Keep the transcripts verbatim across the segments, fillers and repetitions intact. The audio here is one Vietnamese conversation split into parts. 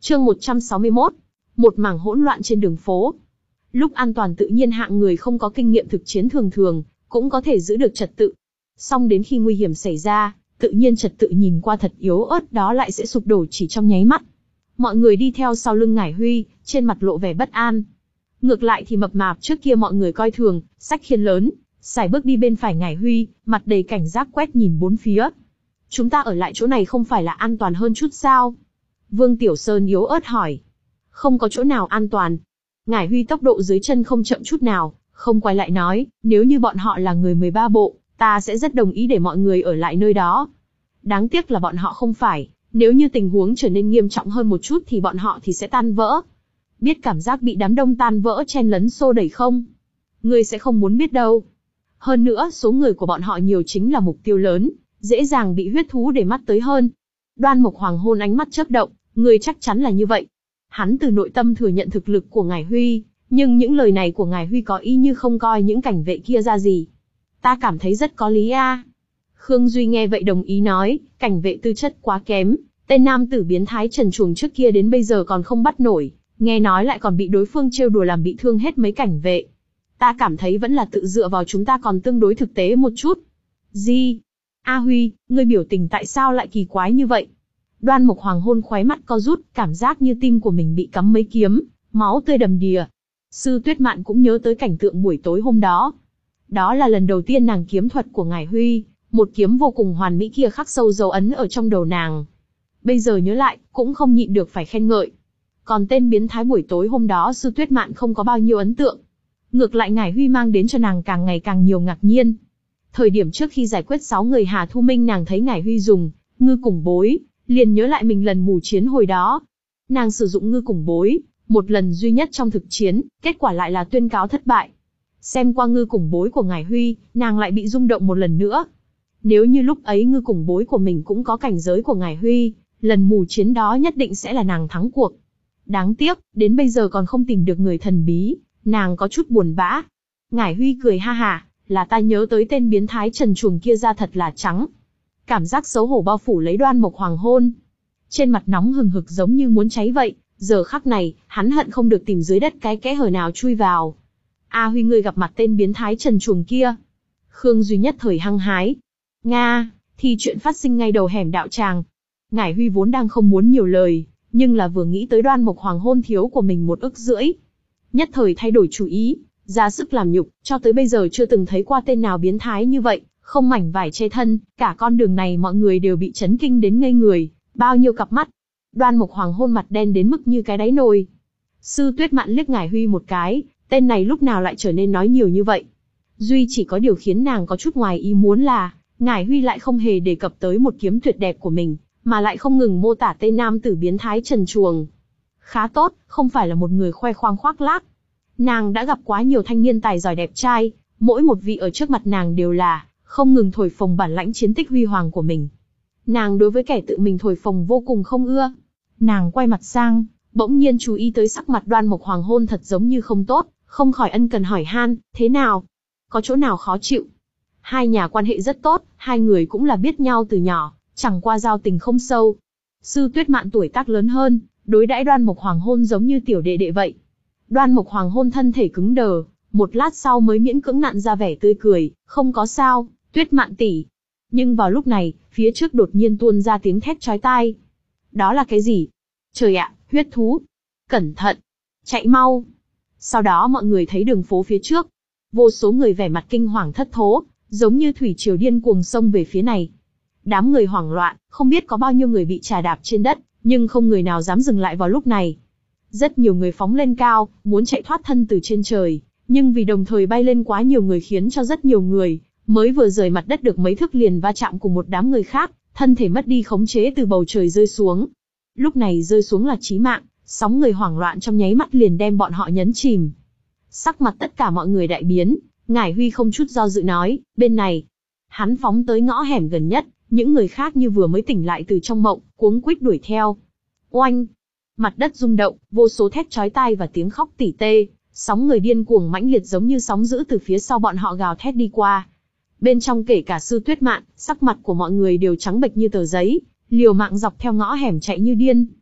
Chương một trăm sáu mươi mốt. Một mảng hỗn loạn trên đường phố. Lúc an toàn tự nhiên hạng người không có kinh nghiệm thực chiến thường thường, cũng có thể giữ được trật tự. Song đến khi nguy hiểm xảy ra, tự nhiên trật tự nhìn qua thật yếu ớt đó lại sẽ sụp đổ chỉ trong nháy mắt. Mọi người đi theo sau lưng Ngải Huy, trên mặt lộ vẻ bất an. Ngược lại thì mập mạp trước kia mọi người coi thường, xách khiên lớn, sải bước đi bên phải Ngải Huy, mặt đầy cảnh giác quét nhìn bốn phía. Chúng ta ở lại chỗ này không phải là an toàn hơn chút sao? Vương Tiểu Sơn yếu ớt hỏi. Không có chỗ nào an toàn. Ngải Huy tốc độ dưới chân không chậm chút nào, không quay lại nói, nếu như bọn họ là người mười ba bộ, ta sẽ rất đồng ý để mọi người ở lại nơi đó. Đáng tiếc là bọn họ không phải, nếu như tình huống trở nên nghiêm trọng hơn một chút thì bọn họ thì sẽ tan vỡ. Biết cảm giác bị đám đông tan vỡ chen lấn xô đẩy không? Ngươi sẽ không muốn biết đâu. Hơn nữa, số người của bọn họ nhiều chính là mục tiêu lớn, dễ dàng bị huyết thú để mắt tới hơn. Đoan Mộc Hoàng Hôn ánh mắt chớp động, ngươi chắc chắn là như vậy. Hắn từ nội tâm thừa nhận thực lực của Ngải Huy, nhưng những lời này của Ngải Huy có ý như không coi những cảnh vệ kia ra gì. Ta cảm thấy rất có lý a. Khương Duy nghe vậy đồng ý nói, cảnh vệ tư chất quá kém, tên nam tử biến thái trần truồng trước kia đến bây giờ còn không bắt nổi, nghe nói lại còn bị đối phương trêu đùa làm bị thương hết mấy cảnh vệ. Ta cảm thấy vẫn là tự dựa vào chúng ta còn tương đối thực tế một chút. Gì? A Huy, ngươi biểu tình tại sao lại kỳ quái như vậy? Đoan Mộc Hoàng Hôn khóe mắt co rút, cảm giác như tim của mình bị cắm mấy kiếm, máu tươi đầm đìa. Sư Tuyết Mạn cũng nhớ tới cảnh tượng buổi tối hôm đó. Đó là lần đầu tiên nàng kiếm thuật của Ngải Huy, một kiếm vô cùng hoàn mỹ kia khắc sâu dấu ấn ở trong đầu nàng. Bây giờ nhớ lại, cũng không nhịn được phải khen ngợi. Còn tên biến thái buổi tối hôm đó Sư Tuyết Mạn không có bao nhiêu ấn tượng. Ngược lại Ngải Huy mang đến cho nàng càng ngày càng nhiều ngạc nhiên. Thời điểm trước khi giải quyết sáu người Hà Thu Minh nàng thấy Ngải Huy dùng ngư củng bối, liền nhớ lại mình lần mù chiến hồi đó. Nàng sử dụng ngư củng bối, một lần duy nhất trong thực chiến, kết quả lại là tuyên cáo thất bại. Xem qua ngư củng bối của Ngải Huy, nàng lại bị rung động một lần nữa. Nếu như lúc ấy ngư củng bối của mình cũng có cảnh giới của Ngải Huy, lần mù chiến đó nhất định sẽ là nàng thắng cuộc. Đáng tiếc, đến bây giờ còn không tìm được người thần bí, nàng có chút buồn bã. Ngải Huy cười ha ha, là ta nhớ tới tên biến thái trần truồng kia ra thật là trắng. Cảm giác xấu hổ bao phủ lấy Đoan Mộc Hoàng Hôn. Trên mặt nóng hừng hực giống như muốn cháy vậy, giờ khắc này, hắn hận không được tìm dưới đất cái kẽ hở nào chui vào. A Huy ngươi gặp mặt tên biến thái trần truồng kia. Khương Duy nhất thời hăng hái. Nga, thì chuyện phát sinh ngay đầu hẻm đạo tràng. Ngải Huy vốn đang không muốn nhiều lời, nhưng là vừa nghĩ tới Đoan Mộc Hoàng Hôn thiếu của mình một ức rưỡi. Nhất thời thay đổi chủ ý, ra sức làm nhục, cho tới bây giờ chưa từng thấy qua tên nào biến thái như vậy, không mảnh vải che thân, cả con đường này mọi người đều bị chấn kinh đến ngây người, bao nhiêu cặp mắt. Đoan Mộc Hoàng Hôn mặt đen đến mức như cái đáy nồi. Sư Tuyết Mạn liếc Ngải Huy một cái, tên này lúc nào lại trở nên nói nhiều như vậy. Duy chỉ có điều khiến nàng có chút ngoài ý muốn là, Ngải Huy lại không hề đề cập tới một kiếm tuyệt đẹp của mình, mà lại không ngừng mô tả tên nam tử biến thái trần truồng. Khá tốt, không phải là một người khoe khoang khoác lác. Nàng đã gặp quá nhiều thanh niên tài giỏi đẹp trai, mỗi một vị ở trước mặt nàng đều là không ngừng thổi phồng bản lãnh chiến tích huy hoàng của mình. Nàng đối với kẻ tự mình thổi phồng vô cùng không ưa. Nàng quay mặt sang, bỗng nhiên chú ý tới sắc mặt Đoan Mộc Hoàng Hôn thật giống như không tốt, không khỏi ân cần hỏi han, thế nào? Có chỗ nào khó chịu? Hai nhà quan hệ rất tốt, hai người cũng là biết nhau từ nhỏ, chẳng qua giao tình không sâu. Sư Tuyết Mạn tuổi tác lớn hơn, đối đãi Đoan Mộc Hoàng Hôn giống như tiểu đệ đệ vậy. Đoan Mộc Hoàng Hôn thân thể cứng đờ, một lát sau mới miễn cưỡng nặn ra vẻ tươi cười, không có sao, Tuyết Mạn tỷ. Nhưng vào lúc này, phía trước đột nhiên tuôn ra tiếng thét chói tai. Đó là cái gì? Trời ạ, huyết thú! Cẩn thận! Chạy mau! Sau đó mọi người thấy đường phố phía trước. Vô số người vẻ mặt kinh hoàng thất thố, giống như thủy triều điên cuồng xông về phía này. Đám người hoảng loạn, không biết có bao nhiêu người bị chà đạp trên đất, nhưng không người nào dám dừng lại vào lúc này. Rất nhiều người phóng lên cao, muốn chạy thoát thân từ trên trời, nhưng vì đồng thời bay lên quá nhiều người khiến cho rất nhiều người, mới vừa rời mặt đất được mấy thước liền va chạm cùng một đám người khác, thân thể mất đi khống chế từ bầu trời rơi xuống. Lúc này rơi xuống là chí mạng, sóng người hoảng loạn trong nháy mắt liền đem bọn họ nhấn chìm. Sắc mặt tất cả mọi người đại biến, Ngải Huy không chút do dự nói, bên này. Hắn phóng tới ngõ hẻm gần nhất, những người khác như vừa mới tỉnh lại từ trong mộng, cuống quýt đuổi theo. Oanh! Mặt đất rung động, vô số thét chói tai và tiếng khóc tỉ tê, sóng người điên cuồng mãnh liệt giống như sóng dữ từ phía sau bọn họ gào thét đi qua. Bên trong kể cả Sư Tuyết Mạn, sắc mặt của mọi người đều trắng bệch như tờ giấy, liều mạng dọc theo ngõ hẻm chạy như điên.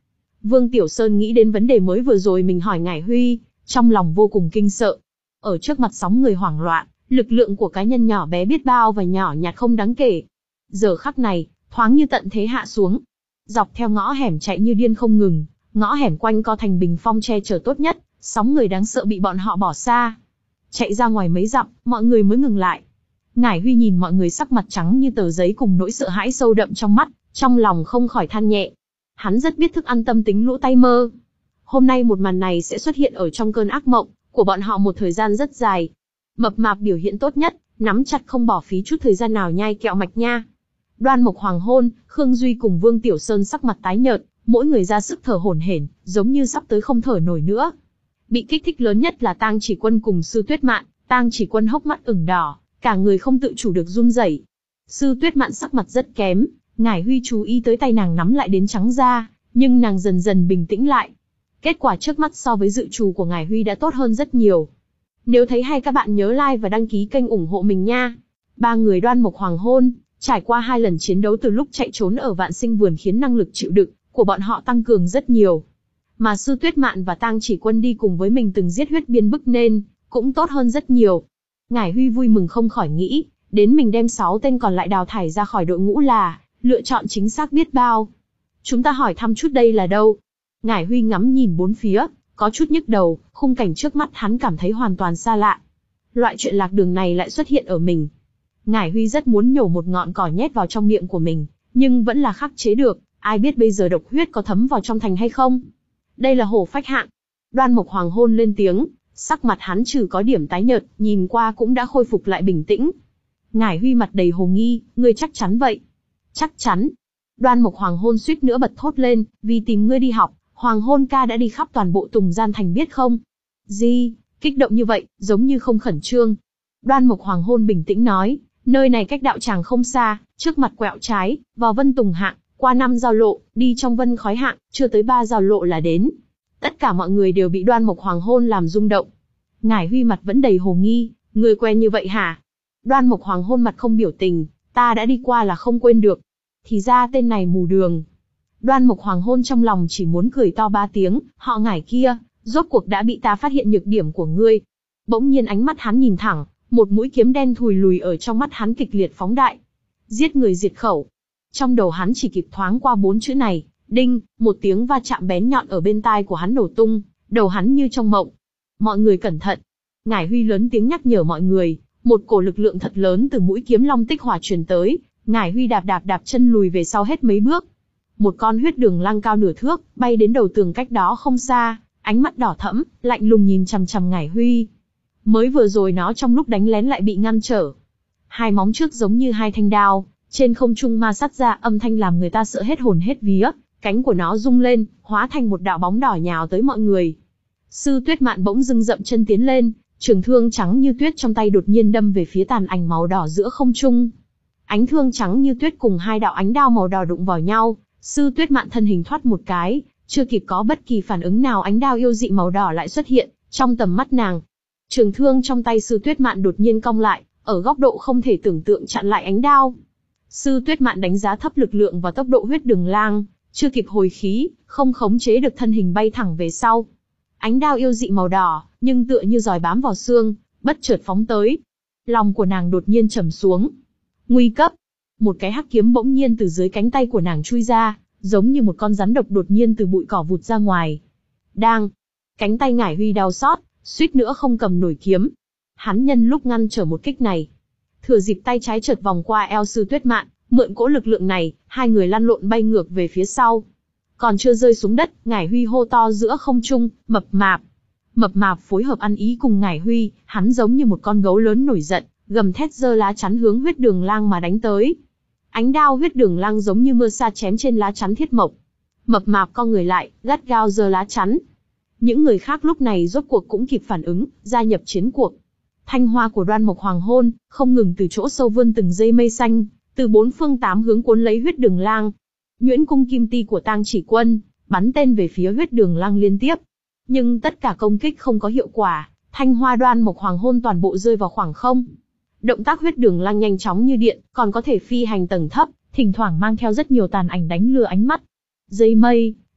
Vương Tiểu Sơn nghĩ đến vấn đề mới vừa rồi mình hỏi Ngải Huy, trong lòng vô cùng kinh sợ. Ở trước mặt sóng người hoảng loạn, lực lượng của cá nhân nhỏ bé biết bao và nhỏ nhặt không đáng kể. Giờ khắc này, thoáng như tận thế hạ xuống. Dọc theo ngõ hẻm chạy như điên không ngừng, ngõ hẻm quanh co thành bình phong che chở tốt nhất, sóng người đáng sợ bị bọn họ bỏ xa. Chạy ra ngoài mấy dặm, mọi người mới ngừng lại. Ngải Huy nhìn mọi người sắc mặt trắng như tờ giấy cùng nỗi sợ hãi sâu đậm trong mắt, trong lòng không khỏi than nhẹ. Hắn rất biết thức ăn tâm tính lũ tay mơ. Hôm nay một màn này sẽ xuất hiện ở trong cơn ác mộng của bọn họ một thời gian rất dài. Mập mạp biểu hiện tốt nhất, nắm chặt không bỏ phí chút thời gian nào nhai kẹo mạch nha. Đoan Mộc Hoàng Hôn, Khương Duy cùng Vương Tiểu Sơn sắc mặt tái nhợt, mỗi người ra sức thở hổn hển, giống như sắp tới không thở nổi nữa. Bị kích thích lớn nhất là Tang Chỉ Quân cùng Sư Tuyết Mạn, Tang Chỉ Quân hốc mắt ửng đỏ, cả người không tự chủ được run rẩy. Sư Tuyết Mạn sắc mặt rất kém, Ngải Huy chú ý tới tay nàng nắm lại đến trắng da, nhưng nàng dần dần bình tĩnh lại. Kết quả trước mắt so với dự trù của Ngải Huy đã tốt hơn rất nhiều. Nếu thấy hay các bạn nhớ like và đăng ký kênh ủng hộ mình nha. Ba người Đoan Mộc Hoàng Hôn, trải qua hai lần chiến đấu từ lúc chạy trốn ở Vạn Sinh Vườn khiến năng lực chịu đựng của bọn họ tăng cường rất nhiều. Mà Sư Tuyết Mạn và Tang Chỉ Quân đi cùng với mình từng giết huyết biên bức nên cũng tốt hơn rất nhiều. Ngải Huy vui mừng không khỏi nghĩ, đến mình đem sáu tên còn lại đào thải ra khỏi đội ngũ là lựa chọn chính xác biết bao. Chúng ta hỏi thăm chút đây là đâu? Ngải Huy ngắm nhìn bốn phía, có chút nhức đầu, khung cảnh trước mắt hắn cảm thấy hoàn toàn xa lạ. Loại chuyện lạc đường này lại xuất hiện ở mình. Ngải Huy rất muốn nhổ một ngọn cỏ nhét vào trong miệng của mình, nhưng vẫn là khắc chế được, ai biết bây giờ độc huyết có thấm vào trong thành hay không? Đây là hổ phách hạng. Đoan Mộc Hoàng Hôn lên tiếng, sắc mặt hắn trừ có điểm tái nhợt, nhìn qua cũng đã khôi phục lại bình tĩnh. Ngải Huy mặt đầy hồ nghi, ngươi chắc chắn vậy? Chắc chắn. Đoan Mộc Hoàng Hôn suýt nữa bật thốt lên, vì tìm ngươi đi học, Hoàng Hôn ca đã đi khắp toàn bộ Tùng Gian Thành biết không? Gì? Kích động như vậy, giống như không khẩn trương. Đoan Mộc Hoàng Hôn bình tĩnh nói, nơi này cách đạo tràng không xa, trước mặt quẹo trái, vào Vân Tùng hạng, qua năm giao lộ, đi trong Vân Khói hạng, chưa tới ba giao lộ là đến. Tất cả mọi người đều bị Đoan Mộc Hoàng Hôn làm rung động. Ngải Huy mặt vẫn đầy hồ nghi, người quen như vậy hả? Đoan Mộc Hoàng Hôn mặt không biểu tình, ta đã đi qua là không quên được. Thì ra tên này mù đường. Đoan Mộc Hoàng Hôn trong lòng chỉ muốn cười to ba tiếng, họ Ngải kia, rốt cuộc đã bị ta phát hiện nhược điểm của ngươi. Bỗng nhiên ánh mắt hắn nhìn thẳng, một mũi kiếm đen thùi lùi ở trong mắt hắn kịch liệt phóng đại. Giết người diệt khẩu. Trong đầu hắn chỉ kịp thoáng qua bốn chữ này, đinh, một tiếng va chạm bén nhọn ở bên tai của hắn nổ tung, đầu hắn như trong mộng. Mọi người cẩn thận. Ngải Huy lớn tiếng nhắc nhở mọi người, một cổ lực lượng thật lớn từ mũi kiếm long tích hỏa truyền tới, Ngải Huy đạp đạp đạp chân lùi về sau hết mấy bước. Một con huyết đường lăng cao nửa thước, bay đến đầu tường cách đó không xa, ánh mắt đỏ thẫm, lạnh lùng nhìn chằm chằm Ngải Huy. Mới vừa rồi nó trong lúc đánh lén lại bị ngăn trở. Hai móng trước giống như hai thanh đao, trên không trung ma sát ra âm thanh làm người ta sợ hết hồn hết vía, cánh của nó rung lên, hóa thành một đạo bóng đỏ nhào tới mọi người. Sư Tuyết Mạn bỗng dưng dậm chân tiến lên, trường thương trắng như tuyết trong tay đột nhiên đâm về phía tàn ảnh màu đỏ giữa không trung. Ánh thương trắng như tuyết cùng hai đạo ánh đao màu đỏ đụng vào nhau, Sư Tuyết Mạn thân hình thoát một cái, chưa kịp có bất kỳ phản ứng nào ánh đao yêu dị màu đỏ lại xuất hiện trong tầm mắt nàng. Trường thương trong tay Sư Tuyết Mạn đột nhiên cong lại, ở góc độ không thể tưởng tượng chặn lại ánh đao. Sư Tuyết Mạn đánh giá thấp lực lượng và tốc độ huyết đường lang, chưa kịp hồi khí, không khống chế được thân hình bay thẳng về sau. Ánh đao yêu dị màu đỏ, nhưng tựa như giòi bám vào xương, bất chợt phóng tới. Lòng của nàng đột nhiên trầm xuống. Nguy cấp! Một cái hắc kiếm bỗng nhiên từ dưới cánh tay của nàng chui ra, giống như một con rắn độc đột nhiên từ bụi cỏ vụt ra ngoài. Đang! Cánh tay Ngải Huy đau xót, suýt nữa không cầm nổi kiếm. Hắn nhân lúc ngăn trở một kích này, thừa dịp tay trái chợt vòng qua eo Sư Tuyết Mạn, mượn cỗ lực lượng này, hai người lăn lộn bay ngược về phía sau. Còn chưa rơi xuống đất, Ngải Huy hô to giữa không trung, mập mạp. Mập mạp phối hợp ăn ý cùng Ngải Huy, hắn giống như một con gấu lớn nổi giận, gầm thét giơ lá chắn hướng huyết đường lang mà đánh tới. Ánh đao huyết đường lang giống như mưa sa chém trên lá chắn thiết mộc. Mập mạp co người lại, gắt gao giơ lá chắn. Những người khác lúc này rốt cuộc cũng kịp phản ứng, gia nhập chiến cuộc. Thanh hoa của Đoan Mộc Hoàng Hôn, không ngừng từ chỗ sâu vươn từng dây mây xanh, từ bốn phương tám hướng cuốn lấy huyết đường lang. Nhuyễn cung kim ti của Tang Chỉ Quân, bắn tên về phía huyết đường lang liên tiếp. Nhưng tất cả công kích không có hiệu quả, thanh hoa Đoan Mộc Hoàng Hôn toàn bộ rơi vào khoảng không. Động tác huyết đường lang nhanh chóng như điện, còn có thể phi hành tầng thấp, thỉnh thoảng mang theo rất nhiều tàn ảnh đánh lừa ánh mắt. Dây mây,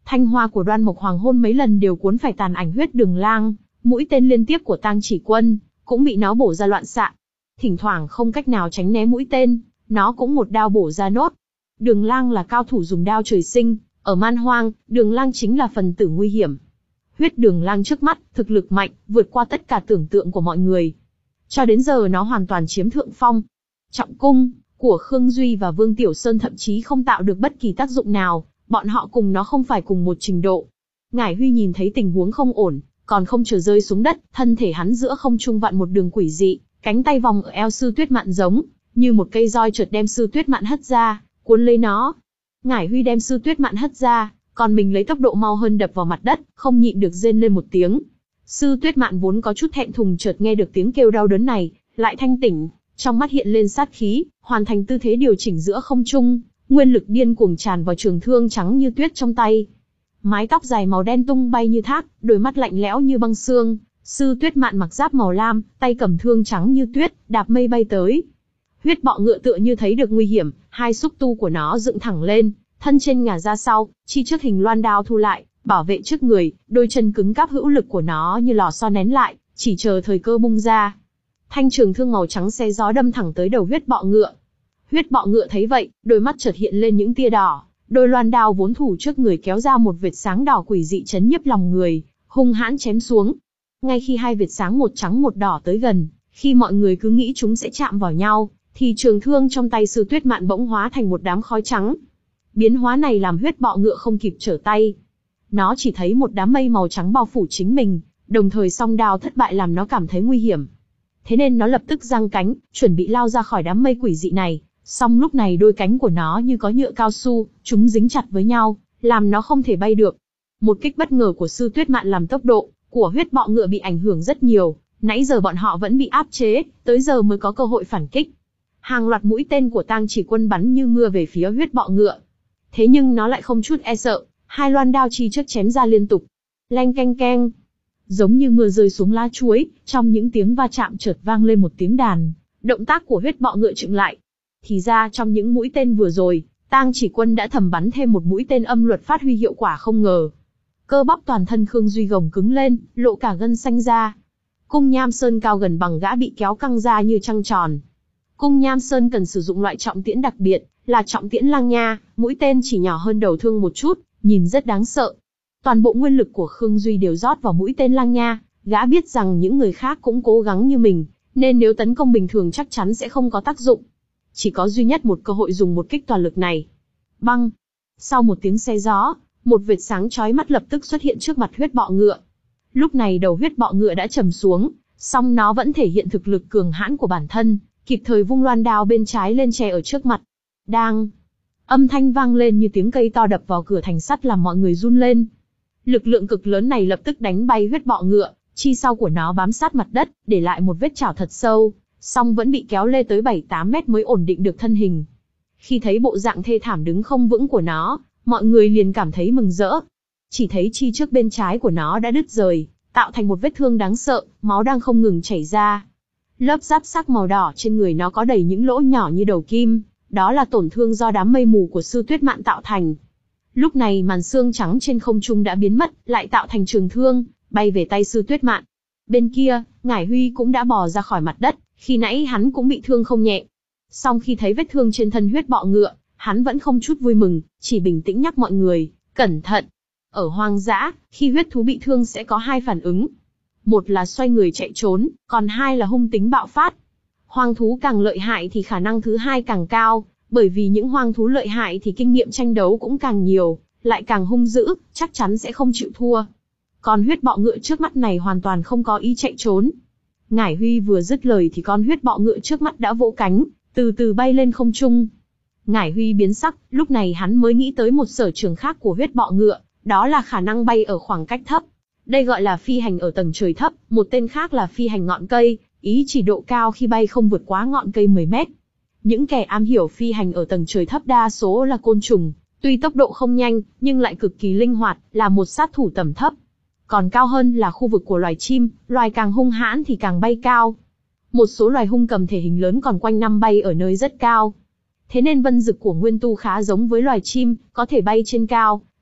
Thanh hoa của Đoan Mộc Hoàng hôn mấy lần đều cuốn phải tàn ảnh huyết đường lang, mũi tên liên tiếp của Tang Chỉ Quân cũng bị nó bổ ra loạn xạ. Thỉnh thoảng không cách nào tránh né mũi tên, nó cũng một đao bổ ra nốt. Đường lang là cao thủ dùng đao trời sinh, ở man hoang, đường lang chính là phần tử nguy hiểm. Huyết đường lang trước mắt, thực lực mạnh, vượt qua tất cả tưởng tượng của mọi người. Cho đến giờ nó hoàn toàn chiếm thượng phong. Trọng cung của Khương Duy và Vương Tiểu Sơn thậm chí không tạo được bất kỳ tác dụng nào, bọn họ cùng nó không phải cùng một trình độ. Ngải Huy nhìn thấy tình huống không ổn, còn không chờ rơi xuống đất, thân thể hắn giữa không trung vặn một đường quỷ dị, cánh tay vòng ở eo Sư Tuyết Mạn giống như một cây roi chợt đem Sư Tuyết Mạn hất ra, cuốn lấy nó. Ngải Huy đem Sư Tuyết Mạn hất ra, còn mình lấy tốc độ mau hơn đập vào mặt đất, không nhịn được rên lên một tiếng. Sư Tuyết Mạn vốn có chút thẹn thùng chợt nghe được tiếng kêu đau đớn này, lại thanh tỉnh, trong mắt hiện lên sát khí, hoàn thành tư thế điều chỉnh giữa không trung, nguyên lực điên cuồng tràn vào trường thương trắng như tuyết trong tay. Mái tóc dài màu đen tung bay như thác, đôi mắt lạnh lẽo như băng xương. Sư Tuyết Mạn mặc giáp màu lam, tay cầm thương trắng như tuyết, đạp mây bay tới. Huyết bọ ngựa tựa như thấy được nguy hiểm, hai xúc tu của nó dựng thẳng lên, thân trên ngả ra sau, chi trước hình loan đao thu lại, bảo vệ trước người, đôi chân cứng cáp hữu lực của nó như lò xo nén lại, chỉ chờ thời cơ bung ra. Thanh trường thương màu trắng xé gió đâm thẳng tới đầu huyết bọ ngựa. Huyết bọ ngựa thấy vậy, đôi mắt chợt hiện lên những tia đỏ, đôi loan đao vốn thủ trước người kéo ra một vệt sáng đỏ quỷ dị chấn nhiếp lòng người, hung hãn chém xuống. Ngay khi hai vệt sáng một trắng một đỏ tới gần, khi mọi người cứ nghĩ chúng sẽ chạm vào nhau, thì trường thương trong tay Sư Tuyết Mạn bỗng hóa thành một đám khói trắng. Biến hóa này làm huyết bọ ngựa không kịp trở tay. Nó chỉ thấy một đám mây màu trắng bao phủ chính mình, đồng thời song đao thất bại làm nó cảm thấy nguy hiểm. Thế nên nó lập tức giang cánh, chuẩn bị lao ra khỏi đám mây quỷ dị này. Song lúc này đôi cánh của nó như có nhựa cao su, chúng dính chặt với nhau, làm nó không thể bay được. Một kích bất ngờ của Sư Tuyết Mạn làm tốc độ của huyết bọ ngựa bị ảnh hưởng rất nhiều. Nãy giờ bọn họ vẫn bị áp chế, tới giờ mới có cơ hội phản kích. Hàng loạt mũi tên của Tang Chỉ Quân bắn như mưa về phía huyết bọ ngựa. Thế nhưng nó lại không chút e sợ, hai loan đao chi trước chém ra liên tục. Leng keng keng. Giống như mưa rơi xuống lá chuối, trong những tiếng va chạm chợt vang lên một tiếng đàn. Động tác của huyết bọ ngựa chững lại. Thì ra trong những mũi tên vừa rồi, Tang Chỉ Quân đã thầm bắn thêm một mũi tên âm luật phát huy hiệu quả không ngờ. Cơ bắp toàn thân Khương Duy gồng cứng lên, lộ cả gân xanh ra. Cung Nham Sơn cao gần bằng gã bị kéo căng ra như trăng tròn. Cung Nham Sơn cần sử dụng loại trọng tiễn đặc biệt, là trọng tiễn lang nha, mũi tên chỉ nhỏ hơn đầu thương một chút, nhìn rất đáng sợ. Toàn bộ nguyên lực của Khương Duy đều rót vào mũi tên lang nha, gã biết rằng những người khác cũng cố gắng như mình, nên nếu tấn công bình thường chắc chắn sẽ không có tác dụng. Chỉ có duy nhất một cơ hội dùng một kích toàn lực này. Băng! Sau một tiếng xé gió, một vệt sáng chói mắt lập tức xuất hiện trước mặt huyết bọ ngựa. Lúc này đầu huyết bọ ngựa đã trầm xuống, song nó vẫn thể hiện thực lực cường hãn của bản thân, kịp thời vung loan đao bên trái lên che ở trước mặt. Đang! Âm thanh vang lên như tiếng cây to đập vào cửa thành sắt làm mọi người run lên. Lực lượng cực lớn này lập tức đánh bay huyết bọ ngựa, chi sau của nó bám sát mặt đất, để lại một vết chảo thật sâu, song vẫn bị kéo lê tới bảy tám mét mới ổn định được thân hình. Khi thấy bộ dạng thê thảm đứng không vững của nó, mọi người liền cảm thấy mừng rỡ. Chỉ thấy chi trước bên trái của nó đã đứt rời, tạo thành một vết thương đáng sợ, máu đang không ngừng chảy ra. Lớp giáp sắc màu đỏ trên người nó có đầy những lỗ nhỏ như đầu kim, đó là tổn thương do đám mây mù của Sư Tuyết Mạn tạo thành. Lúc này màn xương trắng trên không trung đã biến mất, lại tạo thành trường thương, bay về tay Sư Tuyết Mạn. Bên kia, Ngải Huy cũng đã bò ra khỏi mặt đất, khi nãy hắn cũng bị thương không nhẹ. Song khi thấy vết thương trên thân huyết bọ ngựa, hắn vẫn không chút vui mừng, chỉ bình tĩnh nhắc mọi người, cẩn thận. Ở hoang dã, khi huyết thú bị thương sẽ có hai phản ứng. Một là xoay người chạy trốn, còn hai là hung tính bạo phát. Hoang thú càng lợi hại thì khả năng thứ hai càng cao, bởi vì những hoang thú lợi hại thì kinh nghiệm tranh đấu cũng càng nhiều, lại càng hung dữ, chắc chắn sẽ không chịu thua. Còn huyết bọ ngựa trước mắt này hoàn toàn không có ý chạy trốn. Ngải Huy vừa dứt lời thì con huyết bọ ngựa trước mắt đã vỗ cánh, từ từ bay lên không trung. Ngải Huy biến sắc, lúc này hắn mới nghĩ tới một sở trường khác của huyết bọ ngựa, đó là khả năng bay ở khoảng cách thấp. Đây gọi là phi hành ở tầng trời thấp, một tên khác là phi hành ngọn cây, ý chỉ độ cao khi bay không vượt quá ngọn cây mười mét. Những kẻ am hiểu phi hành ở tầng trời thấp đa số là côn trùng, tuy tốc độ không nhanh, nhưng lại cực kỳ linh hoạt, là một sát thủ tầm thấp. Còn cao hơn là khu vực của loài chim, loài càng hung hãn thì càng bay cao. Một số loài hung cầm thể hình lớn còn quanh năm bay ở nơi rất cao. Thế nên vân dực của Nguyên Tu khá giống với loài chim, có thể bay trên cao,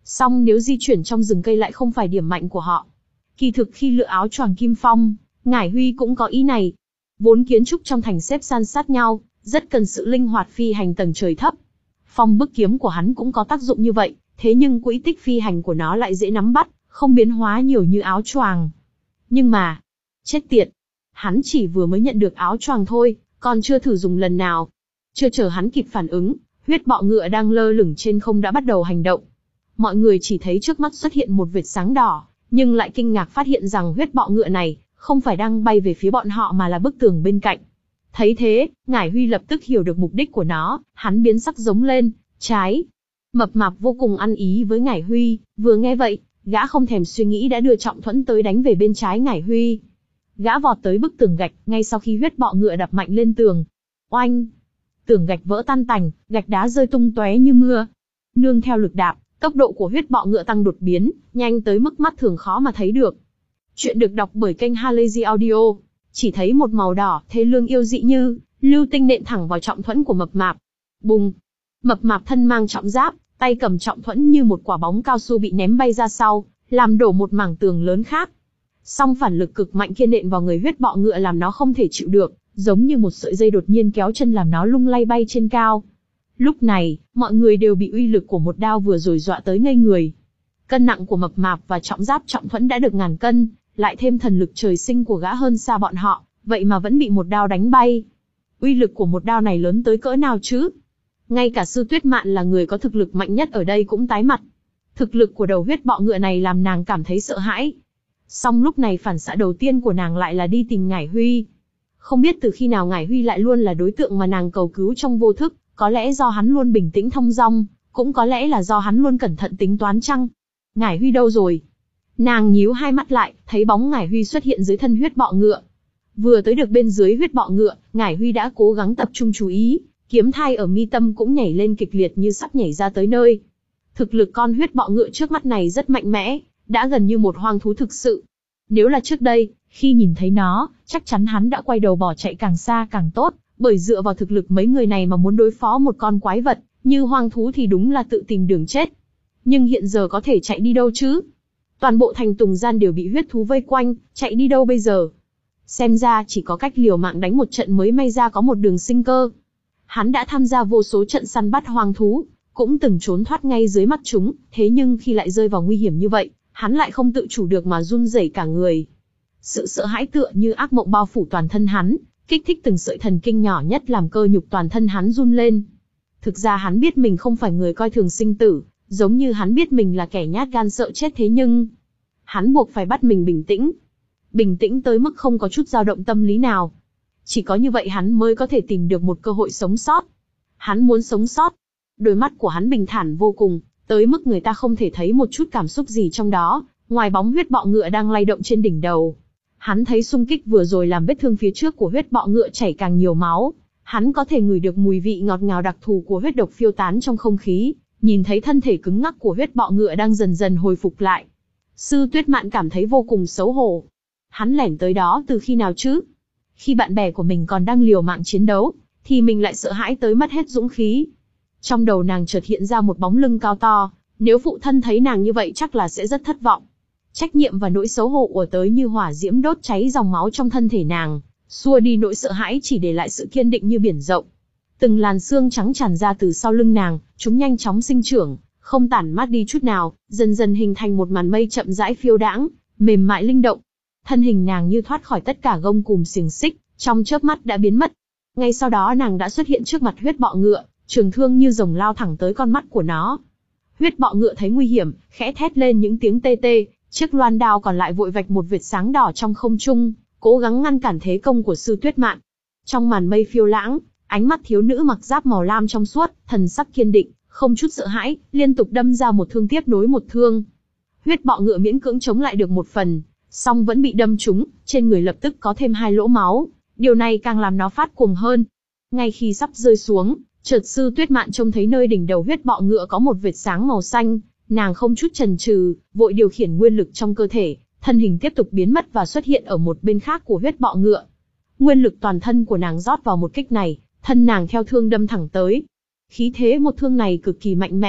Song nếu di chuyển trong rừng cây lại không phải điểm mạnh của họ. Kỳ thực khi lựa áo choàng kim phong, Ngải Huy cũng có ý này. Vốn kiến trúc trong thành xếp san sát nhau, rất cần sự linh hoạt phi hành tầng trời thấp. Phong bức kiếm của hắn cũng có tác dụng như vậy, thế nhưng quỹ tích phi hành của nó lại dễ nắm bắt, không biến hóa nhiều như áo choàng. Nhưng mà, chết tiệt, hắn chỉ vừa mới nhận được áo choàng thôi, còn chưa thử dùng lần nào. Chưa chờ hắn kịp phản ứng, huyết bọ ngựa đang lơ lửng trên không đã bắt đầu hành động. Mọi người chỉ thấy trước mắt xuất hiện một vệt sáng đỏ, nhưng lại kinh ngạc phát hiện rằng huyết bọ ngựa này không phải đang bay về phía bọn họ mà là bức tường bên cạnh. Thấy thế, Ngải Huy lập tức hiểu được mục đích của nó, hắn biến sắc giống lên, trái. Mập Mạp vô cùng ăn ý với Ngải Huy, vừa nghe vậy, gã không thèm suy nghĩ đã đưa trọng thuẫn tới đánh về bên trái Ngải Huy. Gã vọt tới bức tường gạch, ngay sau khi huyết bọ ngựa đập mạnh lên tường. Oanh! Tường gạch vỡ tan tành, gạch đá rơi tung tóe như mưa. Nương theo lực đạp, tốc độ của huyết bọ ngựa tăng đột biến, nhanh tới mức mắt thường khó mà thấy được. Chuyện được đọc bởi kênh Halazy Audio. Chỉ thấy một màu đỏ, thế lương yêu dị như lưu tinh nện thẳng vào trọng thuẫn của Mập Mạp. Bùng! Mập Mạp thân mang trọng giáp, tay cầm trọng thuẫn như một quả bóng cao su bị ném bay ra sau, làm đổ một mảng tường lớn khác. Song phản lực cực mạnh kia nện vào người huyết bọ ngựa làm nó không thể chịu được, giống như một sợi dây đột nhiên kéo chân làm nó lung lay bay trên cao. Lúc này, mọi người đều bị uy lực của một đao vừa rồi dọa tới ngây người. Cân nặng của Mập Mạp và trọng giáp trọng thuẫn đã được ngàn cân, lại thêm thần lực trời sinh của gã hơn xa bọn họ, vậy mà vẫn bị một đao đánh bay. Uy lực của một đao này lớn tới cỡ nào chứ? Ngay cả Sư Tuyết Mạn là người có thực lực mạnh nhất ở đây cũng tái mặt. Thực lực của đầu huyết bọ ngựa này làm nàng cảm thấy sợ hãi. Song lúc này phản xạ đầu tiên của nàng lại là đi tìm Ngải Huy. Không biết từ khi nào Ngải Huy lại luôn là đối tượng mà nàng cầu cứu trong vô thức, có lẽ do hắn luôn bình tĩnh thong dong, cũng có lẽ là do hắn luôn cẩn thận tính toán chăng? Ngải Huy đâu rồi? Nàng nhíu hai mắt lại, thấy bóng Ngải Huy xuất hiện dưới thân huyết bọ ngựa. Vừa tới được bên dưới huyết bọ ngựa, Ngải Huy đã cố gắng tập trung chú ý, kiếm thai ở mi tâm cũng nhảy lên kịch liệt như sắp nhảy ra tới nơi. Thực lực con huyết bọ ngựa trước mắt này rất mạnh mẽ, đã gần như một hoang thú thực sự. Nếu là trước đây, khi nhìn thấy nó, chắc chắn hắn đã quay đầu bỏ chạy càng xa càng tốt, bởi dựa vào thực lực mấy người này mà muốn đối phó một con quái vật như hoang thú thì đúng là tự tìm đường chết. Nhưng hiện giờ có thể chạy đi đâu chứ? Toàn bộ thành Tùng Gian đều bị huyết thú vây quanh, chạy đi đâu bây giờ? Xem ra chỉ có cách liều mạng đánh một trận mới may ra có một đường sinh cơ. Hắn đã tham gia vô số trận săn bắt hoang thú, cũng từng trốn thoát ngay dưới mắt chúng, thế nhưng khi lại rơi vào nguy hiểm như vậy, hắn lại không tự chủ được mà run rẩy cả người. Sự sợ hãi tựa như ác mộng bao phủ toàn thân hắn, kích thích từng sợi thần kinh nhỏ nhất làm cơ nhục toàn thân hắn run lên. Thực ra hắn biết mình không phải người coi thường sinh tử, giống như hắn biết mình là kẻ nhát gan sợ chết, thế nhưng hắn buộc phải bắt mình bình tĩnh. Bình tĩnh tới mức không có chút dao động tâm lý nào. Chỉ có như vậy hắn mới có thể tìm được một cơ hội sống sót. Hắn muốn sống sót. Đôi mắt của hắn bình thản vô cùng, tới mức người ta không thể thấy một chút cảm xúc gì trong đó, ngoài bóng huyết bọ ngựa đang lay động trên đỉnh đầu. Hắn thấy xung kích vừa rồi làm vết thương phía trước của huyết bọ ngựa chảy càng nhiều máu. Hắn có thể ngửi được mùi vị ngọt ngào đặc thù của huyết độc phiêu tán trong không khí, nhìn thấy thân thể cứng ngắc của huyết bọ ngựa đang dần dần hồi phục lại. Sư Tuyết Mạn cảm thấy vô cùng xấu hổ. Hắn lẻn tới đó từ khi nào chứ? Khi bạn bè của mình còn đang liều mạng chiến đấu, thì mình lại sợ hãi tới mất hết dũng khí. Trong đầu nàng chợt hiện ra một bóng lưng cao to, nếu phụ thân thấy nàng như vậy chắc là sẽ rất thất vọng. Trách nhiệm và nỗi xấu hổ ùa tới như hỏa diễm đốt cháy dòng máu trong thân thể nàng, xua đi nỗi sợ hãi chỉ để lại sự kiên định như biển rộng. Từng làn xương trắng tràn ra từ sau lưng nàng, chúng nhanh chóng sinh trưởng, không tản mát đi chút nào, dần dần hình thành một màn mây chậm rãi phiêu đãng, mềm mại linh động. Thân hình nàng như thoát khỏi tất cả gông cùm xiềng xích, trong chớp mắt đã biến mất. Ngay sau đó nàng đã xuất hiện trước mặt huyết bọ ngựa, trường thương như rồng lao thẳng tới con mắt của nó. Huyết bọ ngựa thấy nguy hiểm, khẽ thét lên những tiếng tê tê, chiếc loan đao còn lại vội vạch một vệt sáng đỏ trong không trung, cố gắng ngăn cản thế công của Sư Tuyết Mạn. Trong màn mây phiêu lãng, ánh mắt thiếu nữ mặc giáp màu lam trong suốt, thần sắc kiên định, không chút sợ hãi, liên tục đâm ra một thương tiếp nối một thương. Huyết bọ ngựa miễn cưỡng chống lại được một phần, song vẫn bị đâm trúng, trên người lập tức có thêm hai lỗ máu, điều này càng làm nó phát cuồng hơn. Ngay khi sắp rơi xuống, chợt Sư Tuyết Mạn trông thấy nơi đỉnh đầu huyết bọ ngựa có một vệt sáng màu xanh, nàng không chút chần chừ, vội điều khiển nguyên lực trong cơ thể, thân hình tiếp tục biến mất và xuất hiện ở một bên khác của huyết bọ ngựa. Nguyên lực toàn thân của nàng rót vào một kích này, thân nàng theo thương đâm thẳng tới. Khí thế một thương này cực kỳ mạnh mẽ,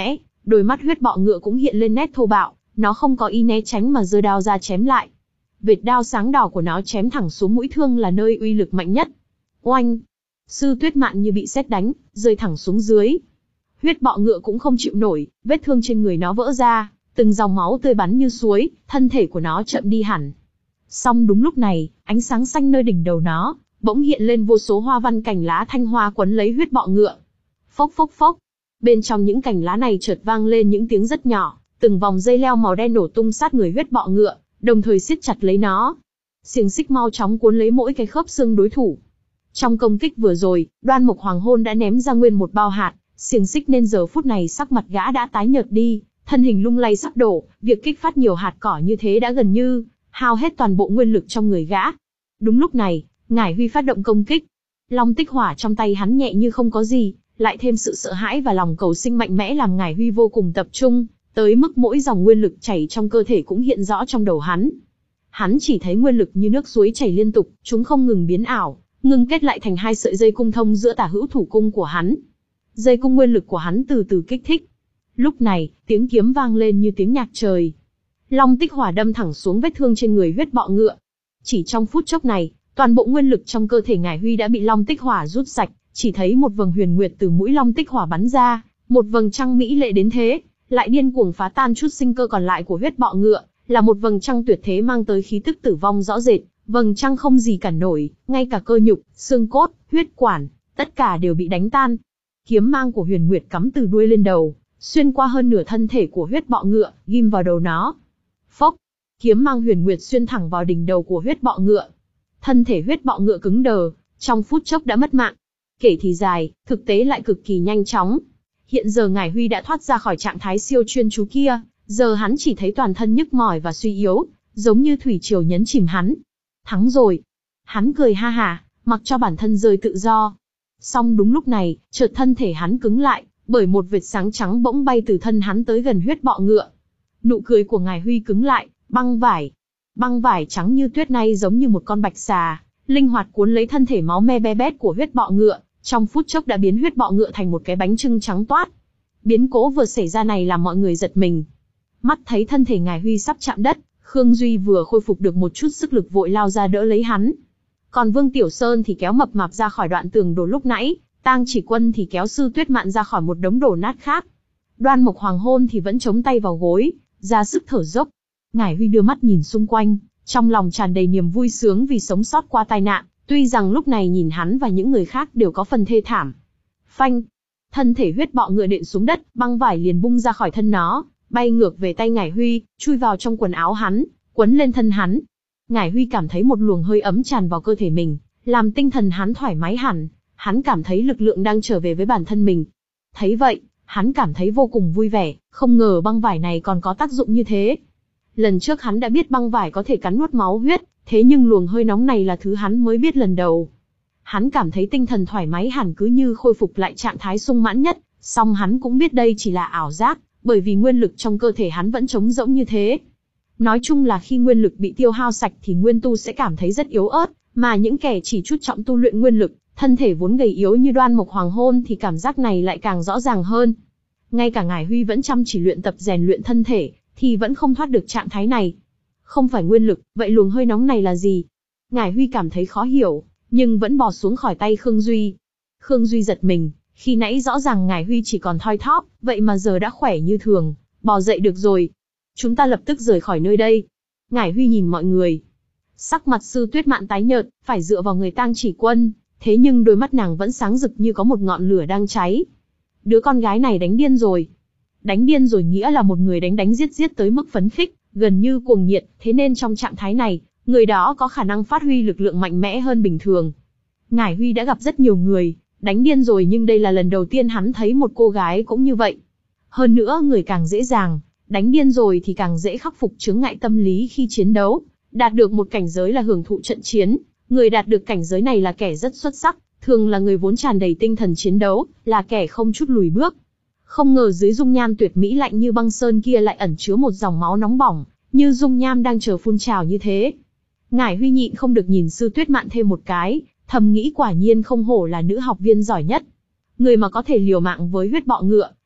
Đôi mắt huyết bọ ngựa cũng hiện lên nét thô bạo, nó không có ý né tránh mà giơ đao ra chém lại. Vệt đao sáng đỏ của nó chém thẳng xuống mũi thương là nơi uy lực mạnh nhất. Oanh! Sư Tuyết Mạn như bị sét đánh, rơi thẳng xuống dưới. Huyết bọ ngựa cũng không chịu nổi, vết thương trên người nó vỡ ra, từng dòng máu tươi bắn như suối, thân thể của nó chậm đi hẳn. Song đúng lúc này, ánh sáng xanh nơi đỉnh đầu nó bỗng hiện lên vô số hoa văn cành lá thanh hoa quấn lấy huyết bọ ngựa. Phốc phốc phốc. Bên trong những cành lá này chợt vang lên những tiếng rất nhỏ, từng vòng dây leo màu đen nổ tung sát người huyết bọ ngựa, đồng thời siết chặt lấy nó. Xiềng xích mau chóng cuốn lấy mỗi cái khớp xương đối thủ. Trong công kích vừa rồi, Đoan Mộc Hoàng Hôn đã ném ra nguyên một bao hạt, xiềng xích nên giờ phút này sắc mặt gã đã tái nhợt đi, thân hình lung lay sắp đổ, việc kích phát nhiều hạt cỏ như thế đã gần như hao hết toàn bộ nguyên lực trong người gã. Đúng lúc này, Ngải Huy phát động công kích. Long tích hỏa trong tay hắn nhẹ như không có gì, lại thêm sự sợ hãi và lòng cầu sinh mạnh mẽ làm Ngải Huy vô cùng tập trung, tới mức mỗi dòng nguyên lực chảy trong cơ thể cũng hiện rõ trong đầu hắn. Hắn chỉ thấy nguyên lực như nước suối chảy liên tục, chúng không ngừng biến ảo, ngưng kết lại thành hai sợi dây cung thông giữa tả hữu thủ cung của hắn. Dây cung nguyên lực của hắn từ từ kích thích. Lúc này, tiếng kiếm vang lên như tiếng nhạc trời. Long tích hỏa đâm thẳng xuống vết thương trên người huyết bọ ngựa. Chỉ trong phút chốc này, toàn bộ nguyên lực trong cơ thể Ngải Huy đã bị long tích hỏa rút sạch, chỉ thấy một vầng huyền nguyệt từ mũi long tích hỏa bắn ra, một vầng trăng mỹ lệ đến thế, lại điên cuồng phá tan chút sinh cơ còn lại của huyết bọ ngựa, là một vầng trăng tuyệt thế mang tới khí tức tử vong rõ rệt, vầng trăng không gì cản nổi, ngay cả cơ nhục, xương cốt, huyết quản, tất cả đều bị đánh tan. Kiếm mang của huyền nguyệt cắm từ đuôi lên đầu, xuyên qua hơn nửa thân thể của huyết bọ ngựa, ghim vào đầu nó. Phốc! Kiếm mang huyền nguyệt xuyên thẳng vào đỉnh đầu của huyết bọ ngựa. Thân thể huyết bọ ngựa cứng đờ, trong phút chốc đã mất mạng. Kể thì dài, thực tế lại cực kỳ nhanh chóng. Hiện giờ Ngải Huy đã thoát ra khỏi trạng thái siêu chuyên chú kia, giờ hắn chỉ thấy toàn thân nhức mỏi và suy yếu, giống như thủy triều nhấn chìm hắn. Thắng rồi! Hắn cười ha hả, mặc cho bản thân rơi tự do. Song đúng lúc này, chợt thân thể hắn cứng lại, bởi một vệt sáng trắng bỗng bay từ thân hắn tới gần huyết bọ ngựa. Nụ cười của Ngải Huy cứng lại, băng vải. Băng vải trắng như tuyết này giống như một con bạch xà, linh hoạt cuốn lấy thân thể máu me be bét của huyết bọ ngựa, trong phút chốc đã biến huyết bọ ngựa thành một cái bánh chưng trắng toát. Biến cố vừa xảy ra này làm mọi người giật mình. Mắt thấy thân thể Ngải Huy sắp chạm đất, Khương Duy vừa khôi phục được một chút sức lực vội lao ra đỡ lấy hắn. Còn Vương Tiểu Sơn thì kéo Mập Mạp ra khỏi đoạn tường đổ lúc nãy, Tang Chỉ Quân thì kéo Sư Tuyết Mạn ra khỏi một đống đổ nát khác. Đoan Mộc Hoàng Hôn thì vẫn chống tay vào gối, ra sức thở dốc. Ngải Huy đưa mắt nhìn xung quanh, trong lòng tràn đầy niềm vui sướng vì sống sót qua tai nạn, tuy rằng lúc này nhìn hắn và những người khác đều có phần thê thảm. Phanh! Thân thể huyết bọ ngựa đện xuống đất, băng vải liền bung ra khỏi thân nó, bay ngược về tay Ngải Huy, chui vào trong quần áo hắn, quấn lên thân hắn. Ngải Huy cảm thấy một luồng hơi ấm tràn vào cơ thể mình, làm tinh thần hắn thoải mái hẳn, hắn cảm thấy lực lượng đang trở về với bản thân mình. Thấy vậy, hắn cảm thấy vô cùng vui vẻ, không ngờ băng vải này còn có tác dụng như thế. Lần trước hắn đã biết băng vải có thể cắn nuốt máu huyết, thế nhưng luồng hơi nóng này là thứ hắn mới biết lần đầu. Hắn cảm thấy tinh thần thoải mái hẳn cứ như khôi phục lại trạng thái sung mãn nhất, song hắn cũng biết đây chỉ là ảo giác, bởi vì nguyên lực trong cơ thể hắn vẫn trống rỗng như thế. Nói chung là khi nguyên lực bị tiêu hao sạch thì nguyên tu sẽ cảm thấy rất yếu ớt, mà những kẻ chỉ chú trọng tu luyện nguyên lực, thân thể vốn gầy yếu như Đoan Mộc Hoàng Hôn thì cảm giác này lại càng rõ ràng hơn. Ngay cả Ngải Huy vẫn chăm chỉ luyện tập rèn luyện thân thể, thì vẫn không thoát được trạng thái này. Không phải nguyên lực, vậy luồng hơi nóng này là gì? Ngải Huy cảm thấy khó hiểu, nhưng vẫn bò xuống khỏi tay Khương Duy. Khương Duy giật mình, khi nãy rõ ràng Ngải Huy chỉ còn thoi thóp, vậy mà giờ đã khỏe như thường, bò dậy được rồi. Chúng ta lập tức rời khỏi nơi đây. Ngải Huy nhìn mọi người. Sắc mặt Sư Tuyết Mạn tái nhợt, phải dựa vào người Tang Chỉ Quân, thế nhưng đôi mắt nàng vẫn sáng rực như có một ngọn lửa đang cháy. Đứa con gái này đánh điên rồi. Đánh điên rồi nghĩa là một người đánh đánh giết giết tới mức phấn khích, gần như cuồng nhiệt, thế nên trong trạng thái này, người đó có khả năng phát huy lực lượng mạnh mẽ hơn bình thường. Ngải Huy đã gặp rất nhiều người đánh điên rồi, nhưng đây là lần đầu tiên hắn thấy một cô gái cũng như vậy. Hơn nữa, người càng dễ dàng đánh điên rồi thì càng dễ khắc phục chướng ngại tâm lý khi chiến đấu, đạt được một cảnh giới là hưởng thụ trận chiến. Người đạt được cảnh giới này là kẻ rất xuất sắc, thường là người vốn tràn đầy tinh thần chiến đấu, là kẻ không chút lùi bước. Không ngờ dưới dung nhan tuyệt mỹ lạnh như băng sơn kia lại ẩn chứa một dòng máu nóng bỏng, như dung nham đang chờ phun trào như thế. Ngải Huy nhịn không được nhìn Sư Tuyết Mạn thêm một cái, thầm nghĩ quả nhiên không hổ là nữ học viên giỏi nhất. Người mà có thể liều mạng với huyết bọ ngựa,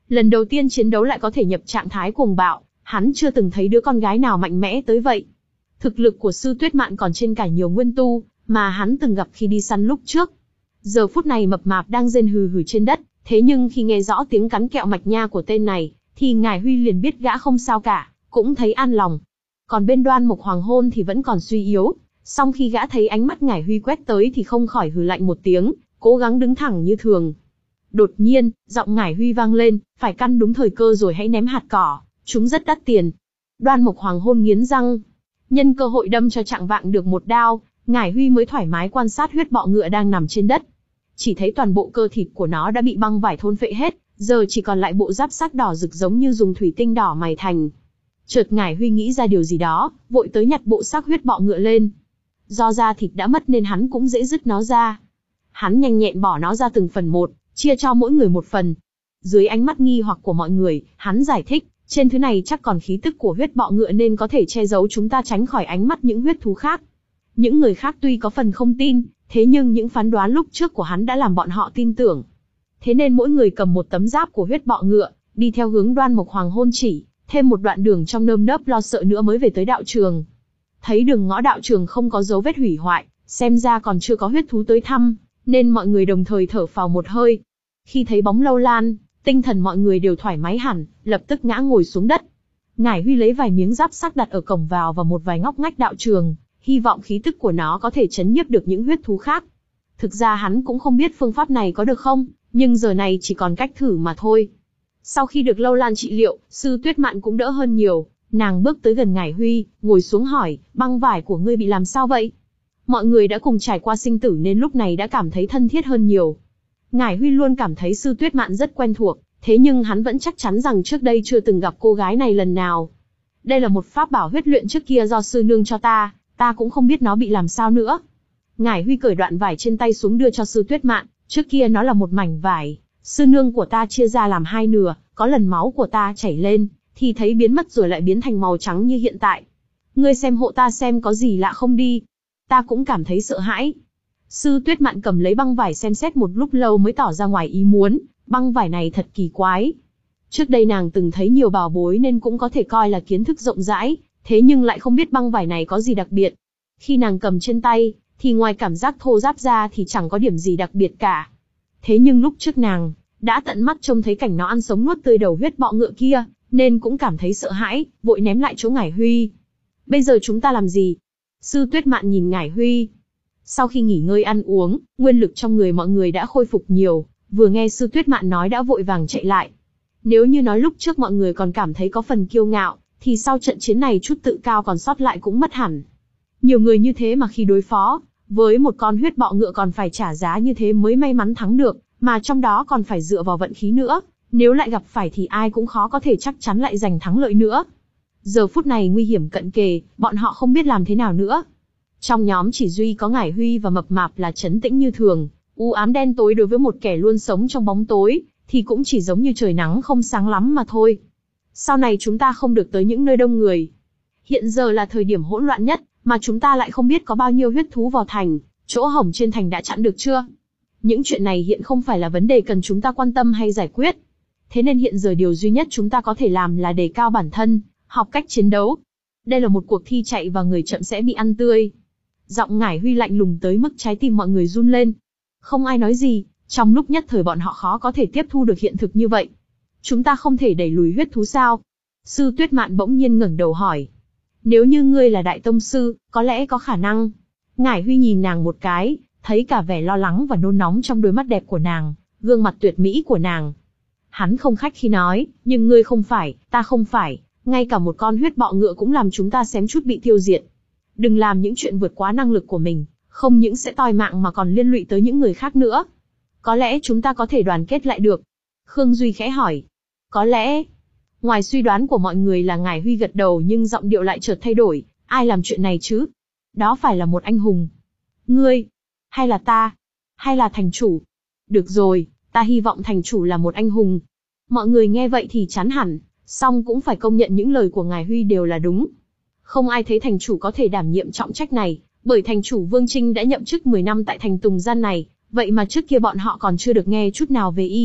Lần đầu tiên chiến đấu lại có thể nhập trạng thái cuồng bạo, hắn chưa từng thấy đứa con gái nào mạnh mẽ tới vậy. Thực lực của Sư Tuyết Mạn còn trên cả nhiều nguyên tu, mà hắn từng gặp khi đi săn lúc trước. Giờ phút này mập mạp đang rên hừ hừ trên đất, thế nhưng khi nghe rõ tiếng cắn kẹo mạch nha của tên này, thì Ngải Huy liền biết gã không sao cả, cũng thấy an lòng. Còn bên Đoan Mộc Hoàng Hôn thì vẫn còn suy yếu, song khi gã thấy ánh mắt Ngải Huy quét tới thì không khỏi hừ lạnh một tiếng, cố gắng đứng thẳng như thường. Đột nhiên, giọng Ngải Huy vang lên, phải căn đúng thời cơ rồi hãy ném hạt cỏ, chúng rất đắt tiền. Đoan Mộc Hoàng Hôn nghiến răng, nhân cơ hội đâm cho Trạng Vạng được một đao, Ngải Huy mới thoải mái quan sát huyết bọ ngựa đang nằm trên đất. Chỉ thấy toàn bộ cơ thịt của nó đã bị băng vải thôn phệ hết, giờ chỉ còn lại bộ giáp sắc đỏ rực giống như dùng thủy tinh đỏ mài thành. Chợt Ngải Huy nghĩ ra điều gì đó, vội tới nhặt bộ xác huyết bọ ngựa lên. Do da thịt đã mất nên hắn cũng dễ dứt nó ra. Hắn nhanh nhẹn bỏ nó ra từng phần một, chia cho mỗi người một phần. Dưới ánh mắt nghi hoặc của mọi người, hắn giải thích, trên thứ này chắc còn khí tức của huyết bọ ngựa nên có thể che giấu chúng ta tránh khỏi ánh mắt những huyết thú khác. Những người khác tuy có phần không tin, thế nhưng những phán đoán lúc trước của hắn đã làm bọn họ tin tưởng. Thế nên mỗi người cầm một tấm giáp của huyết bọ ngựa, đi theo hướng Đoan Mộc Hoàng Hôn chỉ, thêm một đoạn đường trong nơm nớp lo sợ nữa mới về tới đạo trường. Thấy đường ngõ đạo trường không có dấu vết hủy hoại, xem ra còn chưa có huyết thú tới thăm, nên mọi người đồng thời thở phào một hơi. Khi thấy bóng Lâu Lan, tinh thần mọi người đều thoải mái hẳn, lập tức ngã ngồi xuống đất. Ngải Huy lấy vài miếng giáp sắc đặt ở cổng vào và một vài ngóc ngách đạo trường, hy vọng khí tức của nó có thể chấn nhiếp được những huyết thú khác. Thực ra hắn cũng không biết phương pháp này có được không, nhưng giờ này chỉ còn cách thử mà thôi. Sau khi được Lâu Lan trị liệu, Sư Tuyết Mạn cũng đỡ hơn nhiều, nàng bước tới gần Ngải Huy, ngồi xuống hỏi, băng vải của ngươi bị làm sao vậy? Mọi người đã cùng trải qua sinh tử nên lúc này đã cảm thấy thân thiết hơn nhiều. Ngải Huy luôn cảm thấy Sư Tuyết Mạn rất quen thuộc, thế nhưng hắn vẫn chắc chắn rằng trước đây chưa từng gặp cô gái này lần nào. Đây là một pháp bảo huyết luyện trước kia do sư nương cho ta, ta cũng không biết nó bị làm sao nữa. Ngải Huy cởi đoạn vải trên tay xuống đưa cho Sư Tuyết Mạn, trước kia nó là một mảnh vải, sư nương của ta chia ra làm hai nửa, có lần máu của ta chảy lên, thì thấy biến mất rồi lại biến thành màu trắng như hiện tại. Ngươi xem hộ ta xem có gì lạ không đi. Ta cũng cảm thấy sợ hãi. Sư Tuyết Mạn cầm lấy băng vải xem xét một lúc lâu mới tỏ ra ngoài ý muốn, băng vải này thật kỳ quái. Trước đây nàng từng thấy nhiều bảo bối nên cũng có thể coi là kiến thức rộng rãi, thế nhưng lại không biết băng vải này có gì đặc biệt. Khi nàng cầm trên tay, thì ngoài cảm giác thô ráp ra thì chẳng có điểm gì đặc biệt cả. Thế nhưng lúc trước nàng đã tận mắt trông thấy cảnh nó ăn sống nuốt tươi đầu huyết bọ ngựa kia, nên cũng cảm thấy sợ hãi, vội ném lại chỗ Ngải Huy. Bây giờ chúng ta làm gì? Sư Tuyết Mạn nhìn Ngải Huy. Sau khi nghỉ ngơi ăn uống, nguyên lực trong người mọi người đã khôi phục nhiều, vừa nghe Sư Tuyết Mạn nói đã vội vàng chạy lại. Nếu như nói lúc trước mọi người còn cảm thấy có phần kiêu ngạo, thì sau trận chiến này chút tự cao còn sót lại cũng mất hẳn. Nhiều người như thế mà khi đối phó với một con huyết bọ ngựa còn phải trả giá như thế mới may mắn thắng được, mà trong đó còn phải dựa vào vận khí nữa, nếu lại gặp phải thì ai cũng khó có thể chắc chắn lại giành thắng lợi nữa. Giờ phút này nguy hiểm cận kề, bọn họ không biết làm thế nào nữa. Trong nhóm chỉ duy có Ngải Huy và Mập Mạp là trấn tĩnh như thường, u ám đen tối đối với một kẻ luôn sống trong bóng tối, thì cũng chỉ giống như trời nắng không sáng lắm mà thôi. Sau này chúng ta không được tới những nơi đông người. Hiện giờ là thời điểm hỗn loạn nhất, mà chúng ta lại không biết có bao nhiêu huyết thú vào thành, chỗ hổng trên thành đã chặn được chưa? Những chuyện này hiện không phải là vấn đề cần chúng ta quan tâm hay giải quyết. Thế nên hiện giờ điều duy nhất chúng ta có thể làm là đề cao bản thân, học cách chiến đấu. Đây là một cuộc thi chạy và người chậm sẽ bị ăn tươi. Giọng Ngải Huy lạnh lùng tới mức trái tim mọi người run lên. Không ai nói gì, trong lúc nhất thời bọn họ khó có thể tiếp thu được hiện thực như vậy. Chúng ta không thể đẩy lùi huyết thú sao? Sư Tuyết Mạn bỗng nhiên ngẩng đầu hỏi. Nếu như ngươi là đại tông sư, có lẽ có khả năng. Ngải Huy nhìn nàng một cái, thấy cả vẻ lo lắng và nôn nóng trong đôi mắt đẹp của nàng, gương mặt tuyệt mỹ của nàng. Hắn không khách khi nói, nhưng ngươi không phải, ta không phải, ngay cả một con huyết bọ ngựa cũng làm chúng ta xém chút bị tiêu diệt. Đừng làm những chuyện vượt quá năng lực của mình, không những sẽ toi mạng mà còn liên lụy tới những người khác nữa. Có lẽ chúng ta có thể đoàn kết lại được. Khương Duy khẽ hỏi. Có lẽ. Ngoài suy đoán của mọi người là Ngải Huy gật đầu nhưng giọng điệu lại chợt thay đổi. Ai làm chuyện này chứ? Đó phải là một anh hùng. Ngươi? Hay là ta? Hay là thành chủ? Được rồi, ta hy vọng thành chủ là một anh hùng. Mọi người nghe vậy thì chán hẳn, song cũng phải công nhận những lời của Ngải Huy đều là đúng. Không ai thấy thành chủ có thể đảm nhiệm trọng trách này, bởi thành chủ Vương Trinh đã nhậm chức mười năm tại thành Tùng Gian này, vậy mà trước kia bọn họ còn chưa được nghe chút nào về y.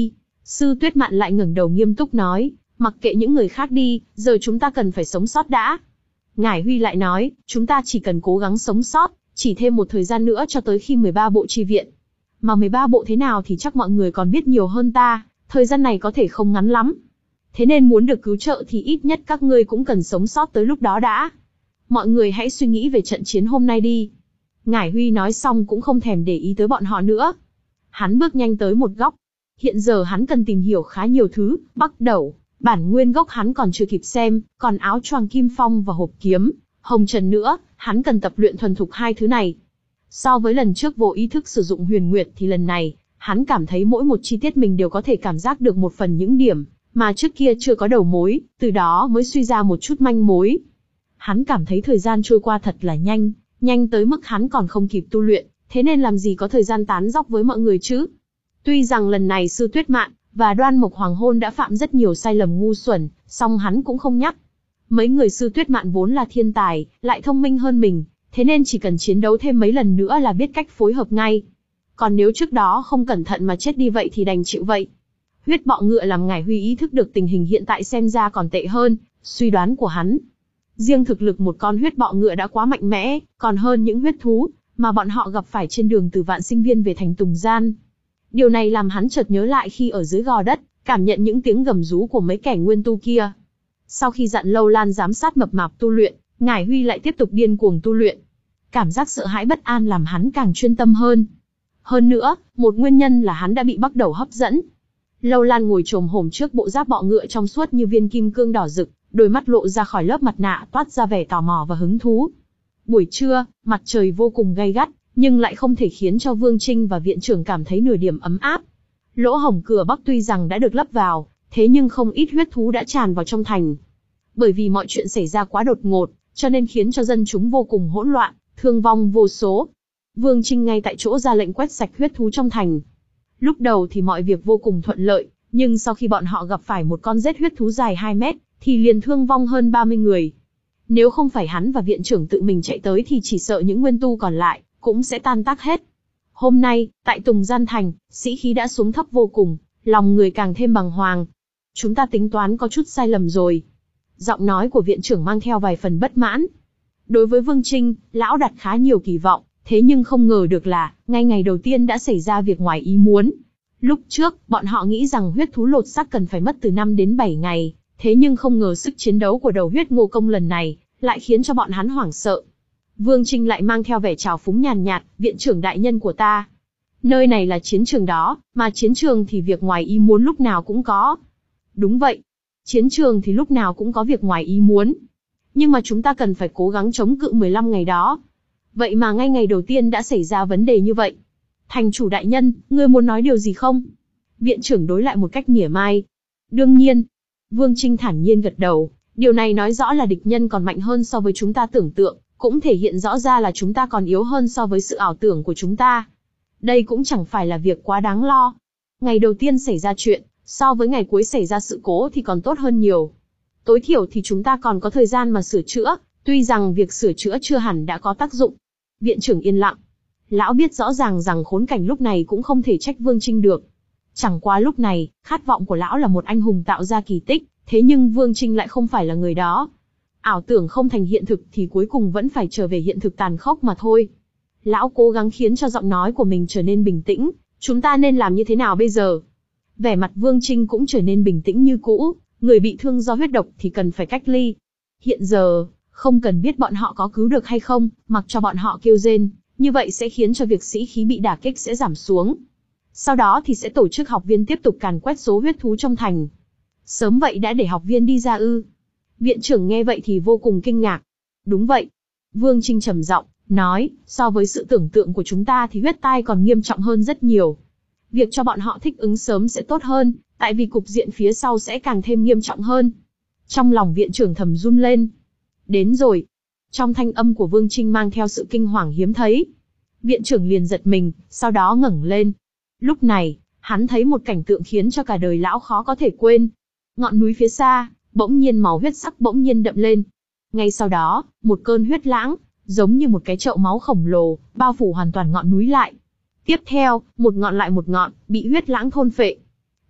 Sư Tuyết Mạn lại ngẩng đầu nghiêm túc nói, mặc kệ những người khác đi, giờ chúng ta cần phải sống sót đã. Ngải Huy lại nói, chúng ta chỉ cần cố gắng sống sót, chỉ thêm một thời gian nữa cho tới khi mười ba bộ chi viện. Mà mười ba bộ thế nào thì chắc mọi người còn biết nhiều hơn ta, thời gian này có thể không ngắn lắm. Thế nên muốn được cứu trợ thì ít nhất các ngươi cũng cần sống sót tới lúc đó đã. Mọi người hãy suy nghĩ về trận chiến hôm nay đi. Ngải Huy nói xong cũng không thèm để ý tới bọn họ nữa. Hắn bước nhanh tới một góc. Hiện giờ hắn cần tìm hiểu khá nhiều thứ, bắt đầu, bản nguyên gốc hắn còn chưa kịp xem, còn áo choàng kim phong và hộp kiếm, hồng trần nữa, hắn cần tập luyện thuần thục hai thứ này. So với lần trước vô ý thức sử dụng huyền nguyệt thì lần này, hắn cảm thấy mỗi một chi tiết mình đều có thể cảm giác được một phần những điểm, mà trước kia chưa có đầu mối, từ đó mới suy ra một chút manh mối. Hắn cảm thấy thời gian trôi qua thật là nhanh, nhanh tới mức hắn còn không kịp tu luyện, thế nên làm gì có thời gian tán dóc với mọi người chứ. Tuy rằng lần này Sư Tuyết Mạn và Đoan Mộc Hoàng Hôn đã phạm rất nhiều sai lầm ngu xuẩn, song hắn cũng không nhắc. Mấy người Sư Tuyết Mạn vốn là thiên tài, lại thông minh hơn mình, thế nên chỉ cần chiến đấu thêm mấy lần nữa là biết cách phối hợp ngay. Còn nếu trước đó không cẩn thận mà chết đi vậy thì đành chịu vậy. Huyết bọ ngựa làm Ngải Huy ý thức được tình hình hiện tại xem ra còn tệ hơn suy đoán của hắn. Riêng thực lực một con huyết bọ ngựa đã quá mạnh mẽ, còn hơn những huyết thú mà bọn họ gặp phải trên đường từ Vạn Sinh Viên về thành Tùng Gian. Điều này làm hắn chợt nhớ lại khi ở dưới gò đất, cảm nhận những tiếng gầm rú của mấy kẻ nguyên tu kia. Sau khi dặn Lâu Lan giám sát mập mạp tu luyện, Ngải Huy lại tiếp tục điên cuồng tu luyện. Cảm giác sợ hãi bất an làm hắn càng chuyên tâm hơn. Hơn nữa, một nguyên nhân là hắn đã bị bắt đầu hấp dẫn. Lâu Lan ngồi chồm hổm trước bộ giáp bọ ngựa trong suốt như viên kim cương đỏ rực, đôi mắt lộ ra khỏi lớp mặt nạ toát ra vẻ tò mò và hứng thú. Buổi trưa, mặt trời vô cùng gay gắt, nhưng lại không thể khiến cho Vương Trinh và viện trưởng cảm thấy nửa điểm ấm áp. Lỗ hổng cửa Bắc tuy rằng đã được lấp vào, thế nhưng không ít huyết thú đã tràn vào trong thành. Bởi vì mọi chuyện xảy ra quá đột ngột, cho nên khiến cho dân chúng vô cùng hỗn loạn, thương vong vô số. Vương Trinh ngay tại chỗ ra lệnh quét sạch huyết thú trong thành. Lúc đầu thì mọi việc vô cùng thuận lợi, nhưng sau khi bọn họ gặp phải một con rết huyết thú dài hai mét, thì liền thương vong hơn ba mươi người. Nếu không phải hắn và viện trưởng tự mình chạy tới thì chỉ sợ những nguyên tu còn lại cũng sẽ tan tác hết. Hôm nay, tại Tùng Gian Thành, sĩ khí đã xuống thấp vô cùng, lòng người càng thêm bàng hoàng. Chúng ta tính toán có chút sai lầm rồi. Giọng nói của viện trưởng mang theo vài phần bất mãn. Đối với Vương Trinh, lão đặt khá nhiều kỳ vọng, thế nhưng không ngờ được là, ngay ngày đầu tiên đã xảy ra việc ngoài ý muốn. Lúc trước, bọn họ nghĩ rằng huyết thú lột xác cần phải mất từ năm đến bảy ngày, thế nhưng không ngờ sức chiến đấu của đầu huyết ngô công lần này, lại khiến cho bọn hắn hoảng sợ. Vương Trinh lại mang theo vẻ trào phúng nhàn nhạt, viện trưởng đại nhân của ta. Nơi này là chiến trường đó, mà chiến trường thì việc ngoài ý muốn lúc nào cũng có. Đúng vậy. Chiến trường thì lúc nào cũng có việc ngoài ý muốn. Nhưng mà chúng ta cần phải cố gắng chống cự mười lăm ngày đó. Vậy mà ngay ngày đầu tiên đã xảy ra vấn đề như vậy. Thành chủ đại nhân, ngươi muốn nói điều gì không? Viện trưởng đối lại một cách mỉa mai. Đương nhiên. Vương Trinh thản nhiên gật đầu. Điều này nói rõ là địch nhân còn mạnh hơn so với chúng ta tưởng tượng, cũng thể hiện rõ ra là chúng ta còn yếu hơn so với sự ảo tưởng của chúng ta. Đây cũng chẳng phải là việc quá đáng lo. Ngày đầu tiên xảy ra chuyện, so với ngày cuối xảy ra sự cố thì còn tốt hơn nhiều. Tối thiểu thì chúng ta còn có thời gian mà sửa chữa, tuy rằng việc sửa chữa chưa hẳn đã có tác dụng. Viện trưởng yên lặng. Lão biết rõ ràng rằng khốn cảnh lúc này cũng không thể trách Vương Trinh được. Chẳng qua lúc này, khát vọng của lão là một anh hùng tạo ra kỳ tích, thế nhưng Vương Trinh lại không phải là người đó. Ảo tưởng không thành hiện thực thì cuối cùng vẫn phải trở về hiện thực tàn khốc mà thôi. Lão cố gắng khiến cho giọng nói của mình trở nên bình tĩnh, chúng ta nên làm như thế nào bây giờ? Vẻ mặt Vương Trinh cũng trở nên bình tĩnh như cũ, người bị thương do huyết độc thì cần phải cách ly. Hiện giờ, không cần biết bọn họ có cứu được hay không, mặc cho bọn họ kêu rên, như vậy sẽ khiến cho việc sĩ khí bị đả kích sẽ giảm xuống. Sau đó thì sẽ tổ chức học viên tiếp tục càn quét số huyết thú trong thành. Sớm vậy đã để học viên đi ra ư? Viện trưởng nghe vậy thì vô cùng kinh ngạc. Đúng vậy. Vương Trinh trầm giọng nói, so với sự tưởng tượng của chúng ta thì huyết tai còn nghiêm trọng hơn rất nhiều. Việc cho bọn họ thích ứng sớm sẽ tốt hơn, tại vì cục diện phía sau sẽ càng thêm nghiêm trọng hơn. Trong lòng viện trưởng thầm run lên. Đến rồi. Trong thanh âm của Vương Trinh mang theo sự kinh hoàng hiếm thấy. Viện trưởng liền giật mình, sau đó ngẩng lên. Lúc này, hắn thấy một cảnh tượng khiến cho cả đời lão khó có thể quên. Ngọn núi phía xa, bỗng nhiên màu huyết sắc bỗng nhiên đậm lên. Ngay sau đó, một cơn huyết lãng, giống như một cái chậu máu khổng lồ, bao phủ hoàn toàn ngọn núi lại. Tiếp theo, một ngọn lại một ngọn, bị huyết lãng thôn phệ.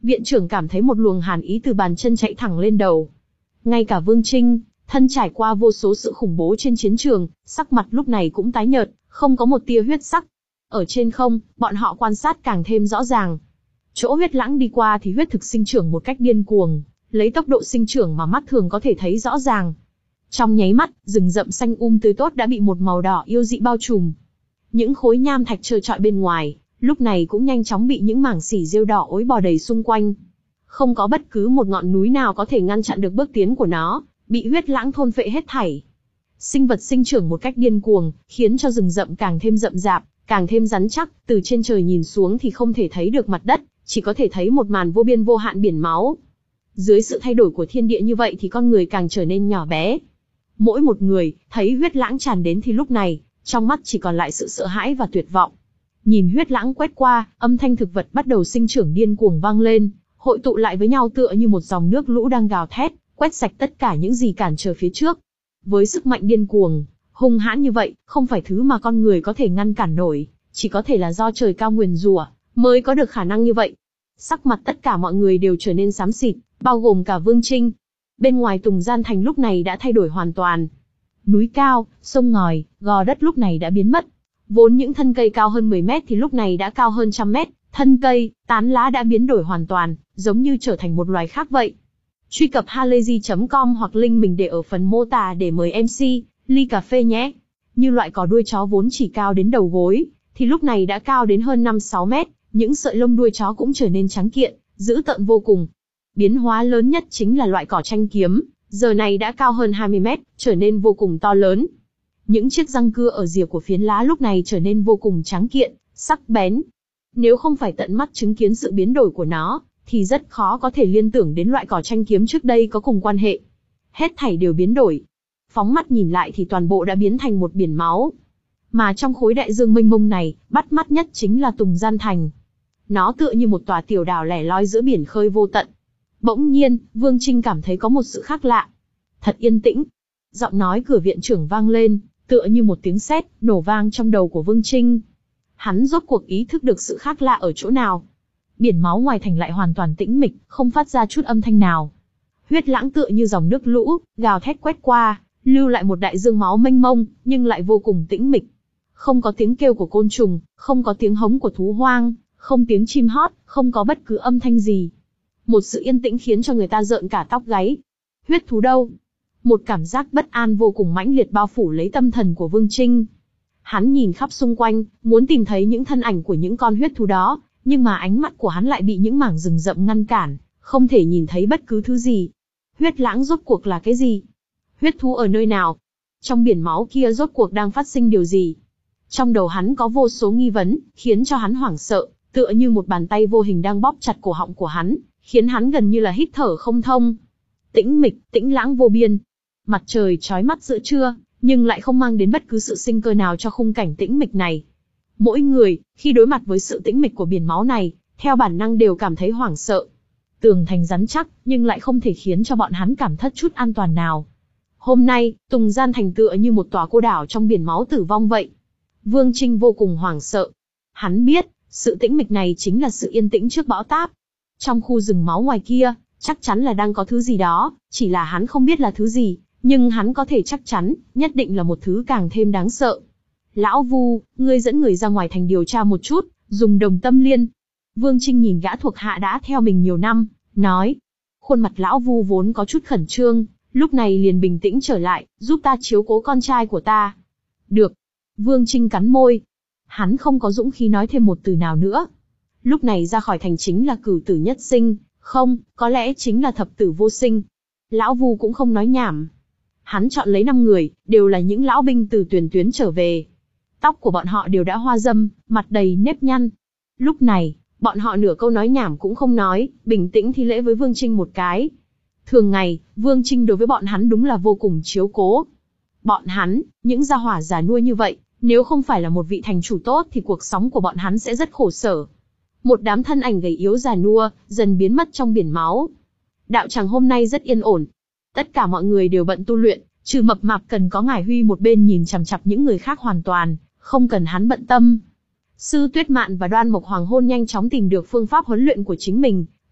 Viện trưởng cảm thấy một luồng hàn ý từ bàn chân chạy thẳng lên đầu. Ngay cả Vương Trinh, thân trải qua vô số sự khủng bố trên chiến trường, sắc mặt lúc này cũng tái nhợt, không có một tia huyết sắc. Ở trên không, bọn họ quan sát càng thêm rõ ràng. Chỗ huyết lãng đi qua thì huyết thực sinh trưởng một cách điên cuồng, lấy tốc độ sinh trưởng mà mắt thường có thể thấy rõ ràng. Trong nháy mắt, rừng rậm xanh um tươi tốt đã bị một màu đỏ yêu dị bao trùm. Những khối nham thạch trơ trọi bên ngoài, lúc này cũng nhanh chóng bị những mảng xỉ rêu đỏ ối bò đầy xung quanh. Không có bất cứ một ngọn núi nào có thể ngăn chặn được bước tiến của nó, bị huyết lãng thôn phệ hết thảy. Sinh vật sinh trưởng một cách điên cuồng, khiến cho rừng rậm càng thêm rậm rạp, càng thêm rắn chắc, từ trên trời nhìn xuống thì không thể thấy được mặt đất, chỉ có thể thấy một màn vô biên vô hạn biển máu. Dưới sự thay đổi của thiên địa như vậy thì con người càng trở nên nhỏ bé. Mỗi một người, thấy huyết lãng tràn đến thì lúc này, trong mắt chỉ còn lại sự sợ hãi và tuyệt vọng. Nhìn huyết lãng quét qua, âm thanh thực vật bắt đầu sinh trưởng điên cuồng vang lên, hội tụ lại với nhau tựa như một dòng nước lũ đang gào thét, quét sạch tất cả những gì cản trở phía trước. Với sức mạnh điên cuồng, hung hãn như vậy, không phải thứ mà con người có thể ngăn cản nổi, chỉ có thể là do trời cao nguyền rủa mới có được khả năng như vậy. Sắc mặt tất cả mọi người đều trở nên xám xịt, bao gồm cả Vương Trinh. Bên ngoài Tùng Gian Thành lúc này đã thay đổi hoàn toàn. Núi cao, sông ngòi, gò đất lúc này đã biến mất. Vốn những thân cây cao hơn mười mét thì lúc này đã cao hơn trăm mét, thân cây, tán lá đã biến đổi hoàn toàn, giống như trở thành một loài khác vậy. Truy cập halayzi chấm com hoặc link mình để ở phần mô tả để mời em xê, ly cà phê nhé. Như loại cò đuôi chó vốn chỉ cao đến đầu gối, thì lúc này đã cao đến hơn năm sáu mét, những sợi lông đuôi chó cũng trở nên trắng kiện, dữ tợn vô cùng. Biến hóa lớn nhất chính là loại cỏ tranh kiếm, giờ này đã cao hơn hai mươi mét, trở nên vô cùng to lớn. Những chiếc răng cưa ở rìa của phiến lá lúc này trở nên vô cùng trắng kiện, sắc bén. Nếu không phải tận mắt chứng kiến sự biến đổi của nó, thì rất khó có thể liên tưởng đến loại cỏ tranh kiếm trước đây có cùng quan hệ. Hết thảy đều biến đổi. Phóng mắt nhìn lại thì toàn bộ đã biến thành một biển máu. Mà trong khối đại dương mênh mông này, bắt mắt nhất chính là Tùng Gian Thành. Nó tựa như một tòa tiểu đảo lẻ loi giữa biển khơi vô tận. Bỗng nhiên, Vương Trinh cảm thấy có một sự khác lạ. Thật yên tĩnh. Giọng nói cửa viện trưởng vang lên, tựa như một tiếng sét nổ vang trong đầu của Vương Trinh. Hắn rốt cuộc ý thức được sự khác lạ ở chỗ nào. Biển máu ngoài thành lại hoàn toàn tĩnh mịch, không phát ra chút âm thanh nào. Huyết lãng tựa như dòng nước lũ, gào thét quét qua, lưu lại một đại dương máu mênh mông, nhưng lại vô cùng tĩnh mịch. Không có tiếng kêu của côn trùng, không có tiếng hống của thú hoang, không tiếng chim hót, không có bất cứ âm thanh gì. Một sự yên tĩnh khiến cho người ta rợn cả tóc gáy. Huyết thú đâu? Một cảm giác bất an vô cùng mãnh liệt bao phủ lấy tâm thần của Vương Trinh. Hắn nhìn khắp xung quanh, muốn tìm thấy những thân ảnh của những con huyết thú đó, nhưng mà ánh mắt của hắn lại bị những mảng rừng rậm ngăn cản, không thể nhìn thấy bất cứ thứ gì. Huyết lãng rốt cuộc là cái gì? Huyết thú ở nơi nào? Trong biển máu kia rốt cuộc đang phát sinh điều gì? Trong đầu hắn có vô số nghi vấn, khiến cho hắn hoảng sợ, tựa như một bàn tay vô hình đang bóp chặt cổ họng của hắn, khiến hắn gần như là hít thở không thông. Tĩnh mịch, tĩnh lãng vô biên. Mặt trời chói mắt giữa trưa, nhưng lại không mang đến bất cứ sự sinh cơ nào cho khung cảnh tĩnh mịch này. Mỗi người, khi đối mặt với sự tĩnh mịch của biển máu này, theo bản năng đều cảm thấy hoảng sợ. Tường thành rắn chắc, nhưng lại không thể khiến cho bọn hắn cảm thất chút an toàn nào. Hôm nay, Tùng Gian Thành tựa như một tòa cô đảo trong biển máu tử vong vậy. Vương Trinh vô cùng hoảng sợ. Hắn biết, sự tĩnh mịch này chính là sự yên tĩnh trước bão táp. Trong khu rừng máu ngoài kia, chắc chắn là đang có thứ gì đó, chỉ là hắn không biết là thứ gì, nhưng hắn có thể chắc chắn, nhất định là một thứ càng thêm đáng sợ. Lão Vu, ngươi dẫn người ra ngoài thành điều tra một chút, dùng Đồng Tâm Liên. Vương Trinh nhìn gã thuộc hạ đã theo mình nhiều năm, nói. Khuôn mặt Lão Vu vốn có chút khẩn trương, lúc này liền bình tĩnh trở lại, giúp ta chiếu cố con trai của ta. Được. Vương Trinh cắn môi. Hắn không có dũng khí nói thêm một từ nào nữa. Lúc này ra khỏi thành chính là cửu tử nhất sinh, không, có lẽ chính là thập tử vô sinh. Lão Vu cũng không nói nhảm. Hắn chọn lấy năm người, đều là những lão binh từ tiền tuyến trở về. Tóc của bọn họ đều đã hoa râm, mặt đầy nếp nhăn. Lúc này, bọn họ nửa câu nói nhảm cũng không nói, bình tĩnh thi lễ với Vương Trinh một cái. Thường ngày, Vương Trinh đối với bọn hắn đúng là vô cùng chiếu cố. Bọn hắn, những gia hỏa già nua như vậy, nếu không phải là một vị thành chủ tốt thì cuộc sống của bọn hắn sẽ rất khổ sở. Một đám thân ảnh gầy yếu già nua, dần biến mất trong biển máu. Đạo tràng hôm nay rất yên ổn. Tất cả mọi người đều bận tu luyện, trừ mập mạp cần có Ngải Huy một bên nhìn chằm chằm những người khác hoàn toàn, không cần hắn bận tâm. Sư Tuyết Mạn và Đoan Mộc Hoàng Hôn nhanh chóng tìm được phương pháp huấn luyện của chính mình,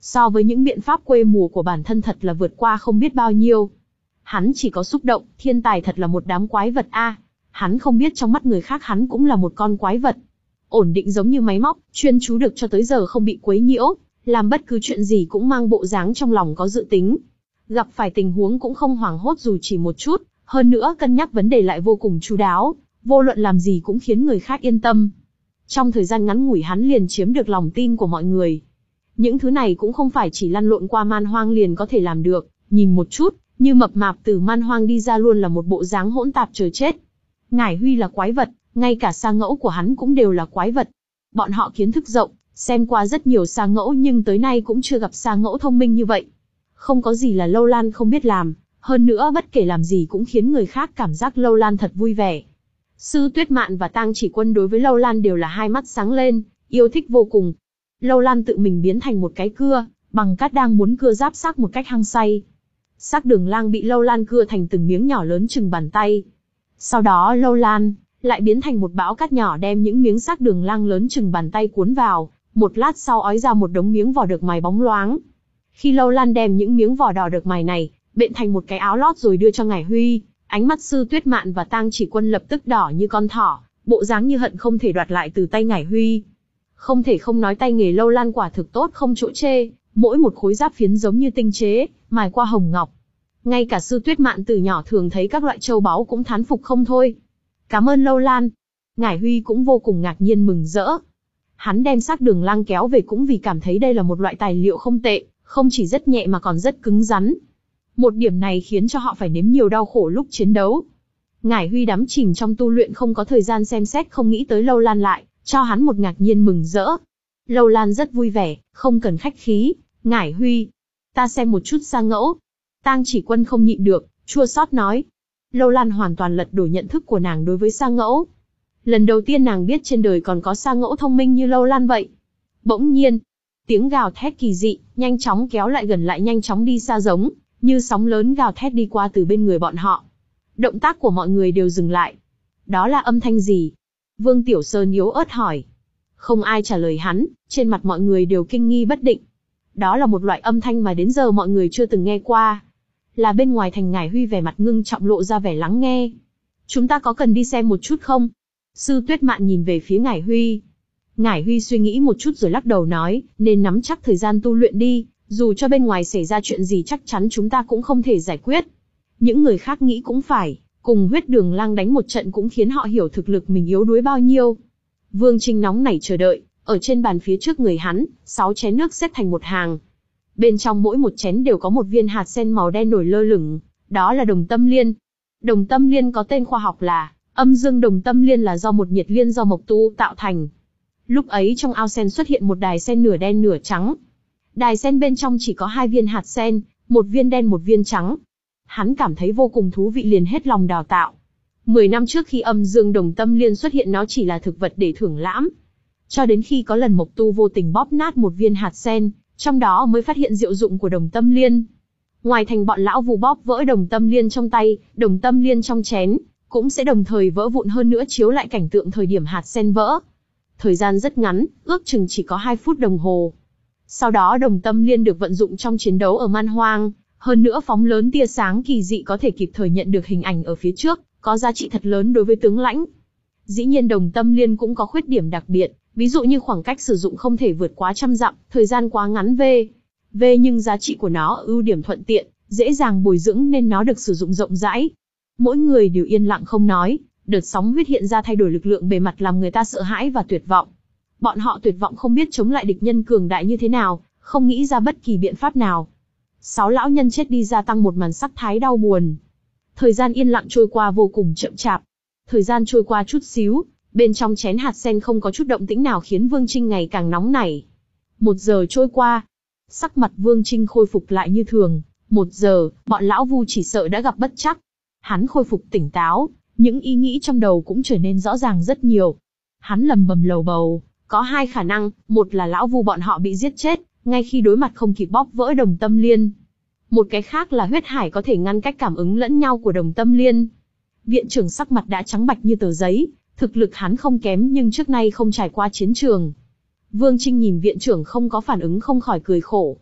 So với những biện pháp quê mùa của bản thân thật là vượt qua không biết bao nhiêu. Hắn chỉ có xúc động, thiên tài thật là một đám quái vật a. Hắn không biết trong mắt người khác hắn cũng là một con quái vật. Ổn định giống như máy móc, chuyên chú được cho tới giờ không bị quấy nhiễu, làm bất cứ chuyện gì cũng mang bộ dáng trong lòng có dự tính. Gặp phải tình huống cũng không hoảng hốt dù chỉ một chút, hơn nữa cân nhắc vấn đề lại vô cùng chu đáo, vô luận làm gì cũng khiến người khác yên tâm. Trong thời gian ngắn ngủi hắn liền chiếm được lòng tin của mọi người. Những thứ này cũng không phải chỉ lăn lộn qua man hoang liền có thể làm được, nhìn một chút, như mập mạp từ man hoang đi ra luôn là một bộ dáng hỗn tạp chờ chết. Ngải Huy là quái vật, ngay cả sa ngẫu của hắn cũng đều là quái vật. Bọn họ kiến thức rộng, xem qua rất nhiều sa ngẫu nhưng tới nay cũng chưa gặp sa ngẫu thông minh như vậy. Không có gì là Lâu Lan không biết làm, hơn nữa bất kể làm gì cũng khiến người khác cảm giác Lâu Lan thật vui vẻ. Sư Tuyết Mạn và Tang Chỉ Quân đối với Lâu Lan đều là hai mắt sáng lên, yêu thích vô cùng. Lâu Lan tự mình biến thành một cái cưa, bằng cát đang muốn cưa giáp xác một cách hăng say. Xác Đường Lang bị Lâu Lan cưa thành từng miếng nhỏ lớn chừng bàn tay. Sau đó Lâu Lan lại biến thành một bão cát nhỏ đem những miếng xác Đường Lang lớn chừng bàn tay cuốn vào, một lát sau ói ra một đống miếng vỏ được mài bóng loáng. Khi Lâu Lan đem những miếng vỏ đỏ được mài này, bện thành một cái áo lót rồi đưa cho Ngải Huy, ánh mắt Sư Tuyết Mạn và Tang Chỉ Quân lập tức đỏ như con thỏ, bộ dáng như hận không thể đoạt lại từ tay Ngải Huy. Không thể không nói tay nghề Lâu Lan quả thực tốt không chỗ chê, mỗi một khối giáp phiến giống như tinh chế, mài qua hồng ngọc. Ngay cả Sư Tuyết Mạn từ nhỏ thường thấy các loại châu báu cũng thán phục không thôi. Cảm ơn Lâu Lan. Ngải Huy cũng vô cùng ngạc nhiên mừng rỡ. Hắn đem xác Đường Lang kéo về cũng vì cảm thấy đây là một loại tài liệu không tệ, không chỉ rất nhẹ mà còn rất cứng rắn. Một điểm này khiến cho họ phải nếm nhiều đau khổ lúc chiến đấu. Ngải Huy đắm chìm trong tu luyện không có thời gian xem xét không nghĩ tới Lâu Lan lại cho hắn một ngạc nhiên mừng rỡ. Lâu Lan rất vui vẻ, không cần khách khí. Ngải Huy, ta xem một chút sa ngẫu. Tang Chỉ Quân không nhịn được, chua xót nói. Lâu Lan hoàn toàn lật đổ nhận thức của nàng đối với sa ngẫu. Lần đầu tiên nàng biết trên đời còn có sa ngẫu thông minh như Lâu Lan vậy. Bỗng nhiên, tiếng gào thét kỳ dị, nhanh chóng kéo lại gần lại nhanh chóng đi xa giống như sóng lớn gào thét đi qua từ bên người bọn họ. Động tác của mọi người đều dừng lại. Đó là âm thanh gì? Vương Tiểu Sơn yếu ớt hỏi. Không ai trả lời hắn, trên mặt mọi người đều kinh nghi bất định. Đó là một loại âm thanh mà đến giờ mọi người chưa từng nghe qua. Là bên ngoài thành. Ngải Huy vẻ mặt ngưng trọng lộ ra vẻ lắng nghe. Chúng ta có cần đi xem một chút không? Sư Tuyết Mạn nhìn về phía Ngải Huy. Ngải Huy suy nghĩ một chút rồi lắc đầu nói, nên nắm chắc thời gian tu luyện đi, dù cho bên ngoài xảy ra chuyện gì chắc chắn chúng ta cũng không thể giải quyết. Những người khác nghĩ cũng phải, cùng huyết Đường Lang đánh một trận cũng khiến họ hiểu thực lực mình yếu đuối bao nhiêu. Vương Trinh nóng nảy chờ đợi, ở trên bàn phía trước người hắn, sáu chén nước xếp thành một hàng. Bên trong mỗi một chén đều có một viên hạt sen màu đen nổi lơ lửng, đó là đồng tâm liên. Đồng tâm liên có tên khoa học là âm dương đồng tâm liên, là do một nhiệt liên do mộc tu tạo thành. Lúc ấy trong ao sen xuất hiện một đài sen nửa đen nửa trắng. Đài sen bên trong chỉ có hai viên hạt sen, một viên đen một viên trắng. Hắn cảm thấy vô cùng thú vị liền hết lòng đào tạo. Mười năm trước khi âm dương đồng tâm liên xuất hiện nó chỉ là thực vật để thưởng lãm. Cho đến khi có lần Mộc Tu vô tình bóp nát một viên hạt sen, trong đó mới phát hiện diệu dụng của đồng tâm liên. Ngoài thành bọn lão vù bóp vỡ đồng tâm liên trong tay, đồng tâm liên trong chén cũng sẽ đồng thời vỡ vụn, hơn nữa chiếu lại cảnh tượng thời điểm hạt sen vỡ. Thời gian rất ngắn, ước chừng chỉ có hai phút đồng hồ. Sau đó đồng tâm liên được vận dụng trong chiến đấu ở man hoang, hơn nữa phóng lớn tia sáng kỳ dị có thể kịp thời nhận được hình ảnh ở phía trước, có giá trị thật lớn đối với tướng lãnh. Dĩ nhiên đồng tâm liên cũng có khuyết điểm đặc biệt, ví dụ như khoảng cách sử dụng không thể vượt quá trăm dặm, thời gian quá ngắn v. V nhưng giá trị của nó ở ưu điểm thuận tiện, dễ dàng bồi dưỡng nên nó được sử dụng rộng rãi. Mỗi người đều yên lặng không nói, đợt sóng huyết hiện ra thay đổi lực lượng bề mặt làm người ta sợ hãi và tuyệt vọng. Bọn họ tuyệt vọng không biết chống lại địch nhân cường đại như thế nào, không nghĩ ra bất kỳ biện pháp nào. Sáu lão nhân chết đi gia tăng một màn sắc thái đau buồn. Thời gian yên lặng trôi qua vô cùng chậm chạp. Thời gian trôi qua chút xíu, bên trong chén hạt sen không có chút động tĩnh nào khiến Vương Trinh ngày càng nóng nảy. Một giờ trôi qua, sắc mặt Vương Trinh khôi phục lại như thường. Một giờ, bọn lão vu chỉ sợ đã gặp bất trắc. Hắn khôi phục tỉnh táo, những ý nghĩ trong đầu cũng trở nên rõ ràng rất nhiều. Hắn lầm bầm lầu bầu, có hai khả năng, một là lão vu bọn họ bị giết chết, ngay khi đối mặt không kịp bóp vỡ đồng tâm liên. Một cái khác là huyết hải có thể ngăn cách cảm ứng lẫn nhau của đồng tâm liên. Viện trưởng sắc mặt đã trắng bạch như tờ giấy, thực lực hắn không kém nhưng trước nay không trải qua chiến trường. Vương Trinh nhìn viện trưởng không có phản ứng không khỏi cười khổ.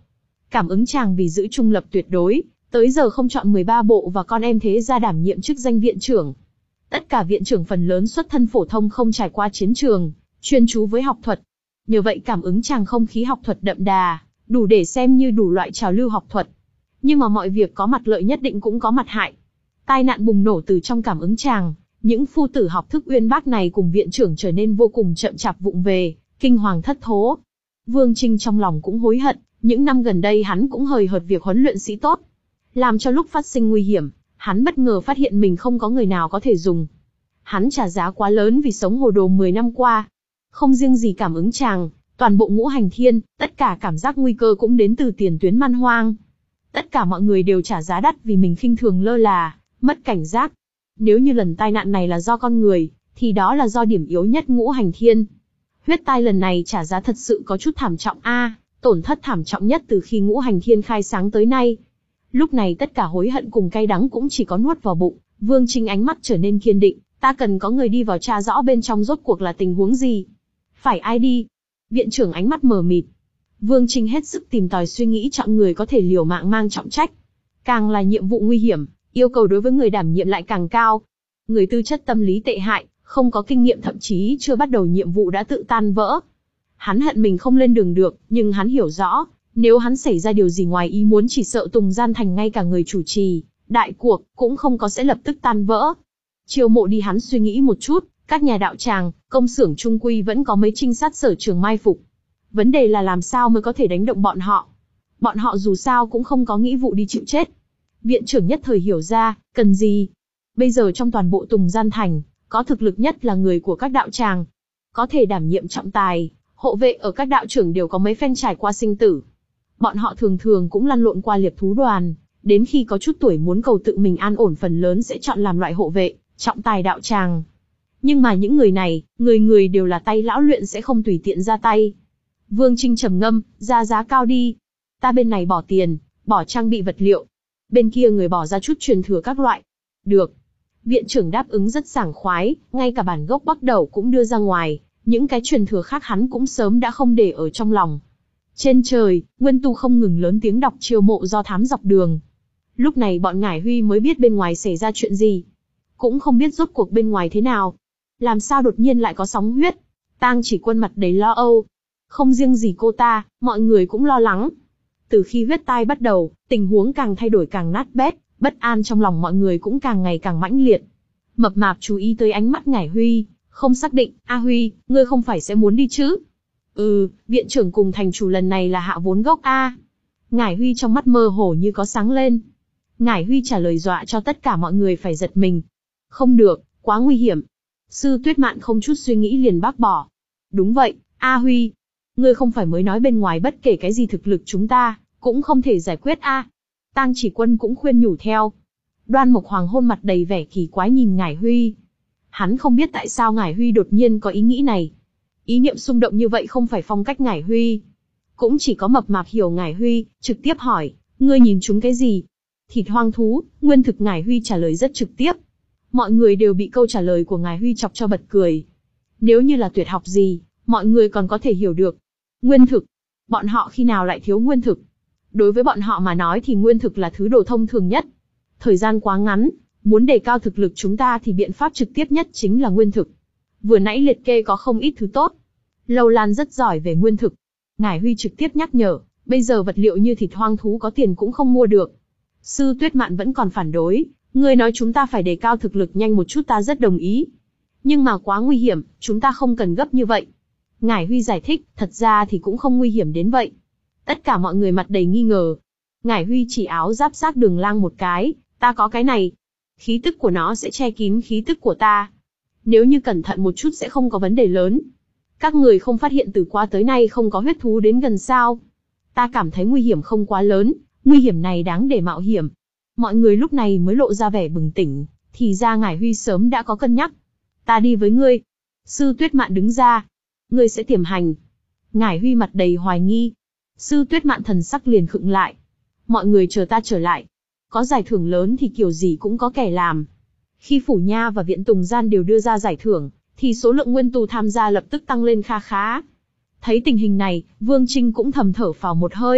Cảm ứng chàng vì giữ trung lập tuyệt đối, tới giờ không chọn mười ba bộ và con em thế gia đảm nhiệm chức danh viện trưởng. Tất cả viện trưởng phần lớn xuất thân phổ thông không trải qua chiến trường, chuyên chú với học thuật. Nhờ vậy cảm ứng chàng không khí học thuật đậm đà, đủ để xem như đủ loại trào lưu học thuật. Nhưng mà mọi việc có mặt lợi nhất định cũng có mặt hại. Tai nạn bùng nổ từ trong cảm ứng chàng, những phu tử học thức uyên bác này cùng viện trưởng trở nên vô cùng chậm chạp vụng về, kinh hoàng thất thố. Vương Trinh trong lòng cũng hối hận, những năm gần đây hắn cũng hời hợt việc huấn luyện sĩ tốt. Làm cho lúc phát sinh nguy hiểm, hắn bất ngờ phát hiện mình không có người nào có thể dùng. Hắn trả giá quá lớn vì sống hồ đồ mười năm qua. Không riêng gì cảm ứng chàng, toàn bộ ngũ hành thiên, tất cả cảm giác nguy cơ cũng đến từ tiền tuyến man hoang. Tất cả mọi người đều trả giá đắt vì mình khinh thường lơ là, mất cảnh giác. Nếu như lần tai nạn này là do con người, thì đó là do điểm yếu nhất ngũ hành thiên. Huyết tai lần này trả giá thật sự có chút thảm trọng a, tổn thất thảm trọng nhất từ khi ngũ hành thiên khai sáng tới nay. Lúc này tất cả hối hận cùng cay đắng cũng chỉ có nuốt vào bụng, Vương Trinh ánh mắt trở nên kiên định, ta cần có người đi vào tra rõ bên trong rốt cuộc là tình huống gì. Phải ai đi? Viện trưởng ánh mắt mờ mịt. Vương Trinh hết sức tìm tòi suy nghĩ chọn người có thể liều mạng mang trọng trách. Càng là nhiệm vụ nguy hiểm, yêu cầu đối với người đảm nhiệm lại càng cao. Người tư chất tâm lý tệ hại, không có kinh nghiệm thậm chí chưa bắt đầu nhiệm vụ đã tự tan vỡ. Hắn hận mình không lên đường được, nhưng hắn hiểu rõ, nếu hắn xảy ra điều gì ngoài ý muốn chỉ sợ Tùng Gian Thành ngay cả người chủ trì, đại cuộc, cũng không có sẽ lập tức tan vỡ. Chiêu mộ đi hắn suy nghĩ một chút, các nhà đạo tràng, công xưởng trung quy vẫn có mấy trinh sát sở trường mai phục. Vấn đề là làm sao mới có thể đánh động bọn họ. Bọn họ dù sao cũng không có nghĩ vụ đi chịu chết. Viện trưởng nhất thời hiểu ra, cần gì. Bây giờ trong toàn bộ Tùng Gian Thành, có thực lực nhất là người của các đạo tràng. Có thể đảm nhiệm trọng tài, hộ vệ ở các đạo trưởng đều có mấy phen trải qua sinh tử. Bọn họ thường thường cũng lăn lộn qua liệp thú đoàn, đến khi có chút tuổi muốn cầu tự mình an ổn phần lớn sẽ chọn làm loại hộ vệ, trọng tài đạo tràng. Nhưng mà những người này, người người đều là tay lão luyện sẽ không tùy tiện ra tay. Vương Trinh trầm ngâm, ra giá cao đi. Ta bên này bỏ tiền, bỏ trang bị vật liệu. Bên kia người bỏ ra chút truyền thừa các loại. Được. Viện trưởng đáp ứng rất sảng khoái, ngay cả bản gốc bắt đầu cũng đưa ra ngoài, những cái truyền thừa khác hắn cũng sớm đã không để ở trong lòng. Trên trời, Nguyên Tu không ngừng lớn tiếng đọc chiêu mộ do thám dọc đường. Lúc này bọn Ngải Huy mới biết bên ngoài xảy ra chuyện gì. Cũng không biết rốt cuộc bên ngoài thế nào. Làm sao đột nhiên lại có sóng huyết. Tang Chỉ Quân mặt đầy lo âu. Không riêng gì cô ta, mọi người cũng lo lắng. Từ khi huyết tai bắt đầu, tình huống càng thay đổi càng nát bét, bất an trong lòng mọi người cũng càng ngày càng mãnh liệt. Mập mạp chú ý tới ánh mắt Ngải Huy, không xác định, A Huy, ngươi không phải sẽ muốn đi chứ? Ừ, viện trưởng cùng thành chủ lần này là hạ vốn gốc A. Ngải Huy trong mắt mơ hồ như có sáng lên. Ngải Huy trả lời dọa cho tất cả mọi người phải giật mình. Không được, quá nguy hiểm. Sư Tuyết Mạn không chút suy nghĩ liền bác bỏ. Đúng vậy, A Huy. Ngươi không phải mới nói bên ngoài bất kể cái gì thực lực chúng ta, cũng không thể giải quyết A. Tang Chỉ Quân cũng khuyên nhủ theo. Đoan Mộc Hoàng hôn mặt đầy vẻ kỳ quái nhìn Ngải Huy. Hắn không biết tại sao Ngải Huy đột nhiên có ý nghĩ này. Ý niệm xung động như vậy không phải phong cách Ngải Huy. Cũng chỉ có mập mạp hiểu Ngải Huy, trực tiếp hỏi, ngươi nhìn chúng cái gì? Thịt hoang thú, nguyên thực. Ngải Huy trả lời rất trực tiếp. Mọi người đều bị câu trả lời của Ngải Huy chọc cho bật cười. Nếu như là tuyệt học gì, mọi người còn có thể hiểu được. Nguyên thực. Bọn họ khi nào lại thiếu nguyên thực? Đối với bọn họ mà nói thì nguyên thực là thứ đồ thông thường nhất. Thời gian quá ngắn, muốn đề cao thực lực chúng ta thì biện pháp trực tiếp nhất chính là nguyên thực. Vừa nãy liệt kê có không ít thứ tốt. Lâu Lan rất giỏi về nguyên thực. Ngải Huy trực tiếp nhắc nhở, bây giờ vật liệu như thịt hoang thú có tiền cũng không mua được. Sư Tuyết Mạn vẫn còn phản đối, ngươi nói chúng ta phải đề cao thực lực nhanh một chút ta rất đồng ý. Nhưng mà quá nguy hiểm, chúng ta không cần gấp như vậy. Ngải Huy giải thích, thật ra thì cũng không nguy hiểm đến vậy. Tất cả mọi người mặt đầy nghi ngờ. Ngải Huy chỉ áo giáp xác Đường Lang một cái, ta có cái này. Khí tức của nó sẽ che kín khí tức của ta. Nếu như cẩn thận một chút sẽ không có vấn đề lớn. Các người không phát hiện từ qua tới nay không có huyết thú đến gần sao? Ta cảm thấy nguy hiểm không quá lớn, nguy hiểm này đáng để mạo hiểm. Mọi người lúc này mới lộ ra vẻ bừng tỉnh, thì ra Ngải Huy sớm đã có cân nhắc. Ta đi với ngươi. Sư Tuyết Mạn đứng ra. Ngươi sẽ tiềm hành. Ngải Huy mặt đầy hoài nghi. Sư Tuyết Mạn thần sắc liền khựng lại. Mọi người chờ ta trở lại. Có giải thưởng lớn thì kiểu gì cũng có kẻ làm. Khi Phủ Nha và Viện Tùng Gian đều đưa ra giải thưởng, thì số lượng nguyên tù tham gia lập tức tăng lên kha khá. Thấy tình hình này, Vương Trinh cũng thầm thở phào một hơi,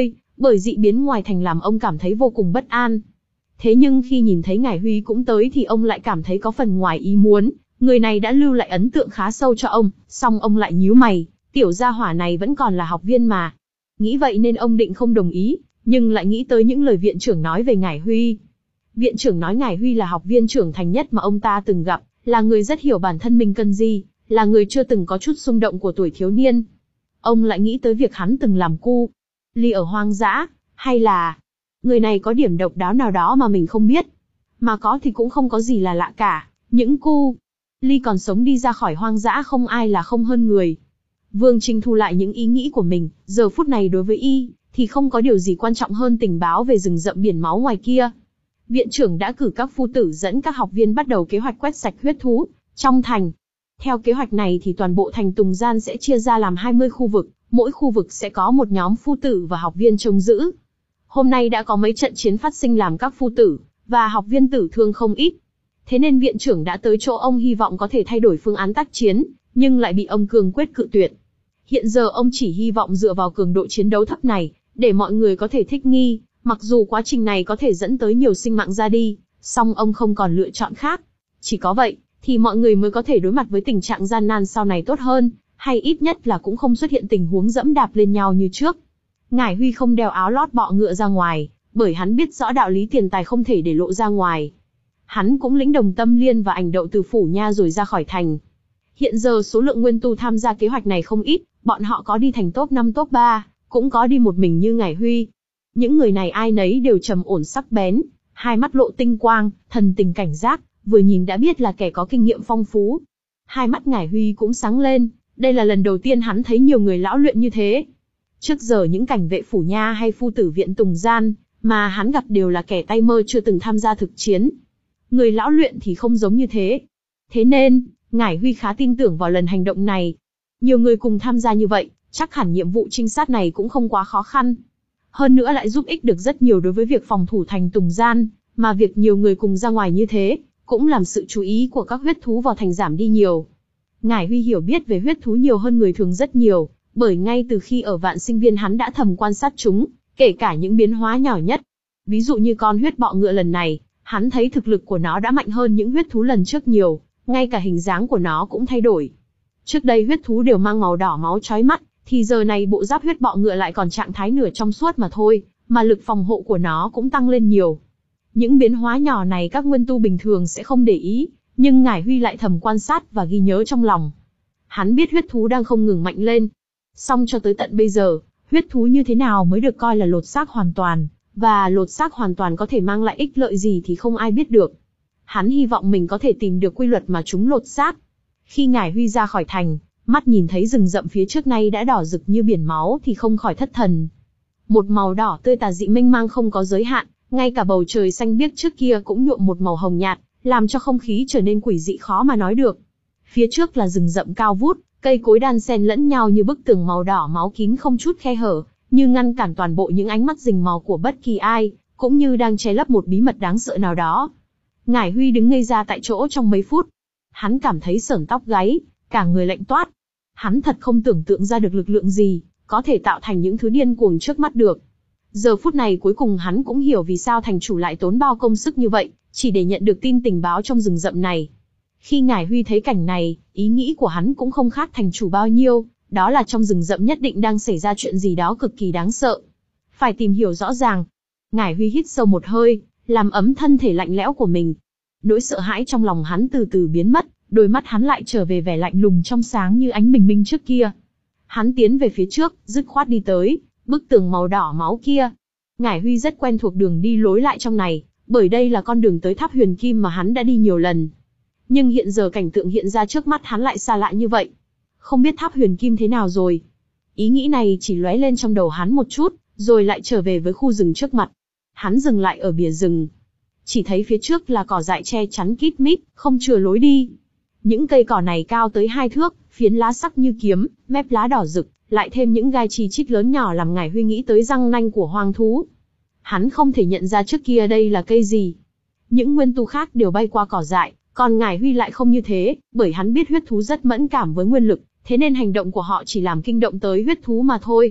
bởi dị biến ngoài thành làm ông cảm thấy vô cùng bất an. Thế nhưng khi nhìn thấy Ngải Huy cũng tới thì ông lại cảm thấy có phần ngoài ý muốn, người này đã lưu lại ấn tượng khá sâu cho ông, song ông lại nhíu mày, tiểu gia hỏa này vẫn còn là học viên mà. Nghĩ vậy nên ông định không đồng ý, nhưng lại nghĩ tới những lời viện trưởng nói về Ngải Huy. Viện trưởng nói Ngải Huy là học viên trưởng thành nhất mà ông ta từng gặp, là người rất hiểu bản thân mình cần gì, là người chưa từng có chút xung động của tuổi thiếu niên. Ông lại nghĩ tới việc hắn từng làm cu ly ở hoang dã, hay là người này có điểm độc đáo nào đó mà mình không biết. Mà có thì cũng không có gì là lạ cả, những cu ly còn sống đi ra khỏi hoang dã không ai là không hơn người. Vương Trinh thu lại những ý nghĩ của mình, giờ phút này đối với y, thì không có điều gì quan trọng hơn tình báo về rừng rậm biển máu ngoài kia. Viện trưởng đã cử các phu tử dẫn các học viên bắt đầu kế hoạch quét sạch huyết thú trong thành. Theo kế hoạch này thì toàn bộ thành Tùng Gian sẽ chia ra làm hai mươi khu vực, mỗi khu vực sẽ có một nhóm phu tử và học viên trông giữ. Hôm nay đã có mấy trận chiến phát sinh làm các phu tử và học viên tử thương không ít. Thế nên viện trưởng đã tới chỗ ông hy vọng có thể thay đổi phương án tác chiến, nhưng lại bị ông cương quyết cự tuyệt. Hiện giờ ông chỉ hy vọng dựa vào cường độ chiến đấu thấp này, để mọi người có thể thích nghi, mặc dù quá trình này có thể dẫn tới nhiều sinh mạng ra đi, song ông không còn lựa chọn khác. Chỉ có vậy, thì mọi người mới có thể đối mặt với tình trạng gian nan sau này tốt hơn, hay ít nhất là cũng không xuất hiện tình huống dẫm đạp lên nhau như trước. Ngải Huy không đeo áo lót bọ ngựa ra ngoài, bởi hắn biết rõ đạo lý tiền tài không thể để lộ ra ngoài. Hắn cũng lĩnh Đồng Tâm Liên và Ảnh Đậu từ phủ nha rồi ra khỏi thành. Hiện giờ số lượng nguyên tu tham gia kế hoạch này không ít, bọn họ có đi thành top năm top ba, cũng có đi một mình như Ngải Huy. Những người này ai nấy đều trầm ổn sắc bén, hai mắt lộ tinh quang, thần tình cảnh giác, vừa nhìn đã biết là kẻ có kinh nghiệm phong phú. Hai mắt Ngải Huy cũng sáng lên, đây là lần đầu tiên hắn thấy nhiều người lão luyện như thế. Trước giờ những cảnh vệ phủ nha hay phu tử viện Tùng Gian, mà hắn gặp đều là kẻ tay mơ chưa từng tham gia thực chiến. Người lão luyện thì không giống như thế. Thế nên, Ngải Huy khá tin tưởng vào lần hành động này. Nhiều người cùng tham gia như vậy, chắc hẳn nhiệm vụ trinh sát này cũng không quá khó khăn. Hơn nữa lại giúp ích được rất nhiều đối với việc phòng thủ thành Tùng Gian, mà việc nhiều người cùng ra ngoài như thế, cũng làm sự chú ý của các huyết thú vào thành giảm đi nhiều. Ngải Huy hiểu biết về huyết thú nhiều hơn người thường rất nhiều, bởi ngay từ khi ở Vạn Sinh Viên hắn đã thầm quan sát chúng, kể cả những biến hóa nhỏ nhất. Ví dụ như con huyết bọ ngựa lần này, hắn thấy thực lực của nó đã mạnh hơn những huyết thú lần trước nhiều, ngay cả hình dáng của nó cũng thay đổi. Trước đây huyết thú đều mang màu đỏ máu chói mắt, thì giờ này bộ giáp huyết bọ ngựa lại còn trạng thái nửa trong suốt mà thôi, mà lực phòng hộ của nó cũng tăng lên nhiều. Những biến hóa nhỏ này các nguyên tu bình thường sẽ không để ý, nhưng Ngải Huy lại thầm quan sát và ghi nhớ trong lòng. Hắn biết huyết thú đang không ngừng mạnh lên. Song cho tới tận bây giờ, huyết thú như thế nào mới được coi là lột xác hoàn toàn, và lột xác hoàn toàn có thể mang lại ích lợi gì thì không ai biết được. Hắn hy vọng mình có thể tìm được quy luật mà chúng lột xác. Khi Ngải Huy ra khỏi thành, mắt nhìn thấy rừng rậm phía trước nay đã đỏ rực như biển máu thì không khỏi thất thần. Một màu đỏ tươi tà dị mênh mang không có giới hạn, ngay cả bầu trời xanh biếc trước kia cũng nhuộm một màu hồng nhạt, làm cho không khí trở nên quỷ dị khó mà nói được. Phía trước là rừng rậm cao vút, cây cối đan xen lẫn nhau như bức tường màu đỏ máu kín không chút khe hở, như ngăn cản toàn bộ những ánh mắt rình mò của bất kỳ ai, cũng như đang che lấp một bí mật đáng sợ nào đó. Ngải Huy đứng ngây ra tại chỗ trong mấy phút. Hắn cảm thấy sởn tóc gáy, cả người lạnh toát. Hắn thật không tưởng tượng ra được lực lượng gì có thể tạo thành những thứ điên cuồng trước mắt được. Giờ phút này cuối cùng hắn cũng hiểu vì sao thành chủ lại tốn bao công sức như vậy, chỉ để nhận được tin tình báo trong rừng rậm này. Khi Ngải Huy thấy cảnh này, ý nghĩ của hắn cũng không khác thành chủ bao nhiêu, đó là trong rừng rậm nhất định đang xảy ra chuyện gì đó cực kỳ đáng sợ. Phải tìm hiểu rõ ràng. Ngải Huy hít sâu một hơi, làm ấm thân thể lạnh lẽo của mình. Nỗi sợ hãi trong lòng hắn từ từ biến mất, đôi mắt hắn lại trở về vẻ lạnh lùng trong sáng như ánh bình minh trước kia. Hắn tiến về phía trước, dứt khoát đi tới bức tường màu đỏ máu kia. Ngải Huy rất quen thuộc đường đi lối lại trong này, bởi đây là con đường tới tháp Huyền Kim mà hắn đã đi nhiều lần. Nhưng hiện giờ cảnh tượng hiện ra trước mắt hắn lại xa lạ như vậy. Không biết tháp Huyền Kim thế nào rồi? Ý nghĩ này chỉ lóe lên trong đầu hắn một chút, rồi lại trở về với khu rừng trước mặt. Hắn dừng lại ở bìa rừng. Chỉ thấy phía trước là cỏ dại che chắn kín mít, không chừa lối đi. Những cây cỏ này cao tới hai thước, phiến lá sắc như kiếm, mép lá đỏ rực, lại thêm những gai chi chít lớn nhỏ làm Ngải Huy nghĩ tới răng nanh của hoang thú. Hắn không thể nhận ra trước kia đây là cây gì. Những nguyên tu khác đều bay qua cỏ dại, còn Ngải Huy lại không như thế, bởi hắn biết huyết thú rất mẫn cảm với nguyên lực, thế nên hành động của họ chỉ làm kinh động tới huyết thú mà thôi.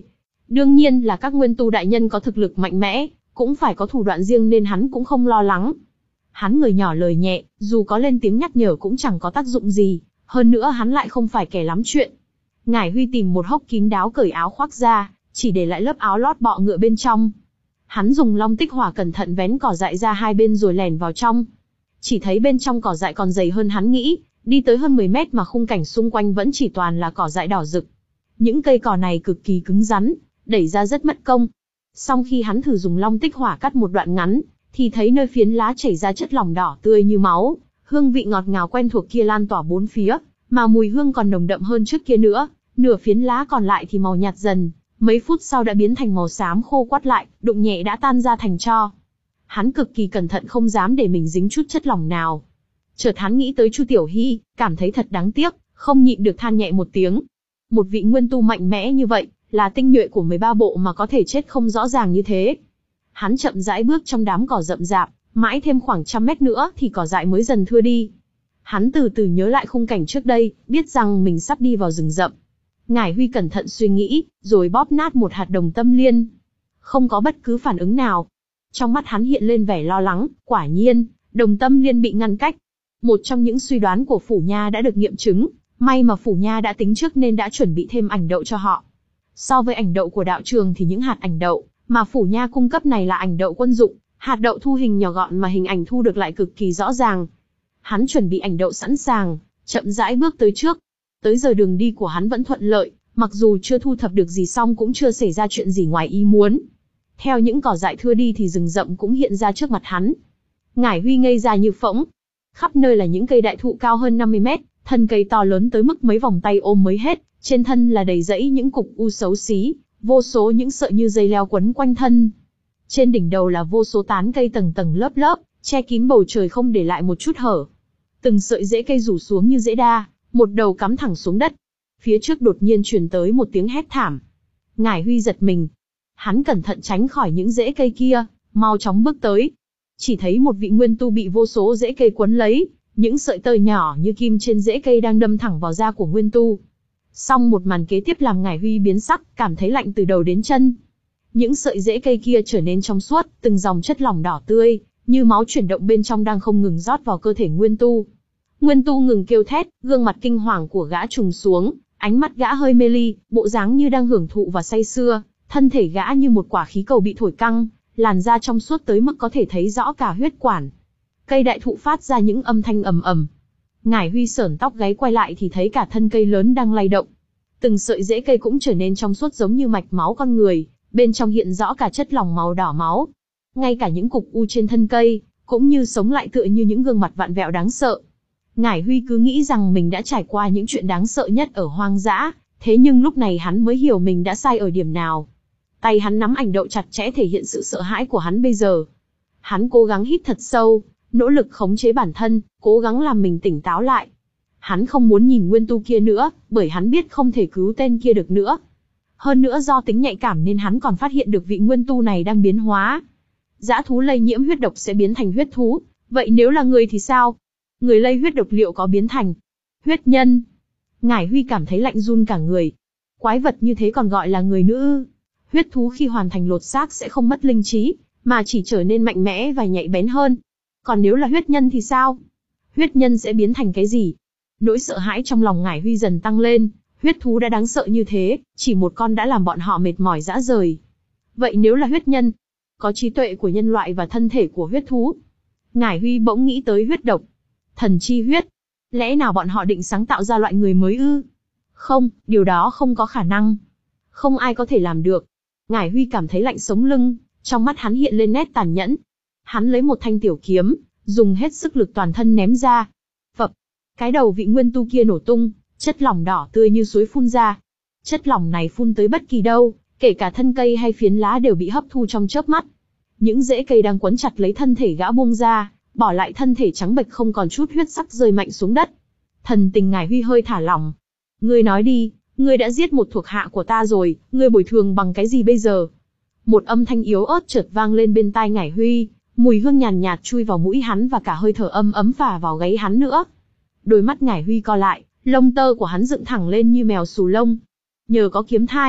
Đương nhiên là các nguyên tu đại nhân có thực lực mạnh mẽ, cũng phải có thủ đoạn riêng nên hắn cũng không lo lắng. Hắn người nhỏ lời nhẹ, dù có lên tiếng nhắc nhở cũng chẳng có tác dụng gì, hơn nữa hắn lại không phải kẻ lắm chuyện. Ngải Huy tìm một hốc kín đáo cởi áo khoác ra, chỉ để lại lớp áo lót bọ ngựa bên trong. Hắn dùng long tích hỏa cẩn thận vén cỏ dại ra hai bên rồi lèn vào trong. Chỉ thấy bên trong cỏ dại còn dày hơn hắn nghĩ, đi tới hơn mười mét mà khung cảnh xung quanh vẫn chỉ toàn là cỏ dại đỏ rực. Những cây cỏ này cực kỳ cứng rắn, đẩy ra rất mất công. Song khi hắn thử dùng long tích hỏa cắt một đoạn ngắn, thì thấy nơi phiến lá chảy ra chất lỏng đỏ tươi như máu, hương vị ngọt ngào quen thuộc kia lan tỏa bốn phía, mà mùi hương còn nồng đậm hơn trước kia nữa. Nửa phiến lá còn lại thì màu nhạt dần, mấy phút sau đã biến thành màu xám khô quắt lại, đụng nhẹ đã tan ra thành tro. Hắn cực kỳ cẩn thận không dám để mình dính chút chất lỏng nào. Chợt hắn nghĩ tới Chu Tiểu Hy, cảm thấy thật đáng tiếc, không nhịn được than nhẹ một tiếng. Một vị nguyên tu mạnh mẽ như vậy, là tinh nhuệ của mười ba bộ mà có thể chết không rõ ràng như thế. Hắn chậm rãi bước trong đám cỏ rậm rạp, mãi thêm khoảng trăm mét nữa thì cỏ dại mới dần thưa đi. Hắn từ từ nhớ lại khung cảnh trước đây, biết rằng mình sắp đi vào rừng rậm. Ngải Huy cẩn thận suy nghĩ, rồi bóp nát một hạt đồng tâm liên. Không có bất cứ phản ứng nào. Trong mắt hắn hiện lên vẻ lo lắng, quả nhiên, đồng tâm liên bị ngăn cách. Một trong những suy đoán của Phủ Nha đã được nghiệm chứng, may mà Phủ Nha đã tính trước nên đã chuẩn bị thêm ảnh đậu cho họ. So với ảnh đậu của đạo trường thì những hạt ảnh đậu mà Phủ Nha cung cấp này là ảnh đậu quân dụng, hạt đậu thu hình nhỏ gọn mà hình ảnh thu được lại cực kỳ rõ ràng. Hắn chuẩn bị ảnh đậu sẵn sàng, chậm rãi bước tới trước. Tới giờ đường đi của hắn vẫn thuận lợi, mặc dù chưa thu thập được gì xong cũng chưa xảy ra chuyện gì ngoài ý muốn. Theo những cỏ dại thưa đi thì rừng rậm cũng hiện ra trước mặt hắn. Ngải Huy ngây ra như phỗng. Khắp nơi là những cây đại thụ cao hơn năm mươi mét, thân cây to lớn tới mức mấy vòng tay ôm mới hết, trên thân là đầy rẫy những cục u xấu xí, vô số những sợi như dây leo quấn quanh thân. Trên đỉnh đầu là vô số tán cây tầng tầng lớp lớp, che kín bầu trời không để lại một chút hở. Từng sợi rễ cây rủ xuống như rễ đa, một đầu cắm thẳng xuống đất. Phía trước đột nhiên truyền tới một tiếng hét thảm. Ngải Huy giật mình. Hắn cẩn thận tránh khỏi những rễ cây kia, mau chóng bước tới. Chỉ thấy một vị nguyên tu bị vô số rễ cây quấn lấy, những sợi tơ nhỏ như kim trên rễ cây đang đâm thẳng vào da của nguyên tu. Song một màn kế tiếp làm Ngải Huy biến sắc, cảm thấy lạnh từ đầu đến chân. Những sợi rễ cây kia trở nên trong suốt, từng dòng chất lỏng đỏ tươi, như máu chuyển động bên trong đang không ngừng rót vào cơ thể nguyên tu. Nguyên tu ngừng kêu thét, gương mặt kinh hoàng của gã trùng xuống, ánh mắt gã hơi mê ly, bộ dáng như đang hưởng thụ và say sưa, thân thể gã như một quả khí cầu bị thổi căng, làn da trong suốt tới mức có thể thấy rõ cả huyết quản. Cây đại thụ phát ra những âm thanh ầm ầm. Ngải Huy sởn tóc gáy quay lại thì thấy cả thân cây lớn đang lay động. Từng sợi rễ cây cũng trở nên trong suốt giống như mạch máu con người, bên trong hiện rõ cả chất lỏng màu đỏ máu. Ngay cả những cục u trên thân cây, cũng như sống lại tựa như những gương mặt vặn vẹo đáng sợ. Ngải Huy cứ nghĩ rằng mình đã trải qua những chuyện đáng sợ nhất ở hoang dã, thế nhưng lúc này hắn mới hiểu mình đã sai ở điểm nào. Tay hắn nắm ảnh đậu chặt chẽ thể hiện sự sợ hãi của hắn bây giờ. Hắn cố gắng hít thật sâu, nỗ lực khống chế bản thân, cố gắng làm mình tỉnh táo lại. Hắn không muốn nhìn nguyên tu kia nữa, bởi hắn biết không thể cứu tên kia được nữa. Hơn nữa do tính nhạy cảm nên hắn còn phát hiện được vị nguyên tu này đang biến hóa. Dã thú lây nhiễm huyết độc sẽ biến thành huyết thú, vậy nếu là người thì sao? Người lây huyết độc liệu có biến thành huyết nhân? Ngải Huy cảm thấy lạnh run cả người. Quái vật như thế còn gọi là người nữa ư? Huyết thú khi hoàn thành lột xác sẽ không mất linh trí, mà chỉ trở nên mạnh mẽ và nhạy bén hơn. Còn nếu là huyết nhân thì sao? Huyết nhân sẽ biến thành cái gì? Nỗi sợ hãi trong lòng Ngải Huy dần tăng lên. Huyết thú đã đáng sợ như thế, chỉ một con đã làm bọn họ mệt mỏi rã rời. Vậy nếu là huyết nhân, có trí tuệ của nhân loại và thân thể của huyết thú? Ngải Huy bỗng nghĩ tới huyết độc, thần chi huyết. Lẽ nào bọn họ định sáng tạo ra loại người mới ư? Không, điều đó không có khả năng. Không ai có thể làm được. Ngải Huy cảm thấy lạnh sống lưng, trong mắt hắn hiện lên nét tàn nhẫn. Hắn lấy một thanh tiểu kiếm, dùng hết sức lực toàn thân ném ra. Phập, cái đầu vị nguyên tu kia nổ tung, chất lỏng đỏ tươi như suối phun ra. Chất lỏng này phun tới bất kỳ đâu, kể cả thân cây hay phiến lá đều bị hấp thu trong chớp mắt. Những rễ cây đang quấn chặt lấy thân thể gã buông ra, bỏ lại thân thể trắng bệch không còn chút huyết sắc rơi mạnh xuống đất. Thần tình Ngải Huy hơi thả lỏng. Ngươi nói đi, ngươi đã giết một thuộc hạ của ta rồi, ngươi bồi thường bằng cái gì bây giờ? Một âm thanh yếu ớt chợt vang lên bên tai Ngải Huy, mùi hương nhàn nhạt, nhạt chui vào mũi hắn và cả hơi thở âm ấm phả vào gáy hắn nữa. Đôi mắt Ngải Huy co lại, lông tơ của hắn dựng thẳng lên như mèo xù lông. Nhờ có kiếm thai,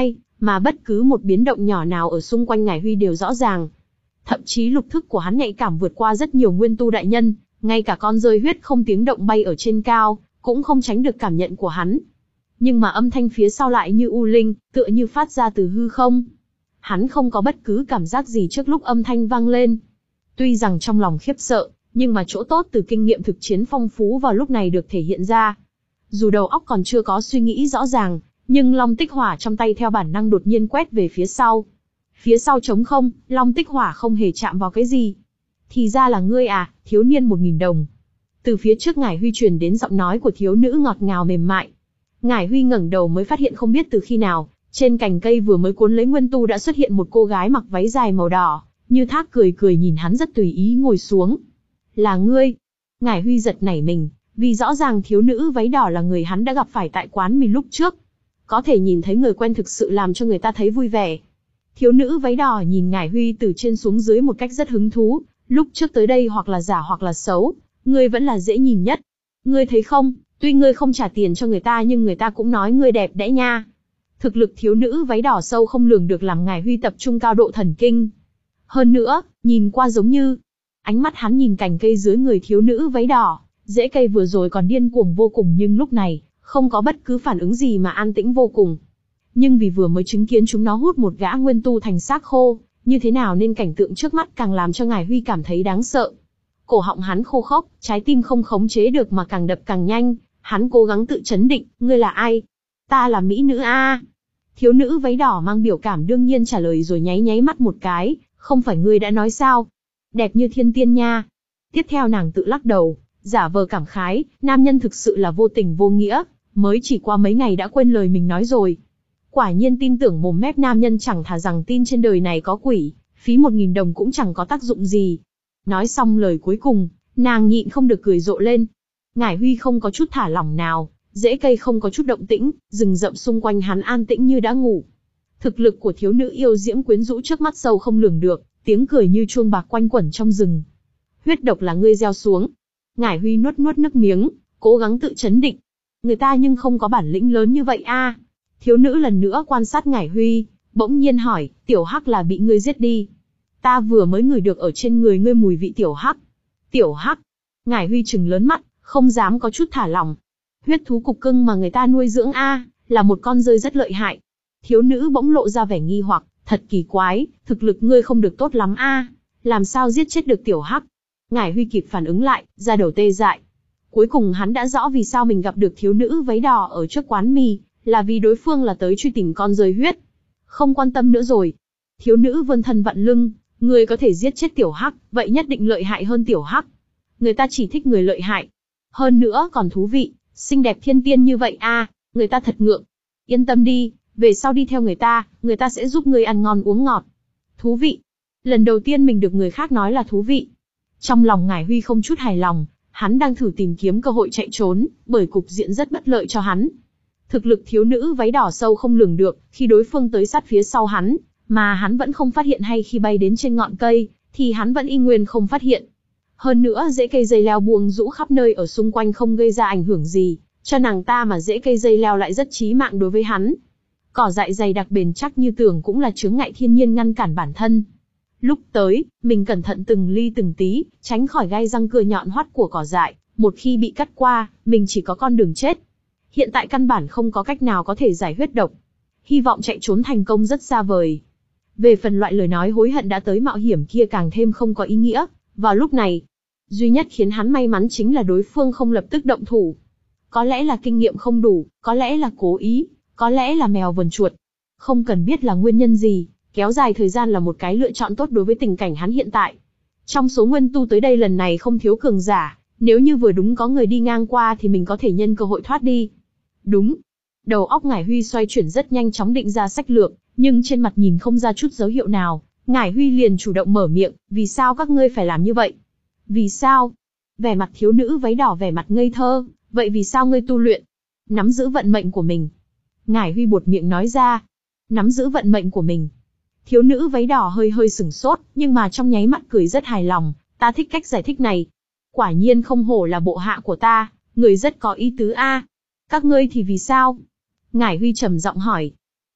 mà bất cứ một biến động nhỏ nào ở xung quanh Ngải Huy đều rõ ràng. Thậm chí lục thức của hắn nhạy cảm vượt qua rất nhiều nguyên tu đại nhân, ngay cả con rơi huyết không tiếng động bay ở trên cao, cũng không tránh được cảm nhận của hắn. Nhưng mà âm thanh phía sau lại như u linh, tựa như phát ra từ hư không. Hắn không có bất cứ cảm giác gì trước lúc âm thanh vang lên. Tuy rằng trong lòng khiếp sợ, nhưng mà chỗ tốt từ kinh nghiệm thực chiến phong phú vào lúc này được thể hiện ra. Dù đầu óc còn chưa có suy nghĩ rõ ràng, nhưng long tích hỏa trong tay theo bản năng đột nhiên quét về phía sau. Phía sau trống không, long tích hỏa không hề chạm vào cái gì. Thì ra là ngươi à, thiếu niên một nghìn đồng. Từ phía trước Ngải Huy truyền đến giọng nói của thiếu nữ ngọt ngào mềm mại. Ngải Huy ngẩng đầu mới phát hiện không biết từ khi nào, trên cành cây vừa mới cuốn lấy nguyên tu đã xuất hiện một cô gái mặc váy dài màu đỏ, như thác cười cười nhìn hắn rất tùy ý ngồi xuống. Là ngươi. Ngải Huy giật nảy mình, vì rõ ràng thiếu nữ váy đỏ là người hắn đã gặp phải tại quán mì lúc trước. Có thể nhìn thấy người quen thực sự làm cho người ta thấy vui vẻ. Thiếu nữ váy đỏ nhìn Ngải Huy từ trên xuống dưới một cách rất hứng thú, lúc trước tới đây hoặc là giả hoặc là xấu, ngươi vẫn là dễ nhìn nhất. Ngươi thấy không, tuy ngươi không trả tiền cho người ta nhưng người ta cũng nói ngươi đẹp đẽ nha. Thực lực thiếu nữ váy đỏ sâu không lường được làm Ngải Huy tập trung cao độ thần kinh. Hơn nữa, nhìn qua giống như... Ánh mắt hắn nhìn cành cây dưới người thiếu nữ váy đỏ, rễ cây vừa rồi còn điên cuồng vô cùng nhưng lúc này, không có bất cứ phản ứng gì mà an tĩnh vô cùng. Nhưng vì vừa mới chứng kiến chúng nó hút một gã nguyên tu thành xác khô, như thế nào nên cảnh tượng trước mắt càng làm cho Ngải Huy cảm thấy đáng sợ. Cổ họng hắn khô khốc, trái tim không khống chế được mà càng đập càng nhanh, hắn cố gắng tự chấn định, ngươi là ai? Ta là mỹ nữ a. Thiếu nữ váy đỏ mang biểu cảm đương nhiên trả lời rồi nháy nháy mắt một cái, không phải ngươi đã nói sao? Đẹp như thiên tiên nha. Tiếp theo nàng tự lắc đầu, giả vờ cảm khái, nam nhân thực sự là vô tình vô nghĩa, mới chỉ qua mấy ngày đã quên lời mình nói rồi. Quả nhiên tin tưởng mồm mép nam nhân chẳng thà rằng tin trên đời này có quỷ, phí một nghìn đồng cũng chẳng có tác dụng gì. Nói xong lời cuối cùng, nàng nhịn không được cười rộ lên. Ngải Huy không có chút thả lỏng nào, rễ cây không có chút động tĩnh, rừng rậm xung quanh hắn an tĩnh như đã ngủ. Thực lực của thiếu nữ yêu diễm quyến rũ trước mắt sâu không lường được, tiếng cười như chuông bạc quanh quẩn trong rừng. Huyết độc là ngươi gieo xuống. Ngải Huy nuốt nuốt nước miếng, cố gắng tự chấn định. Người ta nhưng không có bản lĩnh lớn như vậy a. Thiếu nữ lần nữa quan sát Ngải Huy, bỗng nhiên hỏi, tiểu hắc là bị ngươi giết đi. Ta vừa mới ngửi được ở trên người ngươi mùi vị tiểu hắc. Tiểu hắc. Ngải Huy trừng lớn mắt, không dám có chút thả lỏng. Huyết thú cục cưng mà người ta nuôi dưỡng a, là một con rơi rất lợi hại. Thiếu nữ bỗng lộ ra vẻ nghi hoặc, thật kỳ quái, thực lực ngươi không được tốt lắm a, làm sao giết chết được tiểu hắc? Ngải Huy kịp phản ứng lại, da đầu tê dại. Cuối cùng hắn đã rõ vì sao mình gặp được thiếu nữ váy đỏ ở trước quán mì, là vì đối phương là tới truy tìm con rơi huyết. Không quan tâm nữa rồi. Thiếu nữ vươn thân vặn lưng, người có thể giết chết tiểu hắc, vậy nhất định lợi hại hơn tiểu hắc. Người ta chỉ thích người lợi hại. Hơn nữa còn thú vị, xinh đẹp thiên tiên như vậy a, người ta thật ngượng. Yên tâm đi, về sau đi theo người ta, người ta sẽ giúp ngươi ăn ngon uống ngọt. Thú vị. Lần đầu tiên mình được người khác nói là thú vị. Trong lòng Ngải Huy không chút hài lòng, hắn đang thử tìm kiếm cơ hội chạy trốn, bởi cục diện rất bất lợi cho hắn. Thực lực thiếu nữ váy đỏ sâu không lường được, khi đối phương tới sát phía sau hắn, mà hắn vẫn không phát hiện hay khi bay đến trên ngọn cây, thì hắn vẫn y nguyên không phát hiện. Hơn nữa rễ cây dây leo buông rũ khắp nơi ở xung quanh không gây ra ảnh hưởng gì, cho nàng ta mà rễ cây dây leo lại rất chí mạng đối với hắn. Cỏ dại dày đặc bền chắc như tường cũng là chướng ngại thiên nhiên ngăn cản bản thân. Lúc tới, mình cẩn thận từng ly từng tí, tránh khỏi gai răng cưa nhọn hoắt của cỏ dại, một khi bị cắt qua, mình chỉ có con đường chết. Hiện tại căn bản không có cách nào có thể giải huyết độc. Hy vọng chạy trốn thành công rất xa vời. Về phần loại lời nói hối hận đã tới mạo hiểm kia càng thêm không có ý nghĩa. Vào lúc này, duy nhất khiến hắn may mắn chính là đối phương không lập tức động thủ. Có lẽ là kinh nghiệm không đủ, có lẽ là cố ý, có lẽ là mèo vờn chuột. Không cần biết là nguyên nhân gì, kéo dài thời gian là một cái lựa chọn tốt đối với tình cảnh hắn hiện tại. Trong số nguyên tu tới đây lần này không thiếu cường giả, nếu như vừa đúng có người đi ngang qua thì mình có thể nhân cơ hội thoát đi. Đúng. Đầu óc Ngải Huy xoay chuyển rất nhanh chóng định ra sách lược, nhưng trên mặt nhìn không ra chút dấu hiệu nào. Ngải Huy liền chủ động mở miệng, vì sao các ngươi phải làm như vậy? Vì sao? Vẻ mặt thiếu nữ váy đỏ vẻ mặt ngây thơ, vậy vì sao ngươi tu luyện? Nắm giữ vận mệnh của mình. Ngải Huy buột miệng nói ra. Nắm giữ vận mệnh của mình. Thiếu nữ váy đỏ hơi hơi sửng sốt, nhưng mà trong nháy mắt cười rất hài lòng, ta thích cách giải thích này. Quả nhiên không hổ là bộ hạ của ta, người rất có ý tứ a. Các ngươi thì vì sao? Ngải Huy trầm giọng hỏi.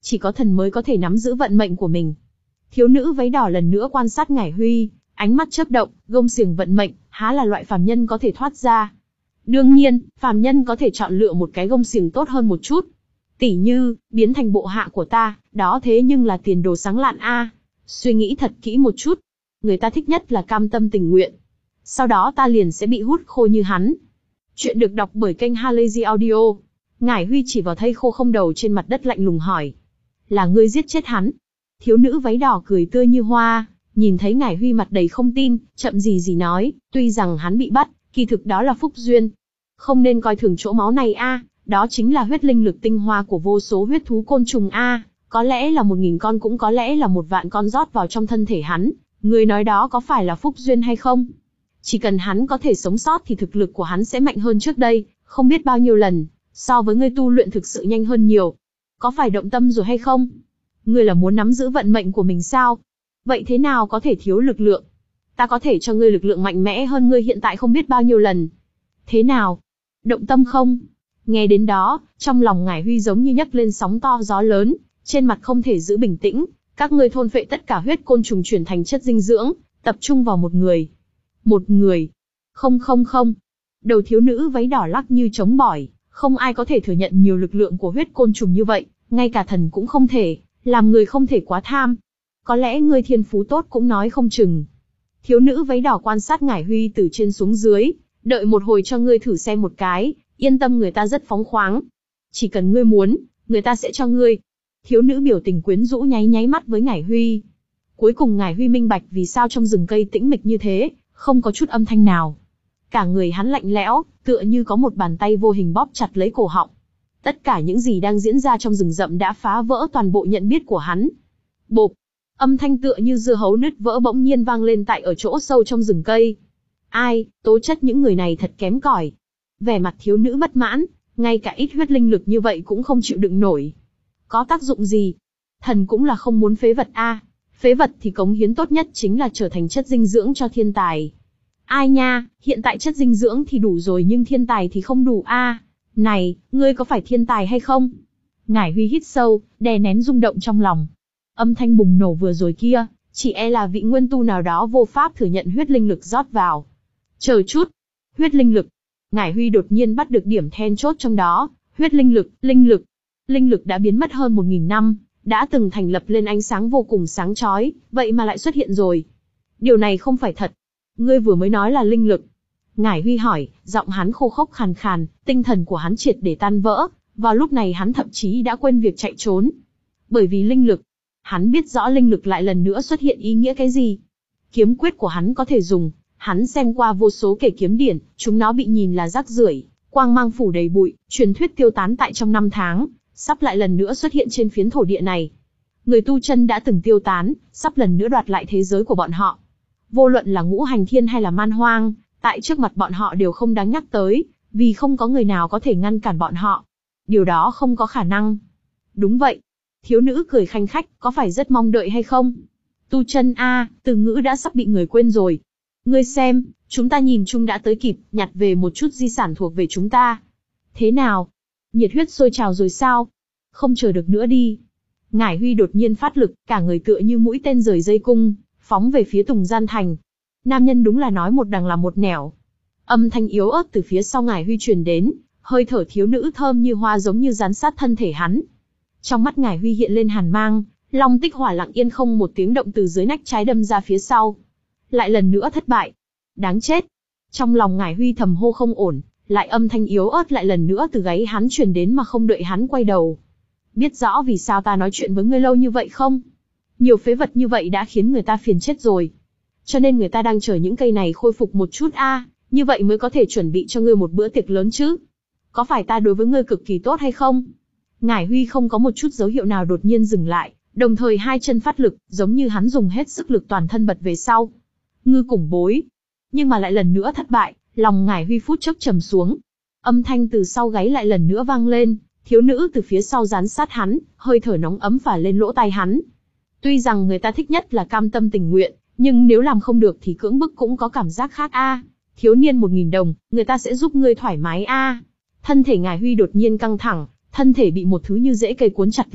chỉ có thần mới có thể nắm giữ vận mệnh của mình. Thiếu nữ váy đỏ lần nữa quan sát Ngải Huy, ánh mắt chớp động, gông xiềng vận mệnh, há là loại phàm nhân có thể thoát ra. Đương nhiên, phàm nhân có thể chọn lựa một cái gông xiềng tốt hơn một chút. Tỉ như, biến thành bộ hạ của ta, đó thế nhưng là tiền đồ sáng lạn a. Suy nghĩ thật kỹ một chút. Người ta thích nhất là cam tâm tình nguyện. Sau đó ta liền sẽ bị hút khô như hắn. Chuyện được đọc bởi kênh Halazy Audio. Ngải Huy chỉ vào thây khô không đầu trên mặt đất lạnh lùng hỏi. Là ngươi giết chết hắn? Thiếu nữ váy đỏ cười tươi như hoa, nhìn thấy Ngải Huy mặt đầy không tin, chậm gì gì nói, tuy rằng hắn bị bắt, kỳ thực đó là phúc duyên. Không nên coi thường chỗ máu này a, đó chính là huyết linh lực tinh hoa của vô số huyết thú côn trùng a, có lẽ là một nghìn con cũng có lẽ là một vạn con rót vào trong thân thể hắn, người nói đó có phải là phúc duyên hay không? Chỉ cần hắn có thể sống sót thì thực lực của hắn sẽ mạnh hơn trước đây, không biết bao nhiêu lần, so với ngươi tu luyện thực sự nhanh hơn nhiều. Có phải động tâm rồi hay không? Ngươi là muốn nắm giữ vận mệnh của mình sao? Vậy thế nào có thể thiếu lực lượng? Ta có thể cho ngươi lực lượng mạnh mẽ hơn ngươi hiện tại không biết bao nhiêu lần. Thế nào? Động tâm không? Nghe đến đó, trong lòng Ngải Huy giống như nhấc lên sóng to gió lớn, trên mặt không thể giữ bình tĩnh. Các ngươi thôn phệ tất cả huyết côn trùng chuyển thành chất dinh dưỡng, tập trung vào một người. Một người. Không không không. Đầu thiếu nữ váy đỏ lắc như trống bỏi, không ai có thể thừa nhận nhiều lực lượng của huyết côn trùng như vậy, ngay cả thần cũng không thể, làm người không thể quá tham. Có lẽ ngươi thiên phú tốt cũng nói không chừng. Thiếu nữ váy đỏ quan sát Ngải Huy từ trên xuống dưới, đợi một hồi cho ngươi thử xem một cái, yên tâm người ta rất phóng khoáng. Chỉ cần ngươi muốn, người ta sẽ cho ngươi. Thiếu nữ biểu tình quyến rũ nháy nháy mắt với Ngải Huy. Cuối cùng Ngải Huy minh bạch vì sao trong rừng cây tĩnh mịch như thế, không có chút âm thanh nào. Cả người hắn lạnh lẽo, tựa như có một bàn tay vô hình bóp chặt lấy cổ họng. Tất cả những gì đang diễn ra trong rừng rậm đã phá vỡ toàn bộ nhận biết của hắn. Bộp, âm thanh tựa như dưa hấu nứt vỡ bỗng nhiên vang lên tại ở chỗ sâu trong rừng cây. Ai, tố chất những người này thật kém cỏi. Vẻ mặt thiếu nữ bất mãn, ngay cả ít huyết linh lực như vậy cũng không chịu đựng nổi. Có tác dụng gì? Thần cũng là không muốn phế vật a. Phế vật thì cống hiến tốt nhất chính là trở thành chất dinh dưỡng cho thiên tài. Ai nha, hiện tại chất dinh dưỡng thì đủ rồi nhưng thiên tài thì không đủ a. Này, ngươi có phải thiên tài hay không? Ngải Huy hít sâu, đè nén rung động trong lòng. Âm thanh bùng nổ vừa rồi kia, chỉ e là vị nguyên tu nào đó vô pháp thừa nhận huyết linh lực rót vào. Chờ chút, huyết linh lực. Ngải Huy đột nhiên bắt được điểm then chốt trong đó, huyết linh lực, linh lực. Linh lực đã biến mất hơn một nghìn năm, đã từng thành lập lên ánh sáng vô cùng sáng chói, vậy mà lại xuất hiện rồi. Điều này không phải thật. Ngươi vừa mới nói là linh lực. Ngải Huy hỏi, giọng hắn khô khốc khàn khàn, tinh thần của hắn triệt để tan vỡ, vào lúc này hắn thậm chí đã quên việc chạy trốn. Bởi vì linh lực, hắn biết rõ linh lực lại lần nữa xuất hiện ý nghĩa cái gì. Kiếm quyết của hắn có thể dùng, hắn xem qua vô số kể kiếm điển, chúng nó bị nhìn là rác rưởi, quang mang phủ đầy bụi, truyền thuyết tiêu tán tại trong năm tháng, sắp lại lần nữa xuất hiện trên phiến thổ địa này. Người tu chân đã từng tiêu tán, sắp lần nữa đoạt lại thế giới của bọn họ. Vô luận là ngũ hành thiên hay là man hoang, tại trước mặt bọn họ đều không đáng nhắc tới, vì không có người nào có thể ngăn cản bọn họ. Điều đó không có khả năng. Đúng vậy. Thiếu nữ cười khanh khách, có phải rất mong đợi hay không? Tu chân a, từ ngữ đã sắp bị người quên rồi. Ngươi xem, chúng ta nhìn chung đã tới kịp, nhặt về một chút di sản thuộc về chúng ta. Thế nào? Nhiệt huyết sôi trào rồi sao? Không chờ được nữa đi. Ngải Huy đột nhiên phát lực, cả người tựa như mũi tên rời dây cung, phóng về phía Tùng Gian Thành. Nam nhân đúng là nói một đằng làm một nẻo. Âm thanh yếu ớt từ phía sau Ngải Huy truyền đến, hơi thở thiếu nữ thơm như hoa giống như dán sát thân thể hắn. Trong mắt Ngải Huy hiện lên hàn mang, long tích hỏa lặng yên không một tiếng động từ dưới nách trái đâm ra phía sau. Lại lần nữa thất bại. Đáng chết. Trong lòng Ngải Huy thầm hô không ổn, lại âm thanh yếu ớt lại lần nữa từ gáy hắn truyền đến mà không đợi hắn quay đầu. Biết rõ vì sao ta nói chuyện với ngươi lâu như vậy không? Nhiều phế vật như vậy đã khiến người ta phiền chết rồi. Cho nên người ta đang chờ những cây này khôi phục một chút a, à, như vậy mới có thể chuẩn bị cho ngươi một bữa tiệc lớn chứ. Có phải ta đối với ngươi cực kỳ tốt hay không? Ngải Huy không có một chút dấu hiệu nào đột nhiên dừng lại, đồng thời hai chân phát lực, giống như hắn dùng hết sức lực toàn thân bật về sau. Ngư củng bối. Nhưng mà lại lần nữa thất bại, lòng Ngải Huy phút chốc trầm xuống. Âm thanh từ sau gáy lại lần nữa vang lên, thiếu nữ từ phía sau dán sát hắn, hơi thở nóng ấm phả lên lỗ tai hắn. Tuy rằng người ta thích nhất là cam tâm tình nguyện, nhưng nếu làm không được thì cưỡng bức cũng có cảm giác khác a. À. Thiếu niên một nghìn đồng, người ta sẽ giúp ngươi thoải mái a. À. Thân thể Ngải Huy đột nhiên căng thẳng, thân thể bị một thứ như rễ cây cuốn chặt lấy,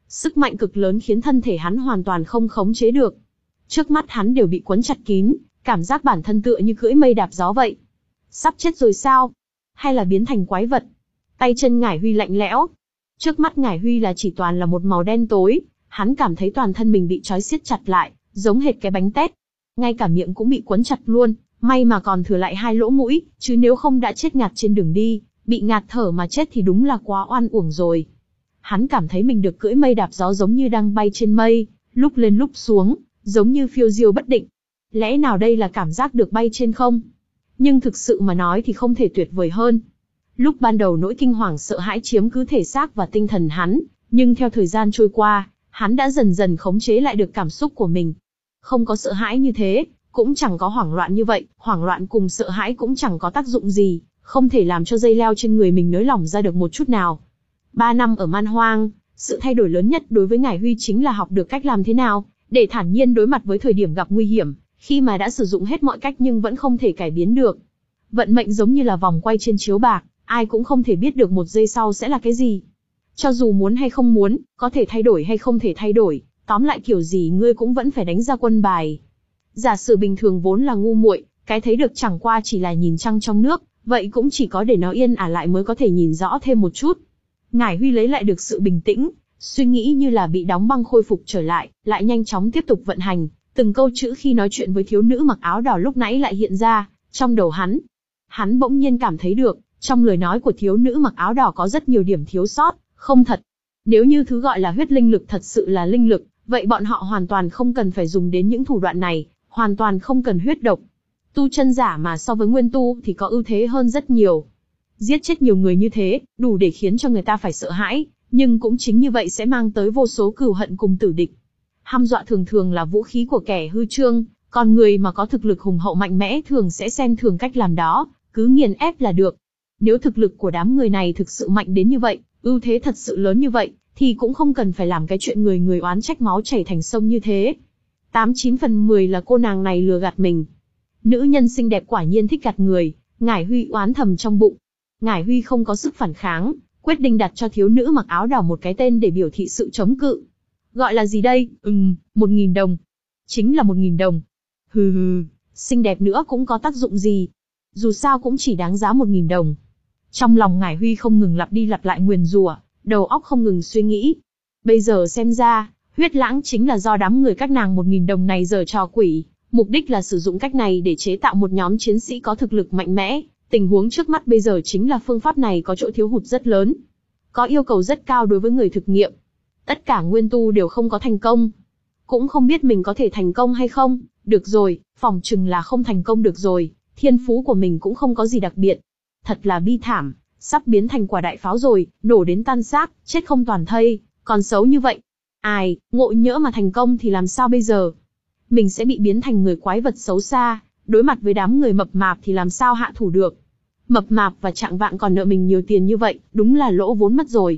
Sức mạnh cực lớn khiến thân thể hắn hoàn toàn không khống chế được. Trước mắt hắn đều bị quấn chặt kín, cảm giác bản thân tựa như cưỡi mây đạp gió vậy. Sắp chết rồi sao? Hay là biến thành quái vật? Tay chân Ngải Huy lạnh lẽo. Trước mắt Ngải Huy là chỉ toàn là một màu đen tối, hắn cảm thấy toàn thân mình bị trói siết chặt lại, giống hệt cái bánh tét. Ngay cả miệng cũng bị quấn chặt luôn, may mà còn thừa lại hai lỗ mũi, chứ nếu không đã chết ngạt trên đường đi, bị ngạt thở mà chết thì đúng là quá oan uổng rồi. Hắn cảm thấy mình được cưỡi mây đạp gió giống như đang bay trên mây, lúc lên lúc xuống, giống như phiêu diêu bất định. Lẽ nào đây là cảm giác được bay trên không? Nhưng thực sự mà nói thì không thể tuyệt vời hơn. Lúc ban đầu nỗi kinh hoàng sợ hãi chiếm cứ thể xác và tinh thần hắn, nhưng theo thời gian trôi qua, hắn đã dần dần khống chế lại được cảm xúc của mình. Không có sợ hãi như thế, cũng chẳng có hoảng loạn như vậy, hoảng loạn cùng sợ hãi cũng chẳng có tác dụng gì, không thể làm cho dây leo trên người mình nới lỏng ra được một chút nào. Ba năm ở man hoang, sự thay đổi lớn nhất đối với Ngải Huy chính là học được cách làm thế nào để thản nhiên đối mặt với thời điểm gặp nguy hiểm, khi mà đã sử dụng hết mọi cách nhưng vẫn không thể cải biến được. Vận mệnh giống như là vòng quay trên chiếu bạc, ai cũng không thể biết được một giây sau sẽ là cái gì. Cho dù muốn hay không muốn, có thể thay đổi hay không thể thay đổi, tóm lại kiểu gì ngươi cũng vẫn phải đánh ra quân bài. Giả sử bình thường vốn là ngu muội, cái thấy được chẳng qua chỉ là nhìn trăng trong nước, vậy cũng chỉ có để nó yên ả lại mới có thể nhìn rõ thêm một chút. Ngải Huy lấy lại được sự bình tĩnh, suy nghĩ như là bị đóng băng khôi phục trở lại, lại nhanh chóng tiếp tục vận hành, từng câu chữ khi nói chuyện với thiếu nữ mặc áo đỏ lúc nãy lại hiện ra trong đầu hắn. Hắn bỗng nhiên cảm thấy được, trong lời nói của thiếu nữ mặc áo đỏ có rất nhiều điểm thiếu sót, không thật. Nếu như thứ gọi là huyết linh lực thật sự là linh lực, vậy bọn họ hoàn toàn không cần phải dùng đến những thủ đoạn này, hoàn toàn không cần huyết độc. Tu chân giả mà so với nguyên tu thì có ưu thế hơn rất nhiều. Giết chết nhiều người như thế, đủ để khiến cho người ta phải sợ hãi, nhưng cũng chính như vậy sẽ mang tới vô số cừu hận cùng tử địch. Hăm dọa thường thường là vũ khí của kẻ hư trương, còn người mà có thực lực hùng hậu mạnh mẽ thường sẽ xem thường cách làm đó, cứ nghiền ép là được. Nếu thực lực của đám người này thực sự mạnh đến như vậy, ưu thế thật sự lớn như vậy, thì cũng không cần phải làm cái chuyện người người oán trách máu chảy thành sông như thế. Tám chín phần mười là cô nàng này lừa gạt mình. Nữ nhân xinh đẹp quả nhiên thích gạt người, Ngải Huy oán thầm trong bụng. Ngải Huy không có sức phản kháng, quyết định đặt cho thiếu nữ mặc áo đỏ một cái tên để biểu thị sự chống cự. Gọi là gì đây? Ừm, một nghìn đồng. Chính là một nghìn đồng. Hừ hừ, xinh đẹp nữa cũng có tác dụng gì. Dù sao cũng chỉ đáng giá một nghìn đồng. Trong lòng Ngải Huy không ngừng lặp đi lặp lại nguyền rủa, đầu óc không ngừng suy nghĩ. Bây giờ xem ra, huyết lãng chính là do đám người các nàng một nghìn đồng này giở trò quỷ, mục đích là sử dụng cách này để chế tạo một nhóm chiến sĩ có thực lực mạnh mẽ. Tình huống trước mắt bây giờ chính là phương pháp này có chỗ thiếu hụt rất lớn. Có yêu cầu rất cao đối với người thực nghiệm. Tất cả nguyên tu đều không có thành công. Cũng không biết mình có thể thành công hay không. Được rồi, phỏng chừng là không thành công được rồi. Thiên phú của mình cũng không có gì đặc biệt. Thật là bi thảm, sắp biến thành quả đại pháo rồi, nổ đến tan xác, chết không toàn thây, còn xấu như vậy. Ai, ngộ nhỡ mà thành công thì làm sao bây giờ? Mình sẽ bị biến thành người quái vật xấu xa, đối mặt với đám người mập mạp thì làm sao hạ thủ được? Mập mạp và Trạng Vạn còn nợ mình nhiều tiền như vậy, đúng là lỗ vốn mất rồi.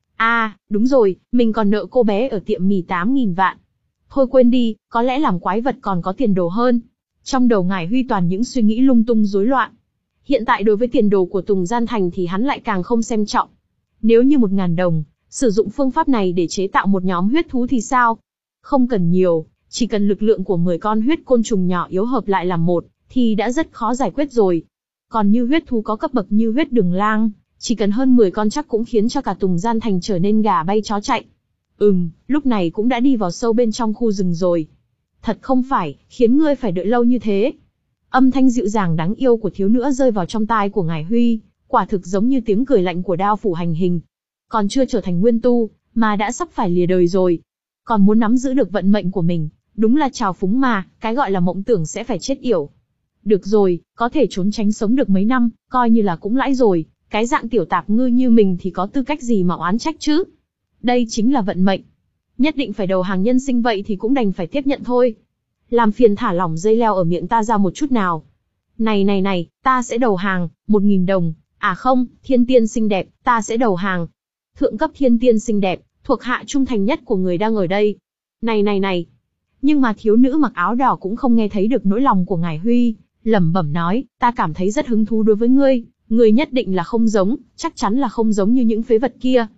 À, đúng rồi, mình còn nợ cô bé ở tiệm mì tám nghìn vạn. Thôi quên đi, có lẽ làm quái vật còn có tiền đồ hơn. Trong đầu Ngải Huy toàn những suy nghĩ lung tung rối loạn. Hiện tại đối với tiền đồ của Tùng Gian Thành thì hắn lại càng không xem trọng. Nếu như một ngàn đồng, sử dụng phương pháp này để chế tạo một nhóm huyết thú thì sao? Không cần nhiều, chỉ cần lực lượng của mười con huyết côn trùng nhỏ yếu hợp lại làm một, thì đã rất khó giải quyết rồi. Còn như huyết thú có cấp bậc như huyết đường lang, chỉ cần hơn mười con chắc cũng khiến cho cả Tùng Gian Thành trở nên gà bay chó chạy. Ừm, lúc này cũng đã đi vào sâu bên trong khu rừng rồi. Thật không phải, khiến ngươi phải đợi lâu như thế. Âm thanh dịu dàng đáng yêu của thiếu nữ rơi vào trong tai của Ngải Huy, quả thực giống như tiếng cười lạnh của đao phủ hành hình. Còn chưa trở thành nguyên tu, mà đã sắp phải lìa đời rồi. Còn muốn nắm giữ được vận mệnh của mình, đúng là trào phúng mà, cái gọi là mộng tưởng sẽ phải chết yểu. Được rồi, có thể trốn tránh sống được mấy năm, coi như là cũng lãi rồi, cái dạng tiểu tạp ngư như mình thì có tư cách gì mà oán trách chứ? Đây chính là vận mệnh. Nhất định phải đầu hàng nhân sinh vậy thì cũng đành phải tiếp nhận thôi. Làm phiền thả lỏng dây leo ở miệng ta ra một chút nào. Này này này, ta sẽ đầu hàng, một nghìn đồng, à không, thiên tiên xinh đẹp, ta sẽ đầu hàng. Thượng cấp thiên tiên xinh đẹp, thuộc hạ trung thành nhất của người đang ở đây. Này này này. Nhưng mà thiếu nữ mặc áo đỏ cũng không nghe thấy được nỗi lòng của Ngải Huy, lẩm bẩm nói, ta cảm thấy rất hứng thú đối với ngươi, ngươi nhất định là không giống, chắc chắn là không giống như những phế vật kia.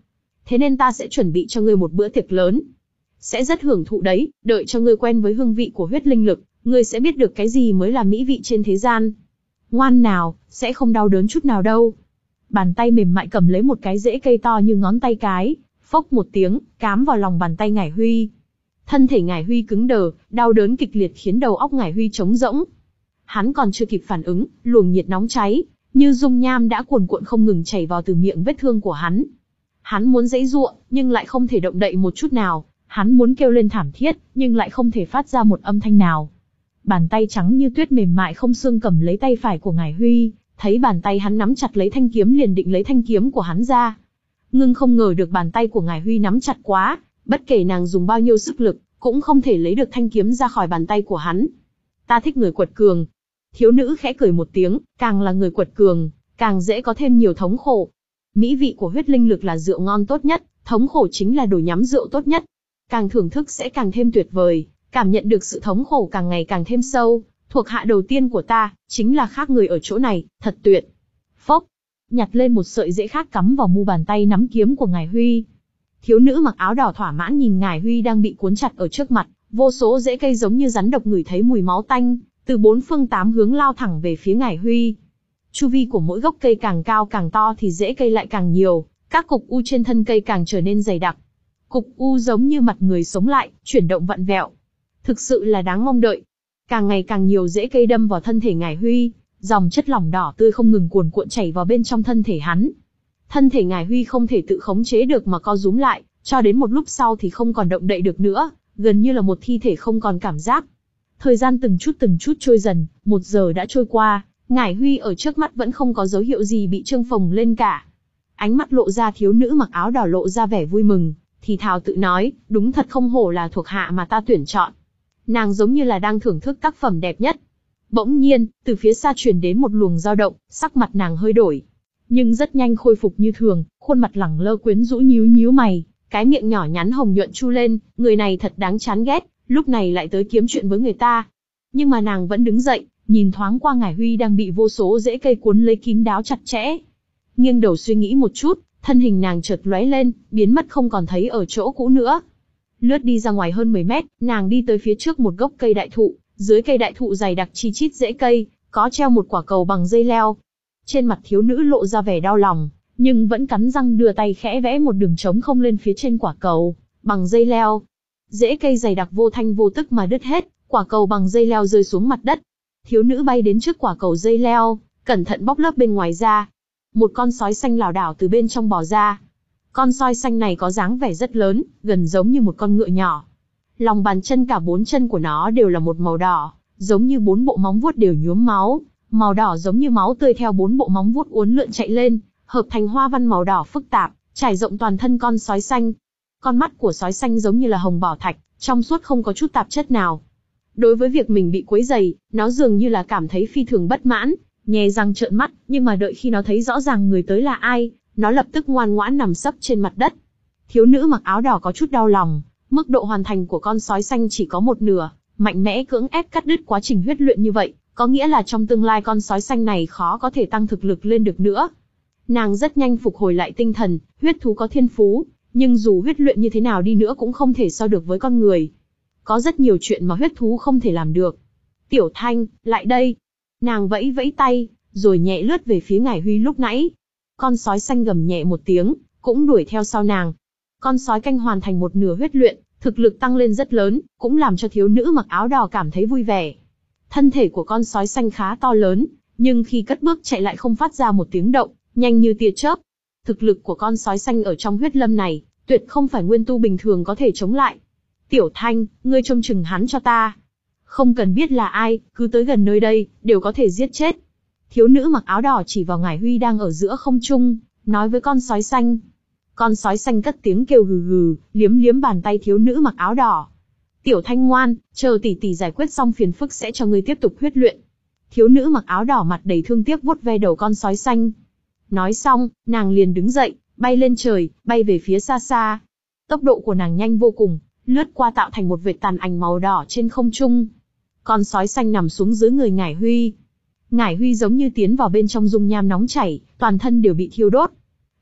thế nên ta sẽ chuẩn bị cho ngươi một bữa tiệc lớn. Sẽ rất hưởng thụ đấy, đợi cho ngươi quen với hương vị của huyết linh lực, ngươi sẽ biết được cái gì mới là mỹ vị trên thế gian. Ngoan nào, sẽ không đau đớn chút nào đâu. Bàn tay mềm mại cầm lấy một cái rễ cây to như ngón tay cái, phốc một tiếng, cám vào lòng bàn tay Ngải Huy. Thân thể Ngải Huy cứng đờ, đau đớn kịch liệt khiến đầu óc Ngải Huy trống rỗng. Hắn còn chưa kịp phản ứng, luồng nhiệt nóng cháy, như dung nham đã cuồn cuộn không ngừng chảy vào từ miệng vết thương của hắn. Hắn muốn giãy giụa, nhưng lại không thể động đậy một chút nào. Hắn muốn kêu lên thảm thiết, nhưng lại không thể phát ra một âm thanh nào. Bàn tay trắng như tuyết mềm mại không xương cầm lấy tay phải của Ngải Huy, thấy bàn tay hắn nắm chặt lấy thanh kiếm liền định lấy thanh kiếm của hắn ra. Nhưng không ngờ được bàn tay của Ngải Huy nắm chặt quá, bất kể nàng dùng bao nhiêu sức lực, cũng không thể lấy được thanh kiếm ra khỏi bàn tay của hắn. Ta thích người quật cường. Thiếu nữ khẽ cười một tiếng, càng là người quật cường, càng dễ có thêm nhiều thống khổ. Mỹ vị của huyết linh lực là rượu ngon tốt nhất, thống khổ chính là đồ nhắm rượu tốt nhất. Càng thưởng thức sẽ càng thêm tuyệt vời, cảm nhận được sự thống khổ càng ngày càng thêm sâu. Thuộc hạ đầu tiên của ta, chính là khác người ở chỗ này, thật tuyệt. Phốc, nhặt lên một sợi rễ khác cắm vào mu bàn tay nắm kiếm của Ngải Huy. Thiếu nữ mặc áo đỏ thỏa mãn nhìn Ngải Huy đang bị cuốn chặt ở trước mặt, vô số rễ cây giống như rắn độc ngửi thấy mùi máu tanh, từ bốn phương tám hướng lao thẳng về phía Ngải Huy. Chu vi của mỗi gốc cây càng cao càng to thì rễ cây lại càng nhiều, các cục u trên thân cây càng trở nên dày đặc. Cục u giống như mặt người sống lại, chuyển động vặn vẹo. Thực sự là đáng mong đợi. Càng ngày càng nhiều rễ cây đâm vào thân thể Ngải Huy, dòng chất lỏng đỏ tươi không ngừng cuồn cuộn chảy vào bên trong thân thể hắn. Thân thể Ngải Huy không thể tự khống chế được mà co rúm lại, cho đến một lúc sau thì không còn động đậy được nữa, gần như là một thi thể không còn cảm giác. Thời gian từng chút từng chút trôi dần, một giờ đã trôi qua, Ngải Huy ở trước mắt vẫn không có dấu hiệu gì bị trương phồng lên cả. Ánh mắt lộ ra thiếu nữ mặc áo đỏ lộ ra vẻ vui mừng, thì thào tự nói, đúng thật không hổ là thuộc hạ mà ta tuyển chọn. Nàng giống như là đang thưởng thức tác phẩm đẹp nhất. Bỗng nhiên, từ phía xa truyền đến một luồng dao động, sắc mặt nàng hơi đổi. Nhưng rất nhanh khôi phục như thường, khuôn mặt lẳng lơ quyến rũ nhíu nhíu mày, cái miệng nhỏ nhắn hồng nhuận chu lên, người này thật đáng chán ghét, lúc này lại tới kiếm chuyện với người ta. Nhưng mà nàng vẫn đứng dậy, nhìn thoáng qua Ngải Huy đang bị vô số rễ cây cuốn lấy kín đáo chặt chẽ. Nghiêng đầu suy nghĩ một chút, thân hình nàng chợt lóe lên, biến mất không còn thấy ở chỗ cũ nữa. Lướt đi ra ngoài hơn mười mét, nàng đi tới phía trước một gốc cây đại thụ, dưới cây đại thụ dày đặc chi chít rễ cây, có treo một quả cầu bằng dây leo. Trên mặt thiếu nữ lộ ra vẻ đau lòng, nhưng vẫn cắn răng đưa tay khẽ vẽ một đường trống không lên phía trên quả cầu, bằng dây leo. Rễ cây dày đặc vô thanh vô tức mà đứt hết, quả cầu bằng dây leo rơi xuống mặt đất. Thiếu nữ bay đến trước quả cầu dây leo, cẩn thận bóc lớp bên ngoài ra. Một con sói xanh lảo đảo từ bên trong bò ra. Con sói xanh này có dáng vẻ rất lớn, gần giống như một con ngựa nhỏ. Lòng bàn chân cả bốn chân của nó đều là một màu đỏ, giống như bốn bộ móng vuốt đều nhuốm máu, màu đỏ giống như máu tươi theo bốn bộ móng vuốt uốn lượn chạy lên, hợp thành hoa văn màu đỏ phức tạp, trải rộng toàn thân con sói xanh. Con mắt của sói xanh giống như là hồng bảo thạch, trong suốt không có chút tạp chất nào. Đối với việc mình bị quấy rầy, nó dường như là cảm thấy phi thường bất mãn, nhè răng trợn mắt, nhưng mà đợi khi nó thấy rõ ràng người tới là ai, nó lập tức ngoan ngoãn nằm sấp trên mặt đất. Thiếu nữ mặc áo đỏ có chút đau lòng, mức độ hoàn thành của con sói xanh chỉ có một nửa, mạnh mẽ cưỡng ép cắt đứt quá trình huyết luyện như vậy, có nghĩa là trong tương lai con sói xanh này khó có thể tăng thực lực lên được nữa. Nàng rất nhanh phục hồi lại tinh thần, huyết thú có thiên phú, nhưng dù huyết luyện như thế nào đi nữa cũng không thể so được với con người. Có rất nhiều chuyện mà huyết thú không thể làm được. Tiểu Thanh, lại đây. Nàng vẫy vẫy tay, rồi nhẹ lướt về phía Ngải Huy lúc nãy. Con sói xanh gầm nhẹ một tiếng, cũng đuổi theo sau nàng. Con sói canh hoàn thành một nửa huyết luyện, thực lực tăng lên rất lớn, cũng làm cho thiếu nữ mặc áo đỏ cảm thấy vui vẻ. Thân thể của con sói xanh khá to lớn, nhưng khi cất bước chạy lại không phát ra một tiếng động, nhanh như tia chớp. Thực lực của con sói xanh ở trong huyết lâm này, tuyệt không phải nguyên tu bình thường có thể chống lại. Tiểu Thanh, ngươi trông chừng hắn cho ta. Không cần biết là ai, cứ tới gần nơi đây, đều có thể giết chết. Thiếu nữ mặc áo đỏ chỉ vào Ngải Huy đang ở giữa không trung, nói với con sói xanh. Con sói xanh cất tiếng kêu gừ gừ, liếm liếm bàn tay thiếu nữ mặc áo đỏ. Tiểu Thanh ngoan, chờ tỷ tỷ giải quyết xong phiền phức sẽ cho ngươi tiếp tục huyết luyện. Thiếu nữ mặc áo đỏ mặt đầy thương tiếc vuốt ve đầu con sói xanh. Nói xong, nàng liền đứng dậy, bay lên trời, bay về phía xa xa. Tốc độ của nàng nhanh vô cùng, lướt qua tạo thành một vệt tàn ảnh màu đỏ trên không trung. Con sói xanh nằm xuống dưới người Ngải Huy. Ngải Huy giống như tiến vào bên trong dung nham nóng chảy, toàn thân đều bị thiêu đốt.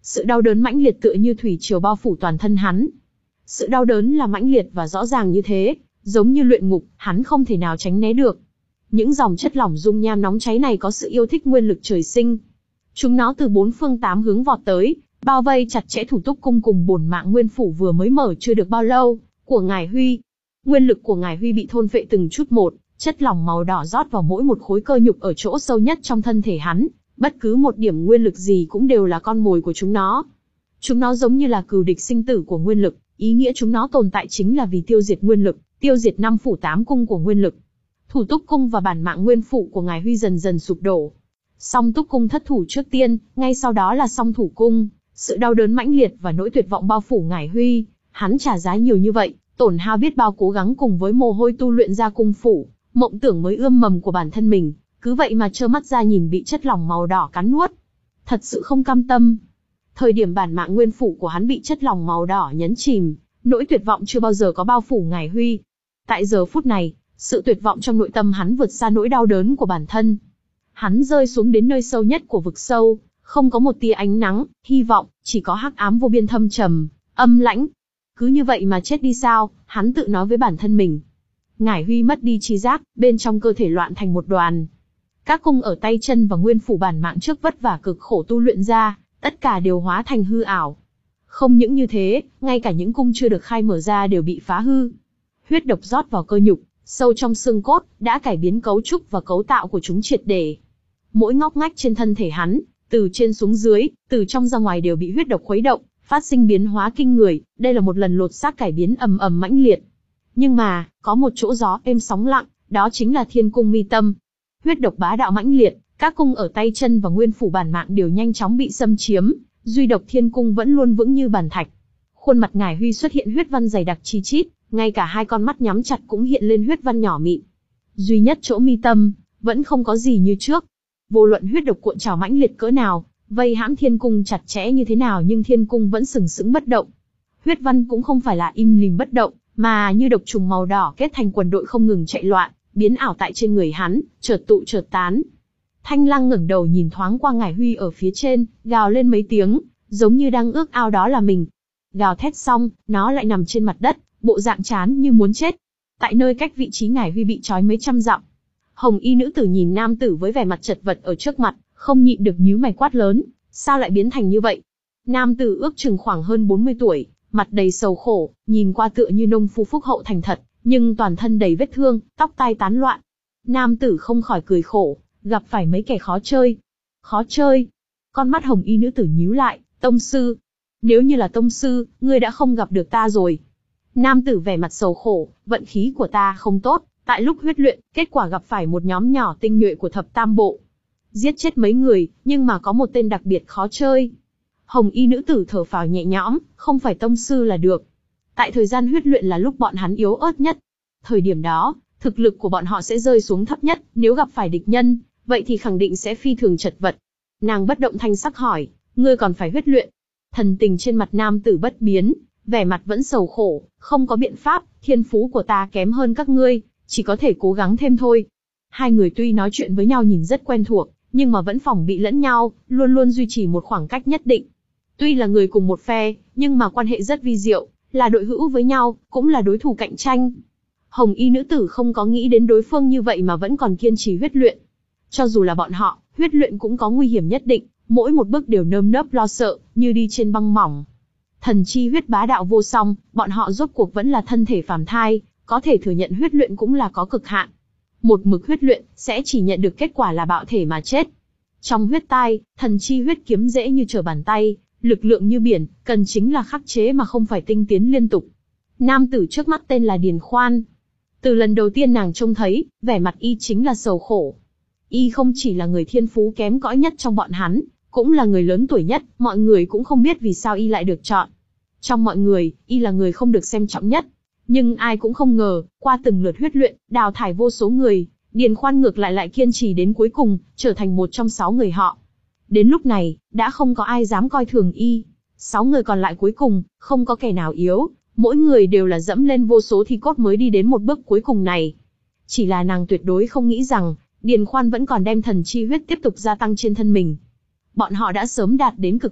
Sự đau đớn mãnh liệt tựa như thủy triều bao phủ toàn thân hắn. Sự đau đớn là mãnh liệt và rõ ràng như thế, giống như luyện ngục, hắn không thể nào tránh né được. Những dòng chất lỏng dung nham nóng cháy này có sự yêu thích nguyên lực trời sinh. Chúng nó từ bốn phương tám hướng vọt tới, bao vây chặt chẽ Thủ Túc Cung cùng bổn mạng nguyên phủ vừa mới mở chưa được bao lâu của Ngải Huy. Nguyên lực của Ngải Huy bị thôn phệ từng chút một, chất lỏng màu đỏ rót vào mỗi một khối cơ nhục ở chỗ sâu nhất trong thân thể hắn, bất cứ một điểm nguyên lực gì cũng đều là con mồi của chúng nó. Chúng nó giống như là cừu địch sinh tử của nguyên lực, ý nghĩa chúng nó tồn tại chính là vì tiêu diệt nguyên lực, tiêu diệt năm phủ tám cung của nguyên lực. Thủ Túc Cung và bản mạng nguyên phủ của Ngải Huy dần dần sụp đổ. Song Túc Cung thất thủ trước tiên, ngay sau đó là Song Thủ Cung. Sự đau đớn mãnh liệt và nỗi tuyệt vọng bao phủ Ngải Huy, hắn trả giá nhiều như vậy, tổn hao biết bao cố gắng cùng với mồ hôi tu luyện ra cung phủ, mộng tưởng mới ươm mầm của bản thân mình, cứ vậy mà trơ mắt ra nhìn bị chất lỏng màu đỏ cắn nuốt. Thật sự không cam tâm. Thời điểm bản mạng nguyên phủ của hắn bị chất lỏng màu đỏ nhấn chìm, nỗi tuyệt vọng chưa bao giờ có bao phủ Ngải Huy. Tại giờ phút này, sự tuyệt vọng trong nội tâm hắn vượt xa nỗi đau đớn của bản thân. Hắn rơi xuống đến nơi sâu nhất của vực sâu, không có một tia ánh nắng, hy vọng, chỉ có hắc ám vô biên thâm trầm, âm lãnh. Cứ như vậy mà chết đi sao, hắn tự nói với bản thân mình. Ngải Huy mất đi tri giác, bên trong cơ thể loạn thành một đoàn. Các cung ở tay chân và nguyên phủ bản mạng trước vất vả cực khổ tu luyện ra, tất cả đều hóa thành hư ảo. Không những như thế, ngay cả những cung chưa được khai mở ra đều bị phá hư. Huyết độc rót vào cơ nhục, sâu trong xương cốt, đã cải biến cấu trúc và cấu tạo của chúng triệt để. Mỗi ngóc ngách trên thân thể hắn, từ trên xuống dưới, từ trong ra ngoài đều bị huyết độc khuấy động, phát sinh biến hóa kinh người, đây là một lần lột xác cải biến ầm ầm mãnh liệt. Nhưng mà, có một chỗ gió êm sóng lặng, đó chính là Thiên Cung mi tâm. Huyết độc bá đạo mãnh liệt, các cung ở tay chân và nguyên phủ bản mạng đều nhanh chóng bị xâm chiếm, duy độc Thiên Cung vẫn luôn vững như bàn thạch. Khuôn mặt Ngải Huy xuất hiện huyết văn dày đặc chi chít, ngay cả hai con mắt nhắm chặt cũng hiện lên huyết văn nhỏ mịn. Duy nhất chỗ mi tâm, vẫn không có gì như trước. Vô luận huyết độc cuộn trào mãnh liệt cỡ nào, vây hãm Thiên Cung chặt chẽ như thế nào nhưng Thiên Cung vẫn sừng sững bất động. Huyết văn cũng không phải là im lìm bất động, mà như độc trùng màu đỏ kết thành quần đội không ngừng chạy loạn, biến ảo tại trên người hắn, chợt tụ chợt tán. Thanh Lăng ngẩng đầu nhìn thoáng qua Ngải Huy ở phía trên, gào lên mấy tiếng, giống như đang ước ao đó là mình. Gào thét xong, nó lại nằm trên mặt đất, bộ dạng chán như muốn chết. Tại nơi cách vị trí Ngải Huy bị trói mấy trăm dặm, hồng y nữ tử nhìn nam tử với vẻ mặt chật vật ở trước mặt, không nhịn được nhíu mày quát lớn, sao lại biến thành như vậy? Nam tử ước chừng khoảng hơn bốn mươi tuổi, mặt đầy sầu khổ, nhìn qua tựa như nông phu phúc hậu thành thật, nhưng toàn thân đầy vết thương, tóc tai tán loạn. Nam tử không khỏi cười khổ, gặp phải mấy kẻ khó chơi. Khó chơi? Con mắt hồng y nữ tử nhíu lại, tông sư. Nếu như là tông sư, ngươi đã không gặp được ta rồi. Nam tử vẻ mặt sầu khổ, vận khí của ta không tốt, tại lúc huyết luyện, kết quả gặp phải một nhóm nhỏ tinh nhuệ của thập tam bộ. Giết chết mấy người, nhưng mà có một tên đặc biệt khó chơi. Hồng y nữ tử thở phào nhẹ nhõm, không phải tông sư là được. Tại thời gian huyết luyện là lúc bọn hắn yếu ớt nhất. Thời điểm đó, thực lực của bọn họ sẽ rơi xuống thấp nhất, nếu gặp phải địch nhân, vậy thì khẳng định sẽ phi thường chật vật. Nàng bất động thanh sắc hỏi, ngươi còn phải huyết luyện? Thần tình trên mặt nam tử bất biến, vẻ mặt vẫn sầu khổ, không có biện pháp, thiên phú của ta kém hơn các ngươi, chỉ có thể cố gắng thêm thôi. Hai người tuy nói chuyện với nhau nhìn rất quen thuộc, nhưng mà vẫn phòng bị lẫn nhau, luôn luôn duy trì một khoảng cách nhất định. Tuy là người cùng một phe, nhưng mà quan hệ rất vi diệu, là đội hữu với nhau, cũng là đối thủ cạnh tranh. Hồng y nữ tử không có nghĩ đến đối phương như vậy mà vẫn còn kiên trì huyết luyện. Cho dù là bọn họ, huyết luyện cũng có nguy hiểm nhất định, mỗi một bước đều nơm nớp lo sợ, như đi trên băng mỏng. Thần chi huyết bá đạo vô song, bọn họ rốt cuộc vẫn là thân thể phàm thai, có thể thừa nhận huyết luyện cũng là có cực hạn. Một mực huyết luyện, sẽ chỉ nhận được kết quả là bạo thể mà chết. Trong huyết tai, thần chi huyết kiếm dễ như trở bàn tay, lực lượng như biển, cần chính là khắc chế mà không phải tinh tiến liên tục. Nam tử trước mắt tên là Điền Khoan. Từ lần đầu tiên nàng trông thấy, vẻ mặt y chính là sầu khổ. Y không chỉ là người thiên phú kém cỏi nhất trong bọn hắn, cũng là người lớn tuổi nhất, mọi người cũng không biết vì sao y lại được chọn. Trong mọi người, y là người không được xem trọng nhất. Nhưng ai cũng không ngờ, qua từng lượt huyết luyện, đào thải vô số người, Điền Khoan ngược lại lại kiên trì đến cuối cùng, trở thành một trong sáu người họ. Đến lúc này, đã không có ai dám coi thường y. Sáu người còn lại cuối cùng, không có kẻ nào yếu, mỗi người đều là dẫm lên vô số thi cốt mới đi đến một bước cuối cùng này. Chỉ là nàng tuyệt đối không nghĩ rằng, Điền Khoan vẫn còn đem thần chi huyết tiếp tục gia tăng trên thân mình. Bọn họ đã sớm đạt đến cực hạn,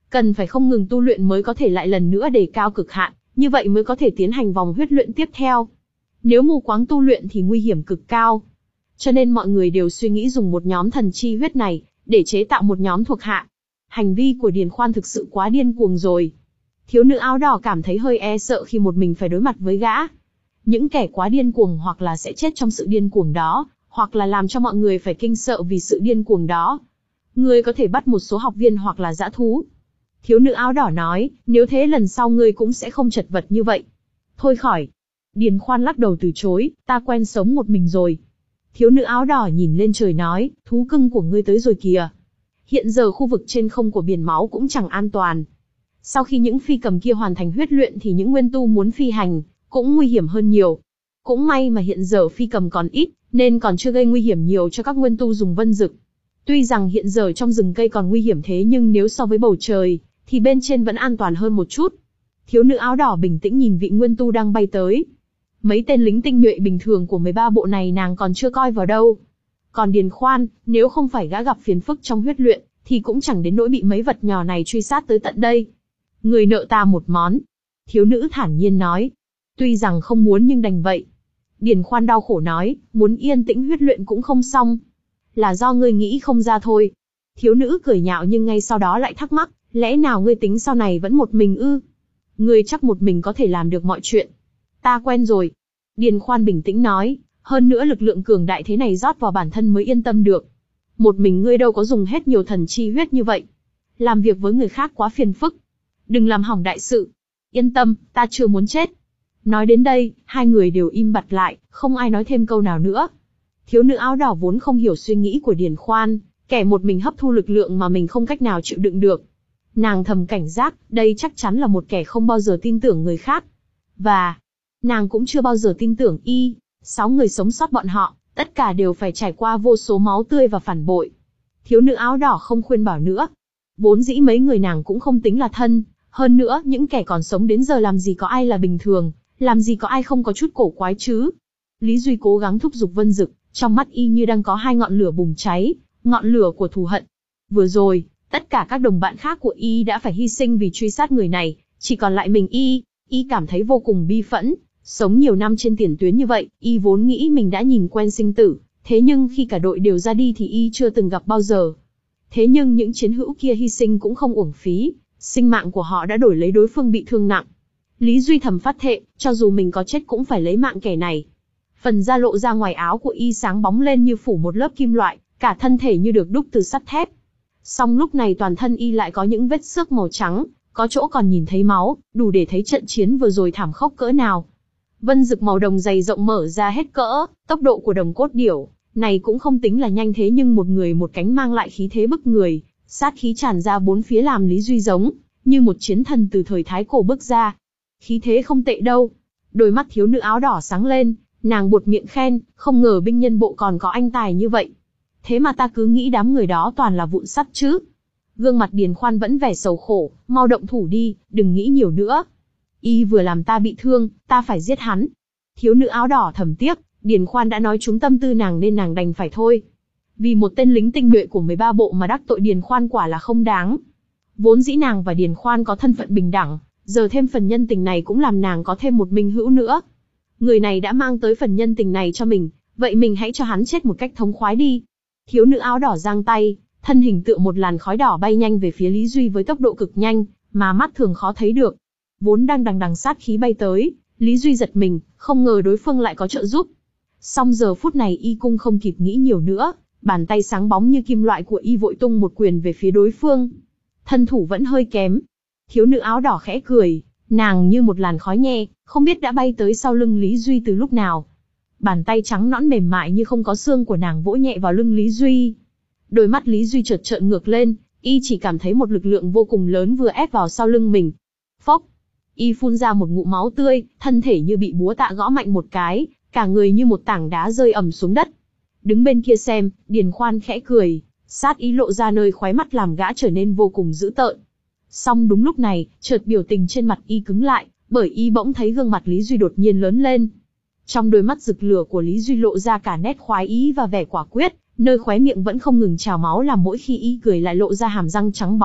Cần phải không ngừng tu luyện mới có thể lại lần nữa đề cao cực hạn, như vậy mới có thể tiến hành vòng huyết luyện tiếp theo. Nếu mù quáng tu luyện thì nguy hiểm cực cao. Cho nên mọi người đều suy nghĩ dùng một nhóm thần chi huyết này, để chế tạo một nhóm thuộc hạ. Hành vi của Điền Khoan thực sự quá điên cuồng rồi. Thiếu nữ áo đỏ cảm thấy hơi e sợ khi một mình phải đối mặt với gã. Những kẻ quá điên cuồng hoặc là sẽ chết trong sự điên cuồng đó, hoặc là làm cho mọi người phải kinh sợ vì sự điên cuồng đó. Ngươi có thể bắt một số học viên hoặc là dã thú. Thiếu nữ áo đỏ nói, nếu thế lần sau ngươi cũng sẽ không chật vật như vậy. Thôi khỏi. Điền Khoan lắc đầu từ chối, ta quen sống một mình rồi. Thiếu nữ áo đỏ nhìn lên trời nói, thú cưng của ngươi tới rồi kìa. Hiện giờ khu vực trên không của biển máu cũng chẳng an toàn. Sau khi những phi cầm kia hoàn thành huyết luyện thì những nguyên tu muốn phi hành, cũng nguy hiểm hơn nhiều. Cũng may mà hiện giờ phi cầm còn ít, nên còn chưa gây nguy hiểm nhiều cho các nguyên tu dùng vân dực. Tuy rằng hiện giờ trong rừng cây còn nguy hiểm thế nhưng nếu so với bầu trời, thì bên trên vẫn an toàn hơn một chút. Thiếu nữ áo đỏ bình tĩnh nhìn vị nguyên tu đang bay tới. Mấy tên lính tinh nhuệ bình thường của mười ba bộ này nàng còn chưa coi vào đâu. Còn Điền Khoan, nếu không phải gã gặp phiền phức trong huyết luyện, thì cũng chẳng đến nỗi bị mấy vật nhỏ này truy sát tới tận đây. Người nợ ta một món. Thiếu nữ thản nhiên nói. Tuy rằng không muốn nhưng đành vậy. Điền Khoan đau khổ nói, muốn yên tĩnh huyết luyện cũng không xong. Là do ngươi nghĩ không ra thôi. Thiếu nữ cười nhạo nhưng ngay sau đó lại thắc mắc, lẽ nào ngươi tính sau này vẫn một mình ư? Ngươi chắc một mình có thể làm được mọi chuyện. Ta quen rồi. Điền Khoan bình tĩnh nói, hơn nữa lực lượng cường đại thế này rót vào bản thân mới yên tâm được. Một mình ngươi đâu có dùng hết nhiều thần chi huyết như vậy. Làm việc với người khác quá phiền phức. Đừng làm hỏng đại sự. Yên tâm, ta chưa muốn chết. Nói đến đây, hai người đều im bặt lại, không ai nói thêm câu nào nữa. Thiếu nữ áo đỏ vốn không hiểu suy nghĩ của Điền Khoan, kẻ một mình hấp thu lực lượng mà mình không cách nào chịu đựng được. Nàng thầm cảnh giác, đây chắc chắn là một kẻ không bao giờ tin tưởng người khác. Và, nàng cũng chưa bao giờ tin tưởng y. Sáu người sống sót bọn họ, tất cả đều phải trải qua vô số máu tươi và phản bội. Thiếu nữ áo đỏ không khuyên bảo nữa. Vốn dĩ mấy người nàng cũng không tính là thân. Hơn nữa, những kẻ còn sống đến giờ làm gì có ai là bình thường, làm gì có ai không có chút cổ quái chứ. Lý Duy cố gắng thúc giục vân dực, trong mắt y như đang có hai ngọn lửa bùng cháy, ngọn lửa của thù hận. Vừa rồi, tất cả các đồng bạn khác của y đã phải hy sinh vì truy sát người này, chỉ còn lại mình y, y cảm thấy vô cùng bi phẫn. Sống nhiều năm trên tiền tuyến như vậy, y vốn nghĩ mình đã nhìn quen sinh tử, thế nhưng khi cả đội đều ra đi thì y chưa từng gặp bao giờ. Thế nhưng những chiến hữu kia hy sinh cũng không uổng phí, sinh mạng của họ đã đổi lấy đối phương bị thương nặng. Lý Duy thầm phát thệ, cho dù mình có chết cũng phải lấy mạng kẻ này. Phần da lộ ra ngoài áo của y sáng bóng lên như phủ một lớp kim loại, cả thân thể như được đúc từ sắt thép. Song lúc này toàn thân y lại có những vết xước màu trắng, có chỗ còn nhìn thấy máu, đủ để thấy trận chiến vừa rồi thảm khốc cỡ nào. Vân dực màu đồng dày rộng mở ra hết cỡ, tốc độ của đồng cốt điểu này cũng không tính là nhanh thế nhưng một người một cánh mang lại khí thế bức người, sát khí tràn ra bốn phía làm Lý Duy giống như một chiến thần từ thời Thái Cổ bước ra. Khí thế không tệ đâu. Đôi mắt thiếu nữ áo đỏ sáng lên, nàng buột miệng khen, không ngờ binh nhân bộ còn có anh tài như vậy. Thế mà ta cứ nghĩ đám người đó toàn là vụn sắt chứ. Gương mặt Điền Khoan vẫn vẻ sầu khổ, mau động thủ đi, đừng nghĩ nhiều nữa. Y vừa làm ta bị thương, ta phải giết hắn. Thiếu nữ áo đỏ thầm tiếc, Điền Khoan đã nói trúng tâm tư nàng nên nàng đành phải thôi. Vì một tên lính tinh nhuệ của mười ba bộ mà đắc tội Điền Khoan quả là không đáng. Vốn dĩ nàng và Điền Khoan có thân phận bình đẳng, giờ thêm phần nhân tình này cũng làm nàng có thêm một minh hữu nữa. Người này đã mang tới phần nhân tình này cho mình, vậy mình hãy cho hắn chết một cách thống khoái đi. Thiếu nữ áo đỏ giang tay, thân hình tựa một làn khói đỏ bay nhanh về phía Lý Duy với tốc độ cực nhanh, mà mắt thường khó thấy được. Vốn đang đằng đằng sát khí bay tới, Lý Duy giật mình, không ngờ đối phương lại có trợ giúp. Song giờ phút này y cung không kịp nghĩ nhiều nữa, bàn tay sáng bóng như kim loại của y vội tung một quyền về phía đối phương. Thân thủ vẫn hơi kém. Thiếu nữ áo đỏ khẽ cười, nàng như một làn khói nhẹ, không biết đã bay tới sau lưng Lý Duy từ lúc nào. Bàn tay trắng nõn mềm mại như không có xương của nàng vỗ nhẹ vào lưng Lý Duy. Đôi mắt Lý Duy chợt trợn ngược lên, y chỉ cảm thấy một lực lượng vô cùng lớn vừa ép vào sau lưng mình. Phốc! Y phun ra một ngụm máu tươi, thân thể như bị búa tạ gõ mạnh một cái, cả người như một tảng đá rơi ầm xuống đất. Đứng bên kia xem, Điền Khoan khẽ cười, sát ý lộ ra nơi khóe mắt làm gã trở nên vô cùng dữ tợn. Song đúng lúc này, chợt biểu tình trên mặt y cứng lại, bởi y bỗng thấy gương mặt Lý Duy đột nhiên lớn lên. Trong đôi mắt rực lửa của Lý Duy lộ ra cả nét khoái ý và vẻ quả quyết, nơi khóe miệng vẫn không ngừng trào máu làm mỗi khi y cười lại lộ ra hàm răng trắng bóng,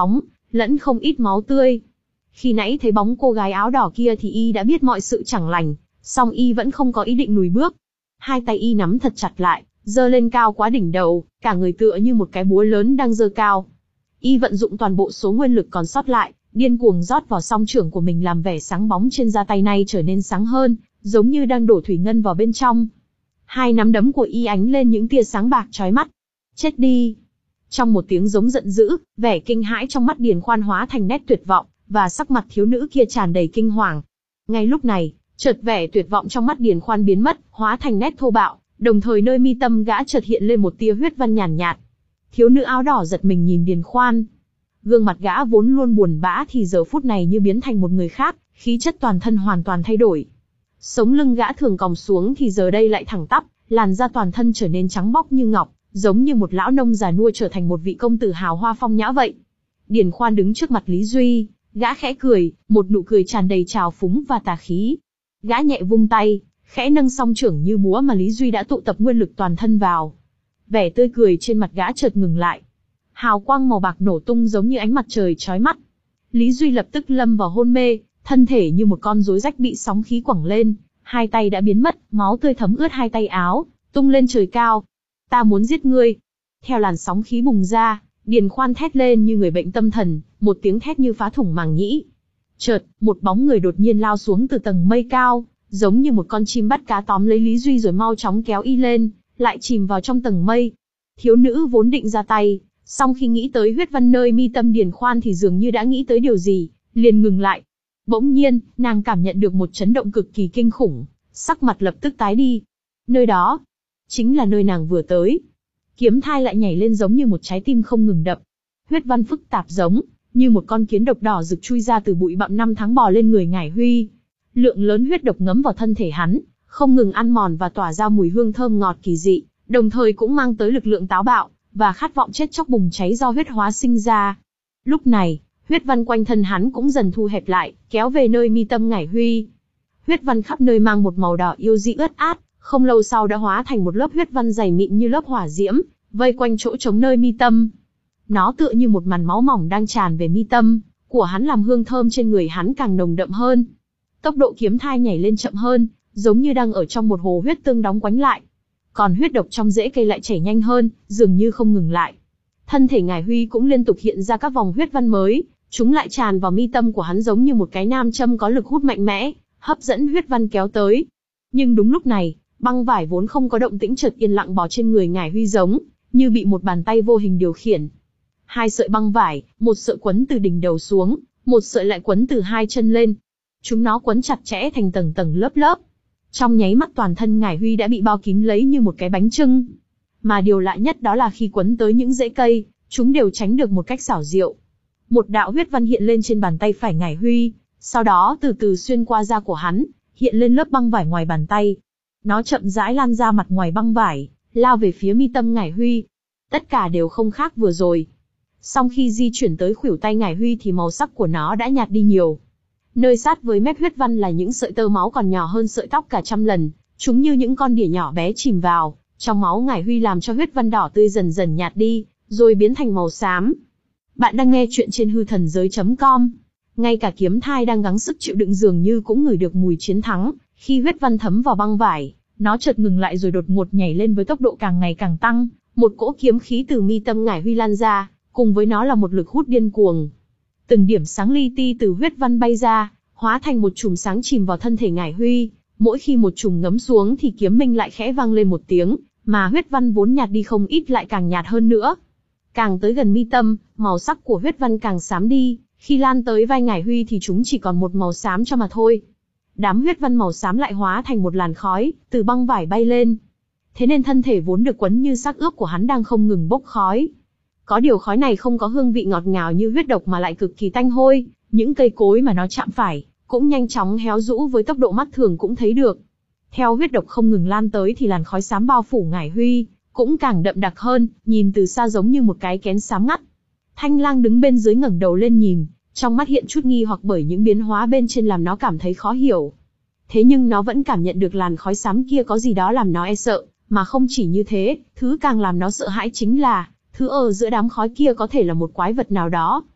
lẫn không ít máu tươi. Khi nãy thấy bóng cô gái áo đỏ kia thì y đã biết mọi sự chẳng lành, song y vẫn không có ý định lùi bước. Hai tay y nắm thật chặt lại, giơ lên cao quá đỉnh đầu, cả người tựa như một cái búa lớn đang giơ cao. Y vận dụng toàn bộ số nguyên lực còn sót lại, điên cuồng rót vào song trưởng của mình làm vẻ sáng bóng trên da tay này trở nên sáng hơn, giống như đang đổ thủy ngân vào bên trong. Hai nắm đấm của y ánh lên những tia sáng bạc chói mắt. Chết đi! Trong một tiếng giống giận dữ, vẻ kinh hãi trong mắt Điền Khoan hóa thành nét tuyệt vọng, và sắc mặt thiếu nữ kia tràn đầy kinh hoàng. Ngay lúc này, chợt vẻ tuyệt vọng trong mắt Điền Khoan biến mất, hóa thành nét thô bạo, đồng thời nơi mi tâm gã chợt hiện lên một tia huyết văn nhàn nhạt, nhạt. Thiếu nữ áo đỏ giật mình nhìn Điền Khoan. Gương mặt gã vốn luôn buồn bã thì giờ phút này như biến thành một người khác, khí chất toàn thân hoàn toàn thay đổi. Sống lưng gã thường còng xuống thì giờ đây lại thẳng tắp, làn da toàn thân trở nên trắng bóc như ngọc, giống như một lão nông già nua trở thành một vị công tử hào hoa phong nhã vậy. Điền Khoan đứng trước mặt Lý Duy, gã khẽ cười, một nụ cười tràn đầy trào phúng và tà khí. Gã nhẹ vung tay, khẽ nâng song trưởng như búa mà Lý Duy đã tụ tập nguyên lực toàn thân vào. Vẻ tươi cười trên mặt gã chợt ngừng lại. Hào quang màu bạc nổ tung giống như ánh mặt trời chói mắt. Lý Duy lập tức lâm vào hôn mê, thân thể như một con rối rách bị sóng khí quẳng lên, hai tay đã biến mất, máu tươi thấm ướt hai tay áo, tung lên trời cao. Ta muốn giết ngươi. Theo làn sóng khí bùng ra, Điền Khoan thét lên như người bệnh tâm thần, một tiếng thét như phá thủng màng nhĩ. Chợt, một bóng người đột nhiên lao xuống từ tầng mây cao, giống như một con chim bắt cá tóm lấy Lý Duy rồi mau chóng kéo y lên, lại chìm vào trong tầng mây. Thiếu nữ vốn định ra tay, song khi nghĩ tới huyết văn nơi mi tâm Điền Khoan thì dường như đã nghĩ tới điều gì, liền ngừng lại. Bỗng nhiên, nàng cảm nhận được một chấn động cực kỳ kinh khủng, sắc mặt lập tức tái đi. Nơi đó, chính là nơi nàng vừa tới. Kiếm thai lại nhảy lên giống như một trái tim không ngừng đập. Huyết văn phức tạp giống như một con kiến độc đỏ rực chui ra từ bụi bặm năm tháng bò lên người Ngải Huy. Lượng lớn huyết độc ngấm vào thân thể hắn, không ngừng ăn mòn và tỏa ra mùi hương thơm ngọt kỳ dị, đồng thời cũng mang tới lực lượng táo bạo và khát vọng chết chóc bùng cháy do huyết hóa sinh ra. Lúc này, huyết văn quanh thân hắn cũng dần thu hẹp lại, kéo về nơi mi tâm Ngải Huy. Huyết văn khắp nơi mang một màu đỏ yêu dị ướt át, không lâu sau đã hóa thành một lớp huyết văn dày mịn như lớp hỏa diễm, vây quanh chỗ trống nơi mi tâm. Nó tựa như một màn máu mỏng đang tràn về mi tâm của hắn, làm hương thơm trên người hắn càng nồng đậm hơn. Tốc độ kiếm thai nhảy lên chậm hơn, giống như đang ở trong một hồ huyết tương đóng quánh lại. Còn huyết độc trong rễ cây lại chảy nhanh hơn, dường như không ngừng lại. Thân thể Ngải Huy cũng liên tục hiện ra các vòng huyết văn mới, chúng lại tràn vào mi tâm của hắn giống như một cái nam châm có lực hút mạnh mẽ, hấp dẫn huyết văn kéo tới. Nhưng đúng lúc này, băng vải vốn không có động tĩnh chợt yên lặng bò trên người Ngải Huy, giống như bị một bàn tay vô hình điều khiển. Hai sợi băng vải, một sợi quấn từ đỉnh đầu xuống, một sợi lại quấn từ hai chân lên. Chúng nó quấn chặt chẽ thành tầng tầng lớp lớp. Trong nháy mắt toàn thân Ngải Huy đã bị bao kín lấy như một cái bánh chưng. Mà điều lạ nhất đó là khi quấn tới những rễ cây, chúng đều tránh được một cách xảo diệu. Một đạo huyết văn hiện lên trên bàn tay phải Ngải Huy, sau đó từ từ xuyên qua da của hắn, hiện lên lớp băng vải ngoài bàn tay. Nó chậm rãi lan ra mặt ngoài băng vải, lao về phía mi tâm Ngải Huy. Tất cả đều không khác vừa rồi. Song khi di chuyển tới khuỷu tay Ngải Huy thì màu sắc của nó đã nhạt đi nhiều. Nơi sát với mép huyết văn là những sợi tơ máu còn nhỏ hơn sợi tóc cả trăm lần, chúng như những con đỉa nhỏ bé chìm vào trong máu Ngải Huy, làm cho huyết văn đỏ tươi dần dần nhạt đi, rồi biến thành màu xám. Bạn đang nghe chuyện trên hư thần giới chấm com. Ngay cả kiếm thai đang gắng sức chịu đựng dường như cũng ngửi được mùi chiến thắng. Khi huyết văn thấm vào băng vải, nó chợt ngừng lại rồi đột ngột nhảy lên với tốc độ càng ngày càng tăng. Một cỗ kiếm khí từ mi tâm Ngải Huy lan ra, cùng với nó là một lực hút điên cuồng. Từng điểm sáng li ti từ huyết văn bay ra, hóa thành một chùm sáng chìm vào thân thể Ngải Huy. Mỗi khi một chùm ngấm xuống thì kiếm minh lại khẽ vang lên một tiếng, mà huyết văn vốn nhạt đi không ít lại càng nhạt hơn nữa. Càng tới gần mi tâm, màu sắc của huyết văn càng xám đi, khi lan tới vai Ngải Huy thì chúng chỉ còn một màu xám cho mà thôi. Đám huyết văn màu xám lại hóa thành một làn khói, từ băng vải bay lên. Thế nên thân thể vốn được quấn như xác ướp của hắn đang không ngừng bốc khói. Có điều khói này không có hương vị ngọt ngào như huyết độc mà lại cực kỳ tanh hôi, những cây cối mà nó chạm phải cũng nhanh chóng héo rũ với tốc độ mắt thường cũng thấy được. Theo huyết độc không ngừng lan tới thì làn khói xám bao phủ Ngải Huy cũng càng đậm đặc hơn, nhìn từ xa giống như một cái kén xám ngắt. Thanh Lang đứng bên dưới ngẩng đầu lên nhìn, trong mắt hiện chút nghi hoặc bởi những biến hóa bên trên làm nó cảm thấy khó hiểu. Thế nhưng nó vẫn cảm nhận được làn khói xám kia có gì đó làm nó e sợ, mà không chỉ như thế, thứ càng làm nó sợ hãi chính là thứ ở giữa đám khói kia có thể là một quái vật nào đó.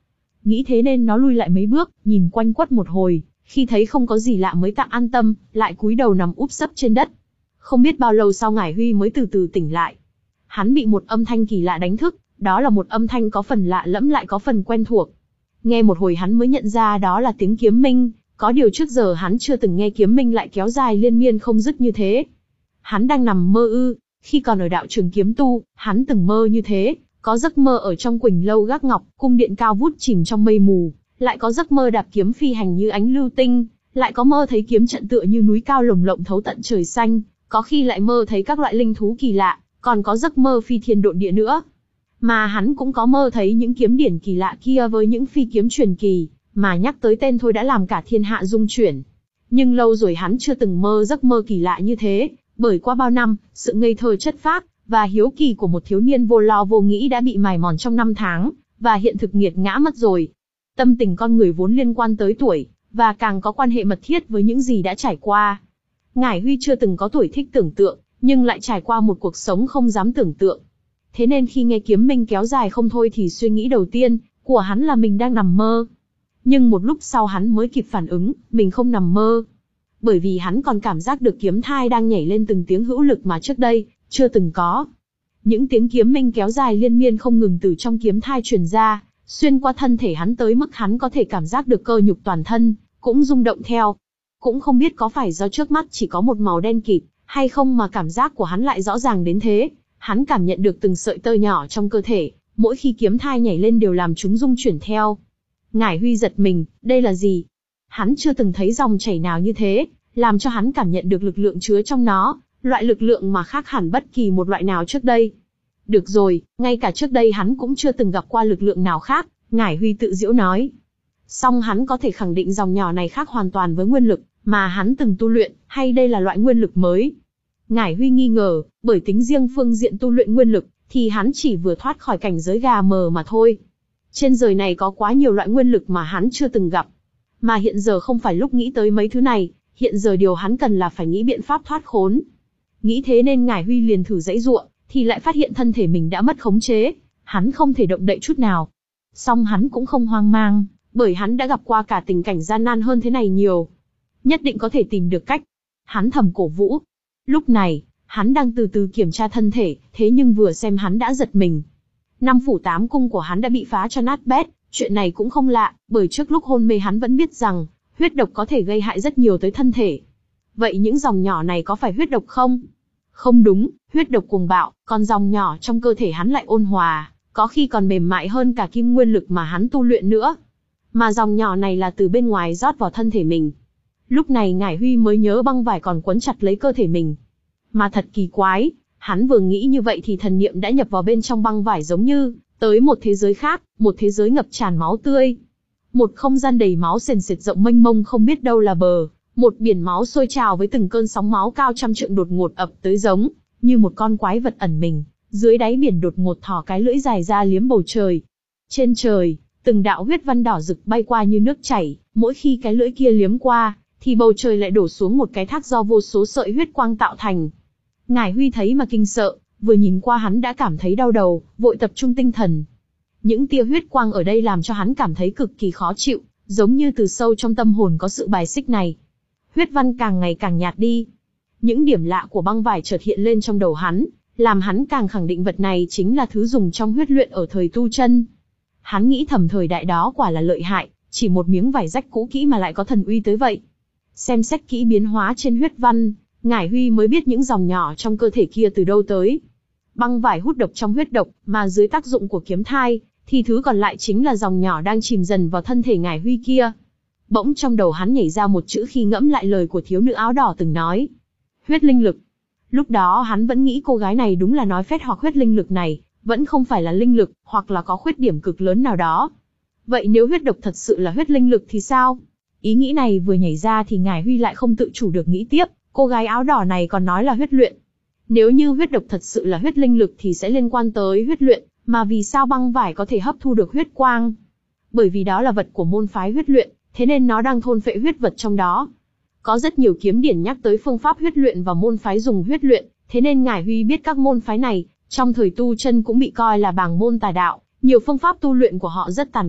Nghĩ thế nên nó lui lại mấy bước, nhìn quanh quất một hồi, khi thấy không có gì lạ mới tạm an tâm, lại cúi đầu nằm úp sấp trên đất. Không biết bao lâu sau Ngải Huy mới từ từ tỉnh lại. Hắn bị một âm thanh kỳ lạ đánh thức, đó là một âm thanh có phần lạ lẫm lại có phần quen thuộc. Nghe một hồi hắn mới nhận ra đó là tiếng kiếm minh, có điều trước giờ hắn chưa từng nghe kiếm minh lại kéo dài liên miên không dứt như thế. Hắn đang nằm mơ ư? Khi còn ở đạo trường kiếm tu, hắn từng mơ như thế, có giấc mơ ở trong Quỳnh Lâu Gác Ngọc, cung điện cao vút chìm trong mây mù, lại có giấc mơ đạp kiếm phi hành như ánh lưu tinh, lại có mơ thấy kiếm trận tựa như núi cao lồng lộng thấu tận trời xanh, có khi lại mơ thấy các loại linh thú kỳ lạ, còn có giấc mơ phi thiên độn địa nữa. Mà hắn cũng có mơ thấy những kiếm điển kỳ lạ kia với những phi kiếm truyền kỳ, mà nhắc tới tên thôi đã làm cả thiên hạ rung chuyển. Nhưng lâu rồi hắn chưa từng mơ giấc mơ kỳ lạ như thế, bởi qua bao năm, sự ngây thơ chất phác và hiếu kỳ của một thiếu niên vô lo vô nghĩ đã bị mài mòn trong năm tháng, và hiện thực nghiệt ngã mất rồi. Tâm tình con người vốn liên quan tới tuổi, và càng có quan hệ mật thiết với những gì đã trải qua. Ngải Huy chưa từng có tuổi thích tưởng tượng, nhưng lại trải qua một cuộc sống không dám tưởng tượng. Thế nên khi nghe kiếm minh kéo dài không thôi thì suy nghĩ đầu tiên của hắn là mình đang nằm mơ. Nhưng một lúc sau hắn mới kịp phản ứng, mình không nằm mơ. Bởi vì hắn còn cảm giác được kiếm thai đang nhảy lên từng tiếng hữu lực mà trước đây chưa từng có. Những tiếng kiếm minh kéo dài liên miên không ngừng từ trong kiếm thai truyền ra, xuyên qua thân thể hắn tới mức hắn có thể cảm giác được cơ nhục toàn thân cũng rung động theo. Cũng không biết có phải do trước mắt chỉ có một màu đen kịt hay không mà cảm giác của hắn lại rõ ràng đến thế. Hắn cảm nhận được từng sợi tơ nhỏ trong cơ thể, mỗi khi kiếm thai nhảy lên đều làm chúng rung chuyển theo. Ngải Huy giật mình, đây là gì? Hắn chưa từng thấy dòng chảy nào như thế, làm cho hắn cảm nhận được lực lượng chứa trong nó, loại lực lượng mà khác hẳn bất kỳ một loại nào trước đây. Được rồi, ngay cả trước đây hắn cũng chưa từng gặp qua lực lượng nào khác, Ngải Huy tự giễu nói. Song hắn có thể khẳng định dòng nhỏ này khác hoàn toàn với nguyên lực mà hắn từng tu luyện, hay đây là loại nguyên lực mới? Ngải Huy nghi ngờ, bởi tính riêng phương diện tu luyện nguyên lực, thì hắn chỉ vừa thoát khỏi cảnh giới gà mờ mà thôi. Trên đời này có quá nhiều loại nguyên lực mà hắn chưa từng gặp. Mà hiện giờ không phải lúc nghĩ tới mấy thứ này, hiện giờ điều hắn cần là phải nghĩ biện pháp thoát khốn. Nghĩ thế nên Ngải Huy liền thử giãy giụa, thì lại phát hiện thân thể mình đã mất khống chế, hắn không thể động đậy chút nào. Song hắn cũng không hoang mang, bởi hắn đã gặp qua cả tình cảnh gian nan hơn thế này nhiều. Nhất định có thể tìm được cách. Hắn thầm cổ vũ. Lúc này, hắn đang từ từ kiểm tra thân thể, thế nhưng vừa xem hắn đã giật mình. Năm phủ tám cung của hắn đã bị phá cho nát bét, chuyện này cũng không lạ, bởi trước lúc hôn mê hắn vẫn biết rằng, huyết độc có thể gây hại rất nhiều tới thân thể. Vậy những dòng nhỏ này có phải huyết độc không? Không đúng, huyết độc cuồng bạo, còn dòng nhỏ trong cơ thể hắn lại ôn hòa, có khi còn mềm mại hơn cả kim nguyên lực mà hắn tu luyện nữa. Mà dòng nhỏ này là từ bên ngoài rót vào thân thể mình. Lúc này Ngải Huy mới nhớ băng vải còn quấn chặt lấy cơ thể mình. Mà thật kỳ quái, hắn vừa nghĩ như vậy thì thần niệm đã nhập vào bên trong băng vải giống như tới một thế giới khác, một thế giới ngập tràn máu tươi. Một không gian đầy máu sền sệt rộng mênh mông không biết đâu là bờ, một biển máu sôi trào với từng cơn sóng máu cao trăm trượng đột ngột ập tới giống như một con quái vật ẩn mình, dưới đáy biển đột ngột thò cái lưỡi dài ra liếm bầu trời. Trên trời, từng đạo huyết văn đỏ rực bay qua như nước chảy, mỗi khi cái lưỡi kia liếm qua, thì bầu trời lại đổ xuống một cái thác do vô số sợi huyết quang tạo thành. Ngải Huy thấy mà kinh sợ, vừa nhìn qua hắn đã cảm thấy đau đầu, vội tập trung tinh thần. Những tia huyết quang ở đây làm cho hắn cảm thấy cực kỳ khó chịu, giống như từ sâu trong tâm hồn có sự bài xích này. Huyết văn càng ngày càng nhạt đi. Những điểm lạ của băng vải chợt hiện lên trong đầu hắn, làm hắn càng khẳng định vật này chính là thứ dùng trong huyết luyện ở thời tu chân. Hắn nghĩ thầm thời đại đó quả là lợi hại, chỉ một miếng vải rách cũ kỹ mà lại có thần uy tới vậy. Xem xét kỹ biến hóa trên huyết văn, Ngải Huy mới biết những dòng nhỏ trong cơ thể kia từ đâu tới. Băng vải hút độc trong huyết độc, mà dưới tác dụng của kiếm thai, thì thứ còn lại chính là dòng nhỏ đang chìm dần vào thân thể Ngải Huy kia. Bỗng trong đầu hắn nhảy ra một chữ khi ngẫm lại lời của thiếu nữ áo đỏ từng nói. Huyết linh lực. Lúc đó hắn vẫn nghĩ cô gái này đúng là nói phét hoặc huyết linh lực này, vẫn không phải là linh lực, hoặc là có khuyết điểm cực lớn nào đó. Vậy nếu huyết độc thật sự là huyết linh lực thì sao? Ý nghĩ này vừa nhảy ra thì Ngải Huy lại không tự chủ được nghĩ tiếp, cô gái áo đỏ này còn nói là huyết luyện. Nếu như huyết độc thật sự là huyết linh lực thì sẽ liên quan tới huyết luyện, mà vì sao băng vải có thể hấp thu được huyết quang? Bởi vì đó là vật của môn phái huyết luyện, thế nên nó đang thôn phệ huyết vật trong đó. Có rất nhiều kiếm điển nhắc tới phương pháp huyết luyện và môn phái dùng huyết luyện, thế nên Ngải Huy biết các môn phái này, trong thời tu chân cũng bị coi là bảng môn tà đạo, nhiều phương pháp tu luyện của họ rất tàn khốc,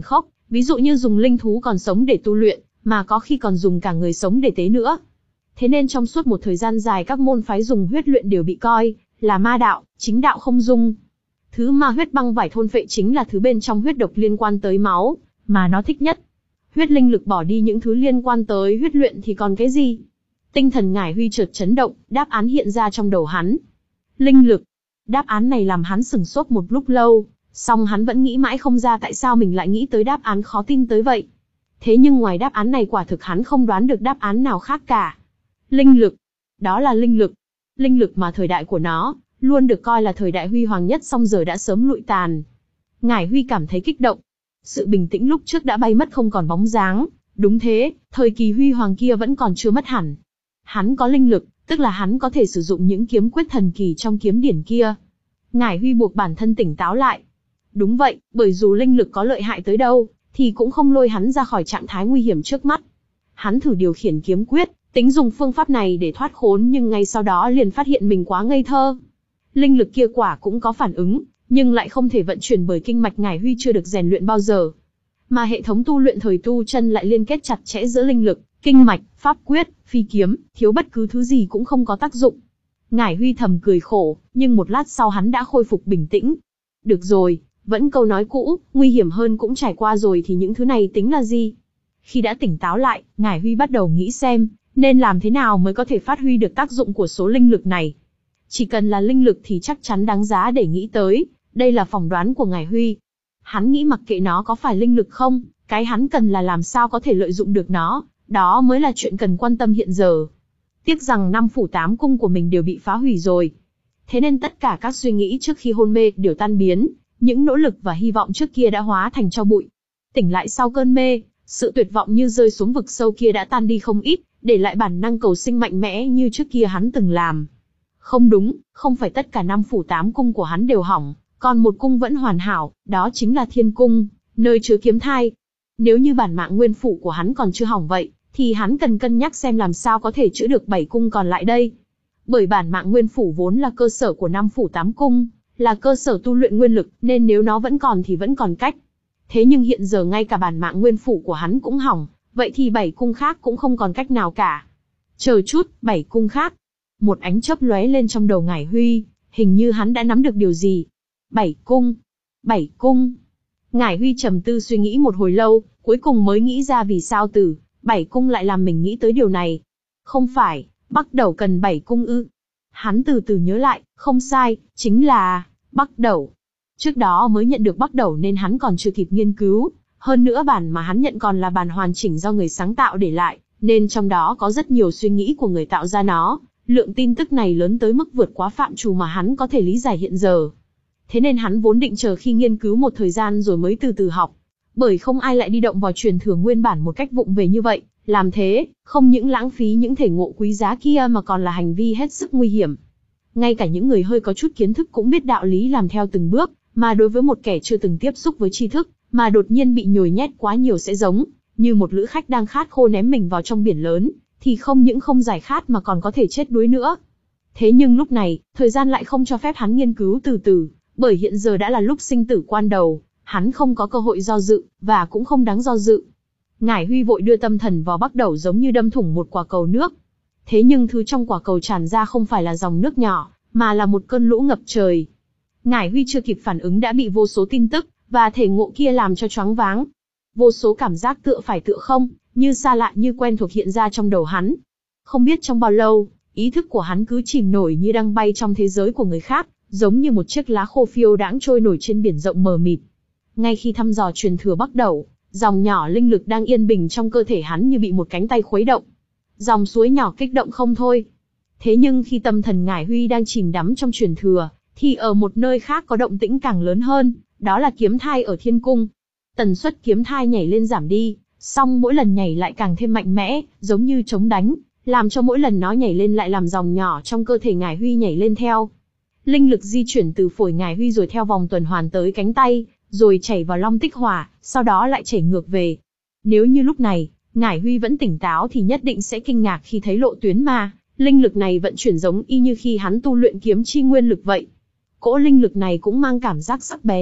ví dụ như dùng linh thú còn sống để tu luyện, mà có khi còn dùng cả người sống để tế nữa. Thế nên trong suốt một thời gian dài các môn phái dùng huyết luyện đều bị coi là ma đạo, chính đạo không dung. Thứ mà huyết băng vải thôn phệ chính là thứ bên trong huyết độc liên quan tới máu, mà nó thích nhất. Huyết linh lực bỏ đi những thứ liên quan tới huyết luyện thì còn cái gì? Tinh thần Ngải Huy chợt chấn động, đáp án hiện ra trong đầu hắn. Linh lực. Đáp án này làm hắn sửng sốt một lúc lâu, song hắn vẫn nghĩ mãi không ra tại sao mình lại nghĩ tới đáp án khó tin tới vậy. Thế nhưng ngoài đáp án này quả thực hắn không đoán được đáp án nào khác cả. Linh lực. Đó là linh lực. Linh lực mà thời đại của nó luôn được coi là thời đại huy hoàng nhất, song giờ đã sớm lụi tàn. Ngải Huy cảm thấy kích động. Sự bình tĩnh lúc trước đã bay mất không còn bóng dáng. Đúng thế, thời kỳ huy hoàng kia vẫn còn chưa mất hẳn. Hắn có linh lực, tức là hắn có thể sử dụng những kiếm quyết thần kỳ trong kiếm điển kia. Ngải Huy buộc bản thân tỉnh táo lại. Đúng vậy, bởi dù linh lực có lợi hại tới đâu, thì cũng không lôi hắn ra khỏi trạng thái nguy hiểm trước mắt. Hắn thử điều khiển kiếm quyết, tính dùng phương pháp này để thoát khốn, nhưng ngay sau đó liền phát hiện mình quá ngây thơ. Linh lực kia quả cũng có phản ứng, nhưng lại không thể vận chuyển bởi kinh mạch Ngải Huy chưa được rèn luyện bao giờ. Mà hệ thống tu luyện thời tu chân lại liên kết chặt chẽ giữa linh lực, kinh mạch, pháp quyết, phi kiếm, thiếu bất cứ thứ gì cũng không có tác dụng. Ngải Huy thầm cười khổ, nhưng một lát sau hắn đã khôi phục bình tĩnh. Được rồi, vẫn câu nói cũ, nguy hiểm hơn cũng trải qua rồi thì những thứ này tính là gì? Khi đã tỉnh táo lại, Ngải Huy bắt đầu nghĩ xem, nên làm thế nào mới có thể phát huy được tác dụng của số linh lực này. Chỉ cần là linh lực thì chắc chắn đáng giá để nghĩ tới, đây là phỏng đoán của Ngải Huy. Hắn nghĩ mặc kệ nó có phải linh lực không, cái hắn cần là làm sao có thể lợi dụng được nó, đó mới là chuyện cần quan tâm hiện giờ. Tiếc rằng năm phủ tám cung của mình đều bị phá hủy rồi. Thế nên tất cả các suy nghĩ trước khi hôn mê đều tan biến, những nỗ lực và hy vọng trước kia đã hóa thành tro bụi. Tỉnh lại sau cơn mê, sự tuyệt vọng như rơi xuống vực sâu kia đã tan đi không ít, để lại bản năng cầu sinh mạnh mẽ như trước kia hắn từng làm. Không đúng, không phải tất cả năm phủ tám cung của hắn đều hỏng, còn một cung vẫn hoàn hảo, đó chính là Thiên Cung, nơi chứa kiếm thai. Nếu như bản mạng nguyên phủ của hắn còn chưa hỏng vậy, thì hắn cần cân nhắc xem làm sao có thể chữa được bảy cung còn lại đây. Bởi bản mạng nguyên phủ vốn là cơ sở của năm phủ tám cung, là cơ sở tu luyện nguyên lực, nên nếu nó vẫn còn thì vẫn còn cách. Thế nhưng hiện giờ ngay cả bản mạng nguyên phủ của hắn cũng hỏng, vậy thì bảy cung khác cũng không còn cách nào cả. Chờ chút, bảy cung khác. Một ánh chớp lóe lên trong đầu Ngải Huy, hình như hắn đã nắm được điều gì. Bảy cung, bảy cung. Ngải Huy trầm tư suy nghĩ một hồi lâu, cuối cùng mới nghĩ ra vì sao từ bảy cung lại làm mình nghĩ tới điều này. Không phải, Bắc Đẩu cần bảy cung ư? Hắn từ từ nhớ lại, không sai, chính là Bắc Đẩu. Trước đó mới nhận được Bắc Đẩu nên hắn còn chưa kịp nghiên cứu, hơn nữa bản mà hắn nhận còn là bản hoàn chỉnh do người sáng tạo để lại, nên trong đó có rất nhiều suy nghĩ của người tạo ra nó, lượng tin tức này lớn tới mức vượt quá phạm trù mà hắn có thể lý giải hiện giờ. Thế nên hắn vốn định chờ khi nghiên cứu một thời gian rồi mới từ từ học, bởi không ai lại đi động vào truyền thừa nguyên bản một cách vụng về như vậy, làm thế, không những lãng phí những thể ngộ quý giá kia mà còn là hành vi hết sức nguy hiểm. Ngay cả những người hơi có chút kiến thức cũng biết đạo lý làm theo từng bước, mà đối với một kẻ chưa từng tiếp xúc với tri thức, mà đột nhiên bị nhồi nhét quá nhiều sẽ giống như một lữ khách đang khát khô ném mình vào trong biển lớn, thì không những không giải khát mà còn có thể chết đuối nữa. Thế nhưng lúc này, thời gian lại không cho phép hắn nghiên cứu từ từ, bởi hiện giờ đã là lúc sinh tử quan đầu, hắn không có cơ hội do dự, và cũng không đáng do dự. Ngải Huy vội đưa tâm thần vào Bắc Đẩu giống như đâm thủng một quả cầu nước. Thế nhưng thứ trong quả cầu tràn ra không phải là dòng nước nhỏ, mà là một cơn lũ ngập trời. Ngải Huy chưa kịp phản ứng đã bị vô số tin tức và thể ngộ kia làm cho choáng váng. Vô số cảm giác tựa phải tựa không, như xa lạ như quen thuộc hiện ra trong đầu hắn. Không biết trong bao lâu, ý thức của hắn cứ chìm nổi như đang bay trong thế giới của người khác, giống như một chiếc lá khô phiêu đãng trôi nổi trên biển rộng mờ mịt. Ngay khi thăm dò truyền thừa Bắc Đẩu, dòng nhỏ linh lực đang yên bình trong cơ thể hắn như bị một cánh tay khuấy động. Dòng suối nhỏ kích động không thôi. Thế nhưng khi tâm thần Ngải Huy đang chìm đắm trong truyền thừa, thì ở một nơi khác có động tĩnh càng lớn hơn, đó là kiếm thai ở Thiên Cung. Tần suất kiếm thai nhảy lên giảm đi, song mỗi lần nhảy lại càng thêm mạnh mẽ, giống như chống đánh, làm cho mỗi lần nó nhảy lên lại làm dòng nhỏ trong cơ thể Ngải Huy nhảy lên theo. Linh lực di chuyển từ phổi Ngải Huy rồi theo vòng tuần hoàn tới cánh tay, rồi chảy vào long tích hỏa, sau đó lại chảy ngược về. Nếu như lúc này, Ngải Huy vẫn tỉnh táo thì nhất định sẽ kinh ngạc khi thấy lộ tuyến mà linh lực này vận chuyển giống y như khi hắn tu luyện kiếm chi nguyên lực vậy. Cỗ linh lực này cũng mang cảm giác sắc bén,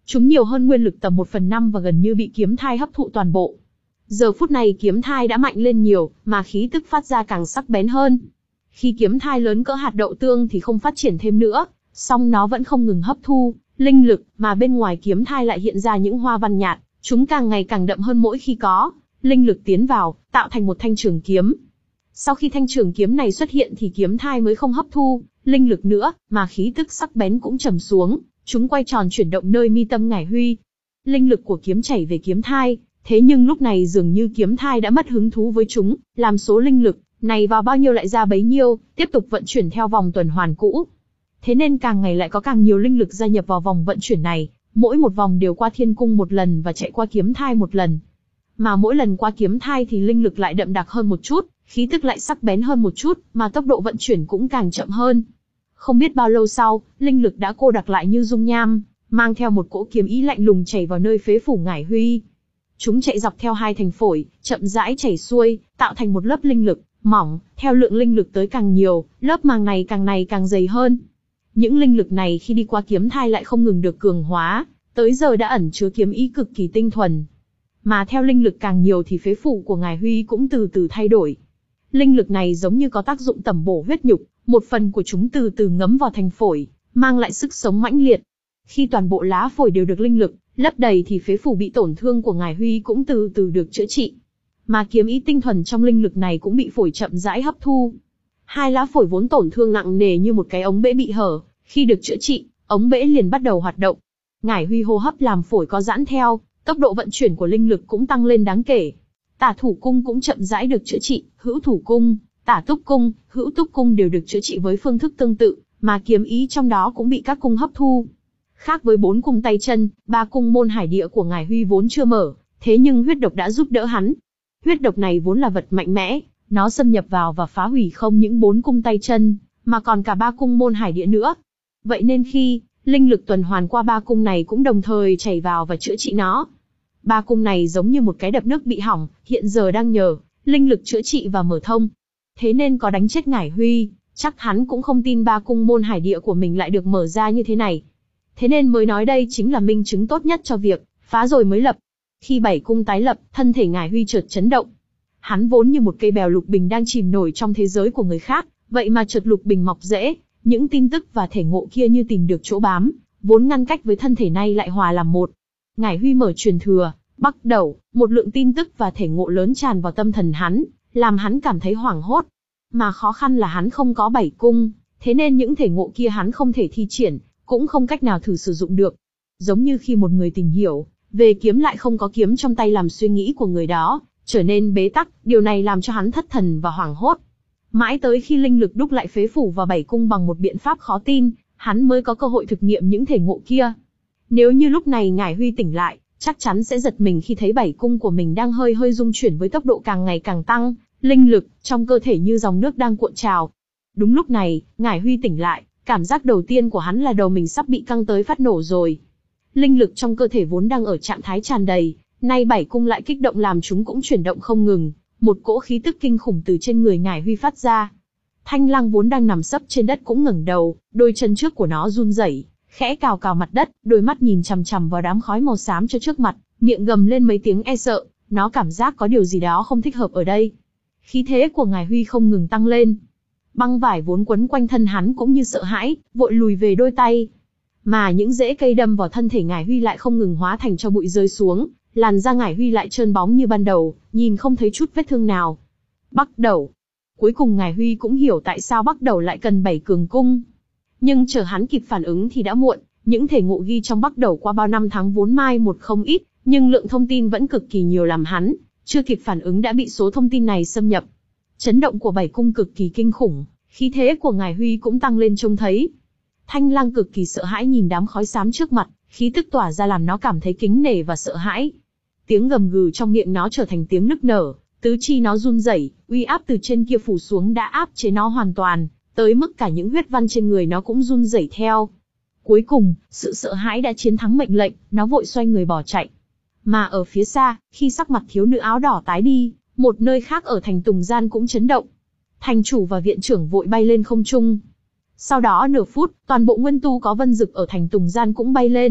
Chúng nhiều hơn nguyên lực tầm một phần năm và gần như bị kiếm thai hấp thụ toàn bộ. Giờ phút này kiếm thai đã mạnh lên nhiều, mà khí tức phát ra càng sắc bén hơn. Khi kiếm thai lớn cỡ hạt đậu tương thì không phát triển thêm nữa, song nó vẫn không ngừng hấp thu linh lực, mà bên ngoài kiếm thai lại hiện ra những hoa văn nhạt, chúng càng ngày càng đậm hơn mỗi khi có linh lực tiến vào, tạo thành một thanh trường kiếm. Sau khi thanh trường kiếm này xuất hiện thì kiếm thai mới không hấp thu linh lực nữa, mà khí tức sắc bén cũng trầm xuống, chúng quay tròn chuyển động nơi mi tâm Ngải Huy. Linh lực của kiếm chảy về kiếm thai, thế nhưng lúc này dường như kiếm thai đã mất hứng thú với chúng, làm số linh lực này vào bao nhiêu lại ra bấy nhiêu, tiếp tục vận chuyển theo vòng tuần hoàn cũ. Thế nên càng ngày lại có càng nhiều linh lực gia nhập vào vòng vận chuyển này, mỗi một vòng đều qua thiên cung một lần và chạy qua kiếm thai một lần. Mà mỗi lần qua kiếm thai thì linh lực lại đậm đặc hơn một chút, khí tức lại sắc bén hơn một chút, mà tốc độ vận chuyển cũng càng chậm hơn. Không biết bao lâu sau, linh lực đã cô đặc lại như dung nham, mang theo một cỗ kiếm ý lạnh lùng chảy vào nơi phế phủ Ngải Huy. Chúng chạy dọc theo hai thành phổi, chậm rãi chảy xuôi, tạo thành một lớp linh lực mỏng, theo lượng linh lực tới càng nhiều, lớp màng này càng này càng dày hơn. Những linh lực này khi đi qua kiếm thai lại không ngừng được cường hóa, tới giờ đã ẩn chứa kiếm ý cực kỳ tinh thuần. Mà theo linh lực càng nhiều thì phế phủ của Ngải Huy cũng từ từ thay đổi. Linh lực này giống như có tác dụng tẩm bổ huyết nhục, một phần của chúng từ từ ngấm vào thành phổi, mang lại sức sống mãnh liệt. Khi toàn bộ lá phổi đều được linh lực lấp đầy thì phế phủ bị tổn thương của Ngải Huy cũng từ từ được chữa trị. Mà kiếm ý tinh thuần trong linh lực này cũng bị phổi chậm rãi hấp thu. Hai lá phổi vốn tổn thương nặng nề như một cái ống bể bị hở, khi được chữa trị, ống bể liền bắt đầu hoạt động. Ngải Huy hô hấp làm phổi có giãn theo, tốc độ vận chuyển của linh lực cũng tăng lên đáng kể. Tả thủ cung cũng chậm rãi được chữa trị, hữu thủ cung, tả túc cung, hữu túc cung đều được chữa trị với phương thức tương tự, mà kiếm ý trong đó cũng bị các cung hấp thu. Khác với bốn cung tay chân, ba cung môn hải địa của Ngải Huy vốn chưa mở, thế nhưng huyết độc đã giúp đỡ hắn. Huyết độc này vốn là vật mạnh mẽ, nó xâm nhập vào và phá hủy không những bốn cung tay chân, mà còn cả ba cung môn hải địa nữa. Vậy nên khi linh lực tuần hoàn qua ba cung này cũng đồng thời chảy vào và chữa trị nó. Ba cung này giống như một cái đập nước bị hỏng, hiện giờ đang nhờ linh lực chữa trị và mở thông. Thế nên có đánh chết Ngải Huy, chắc hắn cũng không tin ba cung môn hải địa của mình lại được mở ra như thế này. Thế nên mới nói đây chính là minh chứng tốt nhất cho việc phá rồi mới lập. Khi bảy cung tái lập, thân thể Ngải Huy chợt chấn động. Hắn vốn như một cây bèo lục bình đang chìm nổi trong thế giới của người khác, vậy mà chợt lục bình mọc rễ, những tin tức và thể ngộ kia như tìm được chỗ bám, vốn ngăn cách với thân thể này lại hòa làm một. Ngải Huy mở truyền thừa, bắt đầu, một lượng tin tức và thể ngộ lớn tràn vào tâm thần hắn, làm hắn cảm thấy hoảng hốt. Mà khó khăn là hắn không có bảy cung, thế nên những thể ngộ kia hắn không thể thi triển, cũng không cách nào thử sử dụng được. Giống như khi một người tìm hiểu về kiếm lại không có kiếm trong tay làm suy nghĩ của người đó trở nên bế tắc, điều này làm cho hắn thất thần và hoảng hốt. Mãi tới khi linh lực đúc lại phế phủ và bảy cung bằng một biện pháp khó tin, hắn mới có cơ hội thực nghiệm những thể ngộ kia. Nếu như lúc này Ngải Huy tỉnh lại, chắc chắn sẽ giật mình khi thấy bảy cung của mình đang hơi hơi rung chuyển với tốc độ càng ngày càng tăng, linh lực trong cơ thể như dòng nước đang cuộn trào. Đúng lúc này, Ngải Huy tỉnh lại, cảm giác đầu tiên của hắn là đầu mình sắp bị căng tới phát nổ rồi. Linh lực trong cơ thể vốn đang ở trạng thái tràn đầy, nay bảy cung lại kích động làm chúng cũng chuyển động không ngừng, một cỗ khí tức kinh khủng từ trên người Ngải Huy phát ra. Thanh Lăng vốn đang nằm sấp trên đất cũng ngẩng đầu, đôi chân trước của nó run rẩy, khẽ cào cào mặt đất, đôi mắt nhìn chằm chằm vào đám khói màu xám cho trước mặt, miệng gầm lên mấy tiếng e sợ, nó cảm giác có điều gì đó không thích hợp ở đây. Khí thế của Ngải Huy không ngừng tăng lên. Băng vải vốn quấn quanh thân hắn cũng như sợ hãi, vội lùi về đôi tay. Mà những rễ cây đâm vào thân thể Ngải Huy lại không ngừng hóa thành cho bụi rơi xuống, làn da Ngải Huy lại trơn bóng như ban đầu, nhìn không thấy chút vết thương nào. Bắt đầu. Cuối cùng Ngải Huy cũng hiểu tại sao bắt đầu lại cần bảy cường cung. Nhưng chờ hắn kịp phản ứng thì đã muộn, những thể ngộ ghi trong bắt đầu qua bao năm tháng vốn mai một không ít, nhưng lượng thông tin vẫn cực kỳ nhiều làm hắn chưa kịp phản ứng đã bị số thông tin này xâm nhập. Chấn động của bảy cung cực kỳ kinh khủng, khí thế của Ngải Huy cũng tăng lên trông thấy. Thanh Lăng cực kỳ sợ hãi nhìn đám khói xám trước mặt, khí tức tỏa ra làm nó cảm thấy kính nể và sợ hãi. Tiếng gầm gừ trong miệng nó trở thành tiếng nức nở, tứ chi nó run rẩy, uy áp từ trên kia phủ xuống đã áp chế nó hoàn toàn, tới mức cả những huyết văn trên người nó cũng run rẩy theo. Cuối cùng, sự sợ hãi đã chiến thắng mệnh lệnh, nó vội xoay người bỏ chạy. Mà ở phía xa, khi sắc mặt thiếu nữ áo đỏ tái đi, một nơi khác ở thành Tùng Gian cũng chấn động. Thành chủ và viện trưởng vội bay lên không trung. Sau đó nửa phút, toàn bộ nguyên tu có vân dực ở thành Tùng Gian cũng bay lên,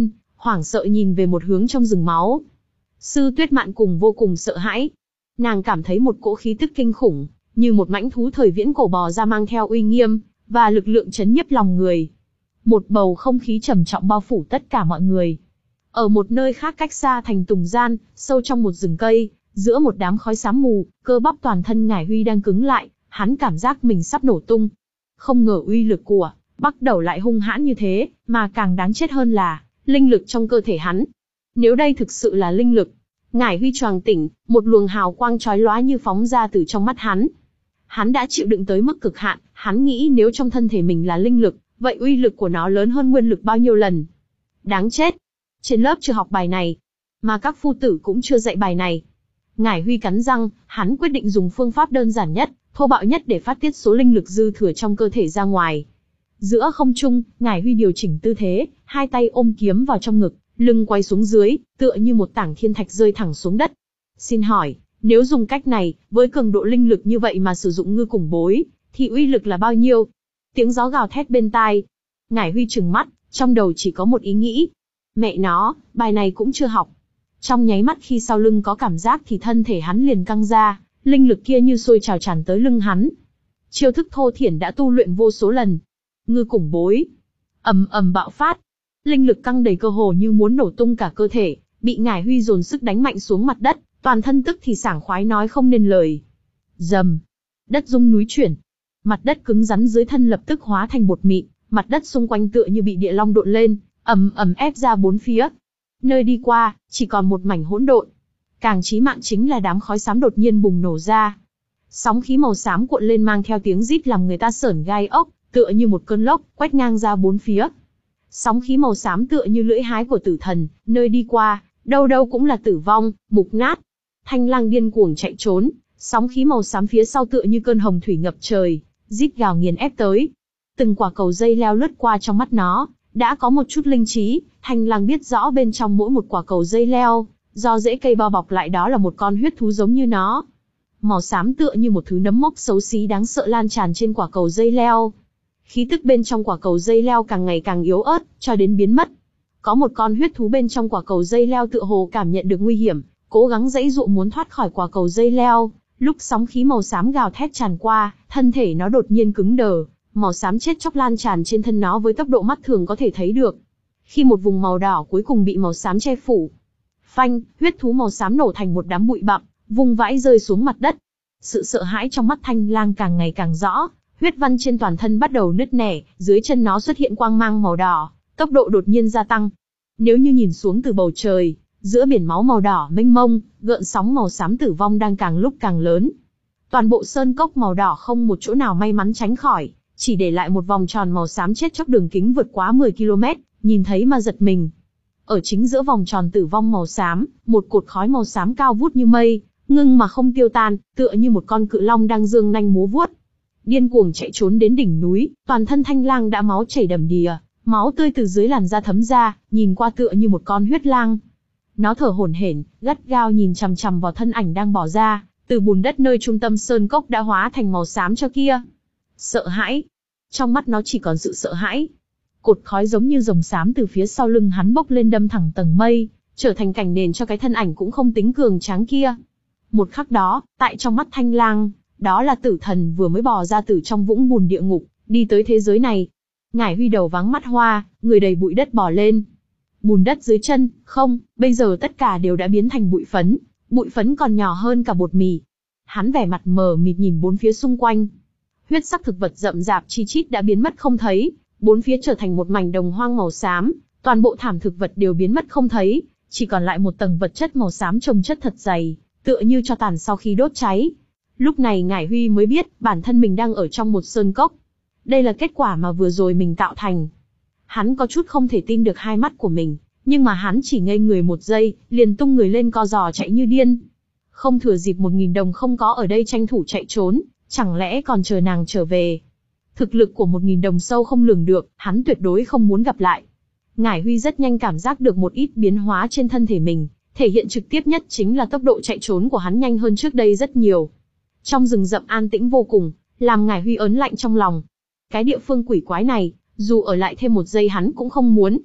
hoảng sợ nhìn về một hướng trong rừng máu. Sư Tuyết Mạn cùng vô cùng sợ hãi. Nàng cảm thấy một cỗ khí tức kinh khủng, như một mãnh thú thời viễn cổ bò ra mang theo uy nghiêm, và lực lượng chấn nhiếp lòng người. Một bầu không khí trầm trọng bao phủ tất cả mọi người. Ở một nơi khác cách xa thành Tùng Gian, sâu trong một rừng cây, giữa một đám khói xám mù, cơ bắp toàn thân Ngải Huy đang cứng lại, hắn cảm giác mình sắp nổ tung. Không ngờ uy lực của Bắc Đầu lại hung hãn như thế, mà càng đáng chết hơn là linh lực trong cơ thể hắn. Nếu đây thực sự là linh lực, Ngải Huy choàng tỉnh, một luồng hào quang chói lóa như phóng ra từ trong mắt hắn. Hắn đã chịu đựng tới mức cực hạn, hắn nghĩ nếu trong thân thể mình là linh lực, vậy uy lực của nó lớn hơn nguyên lực bao nhiêu lần. Đáng chết! Trên lớp chưa học bài này, mà các phu tử cũng chưa dạy bài này. Ngải Huy cắn răng, hắn quyết định dùng phương pháp đơn giản nhất, thô bạo nhất để phát tiết số linh lực dư thừa trong cơ thể ra ngoài. Giữa không trung, Ngải Huy điều chỉnh tư thế, hai tay ôm kiếm vào trong ngực, lưng quay xuống dưới, tựa như một tảng thiên thạch rơi thẳng xuống đất. Xin hỏi, nếu dùng cách này, với cường độ linh lực như vậy mà sử dụng ngư củng bối, thì uy lực là bao nhiêu? Tiếng gió gào thét bên tai. Ngải Huy trừng mắt, trong đầu chỉ có một ý nghĩ. Mẹ nó, bài này cũng chưa học. Trong nháy mắt khi sau lưng có cảm giác thì thân thể hắn liền căng ra, linh lực kia như sôi trào tràn tới lưng hắn. Chiêu thức thô thiển đã tu luyện vô số lần. Ngư củng bối. Ầm ầm bạo phát. Linh lực căng đầy cơ hồ như muốn nổ tung cả cơ thể, bị Ngải Huy dồn sức đánh mạnh xuống mặt đất, toàn thân tức thì sảng khoái nói không nên lời. Rầm. Đất rung núi chuyển. Mặt đất cứng rắn dưới thân lập tức hóa thành bột mịn, mặt đất xung quanh tựa như bị địa long độn lên, ầm ầm ép ra bốn phía. Nơi đi qua, chỉ còn một mảnh hỗn độn. Càng chí mạng chính là đám khói xám đột nhiên bùng nổ ra. Sóng khí màu xám cuộn lên mang theo tiếng rít làm người ta sởn gai ốc, tựa như một cơn lốc, quét ngang ra bốn phía. Sóng khí màu xám tựa như lưỡi hái của tử thần, nơi đi qua, đâu đâu cũng là tử vong, mục nát. Thanh Lang điên cuồng chạy trốn, sóng khí màu xám phía sau tựa như cơn hồng thủy ngập trời, rít gào nghiền ép tới. Từng quả cầu dây leo lướt qua trong mắt nó, đã có một chút linh trí, Thanh Lang biết rõ bên trong mỗi một quả cầu dây leo, do rễ cây bao bọc lại đó là một con huyết thú giống như nó. Màu xám tựa như một thứ nấm mốc xấu xí đáng sợ lan tràn trên quả cầu dây leo. Khí tức bên trong quả cầu dây leo càng ngày càng yếu ớt, cho đến biến mất. Có một con huyết thú bên trong quả cầu dây leo tựa hồ cảm nhận được nguy hiểm, cố gắng giãy giụa muốn thoát khỏi quả cầu dây leo. Lúc sóng khí màu xám gào thét tràn qua, thân thể nó đột nhiên cứng đờ, màu xám chết chóc lan tràn trên thân nó với tốc độ mắt thường có thể thấy được. Khi một vùng màu đỏ cuối cùng bị màu xám che phủ, phanh, huyết thú màu xám nổ thành một đám bụi bặm, vung vãi rơi xuống mặt đất. Sự sợ hãi trong mắt Thanh Lang càng ngày càng rõ, huyết văn trên toàn thân bắt đầu nứt nẻ, dưới chân nó xuất hiện quang mang màu đỏ, tốc độ đột nhiên gia tăng. Nếu như nhìn xuống từ bầu trời, giữa biển máu màu đỏ mênh mông, gợn sóng màu xám tử vong đang càng lúc càng lớn. Toàn bộ sơn cốc màu đỏ không một chỗ nào may mắn tránh khỏi, chỉ để lại một vòng tròn màu xám chết chóc đường kính vượt quá mười ki lô mét, nhìn thấy mà giật mình. Ở chính giữa vòng tròn tử vong màu xám, một cột khói màu xám cao vút như mây, ngưng mà không tiêu tan, tựa như một con cự long đang giương nanh múa vuốt. Điên cuồng chạy trốn đến đỉnh núi, toàn thân Thanh Lang đã máu chảy đầm đìa, máu tươi từ dưới làn da thấm ra, nhìn qua tựa như một con huyết lang. Nó thở hổn hển, gắt gao nhìn chằm chằm vào thân ảnh đang bỏ ra, từ bùn đất nơi trung tâm sơn cốc đã hóa thành màu xám cho kia. Sợ hãi. Trong mắt nó chỉ còn sự sợ hãi. Cột khói giống như rồng xám từ phía sau lưng hắn bốc lên đâm thẳng tầng mây, trở thành cảnh nền cho cái thân ảnh cũng không tính cường tráng kia. Một khắc đó, tại trong mắt Thanh Lang, đó là tử thần vừa mới bò ra từ trong vũng bùn địa ngục, đi tới thế giới này. Ngải Huy đầu váng mắt hoa, người đầy bụi đất bò lên. Bùn đất dưới chân, không, bây giờ tất cả đều đã biến thành bụi phấn, bụi phấn còn nhỏ hơn cả bột mì. Hắn vẻ mặt mờ mịt nhìn bốn phía xung quanh. Huyết sắc thực vật rậm rạp chi chít đã biến mất không thấy, bốn phía trở thành một mảnh đồng hoang màu xám, toàn bộ thảm thực vật đều biến mất không thấy, chỉ còn lại một tầng vật chất màu xám chồng chất thật dày, tựa như tro tàn sau khi đốt cháy. Lúc này Ngải Huy mới biết, bản thân mình đang ở trong một sơn cốc. Đây là kết quả mà vừa rồi mình tạo thành. Hắn có chút không thể tin được hai mắt của mình, nhưng mà hắn chỉ ngây người một giây, liền tung người lên co giò chạy như điên. Không thừa dịp một nghìn đồng không có ở đây tranh thủ chạy trốn, chẳng lẽ còn chờ nàng trở về. Thực lực của một nghìn đồng sâu không lường được, hắn tuyệt đối không muốn gặp lại. Ngải Huy rất nhanh cảm giác được một ít biến hóa trên thân thể mình, thể hiện trực tiếp nhất chính là tốc độ chạy trốn của hắn nhanh hơn trước đây rất nhiều. Trong rừng rậm an tĩnh vô cùng, làm Ngải Huy ớn lạnh trong lòng. Cái địa phương quỷ quái này, dù ở lại thêm một giây hắn cũng không muốn.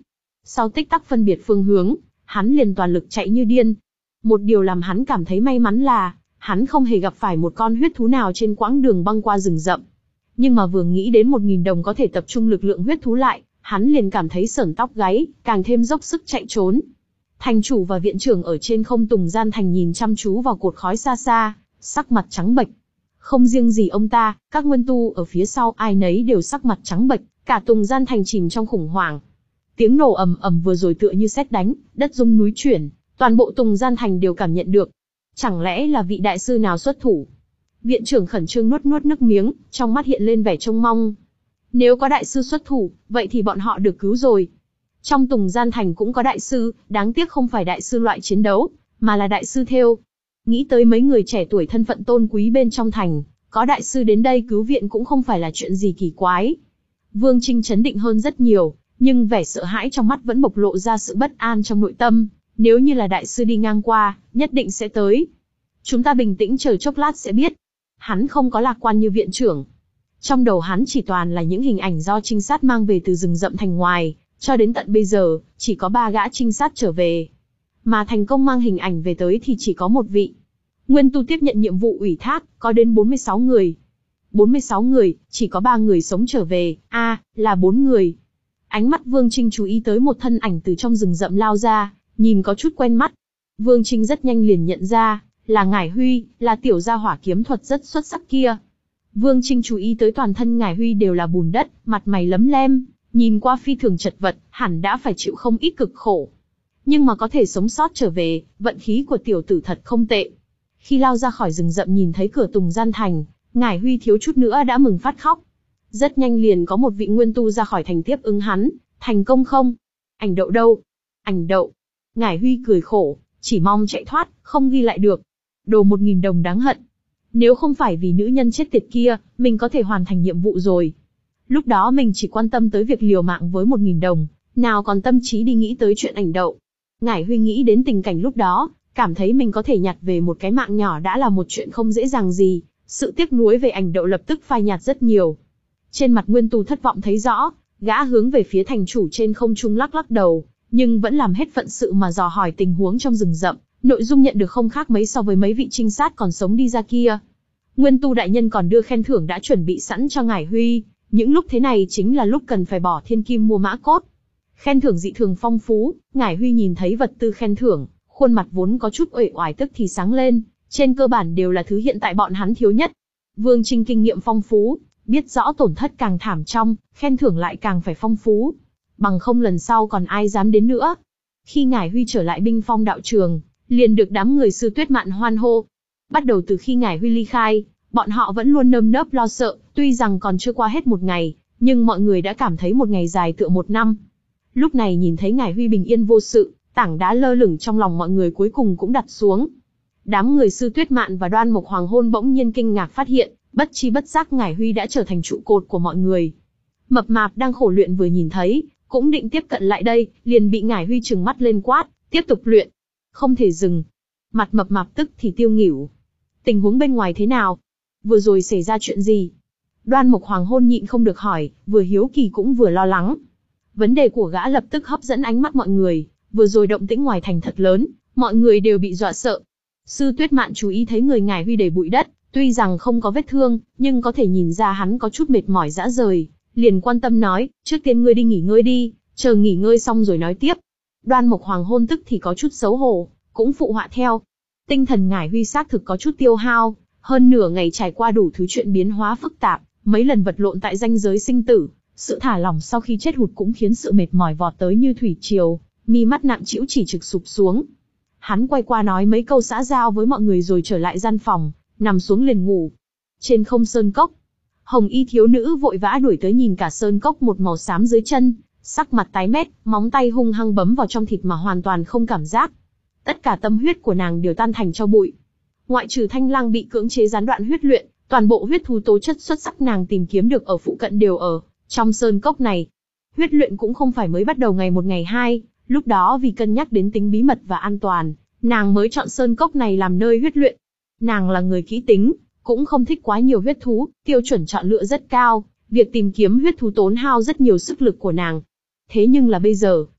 Sau tích tắc phân biệt phương hướng, hắn liền toàn lực chạy như điên. Một điều làm hắn cảm thấy may mắn là, hắn không hề gặp phải một con huyết thú nào trên quãng đường băng qua rừng rậm. Nhưng mà vừa nghĩ đến một nghìn đồng có thể tập trung lực lượng huyết thú lại, hắn liền cảm thấy sởn tóc gáy, càng thêm dốc sức chạy trốn. Thành chủ và viện trưởng ở trên không Tùng Gian Thành nhìn chăm chú vào cột khói xa xa, sắc mặt trắng bệch. Không riêng gì ông ta, các nguyên tu ở phía sau ai nấy đều sắc mặt trắng bệch, cả Tùng Gian Thành chìm trong khủng hoảng. Tiếng nổ ầm ầm vừa rồi tựa như sét đánh, đất rung núi chuyển, toàn bộ Tùng Gian Thành đều cảm nhận được. Chẳng lẽ là vị đại sư nào xuất thủ? Viện trưởng khẩn trương nuốt nuốt nước miếng, trong mắt hiện lên vẻ trông mong. Nếu có đại sư xuất thủ, vậy thì bọn họ được cứu rồi. Trong Tùng Gian Thành cũng có đại sư, đáng tiếc không phải đại sư loại chiến đấu, mà là đại sư thêu. Nghĩ tới mấy người trẻ tuổi thân phận tôn quý bên trong thành, có đại sư đến đây cứu viện cũng không phải là chuyện gì kỳ quái. Vương Trinh chấn định hơn rất nhiều, nhưng vẻ sợ hãi trong mắt vẫn bộc lộ ra sự bất an trong nội tâm. Nếu như là đại sư đi ngang qua, nhất định sẽ tới. Chúng ta bình tĩnh chờ chốc lát sẽ biết. Hắn không có lạc quan như viện trưởng. Trong đầu hắn chỉ toàn là những hình ảnh do trinh sát mang về từ rừng rậm thành ngoài, cho đến tận bây giờ, chỉ có ba gã trinh sát trở về. Mà thành công mang hình ảnh về tới thì chỉ có một vị. Nguyên tu tiếp nhận nhiệm vụ ủy thác, có đến bốn mươi sáu người. bốn mươi sáu người, chỉ có ba người sống trở về, a à, là bốn người. Ánh mắt Vương Trinh chú ý tới một thân ảnh từ trong rừng rậm lao ra, nhìn có chút quen mắt. Vương Trinh rất nhanh liền nhận ra, là Ngải Huy, là tiểu gia hỏa kiếm thuật rất xuất sắc kia. Vương Trinh chú ý tới toàn thân Ngải Huy đều là bùn đất, mặt mày lấm lem, nhìn qua phi thường chật vật, hẳn đã phải chịu không ít cực khổ. Nhưng mà có thể sống sót trở về, vận khí của tiểu tử thật không tệ. Khi lao ra khỏi rừng rậm nhìn thấy cửa Tùng Gian Thành, Ngải Huy thiếu chút nữa đã mừng phát khóc. Rất nhanh liền có một vị nguyên tu ra khỏi thành tiếp ứng hắn, thành công không? Ảnh Đậu đâu? Ảnh Đậu. Ngải Huy cười khổ, chỉ mong chạy thoát, không ghi lại được. Đồ một nghìn đồng đáng hận. Nếu không phải vì nữ nhân chết tiệt kia, mình có thể hoàn thành nhiệm vụ rồi. Lúc đó mình chỉ quan tâm tới việc liều mạng với một nghìn đồng, nào còn tâm trí đi nghĩ tới chuyện Ảnh Đậu. Ngải Huy nghĩ đến tình cảnh lúc đó, cảm thấy mình có thể nhặt về một cái mạng nhỏ đã là một chuyện không dễ dàng gì, sự tiếc nuối về Ảnh Đậu lập tức phai nhạt rất nhiều. Trên mặt nguyên tu thất vọng thấy rõ, gã hướng về phía thành chủ trên không trung lắc lắc đầu, nhưng vẫn làm hết phận sự mà dò hỏi tình huống trong rừng rậm, nội dung nhận được không khác mấy so với mấy vị trinh sát còn sống đi ra kia. Nguyên tu đại nhân còn đưa khen thưởng đã chuẩn bị sẵn cho Ngải Huy, những lúc thế này chính là lúc cần phải bỏ thiên kim mua mã cốt. Khen thưởng dị thường phong phú, Ngải Huy nhìn thấy vật tư khen thưởng, khuôn mặt vốn có chút uể oải tức thì sáng lên, trên cơ bản đều là thứ hiện tại bọn hắn thiếu nhất. Vương Trinh kinh nghiệm phong phú, biết rõ tổn thất càng thảm trong, khen thưởng lại càng phải phong phú. Bằng không lần sau còn ai dám đến nữa. Khi Ngải Huy trở lại binh phong đạo trường, liền được đám người sư Tuyết Mạn hoan hô. Bắt đầu từ khi Ngải Huy ly khai, bọn họ vẫn luôn nơm nớp lo sợ, tuy rằng còn chưa qua hết một ngày, nhưng mọi người đã cảm thấy một ngày dài tựa một năm. Lúc này nhìn thấy Ngải Huy bình yên vô sự, tảng đá lơ lửng trong lòng mọi người cuối cùng cũng đặt xuống. Đám người sư Tuyết Mạn và Đoan Mộc Hoàng Hôn bỗng nhiên kinh ngạc phát hiện, bất chi bất giác Ngải Huy đã trở thành trụ cột của mọi người. Mập Mạp đang khổ luyện vừa nhìn thấy, cũng định tiếp cận lại đây, liền bị Ngải Huy trừng mắt lên quát, tiếp tục luyện. Không thể dừng. Mặt Mập Mạp tức thì tiêu nghỉu. Tình huống bên ngoài thế nào? Vừa rồi xảy ra chuyện gì? Đoan Mộc Hoàng Hôn nhịn không được hỏi, vừa hiếu kỳ cũng vừa lo lắng. Vấn đề của gã lập tức hấp dẫn ánh mắt mọi người, vừa rồi động tĩnh ngoài thành thật lớn, mọi người đều bị dọa sợ. Sư Tuyết Mạn chú ý thấy người Ngải Huy đầy bụi đất, tuy rằng không có vết thương, nhưng có thể nhìn ra hắn có chút mệt mỏi rã rời, liền quan tâm nói, trước tiên ngươi đi nghỉ ngơi đi, chờ nghỉ ngơi xong rồi nói tiếp. Đoan Mộc Hoàng Hôn tức thì có chút xấu hổ, cũng phụ họa theo. Tinh thần Ngải Huy xác thực có chút tiêu hao, hơn nửa ngày trải qua đủ thứ chuyện biến hóa phức tạp, mấy lần vật lộn tại ranh giới sinh tử, sự thả lỏng sau khi chết hụt cũng khiến sự mệt mỏi vọt tới như thủy triều, mi mắt nặng trĩu chỉ trực sụp xuống. Hắn quay qua nói mấy câu xã giao với mọi người rồi trở lại gian phòng, nằm xuống liền ngủ. Trên không sơn cốc, hồng y thiếu nữ vội vã đuổi tới nhìn cả sơn cốc một màu xám dưới chân, sắc mặt tái mét, móng tay hung hăng bấm vào trong thịt mà hoàn toàn không cảm giác. Tất cả tâm huyết của nàng đều tan thành tro bụi. Ngoại trừ Thanh Lang bị cưỡng chế gián đoạn huyết luyện, toàn bộ huyết thú tố chất xuất sắc nàng tìm kiếm được ở phụ cận đều ở trong sơn cốc này. Huyết luyện cũng không phải mới bắt đầu ngày một ngày hai, lúc đó vì cân nhắc đến tính bí mật và an toàn, nàng mới chọn sơn cốc này làm nơi huyết luyện. Nàng là người kỹ tính, cũng không thích quá nhiều huyết thú, tiêu chuẩn chọn lựa rất cao, việc tìm kiếm huyết thú tốn hao rất nhiều sức lực của nàng. Thế nhưng là bây giờ,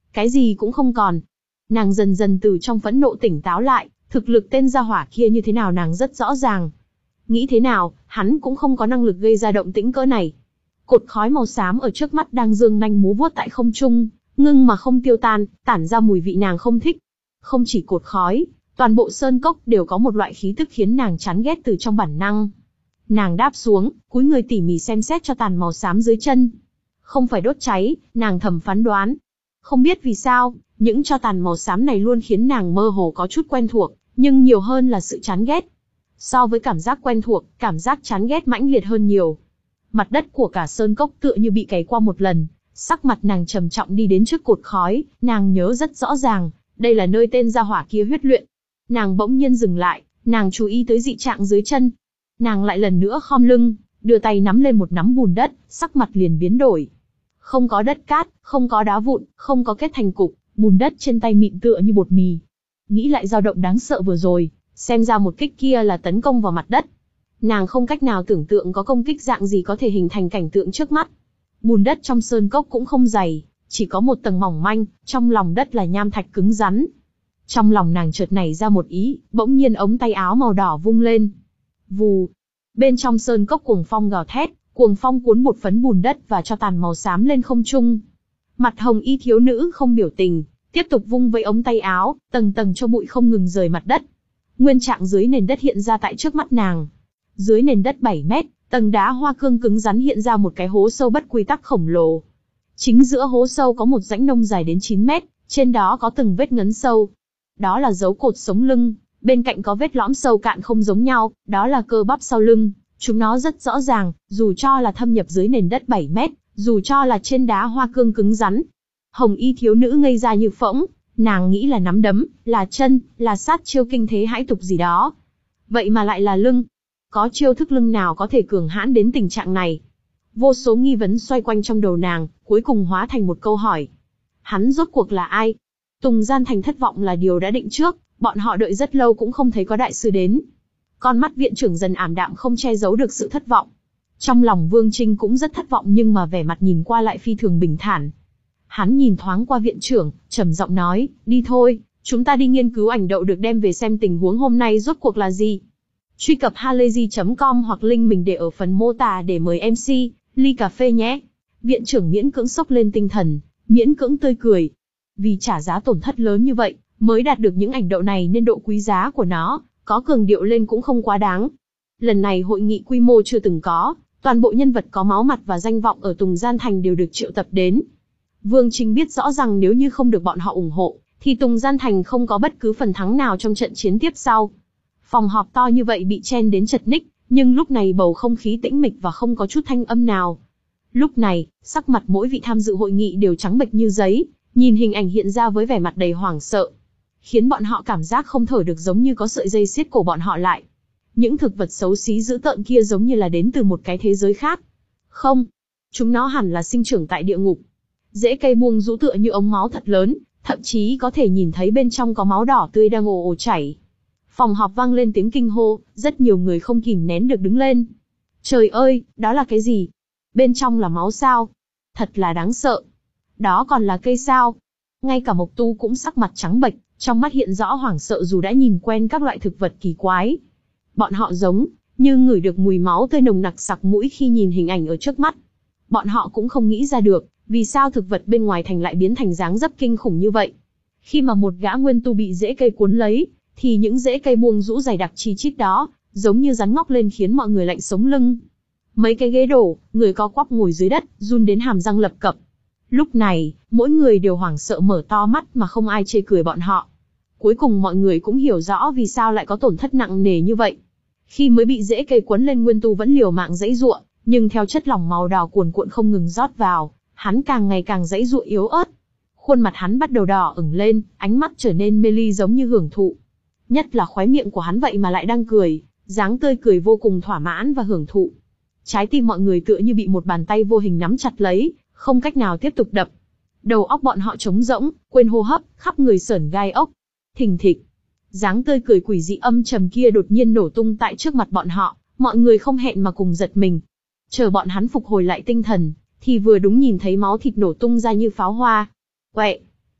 Cái gì cũng không còn. Nàng dần dần từ trong phẫn nộ tỉnh táo lại, thực lực tên gia hỏa kia như thế nào nàng rất rõ ràng. Nghĩ thế nào, hắn cũng không có năng lực gây ra động tĩnh cỡ này. Cột khói màu xám ở trước mắt đang dương nanh múa vuốt tại không trung, ngưng mà không tiêu tan, tản ra mùi vị nàng không thích. Không chỉ cột khói, toàn bộ sơn cốc đều có một loại khí tức khiến nàng chán ghét từ trong bản năng. Nàng đáp xuống, cúi người tỉ mỉ xem xét cho tàn màu xám dưới chân. Không phải đốt cháy, nàng thầm phán đoán. Không biết vì sao, những cho tàn màu xám này luôn khiến nàng mơ hồ có chút quen thuộc, nhưng nhiều hơn là sự chán ghét. So với cảm giác quen thuộc, cảm giác chán ghét mãnh liệt hơn nhiều. Mặt đất của cả sơn cốc tựa như bị cày qua một lần, sắc mặt nàng trầm trọng đi đến trước cột khói, nàng nhớ rất rõ ràng, đây là nơi tên gia hỏa kia huyết luyện. Nàng bỗng nhiên dừng lại, nàng chú ý tới dị trạng dưới chân. Nàng lại lần nữa khom lưng, đưa tay nắm lên một nắm bùn đất, sắc mặt liền biến đổi. Không có đất cát, không có đá vụn, không có kết thành cục, bùn đất trên tay mịn tựa như bột mì. Nghĩ lại dao động đáng sợ vừa rồi, xem ra một kích kia là tấn công vào mặt đất. Nàng không cách nào tưởng tượng có công kích dạng gì có thể hình thành cảnh tượng trước mắt. Bùn đất trong sơn cốc cũng không dày, chỉ có một tầng mỏng manh, trong lòng đất là nham thạch cứng rắn. Trong lòng nàng chợt nảy ra một ý, bỗng nhiên ống tay áo màu đỏ vung lên. Vù. Bên trong sơn cốc cuồng phong gào thét, cuồng phong cuốn một phấn bùn đất và cho tàn màu xám lên không trung. Mặt hồng y thiếu nữ không biểu tình, tiếp tục vung với ống tay áo, tầng tầng cho bụi không ngừng rời mặt đất. Nguyên trạng dưới nền đất hiện ra tại trước mắt nàng. Dưới nền đất bảy mét, tầng đá hoa cương cứng rắn hiện ra một cái hố sâu bất quy tắc khổng lồ. Chính giữa hố sâu có một rãnh nông dài đến chín mét, trên đó có từng vết ngấn sâu. Đó là dấu cột sống lưng, bên cạnh có vết lõm sâu cạn không giống nhau, đó là cơ bắp sau lưng. Chúng nó rất rõ ràng, dù cho là thâm nhập dưới nền đất bảy mét, dù cho là trên đá hoa cương cứng rắn. Hồng y thiếu nữ ngây ra như phỗng, nàng nghĩ là nắm đấm, là chân, là sát chiêu kinh thế hãi tục gì đó. Vậy mà lại là lưng. Có chiêu thức lưng nào có thể cường hãn đến tình trạng này? Vô số nghi vấn xoay quanh trong đầu nàng, cuối cùng hóa thành một câu hỏi. Hắn rốt cuộc là ai? Tùng Gian Thành thất vọng là điều đã định trước, bọn họ đợi rất lâu cũng không thấy có đại sư đến. Con mắt viện trưởng dần ảm đạm không che giấu được sự thất vọng. Trong lòng Vương Trinh cũng rất thất vọng nhưng mà vẻ mặt nhìn qua lại phi thường bình thản. Hắn nhìn thoáng qua viện trưởng, trầm giọng nói, đi thôi, chúng ta đi nghiên cứu ảnh đậu được đem về xem tình huống hôm nay rốt cuộc là gì. Truy cập halayzi chấm com hoặc link mình để ở phần mô tả để mời em xê, ly cà phê nhé. Viện trưởng miễn cưỡng sốc lên tinh thần, miễn cưỡng tươi cười. Vì trả giá tổn thất lớn như vậy, mới đạt được những ảnh đậu này nên độ quý giá của nó, có cường điệu lên cũng không quá đáng. Lần này hội nghị quy mô chưa từng có, toàn bộ nhân vật có máu mặt và danh vọng ở Tùng Gian Thành đều được triệu tập đến. Vương Trinh biết rõ rằng nếu như không được bọn họ ủng hộ, thì Tùng Gian Thành không có bất cứ phần thắng nào trong trận chiến tiếp sau. Phòng họp to như vậy bị chen đến chật ních, nhưng lúc này bầu không khí tĩnh mịch và không có chút thanh âm nào. Lúc này, sắc mặt mỗi vị tham dự hội nghị đều trắng bệch như giấy, nhìn hình ảnh hiện ra với vẻ mặt đầy hoảng sợ, khiến bọn họ cảm giác không thở được, giống như có sợi dây siết cổ bọn họ lại. Những thực vật xấu xí dữ tợn kia giống như là đến từ một cái thế giới khác. Không, chúng nó hẳn là sinh trưởng tại địa ngục. Rễ cây buông rũ tựa như ống máu thật lớn, thậm chí có thể nhìn thấy bên trong có máu đỏ tươi đang ồ ồ chảy. Phòng họp vang lên tiếng kinh hô, rất nhiều người không kìm nén được đứng lên. Trời ơi, đó là cái gì? Bên trong là máu sao? Thật là đáng sợ. Đó còn là cây sao? Ngay cả Mộc Tu cũng sắc mặt trắng bệch, trong mắt hiện rõ hoảng sợ dù đã nhìn quen các loại thực vật kỳ quái. Bọn họ giống như ngửi được mùi máu tươi nồng nặc sặc mũi khi nhìn hình ảnh ở trước mắt. Bọn họ cũng không nghĩ ra được, vì sao thực vật bên ngoài thành lại biến thành dáng dấp kinh khủng như vậy. Khi mà một gã nguyên tu bị rễ cây cuốn lấy, thì những rễ cây buông rũ dày đặc chi chít đó, giống như rắn ngóc lên khiến mọi người lạnh sống lưng. Mấy cái ghế đổ, người co quắp ngồi dưới đất, run đến hàm răng lập cập. Lúc này, mỗi người đều hoảng sợ mở to mắt mà không ai chê cười bọn họ. Cuối cùng mọi người cũng hiểu rõ vì sao lại có tổn thất nặng nề như vậy. Khi mới bị rễ cây quấn lên, nguyên tu vẫn liều mạng giãy giụa, nhưng theo chất lỏng màu đỏ cuồn cuộn không ngừng rót vào, hắn càng ngày càng giãy giụa yếu ớt. Khuôn mặt hắn bắt đầu đỏ ửng lên, ánh mắt trở nên mê ly giống như hưởng thụ. Nhất là khóe miệng của hắn vậy mà lại đang cười, dáng tươi cười vô cùng thỏa mãn và hưởng thụ. Trái tim mọi người tựa như bị một bàn tay vô hình nắm chặt lấy, không cách nào tiếp tục đập. Đầu óc bọn họ trống rỗng, quên hô hấp, khắp người sởn gai ốc. Thình thịch. Dáng tươi cười quỷ dị âm trầm kia đột nhiên nổ tung tại trước mặt bọn họ, mọi người không hẹn mà cùng giật mình. Chờ bọn hắn phục hồi lại tinh thần, thì vừa đúng nhìn thấy máu thịt nổ tung ra như pháo hoa. Quẹ.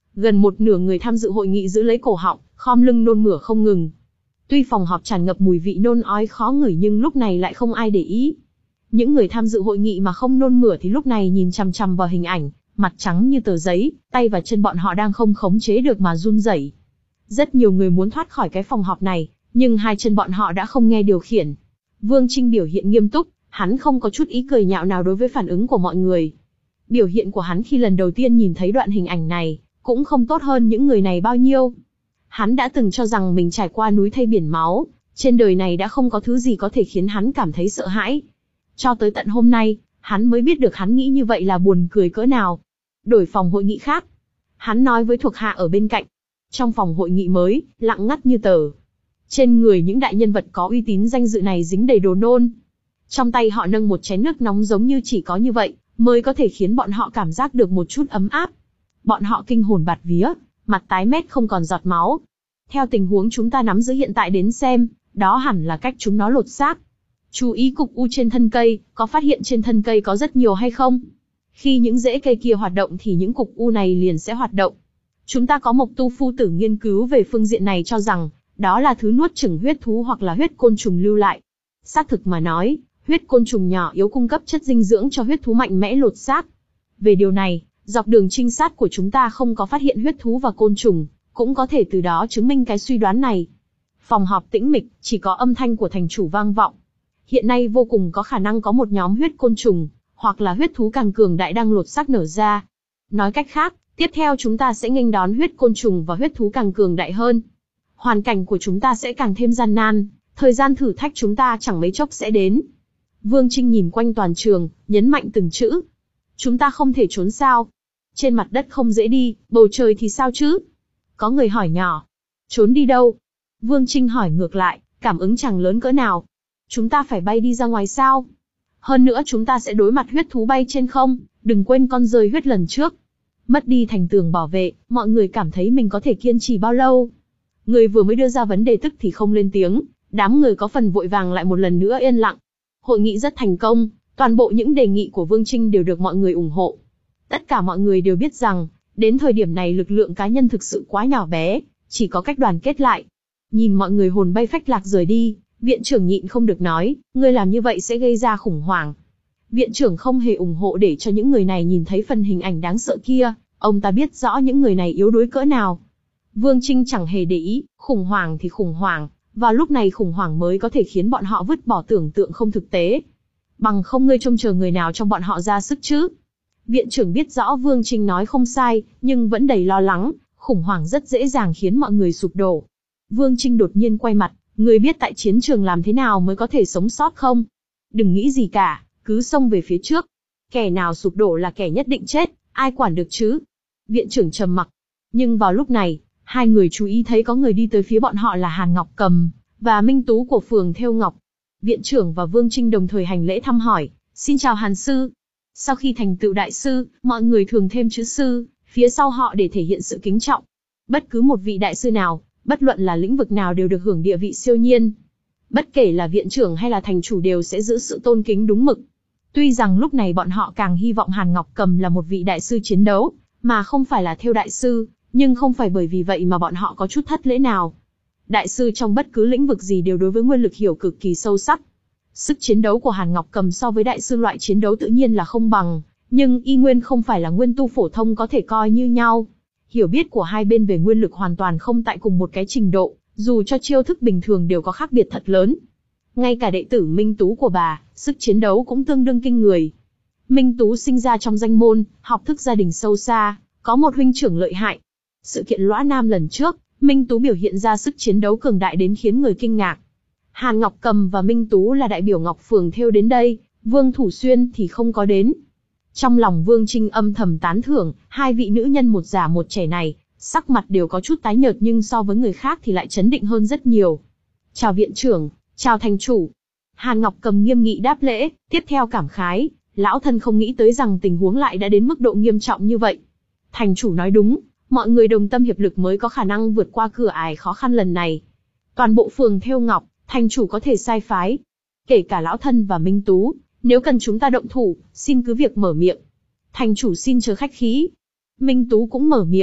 Gần một nửa người tham dự hội nghị giữ lấy cổ họng, khom lưng nôn mửa không ngừng. Tuy phòng họp tràn ngập mùi vị nôn ói khó ngửi nhưng lúc này lại không ai để ý. Những người tham dự hội nghị mà không nôn mửa thì lúc này nhìn chằm chằm vào hình ảnh, mặt trắng như tờ giấy, tay và chân bọn họ đang không khống chế được mà run rẩy. Rất nhiều người muốn thoát khỏi cái phòng họp này, nhưng hai chân bọn họ đã không nghe điều khiển. Vương Trinh biểu hiện nghiêm túc, hắn không có chút ý cười nhạo nào đối với phản ứng của mọi người. Biểu hiện của hắn khi lần đầu tiên nhìn thấy đoạn hình ảnh này, cũng không tốt hơn những người này bao nhiêu. Hắn đã từng cho rằng mình trải qua núi thây biển máu, trên đời này đã không có thứ gì có thể khiến hắn cảm thấy sợ hãi. Cho tới tận hôm nay, hắn mới biết được hắn nghĩ như vậy là buồn cười cỡ nào. Đổi phòng hội nghị khác. Hắn nói với thuộc hạ ở bên cạnh. Trong phòng hội nghị mới, lặng ngắt như tờ. Trên người những đại nhân vật có uy tín danh dự này dính đầy đồ nôn. Trong tay họ nâng một chén nước nóng giống như chỉ có như vậy, mới có thể khiến bọn họ cảm giác được một chút ấm áp. Bọn họ kinh hồn bạt vía, mặt tái mét không còn giọt máu. Theo tình huống chúng ta nắm giữ hiện tại đến xem, đó hẳn là cách chúng nó lột xác. Chú ý cục u trên thân cây, có phát hiện trên thân cây có rất nhiều hay không? Khi những rễ cây kia hoạt động thì những cục u này liền sẽ hoạt động. Chúng ta có một tu phu tử nghiên cứu về phương diện này cho rằng, đó là thứ nuốt chửng huyết thú hoặc là huyết côn trùng lưu lại. Xác thực mà nói, huyết côn trùng nhỏ yếu cung cấp chất dinh dưỡng cho huyết thú mạnh mẽ lột xác. Về điều này, dọc đường trinh sát của chúng ta không có phát hiện huyết thú và côn trùng, cũng có thể từ đó chứng minh cái suy đoán này. Phòng họp tĩnh mịch, chỉ có âm thanh của thành chủ vang vọng. Hiện nay vô cùng có khả năng có một nhóm huyết côn trùng, hoặc là huyết thú càng cường đại đang lột xác nở ra. Nói cách khác, tiếp theo chúng ta sẽ nghênh đón huyết côn trùng và huyết thú càng cường đại hơn. Hoàn cảnh của chúng ta sẽ càng thêm gian nan, thời gian thử thách chúng ta chẳng mấy chốc sẽ đến. Vương Trinh nhìn quanh toàn trường, nhấn mạnh từng chữ. Chúng ta không thể trốn sao? Trên mặt đất không dễ đi, bầu trời thì sao chứ? Có người hỏi nhỏ. Trốn đi đâu? Vương Trinh hỏi ngược lại, cảm ứng chẳng lớn cỡ nào. Chúng ta phải bay đi ra ngoài sao? Hơn nữa chúng ta sẽ đối mặt huyết thú bay trên không, đừng quên con rơi huyết lần trước. Mất đi thành tường bảo vệ, mọi người cảm thấy mình có thể kiên trì bao lâu? Người vừa mới đưa ra vấn đề tức thì không lên tiếng, đám người có phần vội vàng lại một lần nữa yên lặng. Hội nghị rất thành công, toàn bộ những đề nghị của Vương Trinh đều được mọi người ủng hộ. Tất cả mọi người đều biết rằng, đến thời điểm này lực lượng cá nhân thực sự quá nhỏ bé, chỉ có cách đoàn kết lại. Nhìn mọi người hồn bay phách lạc rời đi, viện trưởng nhịn không được nói, ngươi làm như vậy sẽ gây ra khủng hoảng. Viện trưởng không hề ủng hộ để cho những người này nhìn thấy phần hình ảnh đáng sợ kia, ông ta biết rõ những người này yếu đuối cỡ nào. Vương Trinh chẳng hề để ý, khủng hoảng thì khủng hoảng, vào lúc này khủng hoảng mới có thể khiến bọn họ vứt bỏ tưởng tượng không thực tế. Bằng không ngươi trông chờ người nào trong bọn họ ra sức chứ? Viện trưởng biết rõ Vương Trinh nói không sai, nhưng vẫn đầy lo lắng, khủng hoảng rất dễ dàng khiến mọi người sụp đổ. Vương Trinh đột nhiên quay mặt, ngươi biết tại chiến trường làm thế nào mới có thể sống sót không? Đừng nghĩ gì cả, cứ xông về phía trước. Kẻ nào sụp đổ là kẻ nhất định chết, ai quản được chứ? Viện trưởng trầm mặc. Nhưng vào lúc này, hai người chú ý thấy có người đi tới phía bọn họ là Hàn Ngọc Cầm và Minh Tú của phường Thêu Ngọc. Viện trưởng và Vương Trinh đồng thời hành lễ thăm hỏi, xin chào Hàn sư. Sau khi thành tựu đại sư, mọi người thường thêm chữ sư phía sau họ để thể hiện sự kính trọng. Bất cứ một vị đại sư nào, bất luận là lĩnh vực nào đều được hưởng địa vị siêu nhiên. Bất kể là viện trưởng hay là thành chủ đều sẽ giữ sự tôn kính đúng mực. Tuy rằng lúc này bọn họ càng hy vọng Hàn Ngọc Cầm là một vị đại sư chiến đấu, mà không phải là Thêu đại sư, nhưng không phải bởi vì vậy mà bọn họ có chút thất lễ nào. Đại sư trong bất cứ lĩnh vực gì đều đối với nguyên lực hiểu cực kỳ sâu sắc. Sức chiến đấu của Hàn Ngọc Cầm so với đại sư loại chiến đấu tự nhiên là không bằng, nhưng y nguyên không phải là nguyên tu phổ thông có thể coi như nhau. Hiểu biết của hai bên về nguyên lực hoàn toàn không tại cùng một cái trình độ, dù cho chiêu thức bình thường đều có khác biệt thật lớn. Ngay cả đệ tử Minh Tú của bà, sức chiến đấu cũng tương đương kinh người. Minh Tú sinh ra trong danh môn, học thức gia đình sâu xa, có một huynh trưởng lợi hại. Sự kiện Lõa Nam lần trước, Minh Tú biểu hiện ra sức chiến đấu cường đại đến khiến người kinh ngạc. Hàn Ngọc Cầm và Minh Tú là đại biểu Ngọc Phường Thêu đến đây, Vương Thủ Xuyên thì không có đến. Trong lòng Vương Trinh âm thầm tán thưởng, hai vị nữ nhân một già một trẻ này, sắc mặt đều có chút tái nhợt nhưng so với người khác thì lại chấn định hơn rất nhiều. Chào viện trưởng, chào thành chủ. Hàn Ngọc Cầm nghiêm nghị đáp lễ, tiếp theo cảm khái, lão thân không nghĩ tới rằng tình huống lại đã đến mức độ nghiêm trọng như vậy. Thành chủ nói đúng, mọi người đồng tâm hiệp lực mới có khả năng vượt qua cửa ải khó khăn lần này. Toàn bộ phường Thêu Ngọc, thành chủ có thể sai phái. Kể cả lão thân và Minh Tú, nếu cần chúng ta động thủ, xin cứ việc mở miệng. Thành chủ xin chớ khách khí. Minh Tú cũng mở miệng.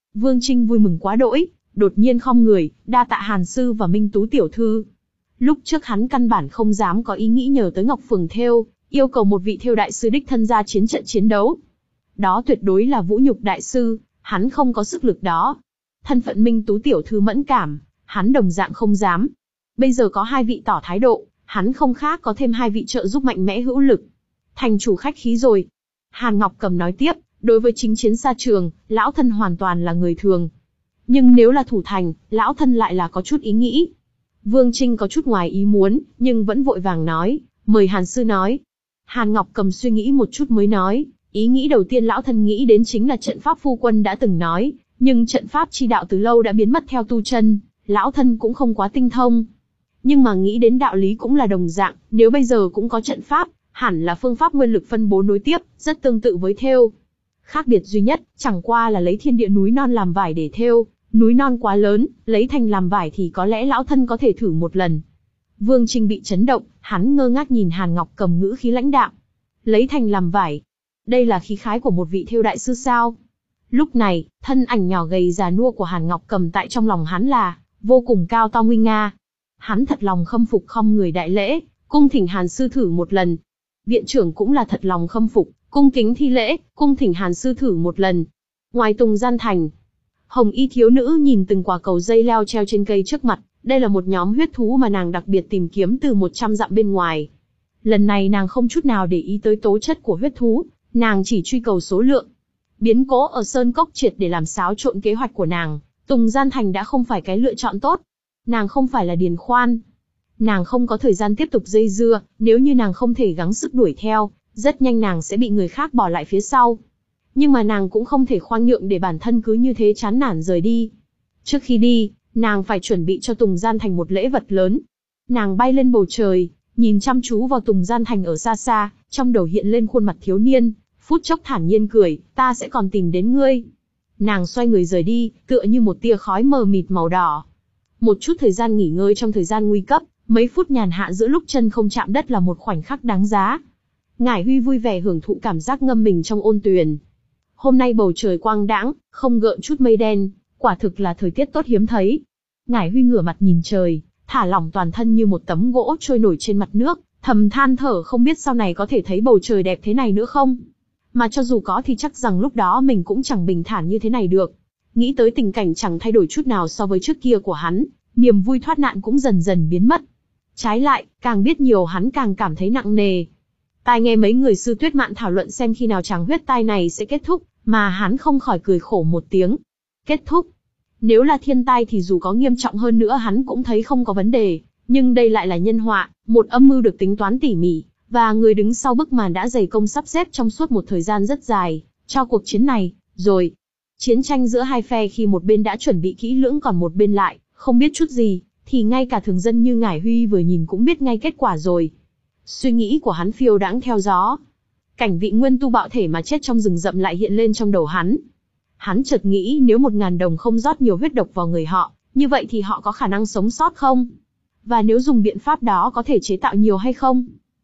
Vương Trinh vui mừng quá đỗi, đột nhiên khom người, đa tạ Hàn sư và Minh Tú tiểu thư. Lúc trước hắn căn bản không dám có ý nghĩ nhờ tới Ngọc Phường thêu, yêu cầu một vị thêu đại sư đích thân ra chiến trận chiến đấu. Đó tuyệt đối là vũ nhục đại sư, hắn không có sức lực đó. Thân phận Minh Tú tiểu thư mẫn cảm, hắn đồng dạng không dám. Bây giờ có hai vị tỏ thái độ, hắn không khác có thêm hai vị trợ giúp mạnh mẽ hữu lực. Thành chủ khách khí rồi. Hàn Ngọc Cầm nói tiếp, đối với chính chiến xa trường, lão thân hoàn toàn là người thường. Nhưng nếu là thủ thành, lão thân lại là có chút ý nghĩ. Vương Trinh có chút ngoài ý muốn, nhưng vẫn vội vàng nói, mời Hàn sư nói. Hàn Ngọc Cầm suy nghĩ một chút mới nói, ý nghĩ đầu tiên lão thân nghĩ đến chính là trận pháp phu quân đã từng nói, nhưng trận pháp chi đạo từ lâu đã biến mất theo tu chân, lão thân cũng không quá tinh thông. Nhưng mà nghĩ đến đạo lý cũng là đồng dạng, nếu bây giờ cũng có trận pháp, hẳn là phương pháp nguyên lực phân bố nối tiếp, rất tương tự với thêu. Khác biệt duy nhất, chẳng qua là lấy thiên địa núi non làm vải để thêu, núi non quá lớn, lấy thành làm vải thì có lẽ lão thân có thể thử một lần. Vương Trinh bị chấn động, hắn ngơ ngác nhìn Hàn Ngọc Cầm ngữ khí lãnh đạm. Lấy thành làm vải. Đây là khí khái của một vị thêu đại sư sao? Lúc này, thân ảnh nhỏ gầy già nua của Hàn Ngọc Cầm tại trong lòng hắn là vô cùng cao to nguy nga. Hắn thật lòng khâm phục khom người đại lễ, cung thỉnh Hàn sư thử một lần. Viện trưởng cũng là thật lòng khâm phục, cung kính thi lễ, cung thỉnh Hàn sư thử một lần. Ngoài Tùng Gian Thành, Hồng Y thiếu nữ nhìn từng quả cầu dây leo treo trên cây trước mặt, đây là một nhóm huyết thú mà nàng đặc biệt tìm kiếm từ một trăm dặm bên ngoài. Lần này nàng không chút nào để ý tới tố chất của huyết thú, nàng chỉ truy cầu số lượng. Biến cố ở Sơn Cốc triệt để làm xáo trộn kế hoạch của nàng, Tùng Gian Thành đã không phải cái lựa chọn tốt. Nàng không phải là Điền Khoan. Nàng không có thời gian tiếp tục dây dưa, nếu như nàng không thể gắng sức đuổi theo, rất nhanh nàng sẽ bị người khác bỏ lại phía sau. Nhưng mà nàng cũng không thể khoan nhượng để bản thân cứ như thế chán nản rời đi. Trước khi đi, nàng phải chuẩn bị cho Tùng Gian Thành một lễ vật lớn. Nàng bay lên bầu trời, nhìn chăm chú vào Tùng Gian Thành ở xa xa, trong đầu hiện lên khuôn mặt thiếu niên, phút chốc thản nhiên cười, ta sẽ còn tìm đến ngươi. Nàng xoay người rời đi, tựa như một tia khói mờ mịt màu đỏ. Một chút thời gian nghỉ ngơi trong thời gian nguy cấp, mấy phút nhàn hạ giữa lúc chân không chạm đất là một khoảnh khắc đáng giá. Ngải Huy vui vẻ hưởng thụ cảm giác ngâm mình trong ôn tuyền. Hôm nay bầu trời quang đãng, không gợn chút mây đen, quả thực là thời tiết tốt hiếm thấy. Ngải Huy ngửa mặt nhìn trời, thả lỏng toàn thân như một tấm gỗ trôi nổi trên mặt nước, thầm than thở không biết sau này có thể thấy bầu trời đẹp thế này nữa không. Mà cho dù có thì chắc rằng lúc đó mình cũng chẳng bình thản như thế này được. Nghĩ tới tình cảnh chẳng thay đổi chút nào so với trước kia của hắn, niềm vui thoát nạn cũng dần dần biến mất. Trái lại, càng biết nhiều hắn càng cảm thấy nặng nề. Tai nghe mấy người sư Tuyết Mạn thảo luận xem khi nào tràng huyết tai này sẽ kết thúc, mà hắn không khỏi cười khổ một tiếng. Kết thúc? Nếu là thiên tai thì dù có nghiêm trọng hơn nữa hắn cũng thấy không có vấn đề, nhưng đây lại là nhân họa, một âm mưu được tính toán tỉ mỉ, và người đứng sau bức màn đã dày công sắp xếp trong suốt một thời gian rất dài, cho cuộc chiến này, rồi. Chiến tranh giữa hai phe khi một bên đã chuẩn bị kỹ lưỡng còn một bên lại, không biết chút gì, thì ngay cả thường dân như Ngải Huy vừa nhìn cũng biết ngay kết quả rồi. Suy nghĩ của hắn phiêu đãng theo gió. Cảnh vị nguyên tu bạo thể mà chết trong rừng rậm lại hiện lên trong đầu hắn. Hắn chợt nghĩ nếu một ngàn đồng không rót nhiều huyết độc vào người họ, như vậy thì họ có khả năng sống sót không? Và nếu dùng biện pháp đó có thể chế tạo nhiều hay không?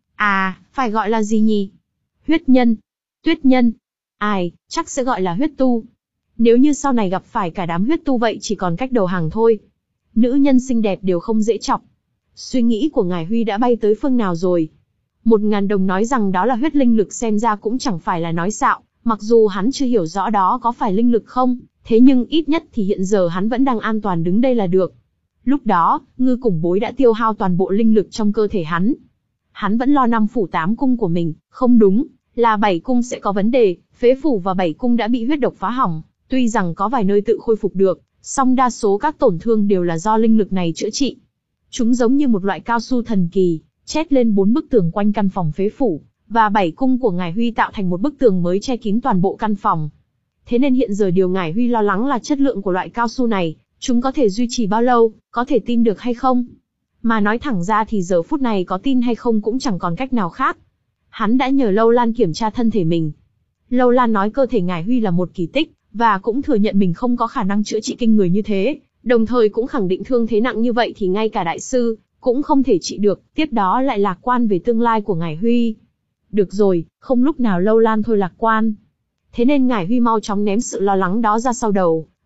À, phải gọi là gì nhỉ? Huyết nhân, tuyết nhân. Ai, chắc sẽ gọi là huyết tu. Nếu như sau này gặp phải cả đám huyết tu vậy chỉ còn cách đầu hàng thôi. Nữ nhân xinh đẹp đều không dễ chọc. Suy nghĩ của Ngải Huy đã bay tới phương nào rồi? Một ngàn đồng nói rằng đó là huyết linh lực xem ra cũng chẳng phải là nói xạo, mặc dù hắn chưa hiểu rõ đó có phải linh lực không, thế nhưng ít nhất thì hiện giờ hắn vẫn đang an toàn đứng đây là được. Lúc đó, Ngư Củng Bối đã tiêu hao toàn bộ linh lực trong cơ thể hắn. Hắn vẫn lo năm phủ tám cung của mình, không đúng, là bảy cung sẽ có vấn đề, phế phủ và bảy cung đã bị huyết độc phá hỏng, tuy rằng có vài nơi tự khôi phục được, song đa số các tổn thương đều là do linh lực này chữa trị. Chúng giống như một loại cao su thần kỳ, chét lên bốn bức tường quanh căn phòng phế phủ, và bảy cung của Ngải Huy tạo thành một bức tường mới che kín toàn bộ căn phòng. Thế nên hiện giờ điều Ngải Huy lo lắng là chất lượng của loại cao su này, chúng có thể duy trì bao lâu, có thể tin được hay không? Mà nói thẳng ra thì giờ phút này có tin hay không cũng chẳng còn cách nào khác. Hắn đã nhờ Lâu Lan kiểm tra thân thể mình. Lâu Lan nói cơ thể Ngải Huy là một kỳ tích, và cũng thừa nhận mình không có khả năng chữa trị kinh người như thế, đồng thời cũng khẳng định thương thế nặng như vậy thì ngay cả đại sư cũng không thể trị được, tiếp đó lại lạc quan về tương lai của Ngải Huy. Được rồi, không lúc nào Lâu Lan thôi lạc quan. Thế nên Ngải Huy mau chóng ném sự lo lắng đó ra sau đầu,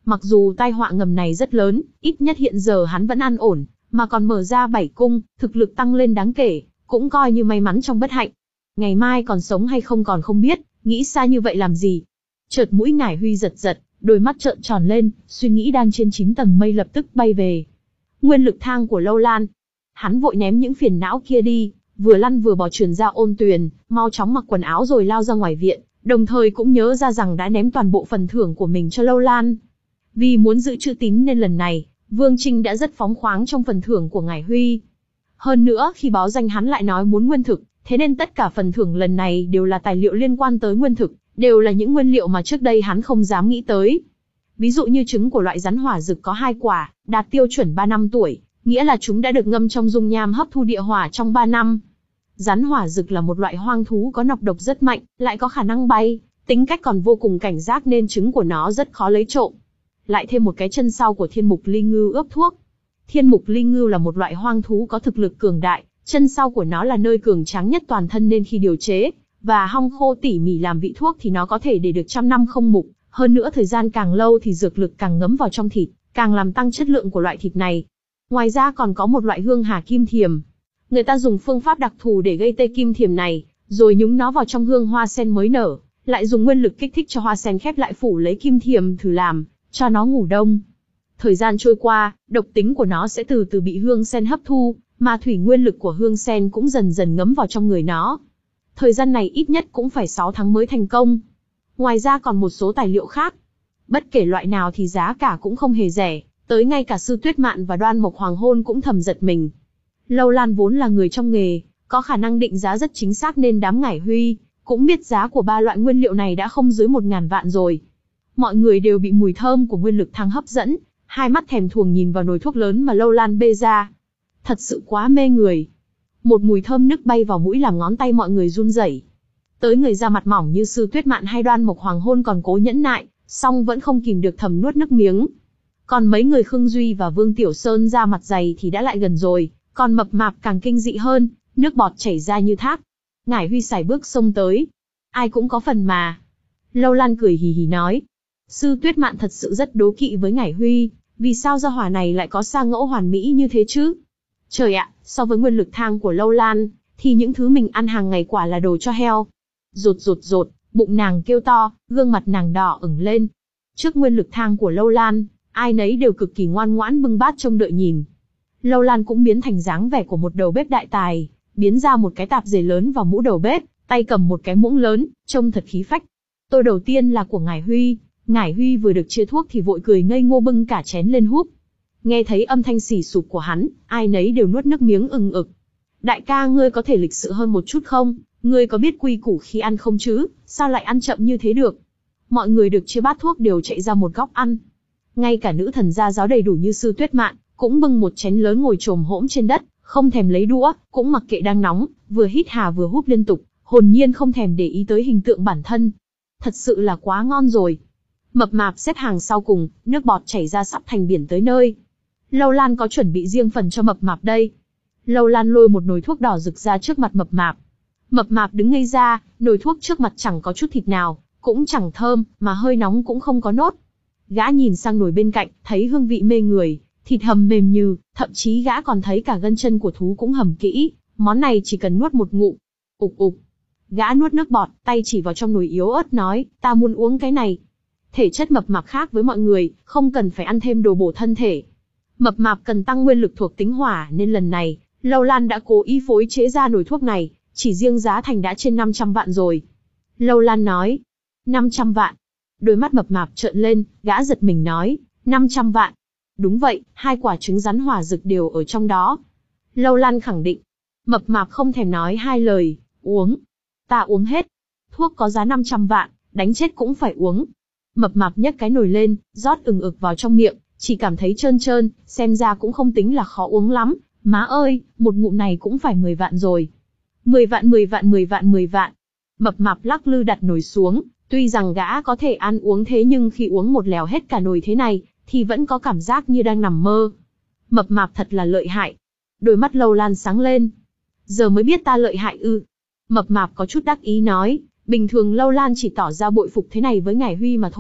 Mặc dù tai họa ngầm này rất lớn, ít nhất hiện giờ hắn vẫn an ổn, mà còn mở ra bảy cung, thực lực tăng lên đáng kể, cũng coi như may mắn trong bất hạnh. Ngày mai còn sống hay không còn không biết, nghĩ xa như vậy làm gì? Chợt mũi Ngải Huy giật giật, đôi mắt trợn tròn lên, suy nghĩ đang trên chín tầng mây lập tức bay về. Nguyên lực thang của Lâu Lan. Hắn vội ném những phiền não kia đi, vừa lăn vừa bò truyền ra ôn tuyền, mau chóng mặc quần áo rồi lao ra ngoài viện, đồng thời cũng nhớ ra rằng đã ném toàn bộ phần thưởng của mình cho Lâu Lan. Vì muốn giữ chữ tín nên lần này, Vương Trinh đã rất phóng khoáng trong phần thưởng của Ngải Huy. Hơn nữa khi báo danh hắn lại nói muốn nguyên thực, thế nên tất cả phần thưởng lần này đều là tài liệu liên quan tới nguyên thực, đều là những nguyên liệu mà trước đây hắn không dám nghĩ tới. Ví dụ như trứng của loại rắn hỏa dực có hai quả, đạt tiêu chuẩn ba năm tuổi, nghĩa là chúng đã được ngâm trong dung nham hấp thu địa hỏa trong ba năm. Rắn hỏa dực là một loại hoang thú có nọc độc rất mạnh, lại có khả năng bay, tính cách còn vô cùng cảnh giác nên trứng của nó rất khó lấy trộm. Lại thêm một cái chân sau của thiên mục ly ngưu ướp thuốc. Thiên mục ly ngưu là một loại hoang thú có thực lực cường đại, chân sau của nó là nơi cường tráng nhất toàn thân nên khi điều chế và hong khô tỉ mỉ làm vị thuốc thì nó có thể để được trăm năm không mục. Hơn nữa thời gian càng lâu thì dược lực càng ngấm vào trong thịt, càng làm tăng chất lượng của loại thịt này. Ngoài ra còn có một loại hương hà kim thiềm. Người ta dùng phương pháp đặc thù để gây tê kim thiềm này, rồi nhúng nó vào trong hương hoa sen mới nở, lại dùng nguyên lực kích thích cho hoa sen khép lại phủ lấy kim thiềm thử làm, cho nó ngủ đông. Thời gian trôi qua, độc tính của nó sẽ từ từ bị hương sen hấp thu, mà thủy nguyên lực của hương sen cũng dần dần ngấm vào trong người nó. Thời gian này ít nhất cũng phải sáu tháng mới thành công. Ngoài ra còn một số tài liệu khác. Bất kể loại nào thì giá cả cũng không hề rẻ, tới ngay cả Sư Tuyết Mạn và Đoan Mộc Hoàng Hôn cũng thầm giật mình. Lâu Lan vốn là người trong nghề, có khả năng định giá rất chính xác nên đám Ngải Huy cũng biết giá của ba loại nguyên liệu này đã không dưới một ngàn vạn rồi. Mọi người đều bị mùi thơm của nguyên lực thang hấp dẫn, hai mắt thèm thuồng nhìn vào nồi thuốc lớn mà Lâu Lan bê ra. Thật sự quá mê người. Một mùi thơm nức bay vào mũi làm ngón tay mọi người run rẩy. Tới người da mặt mỏng như Sư Tuyết Mạn hay Đoan Mộc Hoàng Hôn còn cố nhẫn nại, song vẫn không kìm được thầm nuốt nước miếng. Còn mấy người Khương Duy và Vương Tiểu Sơn da mặt dày thì đã lại gần rồi, còn Mập Mạp càng kinh dị hơn, nước bọt chảy ra như thác. Ngải Huy sải bước xông tới. Ai cũng có phần mà. Lâu Lan cười hì hì nói. Sư Tuyết Mạn thật sự rất đố kỵ với Ngải Huy, vì sao gia hỏa này lại có sa ngẫu hoàn mỹ như thế chứ? Trời ạ, so với nguyên lực thang của Lâu Lan, thì những thứ mình ăn hàng ngày quả là đồ cho heo. Rột rột rột, bụng nàng kêu to, gương mặt nàng đỏ ửng lên. Trước nguyên lực thang của Lâu Lan, ai nấy đều cực kỳ ngoan ngoãn bưng bát trông đợi nhìn. Lâu Lan cũng biến thành dáng vẻ của một đầu bếp đại tài, biến ra một cái tạp dề lớn vào mũ đầu bếp, tay cầm một cái muỗng lớn, trông thật khí phách. Tô đầu tiên là của Ngải Huy. Ngải Huy vừa được chia thuốc thì vội cười ngây ngô bưng cả chén lên húp. Nghe thấy âm thanh xì sụp của hắn, ai nấy đều nuốt nước miếng ừng ực. Đại ca ngươi có thể lịch sự hơn một chút không? Ngươi có biết quy củ khi ăn không chứ? Sao lại ăn chậm như thế được? Mọi người được chia bát thuốc đều chạy ra một góc ăn. Ngay cả nữ thần gia giáo đầy đủ như Sư Tuyết Mạn, cũng bưng một chén lớn ngồi chồm hỗn trên đất, không thèm lấy đũa, cũng mặc kệ đang nóng, vừa hít hà vừa húp liên tục, hồn nhiên không thèm để ý tới hình tượng bản thân. Thật sự là quá ngon rồi. Mập Mạp xếp hàng sau cùng, nước bọt chảy ra sắp thành biển tới nơi. Lâu Lan có chuẩn bị riêng phần cho Mập Mạp đây. Lâu Lan lôi một nồi thuốc đỏ rực ra trước mặt Mập Mạp. Mập Mạp đứng ngây ra, nồi thuốc trước mặt chẳng có chút thịt nào, cũng chẳng thơm, mà hơi nóng cũng không có nốt. Gã nhìn sang nồi bên cạnh, thấy hương vị mê người, thịt hầm mềm nhừ, thậm chí gã còn thấy cả gân chân của thú cũng hầm kỹ, món này chỉ cần nuốt một ngụm. Ục ục. Gã nuốt nước bọt, tay chỉ vào trong nồi yếu ớt nói, ta muốn uống cái này. Thể chất Mập Mạp khác với mọi người, không cần phải ăn thêm đồ bổ thân thể. Mập Mạp cần tăng nguyên lực thuộc tính hỏa nên lần này, Lâu Lan đã cố ý phối chế ra nồi thuốc này, chỉ riêng giá thành đã trên năm trăm vạn rồi. Lâu Lan nói, năm trăm vạn. Đôi mắt Mập Mạp trợn lên, gã giật mình nói, năm trăm vạn. Đúng vậy, hai quả trứng rắn hỏa dực đều ở trong đó. Lâu Lan khẳng định. Mập Mạp không thèm nói hai lời, uống. Ta uống hết. Thuốc có giá năm trăm vạn, đánh chết cũng phải uống. Mập Mạp nhấc cái nồi lên, rót ừng ực vào trong miệng, chỉ cảm thấy trơn trơn, xem ra cũng không tính là khó uống lắm. Má ơi, một ngụm này cũng phải mười vạn rồi. mười vạn mười vạn mười vạn mười vạn. Mập Mạp lắc lư đặt nồi xuống, tuy rằng gã có thể ăn uống thế nhưng khi uống một lèo hết cả nồi thế này, thì vẫn có cảm giác như đang nằm mơ. Mập Mạp thật là lợi hại. Đôi mắt Lâu Lan sáng lên. Giờ mới biết ta lợi hại ư? Mập Mạp có chút đắc ý nói, bình thường Lâu Lan chỉ tỏ ra bội phục thế này với Ngải Huy mà thôi,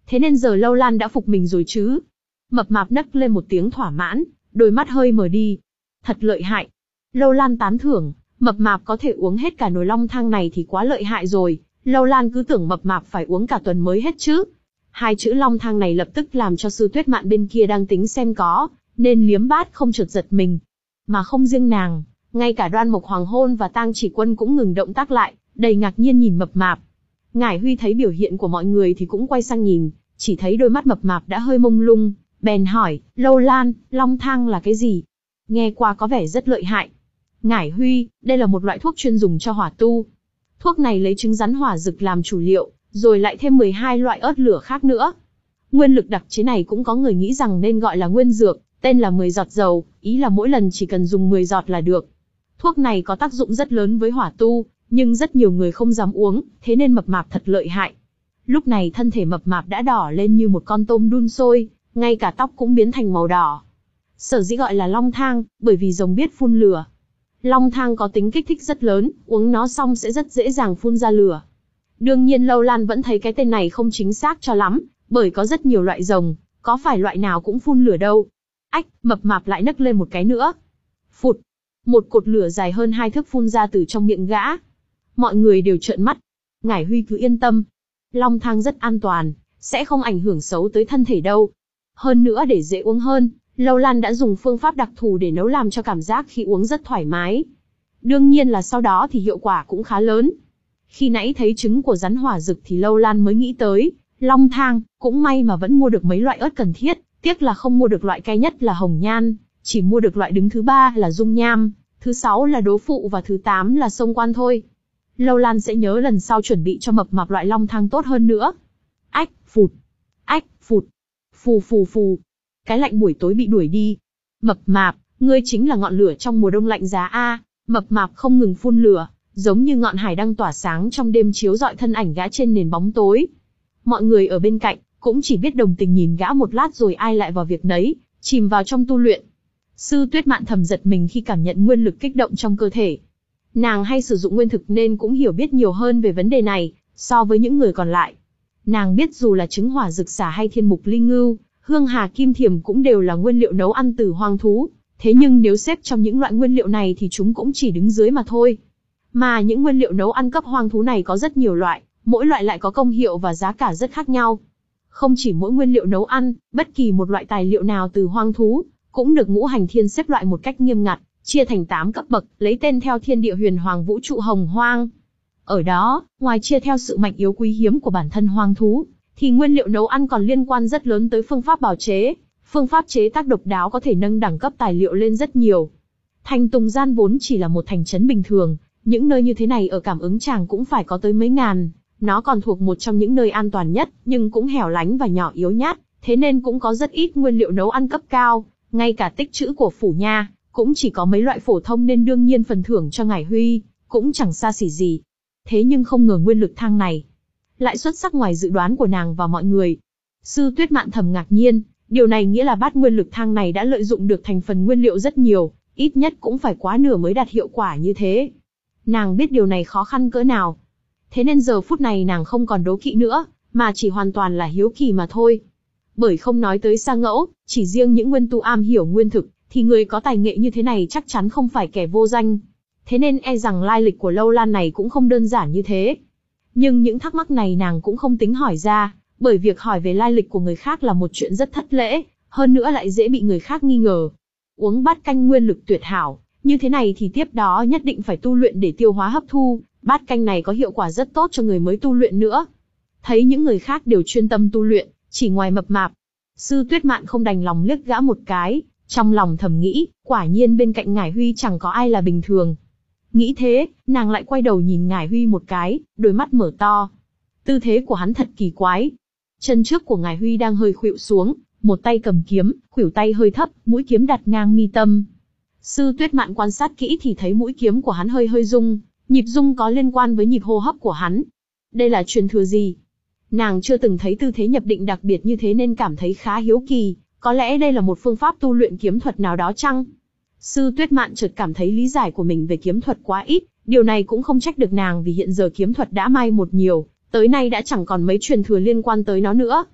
thế nên giờ Lâu Lan đã phục mình rồi chứ. Mập mạp nấc lên một tiếng thỏa mãn, đôi mắt hơi mở đi. Thật lợi hại. Lâu Lan tán thưởng, mập mạp có thể uống hết cả nồi long thang này thì quá lợi hại rồi, Lâu Lan cứ tưởng mập mạp phải uống cả tuần mới hết chứ. Hai chữ long thang này lập tức làm cho Sư Tuyết Mạn bên kia đang tính xem có nên liếm bát không chợt giật mình. Mà không riêng nàng, ngay cả Đoan Mộc Hoàng Hôn và Tang Chỉ Quân cũng ngừng động tác lại, đầy ngạc nhiên nhìn mập mạp. Ngải Huy thấy biểu hiện của mọi người thì cũng quay sang nhìn, chỉ thấy đôi mắt mập mạp đã hơi mông lung, bèn hỏi, Lâu Lan, long thang là cái gì? Nghe qua có vẻ rất lợi hại. Ngải Huy, đây là một loại thuốc chuyên dùng cho hỏa tu. Thuốc này lấy trứng rắn hỏa dực làm chủ liệu, rồi lại thêm mười hai loại ớt lửa khác nữa. Nguyên lực đặc chế này cũng có người nghĩ rằng nên gọi là nguyên dược, tên là mười giọt dầu, ý là mỗi lần chỉ cần dùng mười giọt là được. Thuốc này có tác dụng rất lớn với hỏa tu, nhưng rất nhiều người không dám uống, thế nên mập mạp thật lợi hại. Lúc này thân thể mập mạp đã đỏ lên như một con tôm đun sôi, ngay cả tóc cũng biến thành màu đỏ. Sở dĩ gọi là long thang, bởi vì rồng biết phun lửa. Long thang có tính kích thích rất lớn, uống nó xong sẽ rất dễ dàng phun ra lửa. Đương nhiên Lâu Lan vẫn thấy cái tên này không chính xác cho lắm, bởi có rất nhiều loại rồng, có phải loại nào cũng phun lửa đâu. Ách, mập mạp lại nấc lên một cái nữa. Phụt, một cột lửa dài hơn hai thước phun ra từ trong miệng gã. Mọi người đều trợn mắt. Ngải Huy cứ yên tâm. Long thang rất an toàn, sẽ không ảnh hưởng xấu tới thân thể đâu. Hơn nữa để dễ uống hơn, Lâu Lan đã dùng phương pháp đặc thù để nấu làm cho cảm giác khi uống rất thoải mái. Đương nhiên là sau đó thì hiệu quả cũng khá lớn. Khi nãy thấy trứng của rắn hỏa dực thì Lâu Lan mới nghĩ tới, long thang, cũng may mà vẫn mua được mấy loại ớt cần thiết, tiếc là không mua được loại cay nhất là hồng nhan, chỉ mua được loại đứng thứ ba là dung nham, thứ sáu là đố phụ và thứ tám là sông quan thôi. Lâu Lan sẽ nhớ lần sau chuẩn bị cho mập mạp loại long thang tốt hơn nữa. Ách, phụt, ách, phụt, phù phù phù. Cái lạnh buổi tối bị đuổi đi. Mập mạp, ngươi chính là ngọn lửa trong mùa đông lạnh giá a. Mập mạp không ngừng phun lửa, giống như ngọn hải đăng tỏa sáng trong đêm chiếu rọi thân ảnh gã trên nền bóng tối. Mọi người ở bên cạnh cũng chỉ biết đồng tình nhìn gã một lát rồi ai lại vào việc nấy, chìm vào trong tu luyện. Sư Tuyết Mạn thầm giật mình khi cảm nhận nguyên lực kích động trong cơ thể. Nàng hay sử dụng nguyên thực nên cũng hiểu biết nhiều hơn về vấn đề này so với những người còn lại. Nàng biết dù là trứng hỏa dực xả hay thiên mục linh ngưu, hương hà kim thiềm cũng đều là nguyên liệu nấu ăn từ hoang thú, thế nhưng nếu xếp trong những loại nguyên liệu này thì chúng cũng chỉ đứng dưới mà thôi. Mà những nguyên liệu nấu ăn cấp hoang thú này có rất nhiều loại, mỗi loại lại có công hiệu và giá cả rất khác nhau. Không chỉ mỗi nguyên liệu nấu ăn, bất kỳ một loại tài liệu nào từ hoang thú cũng được Ngũ Hành Thiên xếp loại một cách nghiêm ngặt, chia thành tám cấp bậc, lấy tên theo thiên địa huyền hoàng vũ trụ hồng hoang. Ở đó, ngoài chia theo sự mạnh yếu quý hiếm của bản thân hoang thú, thì nguyên liệu nấu ăn còn liên quan rất lớn tới phương pháp bào chế, phương pháp chế tác độc đáo có thể nâng đẳng cấp tài liệu lên rất nhiều. Thành Tùng Gian vốn chỉ là một thành trấn bình thường, những nơi như thế này ở Cảm Ứng Tràng cũng phải có tới mấy ngàn. Nó còn thuộc một trong những nơi an toàn nhất, nhưng cũng hẻo lánh và nhỏ yếu nhát, thế nên cũng có rất ít nguyên liệu nấu ăn cấp cao, ngay cả tích trữ của phủ nha cũng chỉ có mấy loại phổ thông nên đương nhiên phần thưởng cho Ngải Huy cũng chẳng xa xỉ gì. Thế nhưng không ngờ nguyên lực thang này lại xuất sắc ngoài dự đoán của nàng và mọi người. Sư Tuyết Mạn thầm ngạc nhiên, điều này nghĩa là bát nguyên lực thang này đã lợi dụng được thành phần nguyên liệu rất nhiều, ít nhất cũng phải quá nửa mới đạt hiệu quả như thế. Nàng biết điều này khó khăn cỡ nào. Thế nên giờ phút này nàng không còn đố kỵ nữa, mà chỉ hoàn toàn là hiếu kỳ mà thôi. Bởi không nói tới Sa Ngẫu, chỉ riêng những nguyên tu am hiểu nguyên thực, thì người có tài nghệ như thế này chắc chắn không phải kẻ vô danh. Thế nên e rằng lai lịch của Lâu Lan này cũng không đơn giản như thế. Nhưng những thắc mắc này nàng cũng không tính hỏi ra, bởi việc hỏi về lai lịch của người khác là một chuyện rất thất lễ, hơn nữa lại dễ bị người khác nghi ngờ. Uống bát canh nguyên lực tuyệt hảo, như thế này thì tiếp đó nhất định phải tu luyện để tiêu hóa hấp thu, bát canh này có hiệu quả rất tốt cho người mới tu luyện nữa. Thấy những người khác đều chuyên tâm tu luyện, chỉ ngoài mập mạp, Sư Tuyết Mạn không đành lòng liếc gã một cái, trong lòng thầm nghĩ, quả nhiên bên cạnh Ngải Huy chẳng có ai là bình thường. Nghĩ thế, nàng lại quay đầu nhìn Ngải Huy một cái, đôi mắt mở to. Tư thế của hắn thật kỳ quái. Chân trước của Ngải Huy đang hơi khuỵu xuống, một tay cầm kiếm, khuỷu tay hơi thấp, mũi kiếm đặt ngang mi tâm. Sư Tuyết Mạn quan sát kỹ thì thấy mũi kiếm của hắn hơi hơi rung, nhịp rung có liên quan với nhịp hô hấp của hắn. Đây là truyền thừa gì? Nàng chưa từng thấy tư thế nhập định đặc biệt như thế nên cảm thấy khá hiếu kỳ, có lẽ đây là một phương pháp tu luyện kiếm thuật nào đó chăng? Sư Tuyết Mạn chợt cảm thấy lý giải của mình về kiếm thuật quá ít, điều này cũng không trách được nàng vì hiện giờ kiếm thuật đã mai một nhiều, tới nay đã chẳng còn mấy truyền thừa liên quan tới nó nữa.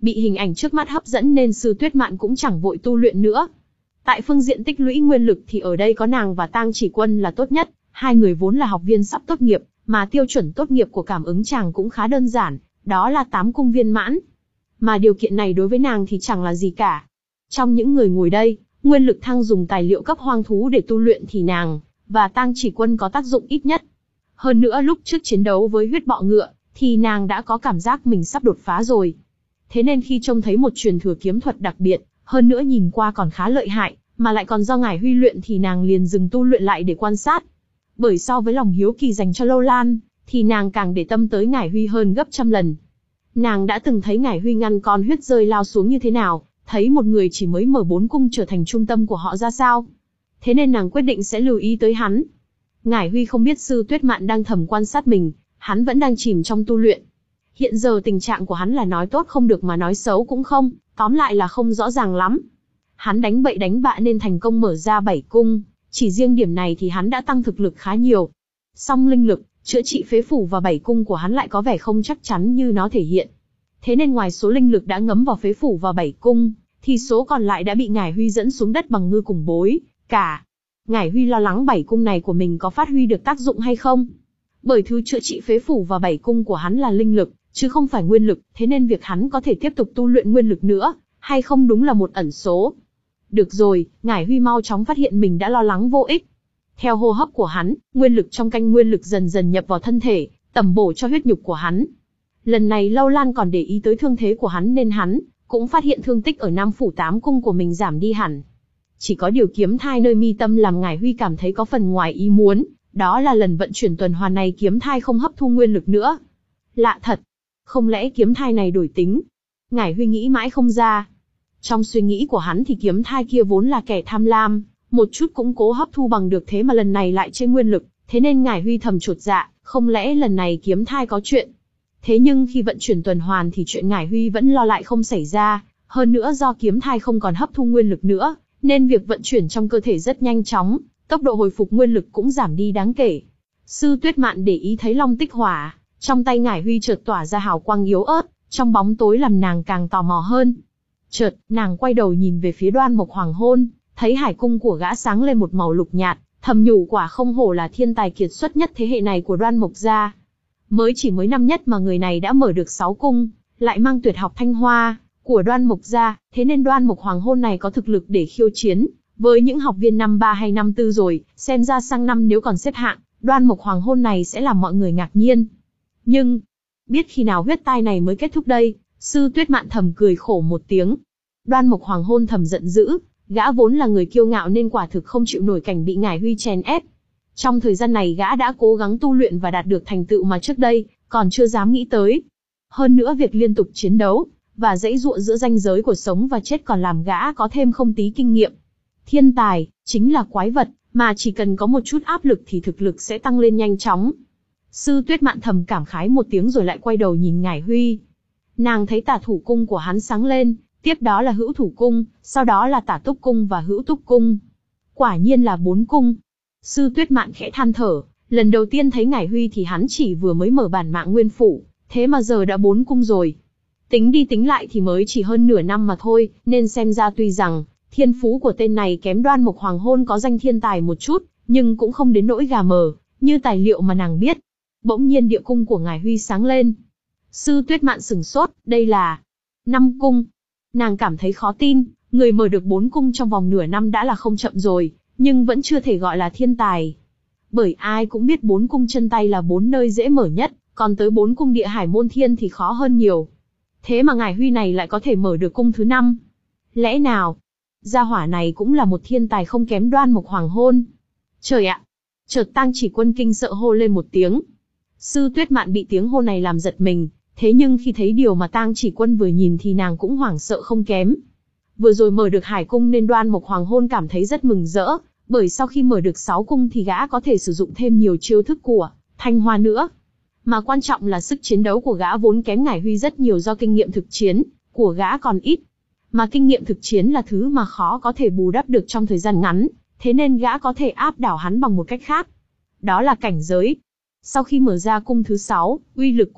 bị hình ảnh trước mắt hấp dẫn nên Sư Tuyết Mạn cũng chẳng vội tu luyện nữa. Tại phương diện tích lũy nguyên lực thì ở đây có nàng và Tang Chỉ Quân là tốt nhất, hai người vốn là học viên sắp tốt nghiệp, mà tiêu chuẩn tốt nghiệp của cảm ứng chàng cũng khá đơn giản, đó là tám cung viên mãn. Mà điều kiện này đối với nàng thì chẳng là gì cả. Trong những người ngồi đây, nguyên lực thăng dùng tài liệu cấp hoang thú để tu luyện thì nàng và Tang Chỉ Quân có tác dụng ít nhất. Hơn nữa lúc trước chiến đấu với huyết bọ ngựa, thì nàng đã có cảm giác mình sắp đột phá rồi. Thế nên khi trông thấy một truyền thừa kiếm thuật đặc biệt, hơn nữa nhìn qua còn khá lợi hại, mà lại còn do ngải Huy luyện thì nàng liền dừng tu luyện lại để quan sát. Bởi so với lòng hiếu kỳ dành cho Lâu Lan, thì nàng càng để tâm tới ngải Huy hơn gấp trăm lần. Nàng đã từng thấy ngải Huy ngăn con huyết rơi lao xuống như thế nào, thấy một người chỉ mới mở bốn cung trở thành trung tâm của họ ra sao. Thế nên nàng quyết định sẽ lưu ý tới hắn. Ngải Huy không biết Sư Tuyết Mạn đang thầm quan sát mình, hắn vẫn đang chìm trong tu luyện. Hiện giờ tình trạng của hắn là nói tốt không được mà nói xấu cũng không, tóm lại là không rõ ràng lắm. Hắn đánh bậy đánh bạ nên thành công mở ra bảy cung, chỉ riêng điểm này thì hắn đã tăng thực lực khá nhiều. Song linh lực, chữa trị phế phủ và bảy cung của hắn lại có vẻ không chắc chắn như nó thể hiện. Thế nên ngoài số linh lực đã ngấm vào phế phủ và bảy cung, thì số còn lại đã bị ngải Huy dẫn xuống đất bằng ngư cùng bối cả. Ngải Huy lo lắng bảy cung này của mình có phát huy được tác dụng hay không. Bởi thứ chữa trị phế phủ và bảy cung của hắn là linh lực, chứ không phải nguyên lực, thế nên việc hắn có thể tiếp tục tu luyện nguyên lực nữa, hay không đúng là một ẩn số. Được rồi, ngải Huy mau chóng phát hiện mình đã lo lắng vô ích. Theo hô hấp của hắn, nguyên lực trong canh nguyên lực dần dần nhập vào thân thể, tẩm bổ cho huyết nhục của hắn. Lần này Lâu Lan còn để ý tới thương thế của hắn nên hắn cũng phát hiện thương tích ở Nam phủ tám cung của mình giảm đi hẳn. Chỉ có điều kiếm thai nơi mi tâm làm ngải Huy cảm thấy có phần ngoài ý muốn, đó là lần vận chuyển tuần hoàn này kiếm thai không hấp thu nguyên lực nữa. Lạ thật, không lẽ kiếm thai này đổi tính? Ngải Huy nghĩ mãi không ra. Trong suy nghĩ của hắn thì kiếm thai kia vốn là kẻ tham lam, một chút cũng cố hấp thu bằng được thế mà lần này lại trên nguyên lực, thế nên ngải Huy thầm chột dạ, không lẽ lần này kiếm thai có chuyện. Thế nhưng khi vận chuyển tuần hoàn thì chuyện ngải Huy vẫn lo lại không xảy ra, hơn nữa do kiếm thai không còn hấp thu nguyên lực nữa, nên việc vận chuyển trong cơ thể rất nhanh chóng, tốc độ hồi phục nguyên lực cũng giảm đi đáng kể. Sư Tuyết Mạn để ý thấy long tích hỏa, trong tay ngải Huy chợt tỏa ra hào quang yếu ớt, trong bóng tối làm nàng càng tò mò hơn. Chợt, nàng quay đầu nhìn về phía Đoan Mộc Hoàng Hôn, thấy hải cung của gã sáng lên một màu lục nhạt, thầm nhủ quả không hổ là thiên tài kiệt xuất nhất thế hệ này của Đoan Mộc gia. Mới chỉ mới năm nhất mà người này đã mở được sáu cung, lại mang tuyệt học thanh hoa của Đoan Mộc gia, thế nên Đoan Mộc Hoàng Hôn này có thực lực để khiêu chiến với những học viên năm ba hay năm tư rồi, xem ra sang năm nếu còn xếp hạng, Đoan Mộc Hoàng Hôn này sẽ làm mọi người ngạc nhiên. Nhưng, biết khi nào huyết tai này mới kết thúc đây? Sư Tuyết Mạn thầm cười khổ một tiếng. Đoan Mộc Hoàng Hôn thầm giận dữ, gã vốn là người kiêu ngạo nên quả thực không chịu nổi cảnh bị ngải Huy chèn ép. Trong thời gian này gã đã cố gắng tu luyện và đạt được thành tựu mà trước đây còn chưa dám nghĩ tới. Hơn nữa việc liên tục chiến đấu và giãy giụa giữa ranh giới của sống và chết còn làm gã có thêm không tí kinh nghiệm. Thiên tài chính là quái vật, mà chỉ cần có một chút áp lực thì thực lực sẽ tăng lên nhanh chóng. Sư Tuyết Mạn thầm cảm khái một tiếng rồi lại quay đầu nhìn ngải Huy. Nàng thấy tả thủ cung của hắn sáng lên, tiếp đó là hữu thủ cung, sau đó là tả túc cung và hữu túc cung. Quả nhiên là bốn cung. Sư Tuyết Mạn khẽ than thở, lần đầu tiên thấy ngải Huy thì hắn chỉ vừa mới mở bản mạng nguyên phủ, thế mà giờ đã bốn cung rồi. Tính đi tính lại thì mới chỉ hơn nửa năm mà thôi, nên xem ra tuy rằng thiên phú của tên này kém Đoan Mộc Hoàng Hôn có danh thiên tài một chút, nhưng cũng không đến nỗi gà mờ, như tài liệu mà nàng biết. Bỗng nhiên địa cung của ngải Huy sáng lên. Sư Tuyết Mạn sửng sốt, đây là năm cung. Nàng cảm thấy khó tin, người mở được bốn cung trong vòng nửa năm đã là không chậm rồi, nhưng vẫn chưa thể gọi là thiên tài. Bởi ai cũng biết bốn cung chân tay là bốn nơi dễ mở nhất, còn tới bốn cung địa hải môn thiên thì khó hơn nhiều. Thế mà ngải Huy này lại có thể mở được cung thứ năm. Lẽ nào, gia hỏa này cũng là một thiên tài không kém Đoan Mộc Hoàng Hôn? Trời ạ! Chợt Tang Chỉ Quân kinh sợ hô lên một tiếng. Sư Tuyết Mạn bị tiếng hô này làm giật mình, thế nhưng khi thấy điều mà Tang Chỉ Quân vừa nhìn thì nàng cũng hoảng sợ không kém. Vừa rồi mở được hải cung nên Đoan Mộc Hoàng Hôn cảm thấy rất mừng rỡ, bởi sau khi mở được sáu cung thì gã có thể sử dụng thêm nhiều chiêu thức của thanh hoa nữa. Mà quan trọng là sức chiến đấu của gã vốn kém ngải Huy rất nhiều do kinh nghiệm thực chiến của gã còn ít. Mà kinh nghiệm thực chiến là thứ mà khó có thể bù đắp được trong thời gian ngắn, thế nên gã có thể áp đảo hắn bằng một cách khác. Đó là cảnh giới. Sau khi mở ra cung thứ sáu, uy lực của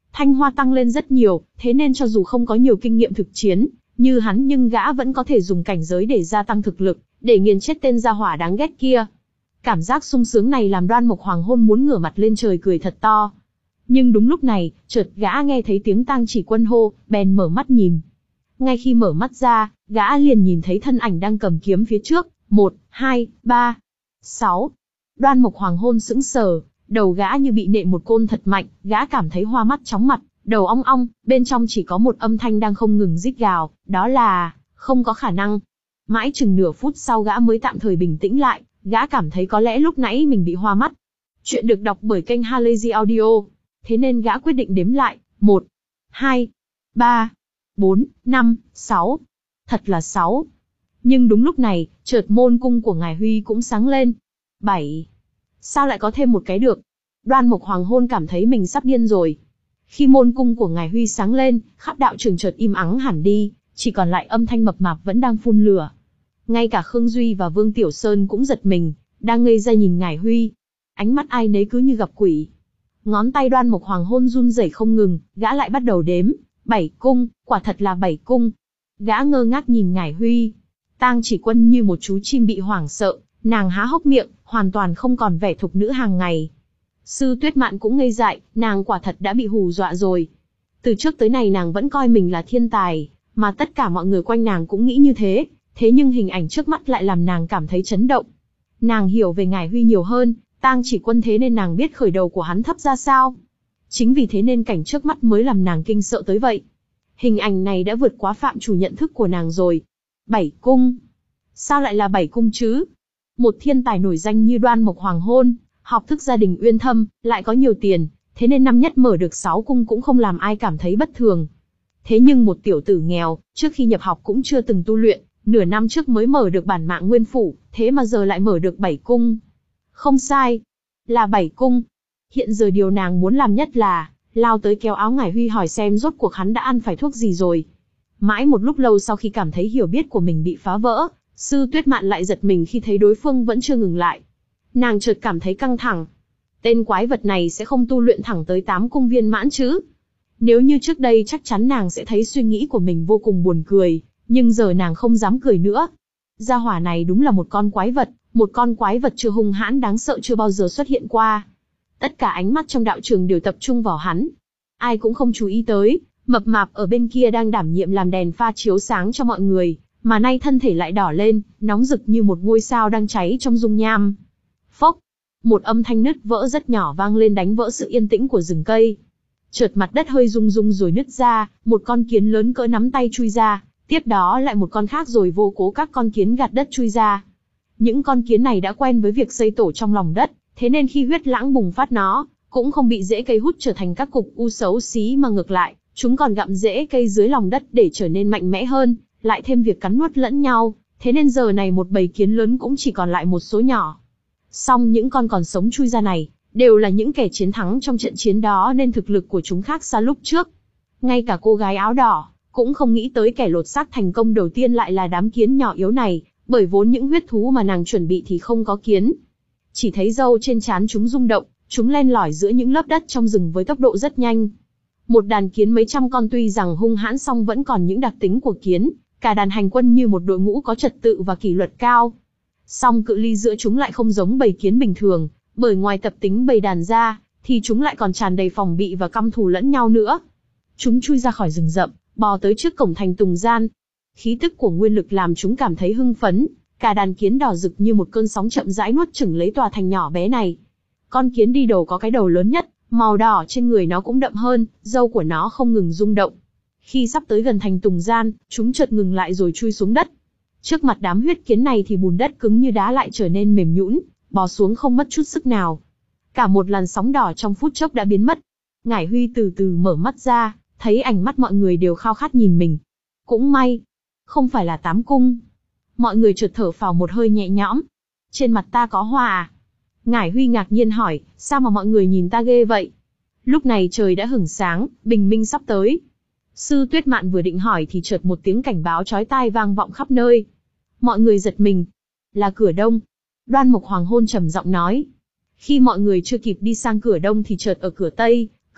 Thanh hoa tăng lên rất nhiều, thế nên cho dù không có nhiều kinh nghiệm thực chiến như hắn nhưng gã vẫn có thể dùng cảnh giới để gia tăng thực lực, để nghiền chết tên gia hỏa đáng ghét kia. Cảm giác sung sướng này làm Đoan Mộc Hoàng Hôn muốn ngửa mặt lên trời cười thật to. Nhưng đúng lúc này, chợt gã nghe thấy tiếng Tang Chỉ Quân hô, bèn mở mắt nhìn. Ngay khi mở mắt ra, gã liền nhìn thấy thân ảnh đang cầm kiếm phía trước, một, hai, ba, sáu. Đoan Mộc Hoàng Hôn sững sờ, đầu gã như bị nện một côn thật mạnh, gã cảm thấy hoa mắt chóng mặt, đầu ong ong, bên trong chỉ có một âm thanh đang không ngừng rít gào, đó là, không có khả năng. Mãi chừng nửa phút sau gã mới tạm thời bình tĩnh lại, gã cảm thấy có lẽ lúc nãy mình bị hoa mắt. Chuyện được đọc bởi kênh Halazy Audio. Thế nên gã quyết định đếm lại, một, hai, ba, bốn, năm, sáu. Thật là sáu. Nhưng đúng lúc này, chợt môn cung của Ngải Huy cũng sáng lên. bảy. Sao lại có thêm một cái được? Đoan Mộc Hoàng Hôn cảm thấy mình sắp điên rồi. Khi môn cung của Ngải Huy sáng lên, khắp đạo trường chợt im ắng hẳn đi, chỉ còn lại âm thanh mập mạp vẫn đang phun lửa. Ngay cả Khương Duy và Vương Tiểu Sơn cũng giật mình, đang ngây ra nhìn Ngải Huy. Ánh mắt ai nấy cứ như gặp quỷ. Ngón tay Đoan Mộc Hoàng Hôn run rẩy không ngừng, gã lại bắt đầu đếm. Bảy cung, quả thật là bảy cung. Gã ngơ ngác nhìn Ngải Huy. Tang Chỉ Quân như một chú chim bị hoảng sợ, nàng há hốc miệng, hoàn toàn không còn vẻ thục nữ hàng ngày. Sư Tuyết Mạn cũng ngây dại, nàng quả thật đã bị hù dọa rồi. Từ trước tới nay nàng vẫn coi mình là thiên tài, mà tất cả mọi người quanh nàng cũng nghĩ như thế, thế nhưng hình ảnh trước mắt lại làm nàng cảm thấy chấn động. Nàng hiểu về Ngải Huy nhiều hơn, Tang Chỉ Quân, thế nên nàng biết khởi đầu của hắn thấp ra sao. Chính vì thế nên cảnh trước mắt mới làm nàng kinh sợ tới vậy. Hình ảnh này đã vượt quá phạm trù nhận thức của nàng rồi. Bảy cung. Sao lại là bảy cung chứ? Một thiên tài nổi danh như Đoan Mộc Hoàng Hôn, học thức gia đình uyên thâm, lại có nhiều tiền, thế nên năm nhất mở được sáu cung cũng không làm ai cảm thấy bất thường. Thế nhưng một tiểu tử nghèo, trước khi nhập học cũng chưa từng tu luyện, nửa năm trước mới mở được bản mạng nguyên phủ, thế mà giờ lại mở được bảy cung. Không sai, là bảy cung. Hiện giờ điều nàng muốn làm nhất là lao tới kéo áo Ngải Huy hỏi xem rốt cuộc hắn đã ăn phải thuốc gì rồi. Mãi một lúc lâu sau khi cảm thấy hiểu biết của mình bị phá vỡ, Sư Tuyết Mạn lại giật mình khi thấy đối phương vẫn chưa ngừng lại. Nàng chợt cảm thấy căng thẳng. Tên quái vật này sẽ không tu luyện thẳng tới tám cung viên mãn chứ? Nếu như trước đây chắc chắn nàng sẽ thấy suy nghĩ của mình vô cùng buồn cười, nhưng giờ nàng không dám cười nữa. Gia hỏa này đúng là một con quái vật, một con quái vật chưa hung hãn đáng sợ chưa bao giờ xuất hiện qua. Tất cả ánh mắt trong đạo trường đều tập trung vào hắn. Ai cũng không chú ý tới, mập mạp ở bên kia đang đảm nhiệm làm đèn pha chiếu sáng cho mọi người, mà nay thân thể lại đỏ lên, nóng rực như một ngôi sao đang cháy trong dung nham. Phốc, một âm thanh nứt vỡ rất nhỏ vang lên đánh vỡ sự yên tĩnh của rừng cây. Chợt mặt đất hơi rung rung rồi nứt ra, một con kiến lớn cỡ nắm tay chui ra, tiếp đó lại một con khác rồi vô cố các con kiến gạt đất chui ra. Những con kiến này đã quen với việc xây tổ trong lòng đất, thế nên khi huyết lãng bùng phát nó, cũng không bị rễ cây hút trở thành các cục u xấu xí mà ngược lại, chúng còn gặm rễ cây dưới lòng đất để trở nên mạnh mẽ hơn, lại thêm việc cắn nuốt lẫn nhau, thế nên giờ này một bầy kiến lớn cũng chỉ còn lại một số nhỏ. Song những con còn sống chui ra này, đều là những kẻ chiến thắng trong trận chiến đó nên thực lực của chúng khác xa lúc trước. Ngay cả cô gái áo đỏ, cũng không nghĩ tới kẻ lột xác thành công đầu tiên lại là đám kiến nhỏ yếu này, bởi vốn những huyết thú mà nàng chuẩn bị thì không có kiến. Chỉ thấy râu trên trán chúng rung động, chúng len lỏi giữa những lớp đất trong rừng với tốc độ rất nhanh. Một đàn kiến mấy trăm con tuy rằng hung hãn song vẫn còn những đặc tính của kiến, cả đàn hành quân như một đội ngũ có trật tự và kỷ luật cao. Song cự ly giữa chúng lại không giống bầy kiến bình thường, bởi ngoài tập tính bầy đàn ra, thì chúng lại còn tràn đầy phòng bị và căm thù lẫn nhau nữa. Chúng chui ra khỏi rừng rậm, bò tới trước cổng thành Tùng Gian. Khí tức của nguyên lực làm chúng cảm thấy hưng phấn, cả đàn kiến đỏ rực như một cơn sóng chậm rãi nuốt chửng lấy tòa thành nhỏ bé này. Con kiến đi đầu có cái đầu lớn nhất, màu đỏ trên người nó cũng đậm hơn, râu của nó không ngừng rung động. Khi sắp tới gần thành Tùng Gian, chúng chợt ngừng lại rồi chui xuống đất. Trước mặt đám huyết kiến này thì bùn đất cứng như đá lại trở nên mềm nhũn, bò xuống không mất chút sức nào. Cả một làn sóng đỏ trong phút chốc đã biến mất. Ngải Huy từ từ mở mắt ra, thấy ánh mắt mọi người đều khao khát nhìn mình. Cũng may, không phải là tám cung. Mọi người chợt thở phào một hơi nhẹ nhõm. Trên mặt ta có hoa à? Ngải Huy ngạc nhiên hỏi, sao mà mọi người nhìn ta ghê vậy? Lúc này trời đã hửng sáng, bình minh sắp tới. Sư Tuyết Mạn vừa định hỏi thì chợt một tiếng cảnh báo chói tai vang vọng khắp nơi. Mọi người giật mình. Là cửa đông. Đoan Mộc Hoàng Hôn trầm giọng nói. Khi mọi người chưa kịp đi sang cửa đông thì chợt ở cửa tây,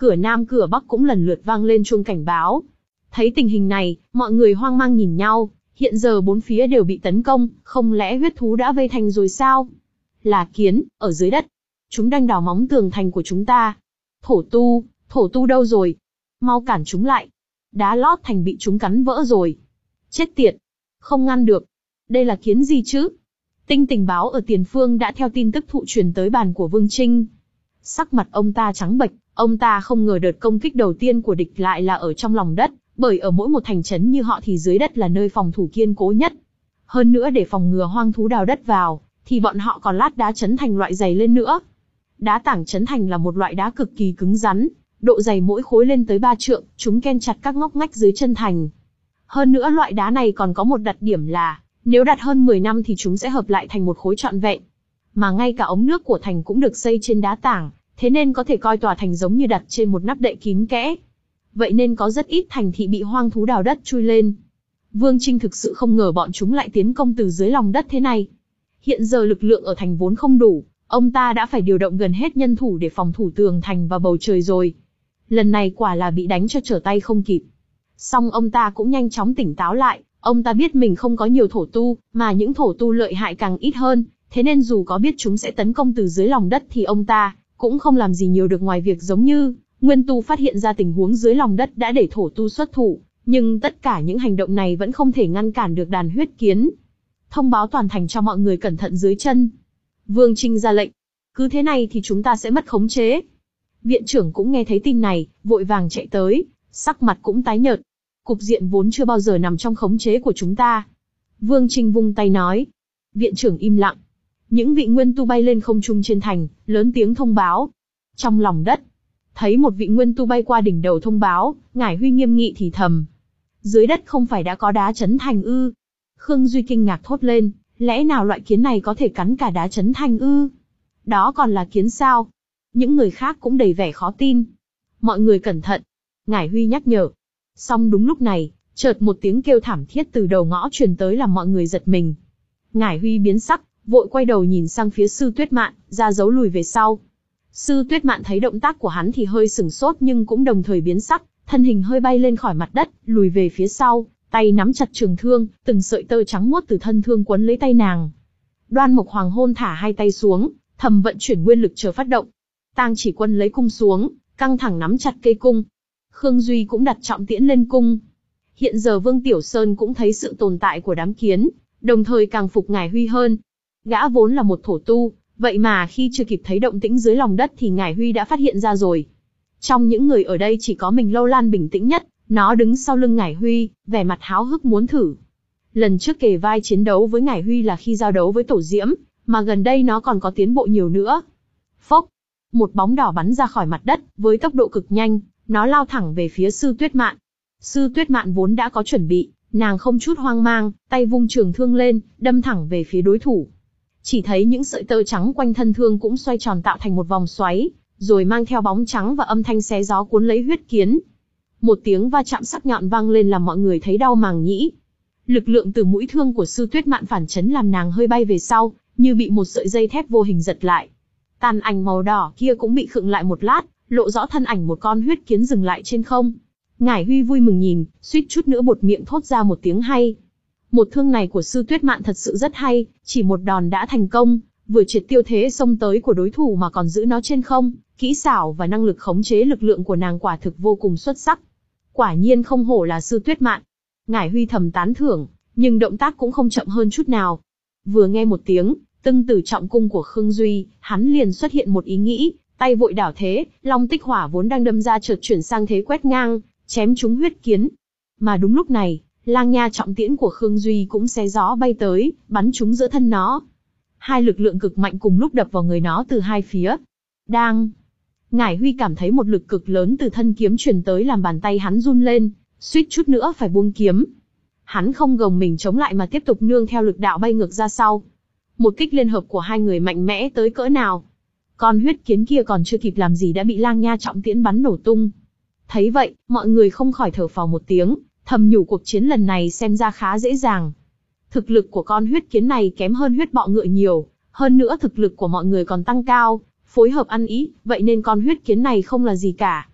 Cửa Nam cửa Bắc cũng lần lượt vang lên chuông cảnh báo. Thấy tình hình này, mọi người hoang mang nhìn nhau, hiện giờ bốn phía đều bị tấn công, không lẽ huyết thú đã vây thành rồi sao? Là kiến, ở dưới đất. Chúng đang đào móng tường thành của chúng ta. Thổ tu, thổ tu đâu rồi? Mau cản chúng lại. Đá lót thành bị chúng cắn vỡ rồi. Chết tiệt. Không ngăn được. Đây là kiến gì chứ? Tinh tình báo ở tiền phương đã theo tin tức thụ truyền tới bàn của Vương Trinh. Sắc mặt ông ta trắng bệch, ông ta không ngờ đợt công kích đầu tiên của địch lại là ở trong lòng đất, bởi ở mỗi một thành trấn như họ thì dưới đất là nơi phòng thủ kiên cố nhất. Hơn nữa để phòng ngừa hoang thú đào đất vào, thì bọn họ còn lát đá chấn thành loại dày lên nữa. Đá tảng chấn thành là một loại đá cực kỳ cứng rắn, độ dày mỗi khối lên tới ba trượng, chúng ken chặt các ngóc ngách dưới chân thành. Hơn nữa loại đá này còn có một đặc điểm là, nếu đặt hơn mười năm thì chúng sẽ hợp lại thành một khối trọn vẹn. Mà ngay cả ống nước của thành cũng được xây trên đá tảng, thế nên có thể coi tòa thành giống như đặt trên một nắp đậy kín kẽ. Vậy nên có rất ít thành thị bị hoang thú đào đất chui lên. Vương Trinh thực sự không ngờ bọn chúng lại tiến công từ dưới lòng đất thế này. Hiện giờ lực lượng ở thành vốn không đủ, ông ta đã phải điều động gần hết nhân thủ để phòng thủ tường thành và bầu trời rồi. Lần này quả là bị đánh cho trở tay không kịp. Song ông ta cũng nhanh chóng tỉnh táo lại, ông ta biết mình không có nhiều thổ tu, mà những thổ tu lợi hại càng ít hơn, thế nên dù có biết chúng sẽ tấn công từ dưới lòng đất thì ông ta cũng không làm gì nhiều được ngoài việc giống như Nguyên Tu phát hiện ra tình huống dưới lòng đất đã để thổ tu xuất thủ, nhưng tất cả những hành động này vẫn không thể ngăn cản được đàn huyết kiến. Thông báo toàn thành cho mọi người cẩn thận dưới chân. Vương Trinh ra lệnh, cứ thế này thì chúng ta sẽ mất khống chế. Viện trưởng cũng nghe thấy tin này, vội vàng chạy tới, sắc mặt cũng tái nhợt. Cục diện vốn chưa bao giờ nằm trong khống chế của chúng ta. Vương Trinh vung tay nói. Viện trưởng im lặng. Những vị nguyên tu bay lên không trung trên thành, lớn tiếng thông báo. Trong lòng đất, thấy một vị nguyên tu bay qua đỉnh đầu thông báo, Ngải Huy nghiêm nghị thì thầm. Dưới đất không phải đã có đá chấn thành ư? Khương Duy kinh ngạc thốt lên, lẽ nào loại kiến này có thể cắn cả đá chấn thành ư? Đó còn là kiến sao? Những người khác cũng đầy vẻ khó tin. Mọi người cẩn thận. Ngải Huy nhắc nhở. Song đúng lúc này, chợt một tiếng kêu thảm thiết từ đầu ngõ truyền tới làm mọi người giật mình. Ngải Huy biến sắc, vội quay đầu nhìn sang phía Sư Tuyết Mạn, ra dấu lùi về sau. Sư Tuyết Mạn thấy động tác của hắn thì hơi sửng sốt nhưng cũng đồng thời biến sắc, thân hình hơi bay lên khỏi mặt đất, lùi về phía sau, tay nắm chặt trường thương, từng sợi tơ trắng muốt từ thân thương quấn lấy tay nàng. Đoan Mộc Hoàng Hôn thả hai tay xuống, thầm vận chuyển nguyên lực chờ phát động. Tang Chỉ Quân lấy cung xuống, căng thẳng nắm chặt cây cung. Khương Duy cũng đặt trọng tiễn lên cung. Hiện giờ Vương Tiểu Sơn cũng thấy sự tồn tại của đám kiến, đồng thời càng phục Ngải Huy hơn. Gã vốn là một thổ tu, vậy mà khi chưa kịp thấy động tĩnh dưới lòng đất thì Ngải Huy đã phát hiện ra rồi. Trong những người ở đây chỉ có mình Lâu Lan bình tĩnh nhất, nó đứng sau lưng Ngải Huy, vẻ mặt háo hức muốn thử. Lần trước kề vai chiến đấu với Ngải Huy là khi giao đấu với Tổ Diễm, mà gần đây nó còn có tiến bộ nhiều nữa. Phốc, một bóng đỏ bắn ra khỏi mặt đất, với tốc độ cực nhanh, nó lao thẳng về phía Sư Tuyết Mạn. Sư Tuyết Mạn vốn đã có chuẩn bị, nàng không chút hoang mang, tay vung trường thương lên, đâm thẳng về phía đối thủ. Chỉ thấy những sợi tơ trắng quanh thân thương cũng xoay tròn tạo thành một vòng xoáy, rồi mang theo bóng trắng và âm thanh xé gió cuốn lấy huyết kiến. Một tiếng va chạm sắc nhọn vang lên làm mọi người thấy đau màng nhĩ. Lực lượng từ mũi thương của Sư Tuyết Mạn phản chấn làm nàng hơi bay về sau, như bị một sợi dây thép vô hình giật lại. Tàn ảnh màu đỏ kia cũng bị khựng lại một lát, lộ rõ thân ảnh một con huyết kiến dừng lại trên không. Ngải Huy vui mừng nhìn, suýt chút nữa buột miệng thốt ra một tiếng hay. Một thương này của Sư Tuyết Mạn thật sự rất hay, chỉ một đòn đã thành công, vừa triệt tiêu thế xông tới của đối thủ mà còn giữ nó trên không, kỹ xảo và năng lực khống chế lực lượng của nàng quả thực vô cùng xuất sắc. Quả nhiên không hổ là Sư Tuyết Mạn. Ngải Huy thầm tán thưởng, nhưng động tác cũng không chậm hơn chút nào. Vừa nghe một tiếng, tưng từ trọng cung của Khương Duy, hắn liền xuất hiện một ý nghĩ, tay vội đảo thế, long tích hỏa vốn đang đâm ra chợt chuyển sang thế quét ngang, chém trúng huyết kiến. Mà đúng lúc này, lang nha trọng tiễn của Khương Duy cũng xé gió bay tới, bắn trúng giữa thân nó. Hai lực lượng cực mạnh cùng lúc đập vào người nó từ hai phía. Đang! Ngải Huy cảm thấy một lực cực lớn từ thân kiếm truyền tới làm bàn tay hắn run lên, suýt chút nữa phải buông kiếm. Hắn không gồng mình chống lại mà tiếp tục nương theo lực đạo bay ngược ra sau. Một kích liên hợp của hai người mạnh mẽ tới cỡ nào. Con huyết kiến kia còn chưa kịp làm gì đã bị lang nha trọng tiễn bắn nổ tung. Thấy vậy, mọi người không khỏi thở phào một tiếng, thầm nhủ cuộc chiến lần này xem ra khá dễ dàng. Thực lực của con huyết kiến này kém hơn huyết bọ ngựa nhiều, hơn nữa thực lực của mọi người còn tăng cao, phối hợp ăn ý, vậy nên con huyết kiến này không là gì cả.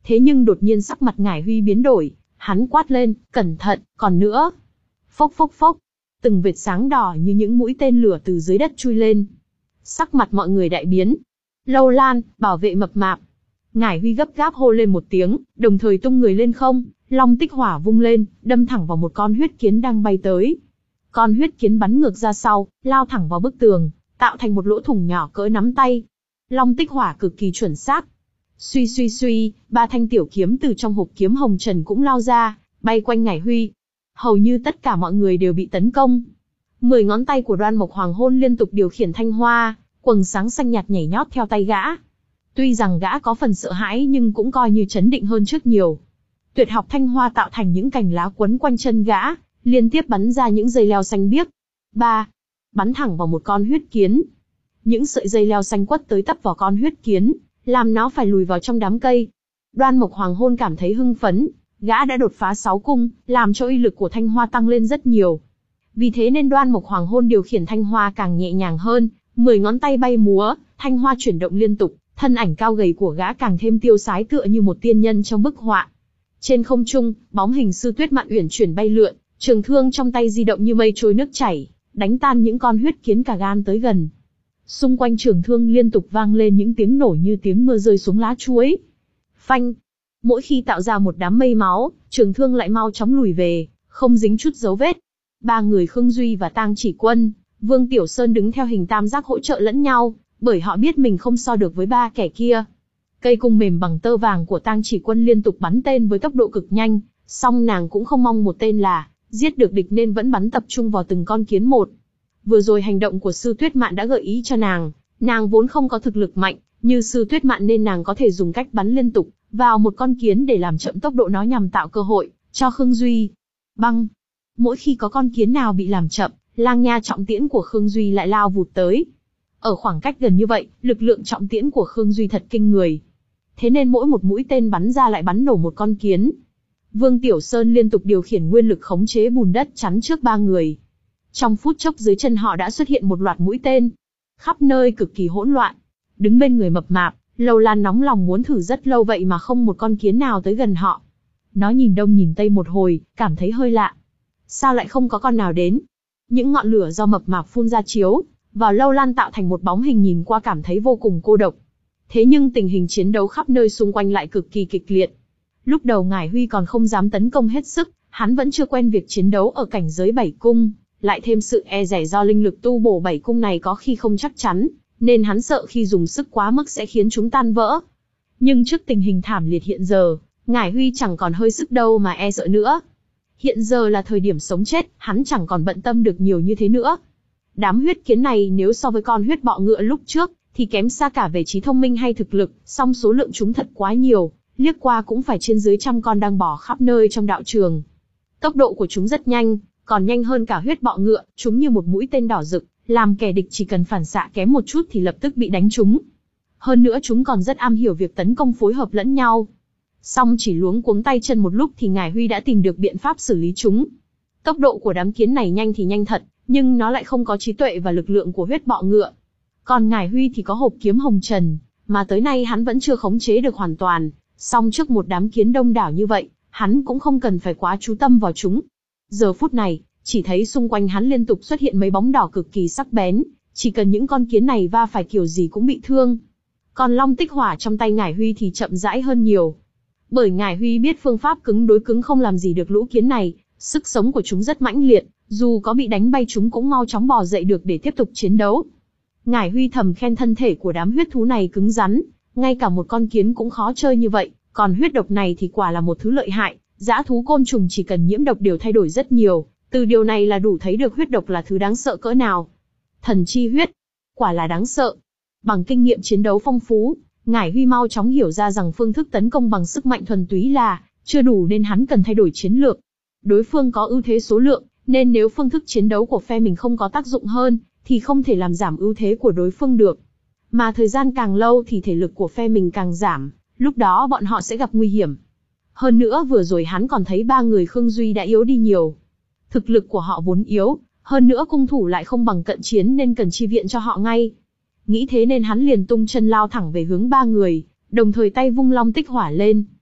Thế nhưng đột nhiên sắc mặt Ngải Huy biến đổi, hắn quát lên, cẩn thận, còn nữa. Phốc phốc phốc, từng vệt sáng đỏ như những mũi tên lửa từ dưới đất chui lên. Sắc mặt mọi người đại biến. Lâu Lan, bảo vệ mập mạp. Ngải Huy gấp gáp hô lên một tiếng, đồng thời tung người lên không, long tích hỏa vung lên, đâm thẳng vào một con huyết kiến đang bay tới. Con huyết kiến bắn ngược ra sau, lao thẳng vào bức tường, tạo thành một lỗ thủng nhỏ cỡ nắm tay. Long tích hỏa cực kỳ chuẩn xác. Suy suy suy, ba thanh tiểu kiếm từ trong hộp kiếm hồng trần cũng lao ra, bay quanh Ngải Huy. Hầu như tất cả mọi người đều bị tấn công. Mười ngón tay của Đoan Mộc Hoàng Hôn liên tục điều khiển thanh hoa, quầng sáng xanh nhạt nhảy nhót theo tay gã. Tuy rằng gã có phần sợ hãi nhưng cũng coi như chấn định hơn trước nhiều. Tuyệt học thanh hoa tạo thành những cành lá quấn quanh chân gã, liên tiếp bắn ra những dây leo xanh biếc. Ba, bắn thẳng vào một con huyết kiến. Những sợi dây leo xanh quất tới tấp vào con huyết kiến, làm nó phải lùi vào trong đám cây. Đoan Mộc Hoàng Hôn cảm thấy hưng phấn, gã đã đột phá sáu cung, làm cho uy lực của thanh hoa tăng lên rất nhiều. Vì thế nên Đoan Mộc Hoàng Hôn điều khiển thanh hoa càng nhẹ nhàng hơn, mười ngón tay bay múa, thanh hoa chuyển động liên tục, thân ảnh cao gầy của gã càng thêm tiêu sái tựa như một tiên nhân trong bức họa. Trên không trung, bóng hình Sư Tuyết Mạn uyển chuyển bay lượn, trường thương trong tay di động như mây trôi nước chảy, đánh tan những con huyết kiến cả gan tới gần. Xung quanh trường thương liên tục vang lên những tiếng nổ như tiếng mưa rơi xuống lá chuối. Phanh! Mỗi khi tạo ra một đám mây máu, trường thương lại mau chóng lùi về, không dính chút dấu vết. Ba người Khương Duy và Tang Chỉ Quân, Vương Tiểu Sơn đứng theo hình tam giác hỗ trợ lẫn nhau, bởi họ biết mình không so được với ba kẻ kia. Cây cung mềm bằng tơ vàng của Tang Chỉ Quân liên tục bắn tên với tốc độ cực nhanh, song nàng cũng không mong một tên là giết được địch nên vẫn bắn tập trung vào từng con kiến một. Vừa rồi hành động của Sư Tuyết Mạn đã gợi ý cho nàng, nàng vốn không có thực lực mạnh như Sư Tuyết Mạn nên nàng có thể dùng cách bắn liên tục vào một con kiến để làm chậm tốc độ nó nhằm tạo cơ hội cho Khương Duy. Băng! Mỗi khi có con kiến nào bị làm chậm, lang nha trọng tiễn của Khương Duy lại lao vụt tới. Ở khoảng cách gần như vậy, lực lượng trọng tiễn của Khương Duy thật kinh người. Thế nên mỗi một mũi tên bắn ra lại bắn nổ một con kiến. Vương Tiểu Sơn liên tục điều khiển nguyên lực khống chế bùn đất chắn trước ba người. Trong phút chốc dưới chân họ đã xuất hiện một loạt mũi tên. Khắp nơi cực kỳ hỗn loạn. Đứng bên người mập mạp, Lâu Lan nóng lòng muốn thử rất lâu vậy mà không một con kiến nào tới gần họ. Nó nhìn đông nhìn tây một hồi, cảm thấy hơi lạ. Sao lại không có con nào đến? Những ngọn lửa do mập mạp phun ra chiếu vào Lâu Lan tạo thành một bóng hình nhìn qua cảm thấy vô cùng cô độc. Thế nhưng tình hình chiến đấu khắp nơi xung quanh lại cực kỳ kịch liệt. Lúc đầu Ngải Huy còn không dám tấn công hết sức, hắn vẫn chưa quen việc chiến đấu ở cảnh giới bảy cung, lại thêm sự e dè do linh lực tu bổ bảy cung này có khi không chắc chắn, nên hắn sợ khi dùng sức quá mức sẽ khiến chúng tan vỡ. Nhưng trước tình hình thảm liệt hiện giờ, Ngải Huy chẳng còn hơi sức đâu mà e sợ nữa. Hiện giờ là thời điểm sống chết, hắn chẳng còn bận tâm được nhiều như thế nữa. Đám huyết kiến này nếu so với con huyết bọ ngựa lúc trước, thì kém xa cả về trí thông minh hay thực lực, song số lượng chúng thật quá nhiều, liếc qua cũng phải trên dưới trăm con đang bò khắp nơi trong đạo trường. Tốc độ của chúng rất nhanh, còn nhanh hơn cả huyết bọ ngựa, chúng như một mũi tên đỏ rực, làm kẻ địch chỉ cần phản xạ kém một chút thì lập tức bị đánh trúng. Hơn nữa chúng còn rất am hiểu việc tấn công phối hợp lẫn nhau. Song chỉ luống cuống tay chân một lúc thì Ngải Huy đã tìm được biện pháp xử lý chúng. Tốc độ của đám kiến này nhanh thì nhanh thật, nhưng nó lại không có trí tuệ và lực lượng của huyết bọ ngựa. Còn Ngải Huy thì có hộp kiếm hồng trần, mà tới nay hắn vẫn chưa khống chế được hoàn toàn. Song trước một đám kiến đông đảo như vậy, hắn cũng không cần phải quá chú tâm vào chúng. Giờ phút này, chỉ thấy xung quanh hắn liên tục xuất hiện mấy bóng đỏ cực kỳ sắc bén, chỉ cần những con kiến này va phải kiểu gì cũng bị thương. Còn long tích hỏa trong tay Ngải Huy thì chậm rãi hơn nhiều. Bởi Ngải Huy biết phương pháp cứng đối cứng không làm gì được lũ kiến này, sức sống của chúng rất mãnh liệt, dù có bị đánh bay chúng cũng mau chóng bò dậy được để tiếp tục chiến đấu. Ngải Huy thầm khen thân thể của đám huyết thú này cứng rắn, ngay cả một con kiến cũng khó chơi như vậy, còn huyết độc này thì quả là một thứ lợi hại, dã thú côn trùng chỉ cần nhiễm độc đều thay đổi rất nhiều, từ điều này là đủ thấy được huyết độc là thứ đáng sợ cỡ nào. Thần chi huyết, quả là đáng sợ. Bằng kinh nghiệm chiến đấu phong phú, Ngải Huy mau chóng hiểu ra rằng phương thức tấn công bằng sức mạnh thuần túy là chưa đủ nên hắn cần thay đổi chiến lược. Đối phương có ưu thế số lượng, nên nếu phương thức chiến đấu của phe mình không có tác dụng hơn, thì không thể làm giảm ưu thế của đối phương được. Mà thời gian càng lâu thì thể lực của phe mình càng giảm, lúc đó bọn họ sẽ gặp nguy hiểm. Hơn nữa vừa rồi hắn còn thấy ba người Khương Duy đã yếu đi nhiều. Thực lực của họ vốn yếu, hơn nữa cung thủ lại không bằng cận chiến nên cần chi viện cho họ ngay. Nghĩ thế nên hắn liền tung chân lao thẳng về hướng ba người, đồng thời tay vung long tích hỏa lên.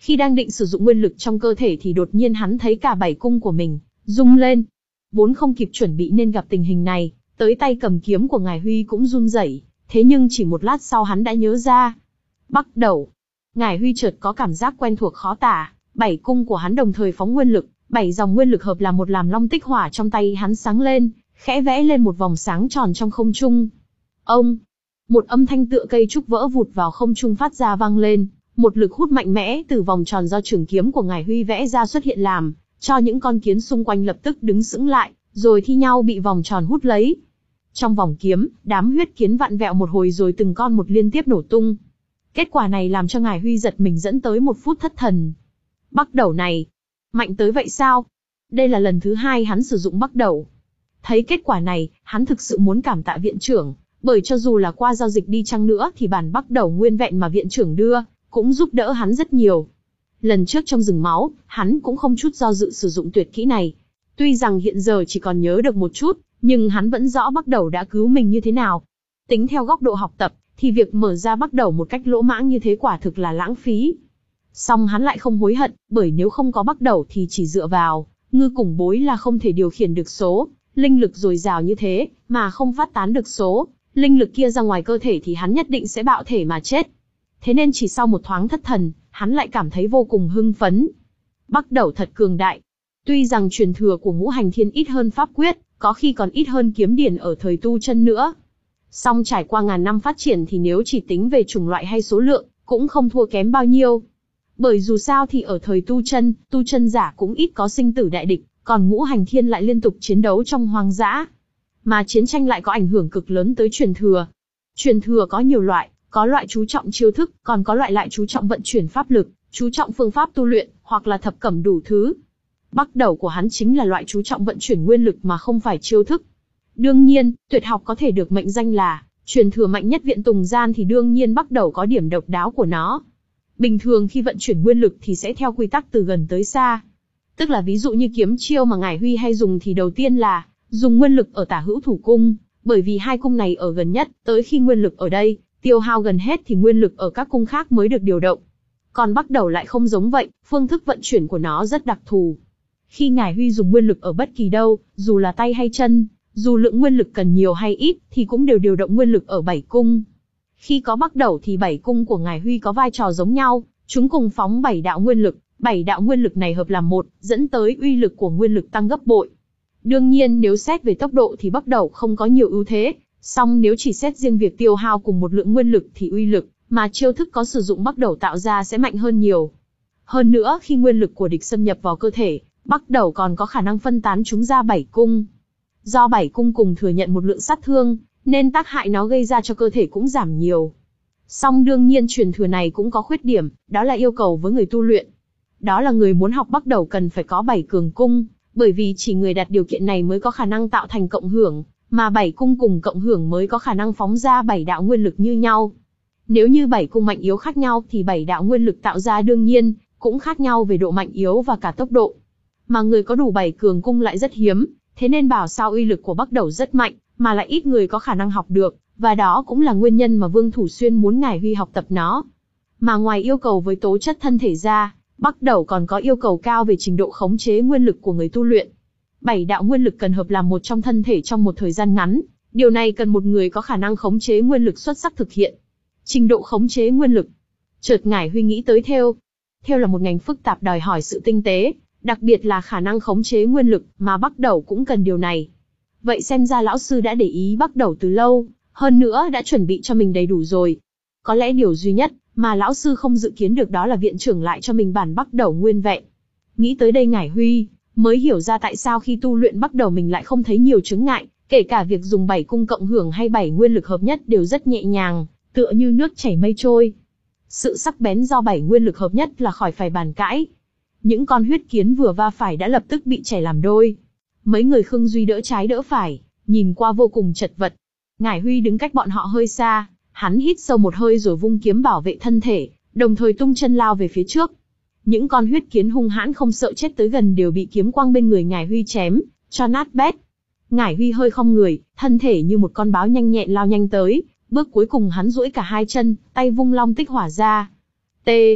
Khi đang định sử dụng nguyên lực trong cơ thể thì đột nhiên hắn thấy cả bảy cung của mình rung lên. Vốn không kịp chuẩn bị nên gặp tình hình này, tới tay cầm kiếm của Ngải Huy cũng run rẩy, thế nhưng chỉ một lát sau hắn đã nhớ ra. Bắc Đẩu. Ngải Huy chợt có cảm giác quen thuộc khó tả, bảy cung của hắn đồng thời phóng nguyên lực, bảy dòng nguyên lực hợp làm một làm long tích hỏa trong tay hắn sáng lên, khẽ vẽ lên một vòng sáng tròn trong không trung. Ông, một âm thanh tựa cây trúc vỡ vụt vào không trung phát ra vang lên, một lực hút mạnh mẽ từ vòng tròn do trường kiếm của Ngải Huy vẽ ra xuất hiện làm cho những con kiến xung quanh lập tức đứng sững lại, rồi thi nhau bị vòng tròn hút lấy. Trong vòng kiếm, đám huyết kiến vặn vẹo một hồi rồi từng con một liên tiếp nổ tung. Kết quả này làm cho Ngải Huy giật mình dẫn tới một phút thất thần. Bắc Đẩu này, mạnh tới vậy sao? Đây là lần thứ hai hắn sử dụng Bắc Đẩu. Thấy kết quả này, hắn thực sự muốn cảm tạ viện trưởng, bởi cho dù là qua giao dịch đi chăng nữa thì bản Bắc Đẩu nguyên vẹn mà viện trưởng đưa, cũng giúp đỡ hắn rất nhiều. Lần trước trong rừng máu, hắn cũng không chút do dự sử dụng tuyệt kỹ này. Tuy rằng hiện giờ chỉ còn nhớ được một chút, nhưng hắn vẫn rõ Bắc Đẩu đã cứu mình như thế nào. Tính theo góc độ học tập, thì việc mở ra Bắc Đẩu một cách lỗ mãng như thế quả thực là lãng phí. Song hắn lại không hối hận, bởi nếu không có Bắc Đẩu thì chỉ dựa vào ngư củng bối là không thể điều khiển được số linh lực dồi dào như thế, mà không phát tán được số linh lực kia ra ngoài cơ thể thì hắn nhất định sẽ bạo thể mà chết. Thế nên chỉ sau một thoáng thất thần, hắn lại cảm thấy vô cùng hưng phấn. Bắc Đẩu thật cường đại. Tuy rằng truyền thừa của Ngũ Hành Thiên ít hơn pháp quyết, có khi còn ít hơn kiếm điển ở thời tu chân nữa. Song trải qua ngàn năm phát triển thì nếu chỉ tính về chủng loại hay số lượng, cũng không thua kém bao nhiêu. Bởi dù sao thì ở thời tu chân, tu chân giả cũng ít có sinh tử đại địch, còn Ngũ Hành Thiên lại liên tục chiến đấu trong hoang dã. Mà chiến tranh lại có ảnh hưởng cực lớn tới truyền thừa. Truyền thừa có nhiều loại, có loại chú trọng chiêu thức, còn có loại lại chú trọng vận chuyển pháp lực, chú trọng phương pháp tu luyện, hoặc là thập cẩm đủ thứ. Bắc Đẩu của hắn chính là loại chú trọng vận chuyển nguyên lực mà không phải chiêu thức. Đương nhiên, tuyệt học có thể được mệnh danh là truyền thừa mạnh nhất viện Tùng Gian thì đương nhiên Bắc Đẩu có điểm độc đáo của nó. Bình thường khi vận chuyển nguyên lực thì sẽ theo quy tắc từ gần tới xa. Tức là ví dụ như kiếm chiêu mà Ngải Huy hay dùng thì đầu tiên là dùng nguyên lực ở tả hữu thủ cung, bởi vì hai cung này ở gần nhất, tới khi nguyên lực ở đây tiêu hao gần hết thì nguyên lực ở các cung khác mới được điều động. Còn Bắc Đẩu lại không giống vậy, phương thức vận chuyển của nó rất đặc thù. Khi Ngải Huy dùng nguyên lực ở bất kỳ đâu, dù là tay hay chân, dù lượng nguyên lực cần nhiều hay ít, thì cũng đều điều động nguyên lực ở bảy cung. Khi có Bắc Đẩu thì bảy cung của Ngải Huy có vai trò giống nhau, chúng cùng phóng bảy đạo nguyên lực, bảy đạo nguyên lực này hợp làm một, dẫn tới uy lực của nguyên lực tăng gấp bội. Đương nhiên nếu xét về tốc độ thì Bắc Đẩu không có nhiều ưu thế, song nếu chỉ xét riêng việc tiêu hao cùng một lượng nguyên lực thì uy lực mà chiêu thức có sử dụng Bắc Đẩu tạo ra sẽ mạnh hơn nhiều. Hơn nữa khi nguyên lực của địch xâm nhập vào cơ thể, Bắc Đẩu còn có khả năng phân tán chúng ra bảy cung. Do bảy cung cùng thừa nhận một lượng sát thương, nên tác hại nó gây ra cho cơ thể cũng giảm nhiều. Song đương nhiên truyền thừa này cũng có khuyết điểm, đó là yêu cầu với người tu luyện. Đó là người muốn học Bắc Đẩu cần phải có bảy cường cung, bởi vì chỉ người đạt điều kiện này mới có khả năng tạo thành cộng hưởng, mà bảy cung cùng cộng hưởng mới có khả năng phóng ra bảy đạo nguyên lực như nhau. Nếu như bảy cung mạnh yếu khác nhau thì bảy đạo nguyên lực tạo ra đương nhiên cũng khác nhau về độ mạnh yếu và cả tốc độ. Mà người có đủ bảy cường cung lại rất hiếm, thế nên bảo sao uy lực của Bắc Đẩu rất mạnh, mà lại ít người có khả năng học được, và đó cũng là nguyên nhân mà Vương Thủ Xuyên muốn Ngải Huy học tập nó. Mà ngoài yêu cầu với tố chất thân thể ra, Bắc Đẩu còn có yêu cầu cao về trình độ khống chế nguyên lực của người tu luyện. Bảy đạo nguyên lực cần hợp làm một trong thân thể trong một thời gian ngắn, điều này cần một người có khả năng khống chế nguyên lực xuất sắc thực hiện. Trình độ khống chế nguyên lực. Chợt Ngải Huy nghĩ tới thêu. Thêu là một ngành phức tạp đòi hỏi sự tinh tế, đặc biệt là khả năng khống chế nguyên lực, mà Bắc Đẩu cũng cần điều này. Vậy xem ra lão sư đã để ý Bắc Đẩu từ lâu, hơn nữa đã chuẩn bị cho mình đầy đủ rồi. Có lẽ điều duy nhất mà lão sư không dự kiến được đó là viện trưởng lại cho mình bản Bắc Đẩu nguyên vẹn. Nghĩ tới đây Ngải Huy mới hiểu ra tại sao khi tu luyện Bắc Đẩu mình lại không thấy nhiều chướng ngại, kể cả việc dùng bảy cung cộng hưởng hay bảy nguyên lực hợp nhất đều rất nhẹ nhàng, tựa như nước chảy mây trôi. Sự sắc bén do bảy nguyên lực hợp nhất là khỏi phải bàn cãi. Những con huyết kiến vừa va phải đã lập tức bị chẻ làm đôi. Mấy người Khương Duy đỡ trái đỡ phải, nhìn qua vô cùng chật vật. Ngải Huy đứng cách bọn họ hơi xa, hắn hít sâu một hơi rồi vung kiếm bảo vệ thân thể, đồng thời tung chân lao về phía trước. Những con huyết kiến hung hãn không sợ chết tới gần đều bị kiếm quang bên người Ngải Huy chém cho nát bét. Ngải Huy hơi khom người, thân thể như một con báo nhanh nhẹn lao nhanh tới, bước cuối cùng hắn duỗi cả hai chân, tay vung long tích hỏa ra. T.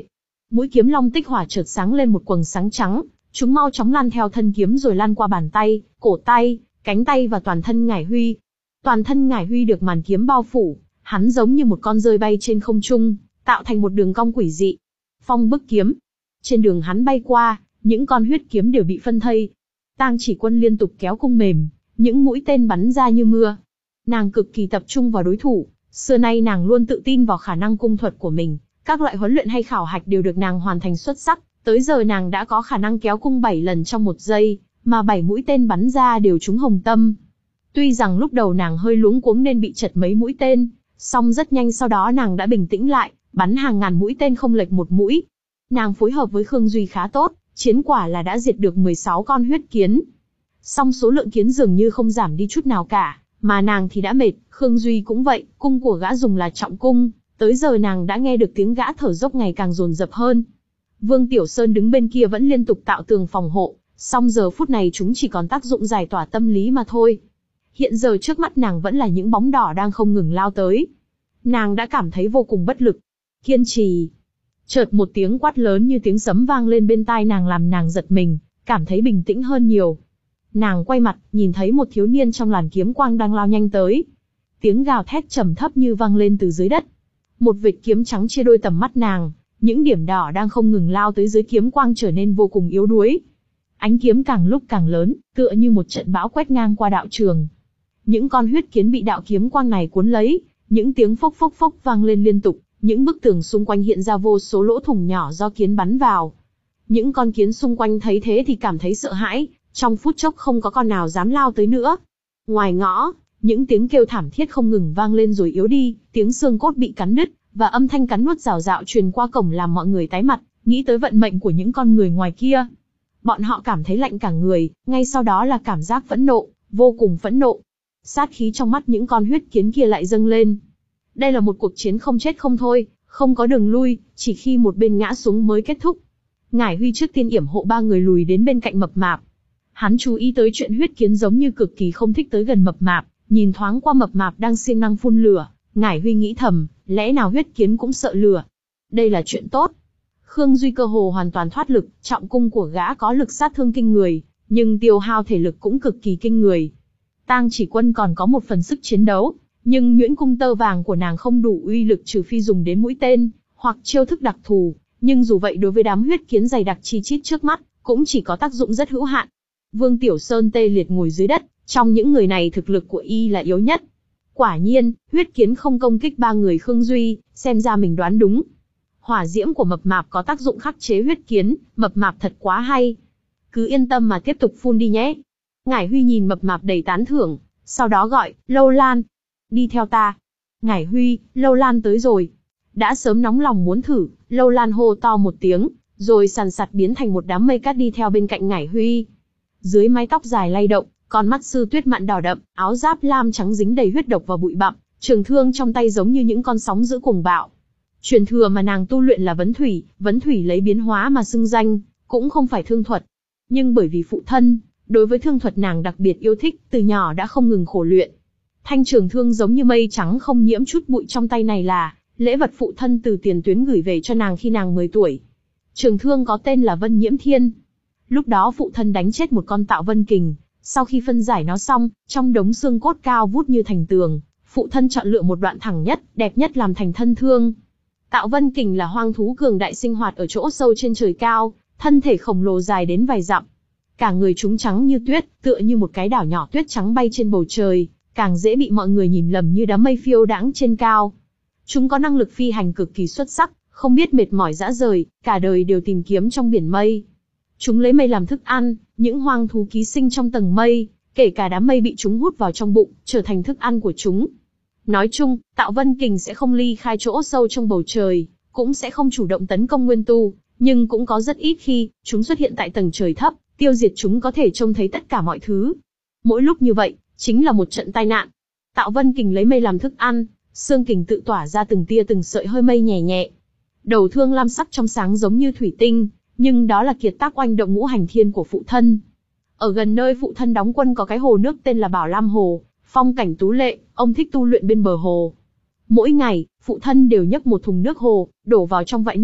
Mũi kiếm long tích hỏa chợt sáng lên một quầng sáng trắng, chúng mau chóng lan theo thân kiếm rồi lan qua bàn tay, cổ tay, cánh tay và toàn thân Ngải Huy. Toàn thân Ngải Huy được màn kiếm bao phủ, hắn giống như một con rơi bay trên không trung, tạo thành một đường cong quỷ dị. Phong bức kiếm. Trên đường hắn bay qua, những con huyết kiếm đều bị phân thây. Tang Chỉ Quân liên tục kéo cung mềm, những mũi tên bắn ra như mưa. Nàng cực kỳ tập trung vào đối thủ, xưa nay nàng luôn tự tin vào khả năng cung thuật của mình, các loại huấn luyện hay khảo hạch đều được nàng hoàn thành xuất sắc, tới giờ nàng đã có khả năng kéo cung bảy lần trong một giây, mà bảy mũi tên bắn ra đều trúng hồng tâm. Tuy rằng lúc đầu nàng hơi luống cuống nên bị chật mấy mũi tên, song rất nhanh sau đó nàng đã bình tĩnh lại, bắn hàng ngàn mũi tên không lệch một mũi. Nàng phối hợp với Khương Duy khá tốt, chiến quả là đã diệt được mười sáu con huyết kiến. Song số lượng kiến dường như không giảm đi chút nào cả, mà nàng thì đã mệt, Khương Duy cũng vậy, cung của gã dùng là trọng cung, tới giờ nàng đã nghe được tiếng gã thở dốc ngày càng dồn dập hơn. Vương Tiểu Sơn đứng bên kia vẫn liên tục tạo tường phòng hộ, song giờ phút này chúng chỉ còn tác dụng giải tỏa tâm lý mà thôi. Hiện giờ trước mắt nàng vẫn là những bóng đỏ đang không ngừng lao tới. Nàng đã cảm thấy vô cùng bất lực. Kiên trì. Chợt một tiếng quát lớn như tiếng sấm vang lên bên tai nàng làm nàng giật mình, cảm thấy bình tĩnh hơn nhiều. Nàng quay mặt, nhìn thấy một thiếu niên trong làn kiếm quang đang lao nhanh tới. Tiếng gào thét trầm thấp như vang lên từ dưới đất. Một vệt kiếm trắng chia đôi tầm mắt nàng, những điểm đỏ đang không ngừng lao tới dưới kiếm quang trở nên vô cùng yếu đuối. Ánh kiếm càng lúc càng lớn, tựa như một trận bão quét ngang qua đạo trường. Những con huyết kiến bị đạo kiếm quang này cuốn lấy, những tiếng phốc phốc phốc vang lên liên tục, những bức tường xung quanh hiện ra vô số lỗ thủng nhỏ do kiến bắn vào. Những con kiến xung quanh thấy thế thì cảm thấy sợ hãi, trong phút chốc không có con nào dám lao tới nữa. Ngoài ngõ, những tiếng kêu thảm thiết không ngừng vang lên rồi yếu đi, tiếng xương cốt bị cắn đứt, và âm thanh cắn nuốt rào rạo truyền qua cổng làm mọi người tái mặt, nghĩ tới vận mệnh của những con người ngoài kia. Bọn họ cảm thấy lạnh cả người, ngay sau đó là cảm giác phẫn nộ, vô cùng phẫn nộ. Sát khí trong mắt những con huyết kiến kia lại dâng lên. Đây là một cuộc chiến không chết không thôi, không có đường lui, chỉ khi một bên ngã xuống mới kết thúc. Ngải Huy trước tiên yểm hộ ba người lùi đến bên cạnh mập mạp. Hắn chú ý tới chuyện huyết kiến giống như cực kỳ không thích tới gần mập mạp, nhìn thoáng qua mập mạp đang siêng năng phun lửa, Ngải Huy nghĩ thầm, lẽ nào huyết kiến cũng sợ lửa? Đây là chuyện tốt. Khương Duy cơ hồ hoàn toàn thoát lực, trọng cung của gã có lực sát thương kinh người, nhưng tiêu hao thể lực cũng cực kỳ kinh người. Tang Chỉ Quân còn có một phần sức chiến đấu, nhưng nhuyễn cung tơ vàng của nàng không đủ uy lực trừ phi dùng đến mũi tên, hoặc chiêu thức đặc thù, nhưng dù vậy đối với đám huyết kiến dày đặc chi chít trước mắt, cũng chỉ có tác dụng rất hữu hạn. Vương Tiểu Sơn tê liệt ngồi dưới đất, trong những người này thực lực của y là yếu nhất. Quả nhiên, huyết kiến không công kích ba người Khương Duy, xem ra mình đoán đúng. Hỏa diễm của mập mạp có tác dụng khắc chế huyết kiến, mập mạp thật quá hay. Cứ yên tâm mà tiếp tục phun đi nhé. Ngải Huy nhìn mập mạp đầy tán thưởng, sau đó gọi, Lâu Lan, đi theo ta. Ngải Huy, Lâu Lan tới rồi. Đã sớm nóng lòng muốn thử, Lâu Lan hô to một tiếng, rồi sàn sạt biến thành một đám mây cát đi theo bên cạnh Ngải Huy. Dưới mái tóc dài lay động, con mắt Sư Tuyết mặn đỏ đậm, áo giáp lam trắng dính đầy huyết độc và bụi bặm, trường thương trong tay giống như những con sóng dữ cuồng bạo. Truyền thừa mà nàng tu luyện là vấn thủy, vấn thủy lấy biến hóa mà xưng danh, cũng không phải thương thuật. Nhưng bởi vì phụ thân, đối với thương thuật nàng đặc biệt yêu thích, từ nhỏ đã không ngừng khổ luyện. Thanh trường thương giống như mây trắng không nhiễm chút bụi trong tay này là lễ vật phụ thân từ tiền tuyến gửi về cho nàng khi nàng mười tuổi. Trường thương có tên là Vân Nhiễm Thiên. Lúc đó phụ thân đánh chết một con tạo vân kình, sau khi phân giải nó xong, trong đống xương cốt cao vút như thành tường, phụ thân chọn lựa một đoạn thẳng nhất, đẹp nhất làm thành thân thương. Tạo vân kình là hoang thú cường đại sinh hoạt ở chỗ sâu trên trời cao, thân thể khổng lồ dài đến vài dặm. Cả người chúng trắng như tuyết, tựa như một cái đảo nhỏ tuyết trắng bay trên bầu trời, càng dễ bị mọi người nhìn lầm như đám mây phiêu đãng trên cao. Chúng có năng lực phi hành cực kỳ xuất sắc, không biết mệt mỏi dã rời, cả đời đều tìm kiếm trong biển mây. Chúng lấy mây làm thức ăn, những hoang thú ký sinh trong tầng mây, kể cả đám mây bị chúng hút vào trong bụng, trở thành thức ăn của chúng. Nói chung, Tạo Vân Kình sẽ không ly khai chỗ sâu trong bầu trời, cũng sẽ không chủ động tấn công nguyên tu, nhưng cũng có rất ít khi, chúng xuất hiện tại tầng trời thấp, tiêu diệt chúng có thể trông thấy tất cả mọi thứ. Mỗi lúc như vậy, chính là một trận tai nạn. Tạo Vân Kình lấy mây làm thức ăn, xương kình tự tỏa ra từng tia từng sợi hơi mây nhẹ nhẹ. Đầu thương lam sắc trong sáng giống như thủy tinh, nhưng đó là kiệt tác oanh động ngũ hành thiên của phụ thân. Ở gần nơi phụ thân đóng quân có cái hồ nước tên là Bảo Lam Hồ, phong cảnh tú lệ, ông thích tu luyện bên bờ hồ. Mỗi ngày, phụ thân đều nhấc một thùng nước hồ, đổ vào trong vại nước,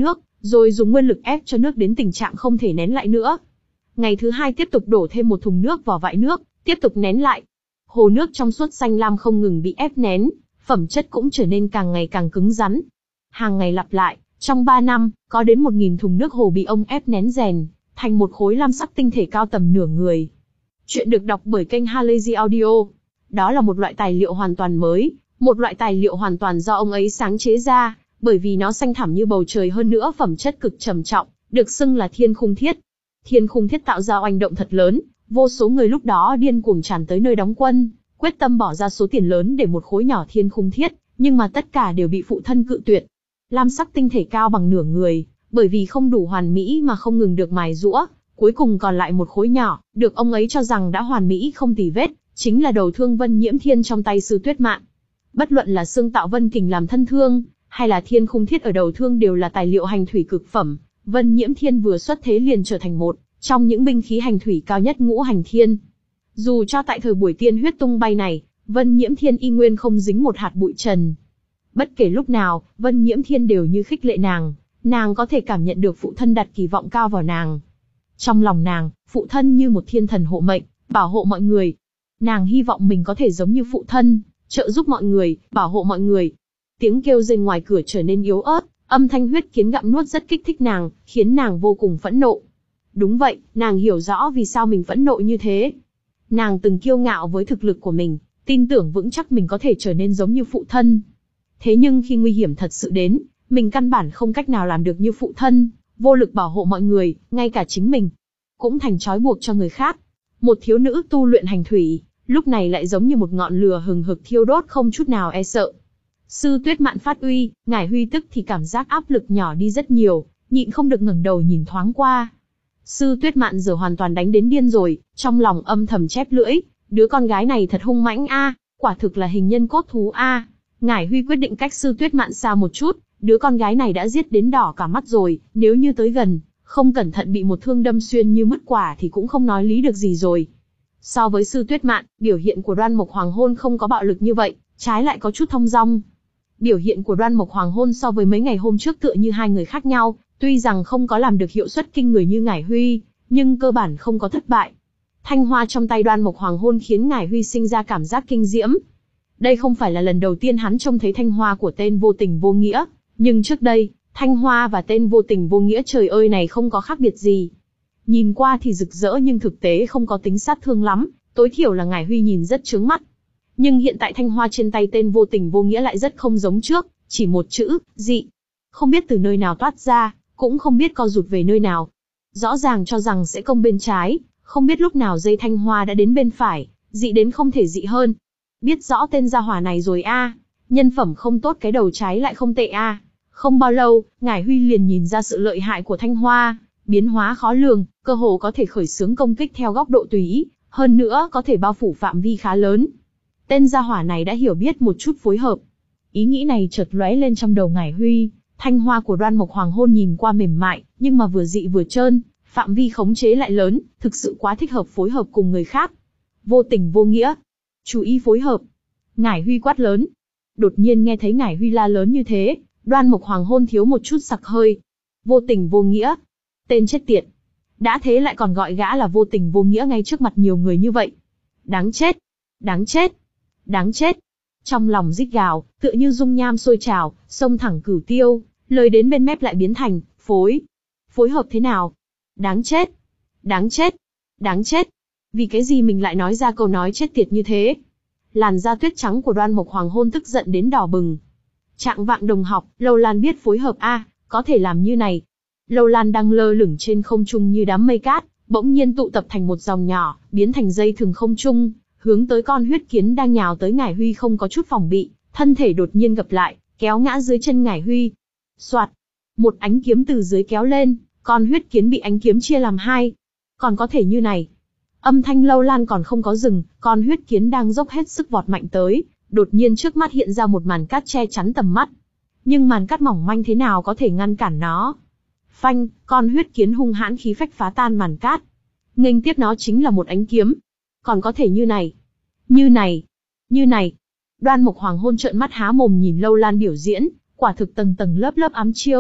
rồi dùng nguyên lực ép cho nước đến tình trạng không thể nén lại nữa. Ngày thứ hai tiếp tục đổ thêm một thùng nước vào vại nước, tiếp tục nén lại. Hồ nước trong suốt xanh lam không ngừng bị ép nén, phẩm chất cũng trở nên càng ngày càng cứng rắn. Hàng ngày lặp lại, trong ba năm, có đến một nghìn thùng nước hồ bị ông ép nén rèn, thành một khối lam sắc tinh thể cao tầm nửa người. Chuyện được đọc bởi kênh Halazy Audio. Đó là một loại tài liệu hoàn toàn mới, một loại tài liệu hoàn toàn do ông ấy sáng chế ra, bởi vì nó xanh thẳm như bầu trời hơn nữa phẩm chất cực trầm trọng, được xưng là thiên khung thiết. Thiên khung thiết tạo ra oanh động thật lớn, vô số người lúc đó điên cuồng tràn tới nơi đóng quân, quyết tâm bỏ ra số tiền lớn để một khối nhỏ thiên khung thiết, nhưng mà tất cả đều bị phụ thân cự tuyệt. Lam sắc tinh thể cao bằng nửa người, bởi vì không đủ hoàn mỹ mà không ngừng được mài giũa, cuối cùng còn lại một khối nhỏ, được ông ấy cho rằng đã hoàn mỹ không tì vết, chính là đầu thương Vân Nhiễm Thiên trong tay Sư Tuyết Mạn. Bất luận là xương tạo vân kình làm thân thương, hay là thiên khung thiết ở đầu thương đều là tài liệu hành thủy cực phẩm. Vân Nhiễm Thiên vừa xuất thế liền trở thành một trong những binh khí hành thủy cao nhất ngũ hành thiên. Dù cho tại thời buổi tiên huyết tung bay này, Vân Nhiễm Thiên y nguyên không dính một hạt bụi trần. Bất kể lúc nào, Vân Nhiễm Thiên đều như khích lệ nàng, nàng có thể cảm nhận được phụ thân đặt kỳ vọng cao vào nàng. Trong lòng nàng, phụ thân như một thiên thần hộ mệnh, bảo hộ mọi người. Nàng hy vọng mình có thể giống như phụ thân, trợ giúp mọi người, bảo hộ mọi người. Tiếng kêu rên ngoài cửa trở nên yếu ớt, âm thanh huyết kiến gặm nuốt rất kích thích nàng, khiến nàng vô cùng phẫn nộ. Đúng vậy, nàng hiểu rõ vì sao mình phẫn nộ như thế. Nàng từng kiêu ngạo với thực lực của mình, tin tưởng vững chắc mình có thể trở nên giống như phụ thân. Thế nhưng khi nguy hiểm thật sự đến, mình căn bản không cách nào làm được như phụ thân, vô lực bảo hộ mọi người, ngay cả chính mình cũng thành trói buộc cho người khác. Một thiếu nữ tu luyện hành thủy, lúc này lại giống như một ngọn lửa hừng hực thiêu đốt không chút nào e sợ. Sư Tuyết Mạn phát uy, Ngải Huy tức thì cảm giác áp lực nhỏ đi rất nhiều, nhịn không được ngẩng đầu nhìn thoáng qua. Sư Tuyết Mạn giờ hoàn toàn đánh đến điên rồi, trong lòng âm thầm chép lưỡi, đứa con gái này thật hung mãnh a, quả thực là hình nhân cốt thú a. Ngải Huy quyết định cách Sư Tuyết Mạn xa một chút, đứa con gái này đã giết đến đỏ cả mắt rồi, nếu như tới gần, không cẩn thận bị một thương đâm xuyên như mứt quả thì cũng không nói lý được gì rồi. So với Sư Tuyết Mạn, biểu hiện của Đoan Mộc Hoàng Hôn không có bạo lực như vậy, trái lại có chút thong dong. Biểu hiện của Đoan Mộc Hoàng Hôn so với mấy ngày hôm trước tựa như hai người khác nhau, tuy rằng không có làm được hiệu suất kinh người như Ngải Huy, nhưng cơ bản không có thất bại. Thanh hoa trong tay Đoan Mộc Hoàng Hôn khiến Ngải Huy sinh ra cảm giác kinh diễm. Đây không phải là lần đầu tiên hắn trông thấy thanh hoa của tên vô tình vô nghĩa, nhưng trước đây, thanh hoa và tên vô tình vô nghĩa trời ơi này không có khác biệt gì. Nhìn qua thì rực rỡ nhưng thực tế không có tính sát thương lắm, tối thiểu là Ngải Huy nhìn rất chướng mắt. Nhưng hiện tại thanh hoa trên tay tên vô tình vô nghĩa lại rất không giống trước, chỉ một chữ, dị. Không biết từ nơi nào toát ra, cũng không biết co rụt về nơi nào. Rõ ràng cho rằng sẽ công bên trái, không biết lúc nào dây thanh hoa đã đến bên phải, dị đến không thể dị hơn. Biết rõ tên gia hỏa này rồi a, à. Nhân phẩm không tốt cái đầu trái lại không tệ a. À. Không bao lâu, Ngải Huy liền nhìn ra sự lợi hại của thanh hoa, biến hóa khó lường, cơ hồ có thể khởi xướng công kích theo góc độ tùy ý, hơn nữa có thể bao phủ phạm vi khá lớn. Tên gia hỏa này đã hiểu biết một chút phối hợp. Ý nghĩ này chợt lóe lên trong đầu Ngải Huy, thanh hoa của Đoan Mộc Hoàng Hôn nhìn qua mềm mại, nhưng mà vừa dị vừa trơn, phạm vi khống chế lại lớn, thực sự quá thích hợp phối hợp cùng người khác. Vô tình vô nghĩa, chú ý phối hợp. Ngải Huy quát lớn. Đột nhiên nghe thấy Ngải Huy la lớn như thế, Đoan Mộc Hoàng Hôn thiếu một chút sặc hơi. Vô tình vô nghĩa, tên chết tiệt. Đã thế lại còn gọi gã là vô tình vô nghĩa ngay trước mặt nhiều người như vậy. Đáng chết, đáng chết, đáng chết. Trong lòng rít gào, tựa như dung nham sôi trào, xông thẳng cửu tiêu, lời đến bên mép lại biến thành, phối. Phối hợp thế nào? Đáng chết, đáng chết, đáng chết. Vì cái gì mình lại nói ra câu nói chết tiệt như thế? Làn da tuyết trắng của Đoan Mộc Hoàng Hôn tức giận đến đỏ bừng. Trạng vạng đồng học, Lâu Lan biết phối hợp a, à, có thể làm như này. Lâu Lan đang lơ lửng trên không trung như đám mây cát, bỗng nhiên tụ tập thành một dòng nhỏ, biến thành dây thừng không trung, hướng tới con huyết kiến đang nhào tới Ngải Huy không có chút phòng bị, thân thể đột nhiên gập lại, kéo ngã dưới chân Ngải Huy. Soạt, một ánh kiếm từ dưới kéo lên, con huyết kiến bị ánh kiếm chia làm hai. Còn có thể như này. Âm thanh Lâu Lan còn không có dừng, con huyết kiến đang dốc hết sức vọt mạnh tới, đột nhiên trước mắt hiện ra một màn cát che chắn tầm mắt. Nhưng màn cát mỏng manh thế nào có thể ngăn cản nó? Phanh, con huyết kiến hung hãn khí phách phá tan màn cát. Nghênh tiếp nó chính là một ánh kiếm. Còn có thể như này, như này, như này. Đoan Mộc Hoàng Hôn trợn mắt há mồm nhìn Lâu Lan biểu diễn, quả thực tầng tầng lớp lớp ám chiêu,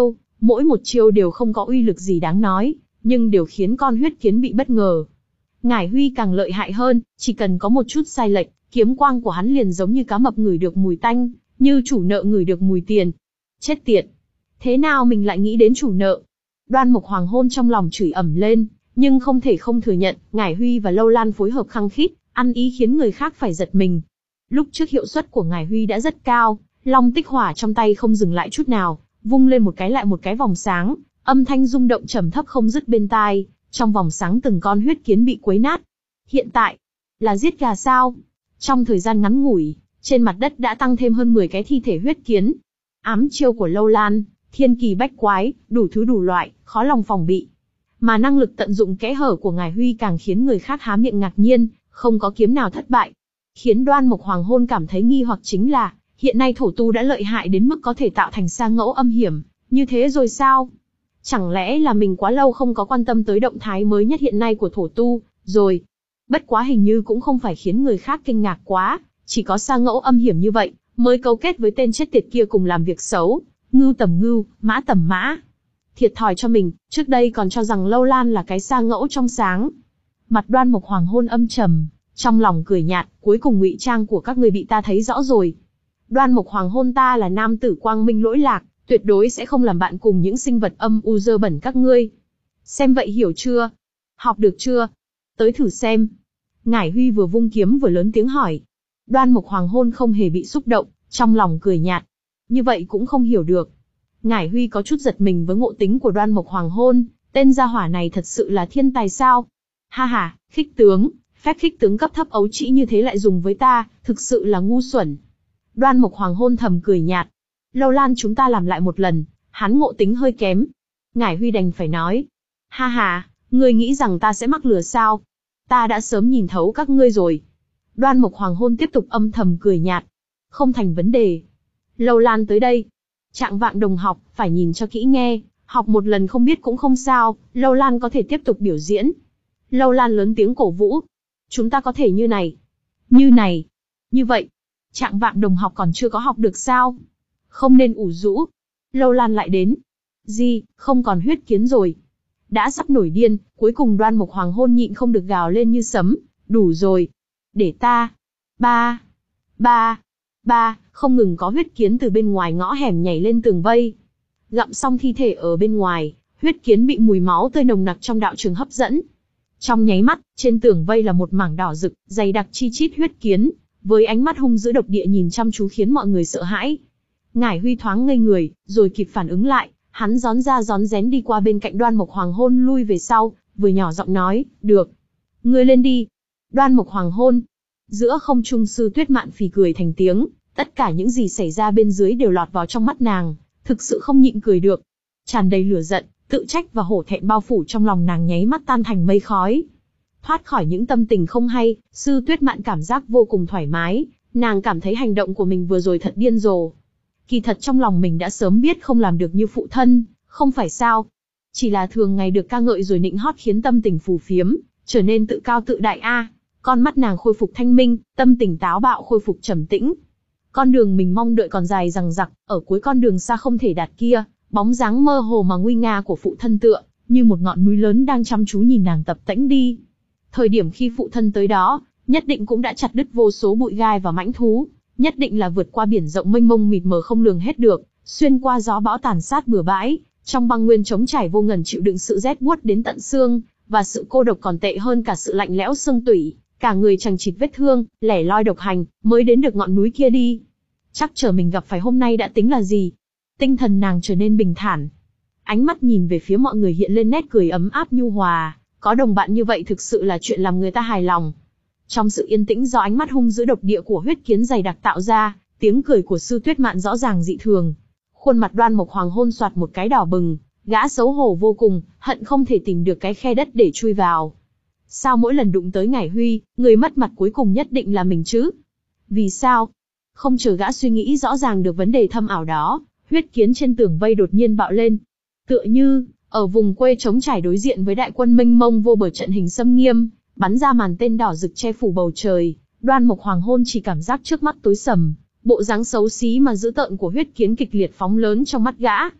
Mỗi một chiêu đều không có uy lực gì đáng nói, nhưng đều khiến con huyết kiến bị bất ngờ. Ngải Huy càng lợi hại hơn, chỉ cần có một chút sai lệch, kiếm quang của hắn liền giống như cá mập ngửi được mùi tanh, như chủ nợ ngửi được mùi tiền. Chết tiệt! Thế nào mình lại nghĩ đến chủ nợ? Đoan Mục Hoàng Hôn trong lòng chửi ầm lên, nhưng không thể không thừa nhận, Ngải Huy và Lâu Lan phối hợp khăng khít, ăn ý khiến người khác phải giật mình. Lúc trước hiệu suất của Ngải Huy đã rất cao, Long Tích Hỏa trong tay không dừng lại chút nào, vung lên một cái lại một cái vòng sáng, âm thanh rung động trầm thấp không dứt bên tai, trong vòng sáng từng con huyết kiến bị quấy nát. Hiện tại, là giết gà sao? Trong thời gian ngắn ngủi, trên mặt đất đã tăng thêm hơn mười cái thi thể huyết kiến. Ám chiêu của Lâu Lan, thiên kỳ bách quái, đủ thứ đủ loại, khó lòng phòng bị. Mà năng lực tận dụng kẽ hở của Ngải Huy càng khiến người khác há miệng ngạc nhiên, không có kiếm nào thất bại. Khiến Đoan Mục Hoàng Hôn cảm thấy nghi hoặc chính là, hiện nay thổ tu đã lợi hại đến mức có thể tạo thành sa ngẫu âm hiểm, như thế rồi sao? Chẳng lẽ là mình quá lâu không có quan tâm tới động thái mới nhất hiện nay của thổ tu, rồi? Bất quá hình như cũng không phải khiến người khác kinh ngạc quá, chỉ có sa ngẫu âm hiểm như vậy, mới cấu kết với tên chết tiệt kia cùng làm việc xấu, ngưu tầm ngưu, mã tầm mã. Thiệt thòi cho mình, trước đây còn cho rằng Lâu Lan là cái sa ngẫu trong sáng. Mặt Đoan Mục Hoàng Hôn âm trầm, trong lòng cười nhạt, cuối cùng ngụy trang của các người bị ta thấy rõ rồi. Đoan Mục Hoàng Hôn ta là nam tử quang minh lỗi lạc, tuyệt đối sẽ không làm bạn cùng những sinh vật âm u dơ bẩn các ngươi. Xem vậy hiểu chưa? Học được chưa? Tới thử xem. Ngải Huy vừa vung kiếm vừa lớn tiếng hỏi. Đoan Mục Hoàng Hôn không hề bị xúc động, trong lòng cười nhạt. Như vậy cũng không hiểu được. Ngải Huy có chút giật mình với ngộ tính của Đoan Mục Hoàng Hôn, tên gia hỏa này thật sự là thiên tài sao? Ha ha, khích tướng, phép khích tướng cấp thấp ấu trĩ như thế lại dùng với ta, thực sự là ngu xuẩn. Đoan Mục Hoàng Hôn thầm cười nhạt. Lâu Lan chúng ta làm lại một lần, hắn ngộ tính hơi kém. Ngải Huy đành phải nói. Ha ha, ngươi nghĩ rằng ta sẽ mắc lừa sao? Ta đã sớm nhìn thấu các ngươi rồi. Đoan Mục Hoàng Hôn tiếp tục âm thầm cười nhạt. Không thành vấn đề. Lâu Lan tới đây. Trạng vạng đồng học, phải nhìn cho kỹ nghe, học một lần không biết cũng không sao, Lâu Lan có thể tiếp tục biểu diễn. Lâu Lan lớn tiếng cổ vũ. Chúng ta có thể như này. Như này. Như vậy. Trạng vạng đồng học còn chưa có học được sao? Không nên ủ rũ. Lâu Lan lại đến. Gì, không còn huyết kiến rồi. Đã sắp nổi điên, cuối cùng Đoan Mục Hoàng Hôn nhịn không được gào lên như sấm. Đủ rồi. Để ta. Ba. Ba. Ba, không ngừng có huyết kiến từ bên ngoài ngõ hẻm nhảy lên tường vây. Gặm xong thi thể ở bên ngoài, huyết kiến bị mùi máu tươi nồng nặc trong đạo trường hấp dẫn. Trong nháy mắt, trên tường vây là một mảng đỏ rực, dày đặc chi chít huyết kiến, với ánh mắt hung dữ độc địa nhìn chăm chú khiến mọi người sợ hãi. Ngải Huy thoáng ngây người, rồi kịp phản ứng lại, hắn rón ra rón rén đi qua bên cạnh Đoan Mục Hoàng Hôn lui về sau, vừa nhỏ giọng nói, được. Ngươi lên đi. Đoan Mục Hoàng Hôn. Giữa không trung Sư Tuyết Mạn phì cười thành tiếng, tất cả những gì xảy ra bên dưới đều lọt vào trong mắt nàng, thực sự không nhịn cười được. Tràn đầy lửa giận, tự trách và hổ thẹn bao phủ trong lòng nàng nháy mắt tan thành mây khói. Thoát khỏi những tâm tình không hay, Sư Tuyết Mạn cảm giác vô cùng thoải mái, nàng cảm thấy hành động của mình vừa rồi thật điên rồ. Kỳ thật trong lòng mình đã sớm biết không làm được như phụ thân, không phải sao? Chỉ là thường ngày được ca ngợi rồi nịnh hót khiến tâm tình phù phiếm, trở nên tự cao tự đại a. Con mắt nàng khôi phục thanh minh, tâm tình táo bạo khôi phục trầm tĩnh. Con đường mình mong đợi còn dài dằng dặc, ở cuối con đường xa không thể đạt kia, bóng dáng mơ hồ mà nguy nga của phụ thân tựa như một ngọn núi lớn đang chăm chú nhìn nàng tập tễnh đi. Thời điểm khi phụ thân tới đó, nhất định cũng đã chặt đứt vô số bụi gai và mãnh thú, nhất định là vượt qua biển rộng mênh mông mịt mờ không lường hết được, xuyên qua gió bão tàn sát bừa bãi, trong băng nguyên trống trải vô ngần chịu đựng sự rét buốt đến tận xương, và sự cô độc còn tệ hơn cả sự lạnh lẽo xương tủy. Cả người chằng chịt vết thương, lẻ loi độc hành, mới đến được ngọn núi kia đi. Chắc chờ mình gặp phải hôm nay đã tính là gì? Tinh thần nàng trở nên bình thản. Ánh mắt nhìn về phía mọi người hiện lên nét cười ấm áp nhu hòa, có đồng bạn như vậy thực sự là chuyện làm người ta hài lòng. Trong sự yên tĩnh do ánh mắt hung dữ độc địa của huyết kiến dày đặc tạo ra, tiếng cười của Sư Tuyết Mạn rõ ràng dị thường. Khuôn mặt Đoan Mục Hoàng Hôn soạt một cái đỏ bừng, gã xấu hổ vô cùng, hận không thể tìm được cái khe đất để chui vào. Sao mỗi lần đụng tới Ngải Huy, người mất mặt cuối cùng nhất định là mình chứ? Vì sao? Không chờ gã suy nghĩ rõ ràng được vấn đề thâm ảo đó, huyết kiến trên tường vây đột nhiên bạo lên. Tựa như, ở vùng quê trống trải đối diện với đại quân mênh mông vô bờ trận hình xâm nghiêm, bắn ra màn tên đỏ rực che phủ bầu trời, Đoan Mục Hoàng Hôn chỉ cảm giác trước mắt tối sầm, bộ dáng xấu xí mà dữ tợn của huyết kiến kịch liệt phóng lớn trong mắt gã.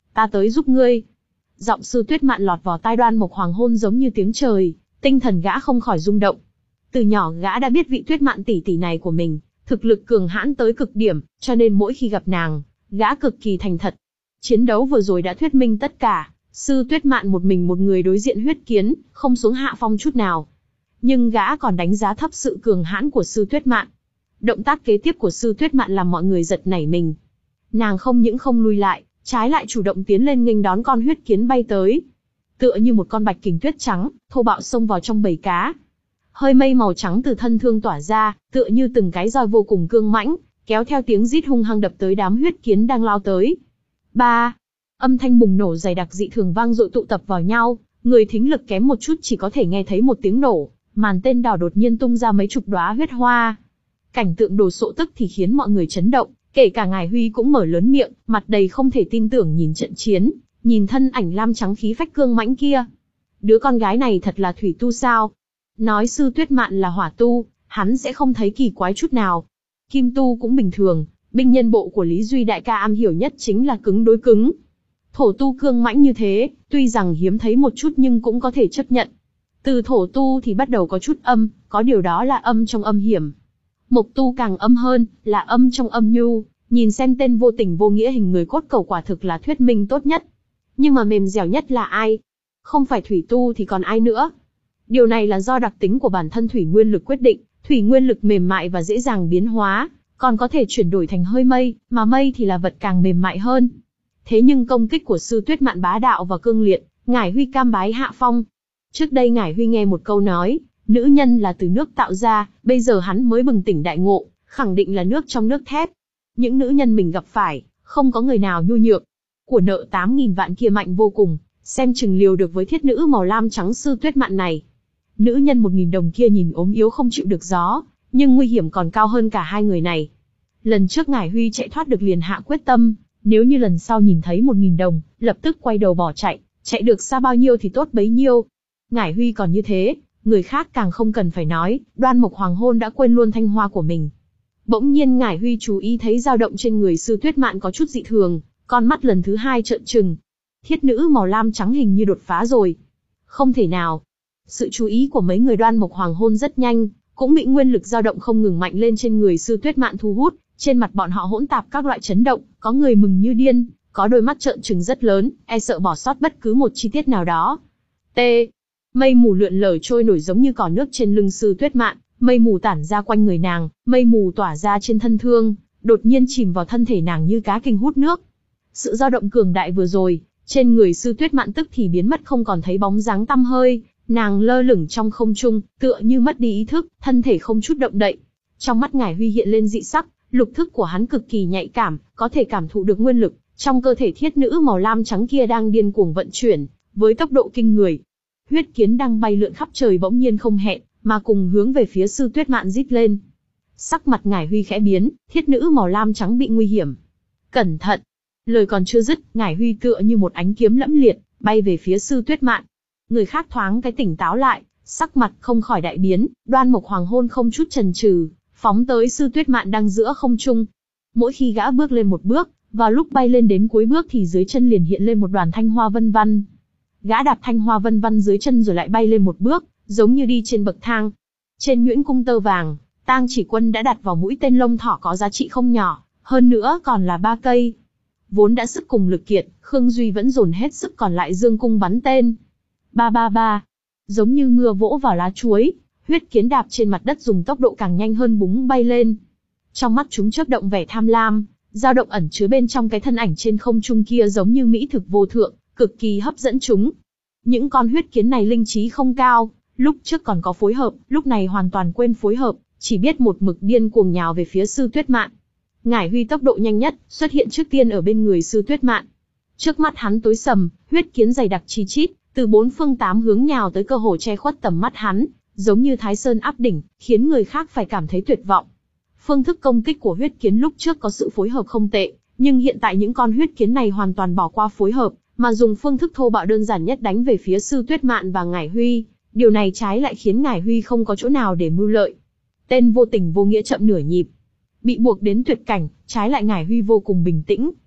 Ta tới giúp ngươi. Giọng Sư Tuyết Mạn lọt vào tai Đoan Mộc Hoàng Hôn giống như tiếng trời, tinh thần gã không khỏi rung động. Từ nhỏ gã đã biết vị Tuyết Mạn tỷ tỷ này của mình, thực lực cường hãn tới cực điểm, cho nên mỗi khi gặp nàng, gã cực kỳ thành thật. Chiến đấu vừa rồi đã thuyết minh tất cả, Sư Tuyết Mạn một mình một người đối diện huyết kiến, không xuống hạ phong chút nào. Nhưng gã còn đánh giá thấp sự cường hãn của Sư Tuyết Mạn. Động tác kế tiếp của Sư Tuyết Mạn làm mọi người giật nảy mình. Nàng không những không lui lại, trái lại chủ động tiến lên nghênh đón con huyết kiến bay tới. Tựa như một con bạch kình tuyết trắng, thô bạo xông vào trong bầy cá. Hơi mây màu trắng từ thân thương tỏa ra, tựa như từng cái roi vô cùng cương mãnh, kéo theo tiếng rít hung hăng đập tới đám huyết kiến đang lao tới. Ba, âm thanh bùng nổ dày đặc dị thường vang dội tụ tập vào nhau, người thính lực kém một chút chỉ có thể nghe thấy một tiếng nổ, màn tên đỏ đột nhiên tung ra mấy chục đóa huyết hoa. Cảnh tượng đồ sộ tức thì khiến mọi người chấn động, kể cả Ngải Huy cũng mở lớn miệng, mặt đầy không thể tin tưởng nhìn trận chiến, nhìn thân ảnh lam trắng khí phách cương mãnh kia. Đứa con gái này thật là thủy tu sao? Nói Sư Tuyết Mạn là hỏa tu, hắn sẽ không thấy kỳ quái chút nào. Kim tu cũng bình thường, binh nhân bộ của Lý Duy đại ca am hiểu nhất chính là cứng đối cứng. Thổ tu cương mãnh như thế, tuy rằng hiếm thấy một chút nhưng cũng có thể chấp nhận. Từ thổ tu thì bắt đầu có chút âm, có điều đó là âm trong âm hiểm. Mộc tu càng âm hơn, là âm trong âm nhu, nhìn xem tên vô tình vô nghĩa hình người cốt cầu quả thực là thuyết minh tốt nhất. Nhưng mà mềm dẻo nhất là ai? Không phải thủy tu thì còn ai nữa? Điều này là do đặc tính của bản thân thủy nguyên lực quyết định, thủy nguyên lực mềm mại và dễ dàng biến hóa, còn có thể chuyển đổi thành hơi mây, mà mây thì là vật càng mềm mại hơn. Thế nhưng công kích của Sư Tuyết Mạn bá đạo và cương liệt, Ngải Huy cam bái hạ phong. Trước đây Ngải Huy nghe một câu nói, nữ nhân là từ nước tạo ra, bây giờ hắn mới bừng tỉnh đại ngộ, khẳng định là nước trong nước thép. Những nữ nhân mình gặp phải, không có người nào nhu nhược. Của nợ tám nghìn vạn kia mạnh vô cùng, xem chừng liều được với thiết nữ màu lam trắng Sư Tuyết Mạn này. Nữ nhân một nghìn đồng kia nhìn ốm yếu không chịu được gió, nhưng nguy hiểm còn cao hơn cả hai người này. Lần trước Ngải Huy chạy thoát được liền hạ quyết tâm, nếu như lần sau nhìn thấy một nghìn đồng, lập tức quay đầu bỏ chạy, chạy được xa bao nhiêu thì tốt bấy nhiêu. Ngải Huy còn như thế, người khác càng không cần phải nói, Đoan Mộc Hoàng Hôn đã quên luôn thanh hoa của mình. Bỗng nhiên Ngải Huy chú ý thấy dao động trên người Sư Tuyết Mạn có chút dị thường, con mắt lần thứ hai trợn trừng. Thiết nữ màu lam trắng hình như đột phá rồi. Không thể nào. Sự chú ý của mấy người Đoan Mộc Hoàng Hôn rất nhanh, cũng bị nguyên lực dao động không ngừng mạnh lên trên người Sư Tuyết Mạn thu hút, trên mặt bọn họ hỗn tạp các loại chấn động, có người mừng như điên, có đôi mắt trợn trừng rất lớn, e sợ bỏ sót bất cứ một chi tiết nào đó. T. Mây mù lượn lờ trôi nổi giống như cỏ nước trên lưng Sư Tuyết Mạn, mây mù tản ra quanh người nàng, mây mù tỏa ra trên thân thương, đột nhiên chìm vào thân thể nàng như cá kình hút nước. Sự dao động cường đại vừa rồi, trên người Sư Tuyết Mạn tức thì biến mất không còn thấy bóng dáng tăm hơi, nàng lơ lửng trong không trung, tựa như mất đi ý thức, thân thể không chút động đậy. Trong mắt Ngải Huy hiện lên dị sắc, lục thức của hắn cực kỳ nhạy cảm, có thể cảm thụ được nguyên lực trong cơ thể thiết nữ màu lam trắng kia đang điên cuồng vận chuyển, với tốc độ kinh người. Huyết kiến đang bay lượn khắp trời bỗng nhiên không hẹn, mà cùng hướng về phía Sư Tuyết Mạn rít lên. Sắc mặt Ngải Huy khẽ biến, thiết nữ màu lam trắng bị nguy hiểm. Cẩn thận! Lời còn chưa dứt, Ngải Huy tựa như một ánh kiếm lẫm liệt, bay về phía Sư Tuyết Mạn. Người khác thoáng cái tỉnh táo lại, sắc mặt không khỏi đại biến, Đoan Mộc Hoàng Hôn không chút chần chừ, phóng tới Sư Tuyết Mạn đang giữa không trung. Mỗi khi gã bước lên một bước, vào lúc bay lên đến cuối bước thì dưới chân liền hiện lên một đoàn thanh hoa vân vân. Gã đạp thanh hoa vân vân dưới chân rồi lại bay lên một bước, giống như đi trên bậc thang. Trên nhuyễn cung tơ vàng, Tang Chỉ Quân đã đặt vào mũi tên lông thỏ có giá trị không nhỏ, hơn nữa còn là ba cây. Vốn đã sức cùng lực kiệt, Khương Duy vẫn dồn hết sức còn lại dương cung bắn tên. Ba ba ba, giống như mưa vỗ vào lá chuối, huyết kiến đạp trên mặt đất dùng tốc độ càng nhanh hơn búng bay lên. Trong mắt chúng chớp động vẻ tham lam, dao động ẩn chứa bên trong cái thân ảnh trên không trung kia giống như mỹ thực vô thượng, cực kỳ hấp dẫn chúng. Những con huyết kiến này linh trí không cao, lúc trước còn có phối hợp, lúc này hoàn toàn quên phối hợp, chỉ biết một mực điên cuồng nhào về phía Sư Tuyết Mạn. Ngải Huy tốc độ nhanh nhất, xuất hiện trước tiên ở bên người Sư Tuyết Mạn. Trước mắt hắn tối sầm, huyết kiến dày đặc chi chít, từ bốn phương tám hướng nhào tới cơ hồ che khuất tầm mắt hắn, giống như Thái Sơn áp đỉnh, khiến người khác phải cảm thấy tuyệt vọng. Phương thức công kích của huyết kiến lúc trước có sự phối hợp không tệ, nhưng hiện tại những con huyết kiến này hoàn toàn bỏ qua phối hợp, mà dùng phương thức thô bạo đơn giản nhất đánh về phía Sư Tuyết Mạn và Ngải Huy. Điều này trái lại khiến Ngải Huy không có chỗ nào để mưu lợi. Tên vô tình vô nghĩa chậm nửa nhịp, bị buộc đến tuyệt cảnh, trái lại Ngải Huy vô cùng bình tĩnh.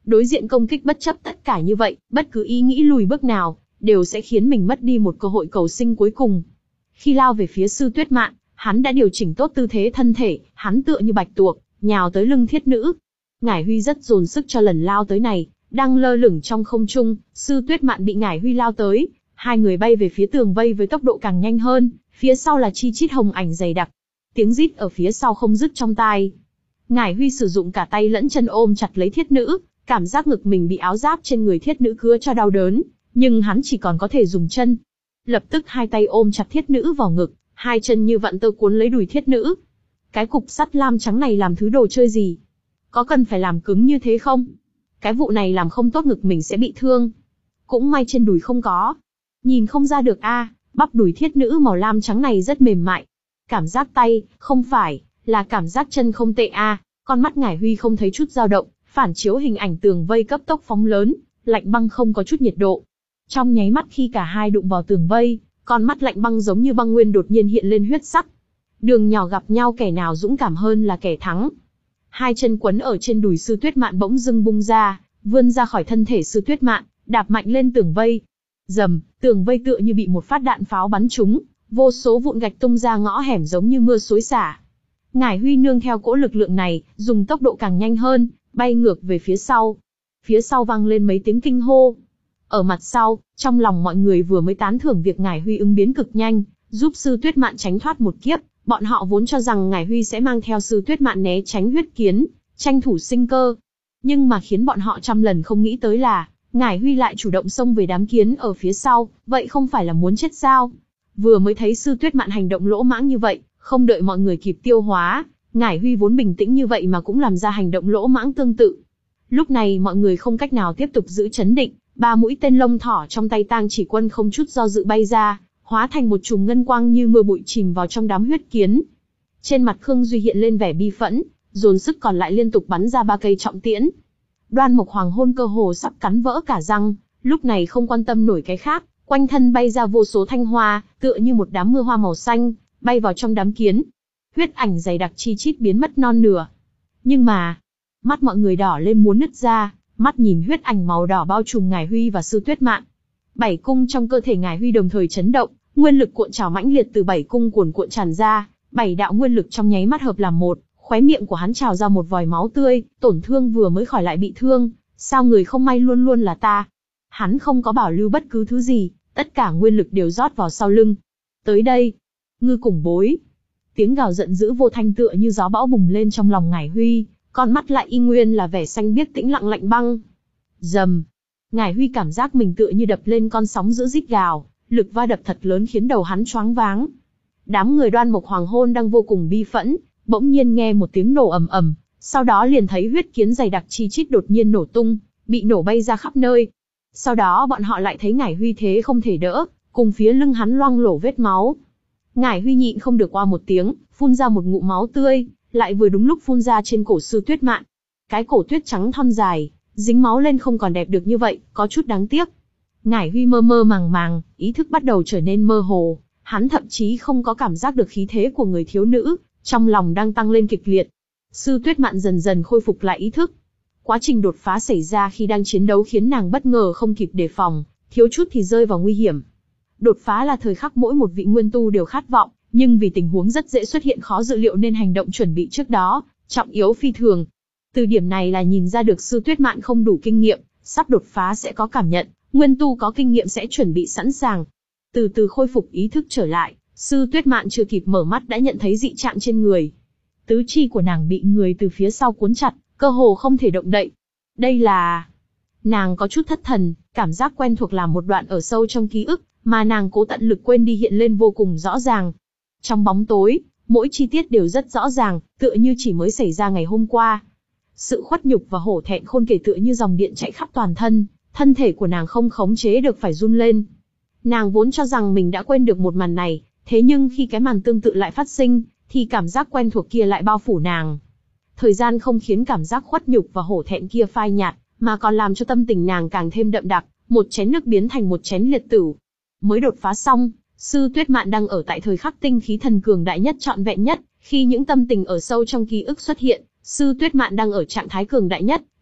Đối diện công kích bất chấp tất cả như vậy, bất cứ ý nghĩ lùi bước nào, đều sẽ khiến mình mất đi một cơ hội cầu sinh cuối cùng. Khi lao về phía Sư Tuyết Mạn, hắn đã điều chỉnh tốt tư thế thân thể, hắn tựa như bạch tuộc, nhào tới lưng thiết nữ. Ngải Huy rất dồn sức cho lần lao tới này, đang lơ lửng trong không trung, Sư Tuyết Mạn bị Ngải Huy lao tới, hai người bay về phía tường vây với tốc độ càng nhanh hơn, phía sau là chi chít hồng ảnh dày đặc. Tiếng rít ở phía sau không dứt trong tai. Ngải Huy sử dụng cả tay lẫn chân ôm chặt lấy thiết nữ, cảm giác ngực mình bị áo giáp trên người thiết nữ cứa cho đau đớn, nhưng hắn chỉ còn có thể dùng chân. Lập tức hai tay ôm chặt thiết nữ vào ngực, hai chân như vặn tơ cuốn lấy đùi thiết nữ. Cái cục sắt lam trắng này làm thứ đồ chơi gì? Có cần phải làm cứng như thế không? Cái vụ này làm không tốt ngực mình sẽ bị thương. Cũng may trên đùi không có. Nhìn không ra được a, à, bắp đùi thiết nữ màu lam trắng này rất mềm mại. Cảm giác tay, không phải, là cảm giác chân không tệ a. À. Con mắt Ngải Huy không thấy chút dao động, phản chiếu hình ảnh tường vây cấp tốc phóng lớn, lạnh băng không có chút nhiệt độ. Trong nháy mắt khi cả hai đụng vào tường vây, con mắt lạnh băng giống như băng nguyên đột nhiên hiện lên huyết sắc. Đường nhỏ gặp nhau kẻ nào dũng cảm hơn là kẻ thắng. Hai chân quấn ở trên đùi Sư Tuyết Mạn bỗng dưng bung ra, vươn ra khỏi thân thể Sư Tuyết Mạn, đạp mạnh lên tường vây. Rầm, tường vây tựa như bị một phát đạn pháo bắn trúng, vô số vụn gạch tung ra ngõ hẻm giống như mưa xối xả. Ngải Huy nương theo cỗ lực lượng này, dùng tốc độ càng nhanh hơn, bay ngược về phía sau. Phía sau vang lên mấy tiếng kinh hô. Ở mặt sau, trong lòng mọi người vừa mới tán thưởng việc Ngải Huy ứng biến cực nhanh, giúp Sư Tuyết Mạn tránh thoát một kiếp. Bọn họ vốn cho rằng Ngải Huy sẽ mang theo Sư Tuyết Mạn né tránh huyết kiến, tranh thủ sinh cơ. Nhưng mà khiến bọn họ trăm lần không nghĩ tới là, Ngải Huy lại chủ động xông về đám kiến ở phía sau, vậy không phải là muốn chết sao? Vừa mới thấy Sư Tuyết Mạn hành động lỗ mãng như vậy, không đợi mọi người kịp tiêu hóa, Ngải Huy vốn bình tĩnh như vậy mà cũng làm ra hành động lỗ mãng tương tự. Lúc này mọi người không cách nào tiếp tục giữ chấn định, ba mũi tên lông thỏ trong tay Tang Chỉ Quân không chút do dự bay ra, hóa thành một chùm ngân quang như mưa bụi chìm vào trong đám huyết kiến. Trên mặt Khương Duy hiện lên vẻ bi phẫn, dồn sức còn lại liên tục bắn ra ba cây trọng tiễn. Đoan Mộc Hoàng Hôn cơ hồ sắp cắn vỡ cả răng, lúc này không quan tâm nổi cái khác, quanh thân bay ra vô số thanh hoa, tựa như một đám mưa hoa màu xanh, bay vào trong đám kiến. Huyết ảnh dày đặc chi chít biến mất non nửa. Nhưng mà, mắt mọi người đỏ lên muốn nứt ra, mắt nhìn huyết ảnh màu đỏ bao trùm Ngải Huy và Sư Tuyết Mạn. Bảy cung trong cơ thể Ngải Huy đồng thời chấn động, nguyên lực cuộn trào mãnh liệt từ bảy cung cuồn cuộn tràn ra, bảy đạo nguyên lực trong nháy mắt hợp làm một, khóe miệng của hắn trào ra một vòi máu tươi, tổn thương vừa mới khỏi lại bị thương, sao người không may luôn luôn là ta. Hắn không có bảo lưu bất cứ thứ gì, tất cả nguyên lực đều rót vào sau lưng. Tới đây, ngư cùng bối. Tiếng gào giận dữ vô thanh tựa như gió bão bùng lên trong lòng Ngải Huy, con mắt lại y nguyên là vẻ xanh biếc tĩnh lặng lạnh băng. Rầm. Ngải Huy cảm giác mình tựa như đập lên con sóng dữ rít gào, lực va đập thật lớn khiến đầu hắn choáng váng. Đám người Đoan Mộc Hoàng Hôn đang vô cùng bi phẫn, bỗng nhiên nghe một tiếng nổ ầm ầm, sau đó liền thấy huyết kiến dày đặc chi chít đột nhiên nổ tung, bị nổ bay ra khắp nơi. Sau đó bọn họ lại thấy Ngải Huy thế không thể đỡ, cùng phía lưng hắn loang lổ vết máu. Ngải Huy nhịn không được oa một tiếng, phun ra một ngụm máu tươi, lại vừa đúng lúc phun ra trên cổ Sư Tuyết Mạn. Cái cổ tuyết trắng thon dài, dính máu lên không còn đẹp được như vậy, có chút đáng tiếc. Ngải Huy mơ mơ màng màng, ý thức bắt đầu trở nên mơ hồ, hắn thậm chí không có cảm giác được khí thế của người thiếu nữ, trong lòng đang tăng lên kịch liệt. Sư Tuyết Mạn dần dần khôi phục lại ý thức. Quá trình đột phá xảy ra khi đang chiến đấu khiến nàng bất ngờ không kịp đề phòng, thiếu chút thì rơi vào nguy hiểm. Đột phá là thời khắc mỗi một vị nguyên tu đều khát vọng, nhưng vì tình huống rất dễ xuất hiện khó dự liệu nên hành động chuẩn bị trước đó, trọng yếu phi thường. Từ điểm này là nhìn ra được Sư Tuyết Mạn không đủ kinh nghiệm, sắp đột phá sẽ có cảm nhận, nguyên tu có kinh nghiệm sẽ chuẩn bị sẵn sàng. Từ từ khôi phục ý thức trở lại, Sư Tuyết Mạn chưa kịp mở mắt đã nhận thấy dị trạng trên người. Tứ chi của nàng bị người từ phía sau cuốn chặt, cơ hồ không thể động đậy. Đây là... Nàng có chút thất thần, cảm giác quen thuộc là một đoạn ở sâu trong ký ức, mà nàng cố tận lực quên đi hiện lên vô cùng rõ ràng. Trong bóng tối, mỗi chi tiết đều rất rõ ràng, tựa như chỉ mới xảy ra ngày hôm qua. Sự khuất nhục và hổ thẹn khôn kể tựa như dòng điện chạy khắp toàn thân, thân thể của nàng không khống chế được phải run lên. Nàng vốn cho rằng mình đã quên được một màn này, thế nhưng khi cái màn tương tự lại phát sinh, thì cảm giác quen thuộc kia lại bao phủ nàng. Thời gian không khiến cảm giác khuất nhục và hổ thẹn kia phai nhạt, mà còn làm cho tâm tình nàng càng thêm đậm đặc, một chén nước biến thành một chén liệt tửu. Mới đột phá xong, Sư Tuyết Mạn đang ở tại thời khắc tinh khí thần cường đại nhất trọn vẹn nhất, khi những tâm tình ở sâu trong ký ức xuất hiện, Sư Tuyết Mạn đang ở trạng thái cường đại nhất,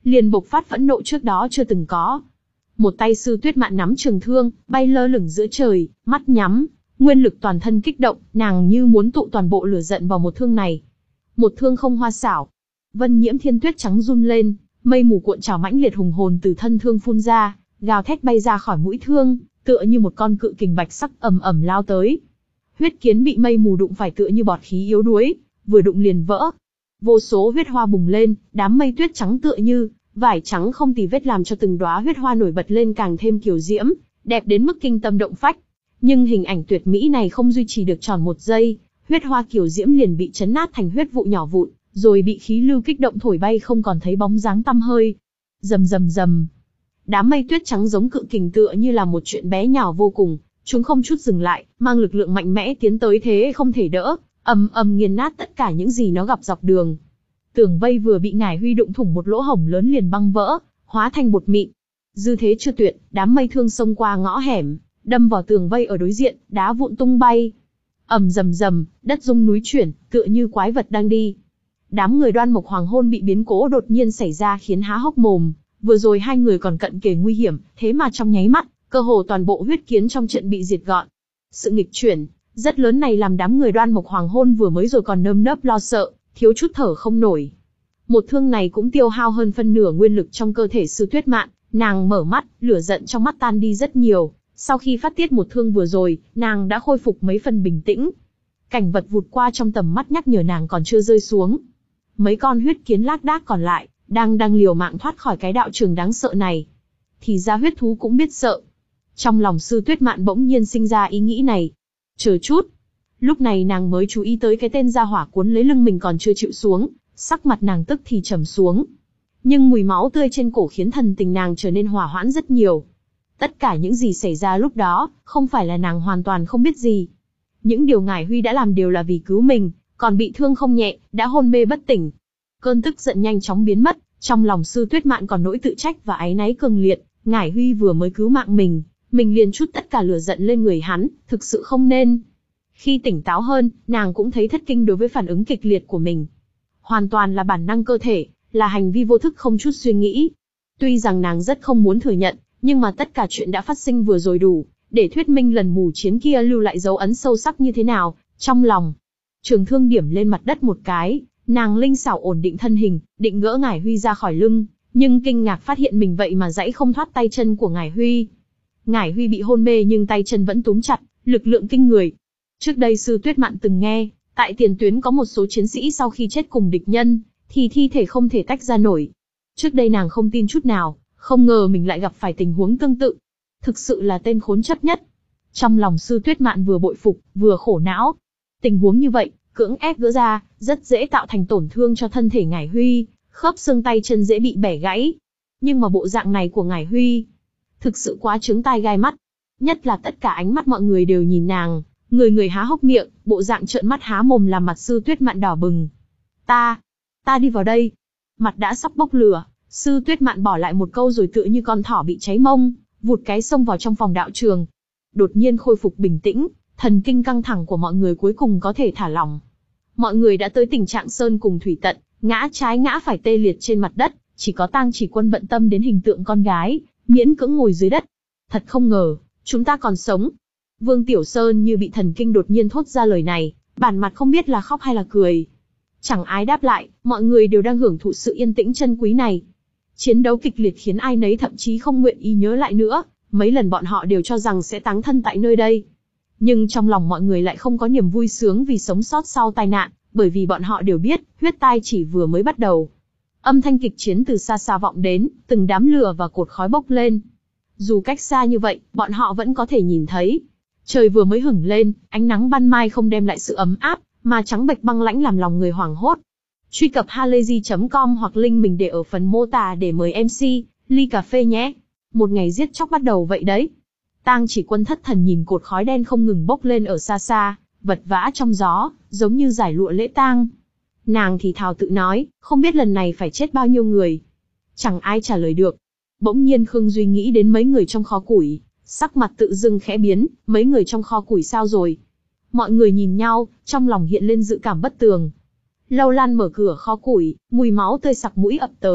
liền bộc phát phẫn nộ trước đó chưa từng có. Một tay Sư Tuyết Mạn nắm trường thương, bay lơ lửng giữa trời, mắt nhắm, nguyên lực toàn thân kích động, nàng như muốn tụ toàn bộ lửa giận vào một thương này. Một thương không hoa xảo. Vân Nhiễm Thiên Tuyết trắng run lên, mây mù cuộn trào mãnh liệt hùng hồn từ thân thương phun ra, gào thét bay ra khỏi mũi thương, tựa như một con cự kình bạch sắc ầm ầm lao tới. Huyết kiến bị mây mù đụng phải tựa như bọt khí yếu đuối, vừa đụng liền vỡ. Vô số huyết hoa bùng lên, đám mây tuyết trắng tựa như vải trắng không tì vết làm cho từng đóa huyết hoa nổi bật lên càng thêm kiều diễm, đẹp đến mức kinh tâm động phách. Nhưng hình ảnh tuyệt mỹ này không duy trì được tròn một giây, huyết hoa kiều diễm liền bị chấn nát thành huyết vụ nhỏ vụn, rồi bị khí lưu kích động thổi bay không còn thấy bóng dáng tăm hơi. Rầm rầm rầm. Đám mây tuyết trắng giống cự kình tựa như là một chuyện bé nhỏ vô cùng, chúng không chút dừng lại, mang lực lượng mạnh mẽ tiến tới thế không thể đỡ, ầm ầm nghiền nát tất cả những gì nó gặp dọc đường. Tường vây vừa bị Ngải Huy đụng thủng một lỗ hổng lớn liền băng vỡ, hóa thành bột mịn. Dư thế chưa tuyệt, đám mây thương xông qua ngõ hẻm, đâm vào tường vây ở đối diện, đá vụn tung bay. Ầm rầm rầm, đất rung núi chuyển, tựa như quái vật đang đi. Đám người Đoan Mộc Hoàng hôn bị biến cố đột nhiên xảy ra khiến há hốc mồm, vừa rồi hai người còn cận kề nguy hiểm, thế mà trong nháy mắt, cơ hồ toàn bộ huyết kiến trong trận bị diệt gọn. Sự nghịch chuyển rất lớn này làm đám người Đoan Mộc Hoàng hôn vừa mới rồi còn nơm nớp lo sợ, thiếu chút thở không nổi. Một thương này cũng tiêu hao hơn phân nửa nguyên lực trong cơ thể Sư Tuyết Mạn, nàng mở mắt, lửa giận trong mắt tan đi rất nhiều. Sau khi phát tiết một thương vừa rồi, nàng đã khôi phục mấy phần bình tĩnh. Cảnh vật vụt qua trong tầm mắt nhắc nhở nàng còn chưa rơi xuống. Mấy con huyết kiến lác đác còn lại, đang đang liều mạng thoát khỏi cái đạo trường đáng sợ này. Thì ra huyết thú cũng biết sợ. Trong lòng Sư Tuyết Mạn bỗng nhiên sinh ra ý nghĩ này. Chờ chút. Lúc này nàng mới chú ý tới cái tên gia hỏa cuốn lấy lưng mình còn chưa chịu xuống, sắc mặt nàng tức thì trầm xuống. Nhưng mùi máu tươi trên cổ khiến thần tình nàng trở nên hỏa hoãn rất nhiều. Tất cả những gì xảy ra lúc đó, không phải là nàng hoàn toàn không biết gì. Những điều Ngải Huy đã làm đều là vì cứu mình, còn bị thương không nhẹ, đã hôn mê bất tỉnh. Cơn tức giận nhanh chóng biến mất, trong lòng Sư Tuyết Mạn còn nỗi tự trách và áy náy cường liệt. Ngải Huy vừa mới cứu mạng mình, mình liền trút tất cả lửa giận lên người hắn, thực sự không nên. Khi tỉnh táo hơn, nàng cũng thấy thất kinh đối với phản ứng kịch liệt của mình. Hoàn toàn là bản năng cơ thể, là hành vi vô thức không chút suy nghĩ. Tuy rằng nàng rất không muốn thừa nhận, nhưng mà tất cả chuyện đã phát sinh vừa rồi đủ, để thuyết minh lần mù chiến kia lưu lại dấu ấn sâu sắc như thế nào, trong lòng. Trường thương điểm lên mặt đất một cái, nàng linh xảo ổn định thân hình, định gỡ Ngải Huy ra khỏi lưng, nhưng kinh ngạc phát hiện mình vậy mà giãy không thoát tay chân của Ngải Huy. Ngải Huy bị hôn mê nhưng tay chân vẫn túm chặt, lực lượng kinh người. Trước đây Sư Tuyết Mạn từng nghe, tại tiền tuyến có một số chiến sĩ sau khi chết cùng địch nhân, thì thi thể không thể tách ra nổi. Trước đây nàng không tin chút nào, không ngờ mình lại gặp phải tình huống tương tự. Thực sự là tên khốn chấp nhất. Trong lòng Sư Tuyết Mạn vừa bội phục, vừa khổ não. Tình huống như vậy, cưỡng ép gỡ ra, rất dễ tạo thành tổn thương cho thân thể Ngải Huy, khớp xương tay chân dễ bị bẻ gãy. Nhưng mà bộ dạng này của Ngải Huy, thực sự quá chướng tai gai mắt. Nhất là tất cả ánh mắt mọi người đều nhìn nàng, người người há hốc miệng, bộ dạng trợn mắt há mồm làm mặt Sư Tuyết Mạn đỏ bừng. Ta, ta đi vào đây. Mặt đã sắp bốc lửa, Sư Tuyết Mạn bỏ lại một câu rồi tựa như con thỏ bị cháy mông, vụt cái xông vào trong phòng đạo trường. Đột nhiên khôi phục bình tĩnh, thần kinh căng thẳng của mọi người cuối cùng có thể thả lỏng. Mọi người đã tới tình trạng sơn cùng thủy tận, ngã trái ngã phải tê liệt trên mặt đất, chỉ có Tang Chỉ Quân bận tâm đến hình tượng con gái, miễn cưỡng ngồi dưới đất. Thật không ngờ, chúng ta còn sống. Vương Tiểu Sơn như bị thần kinh đột nhiên thốt ra lời này, bản mặt không biết là khóc hay là cười. Chẳng ai đáp lại, mọi người đều đang hưởng thụ sự yên tĩnh chân quý này. Chiến đấu kịch liệt khiến ai nấy thậm chí không nguyện ý nhớ lại nữa, mấy lần bọn họ đều cho rằng sẽ táng thân tại nơi đây. Nhưng trong lòng mọi người lại không có niềm vui sướng vì sống sót sau tai nạn, bởi vì bọn họ đều biết, huyết tai chỉ vừa mới bắt đầu. Âm thanh kịch chiến từ xa xa vọng đến, từng đám lửa và cột khói bốc lên. Dù cách xa như vậy, bọn họ vẫn có thể nhìn thấy. Trời vừa mới hửng lên, ánh nắng ban mai không đem lại sự ấm áp, mà trắng bệch băng lãnh làm lòng người hoảng hốt. Truy cập halayzi chấm com hoặc link mình để ở phần mô tả để mời em xê, ly cà phê nhé. Một ngày giết chóc bắt đầu vậy đấy. Tang Chỉ Quân thất thần nhìn cột khói đen không ngừng bốc lên ở xa xa, vật vã trong gió, giống như giải lụa lễ tang. Nàng thì thào tự nói, không biết lần này phải chết bao nhiêu người. Chẳng ai trả lời được. Bỗng nhiên Khương Duy nghĩ đến mấy người trong kho củi, sắc mặt tự dưng khẽ biến, mấy người trong kho củi sao rồi? Mọi người nhìn nhau, trong lòng hiện lên dự cảm bất tường. Lâu Lan mở cửa kho củi, mùi máu tươi sặc mũi ập tới,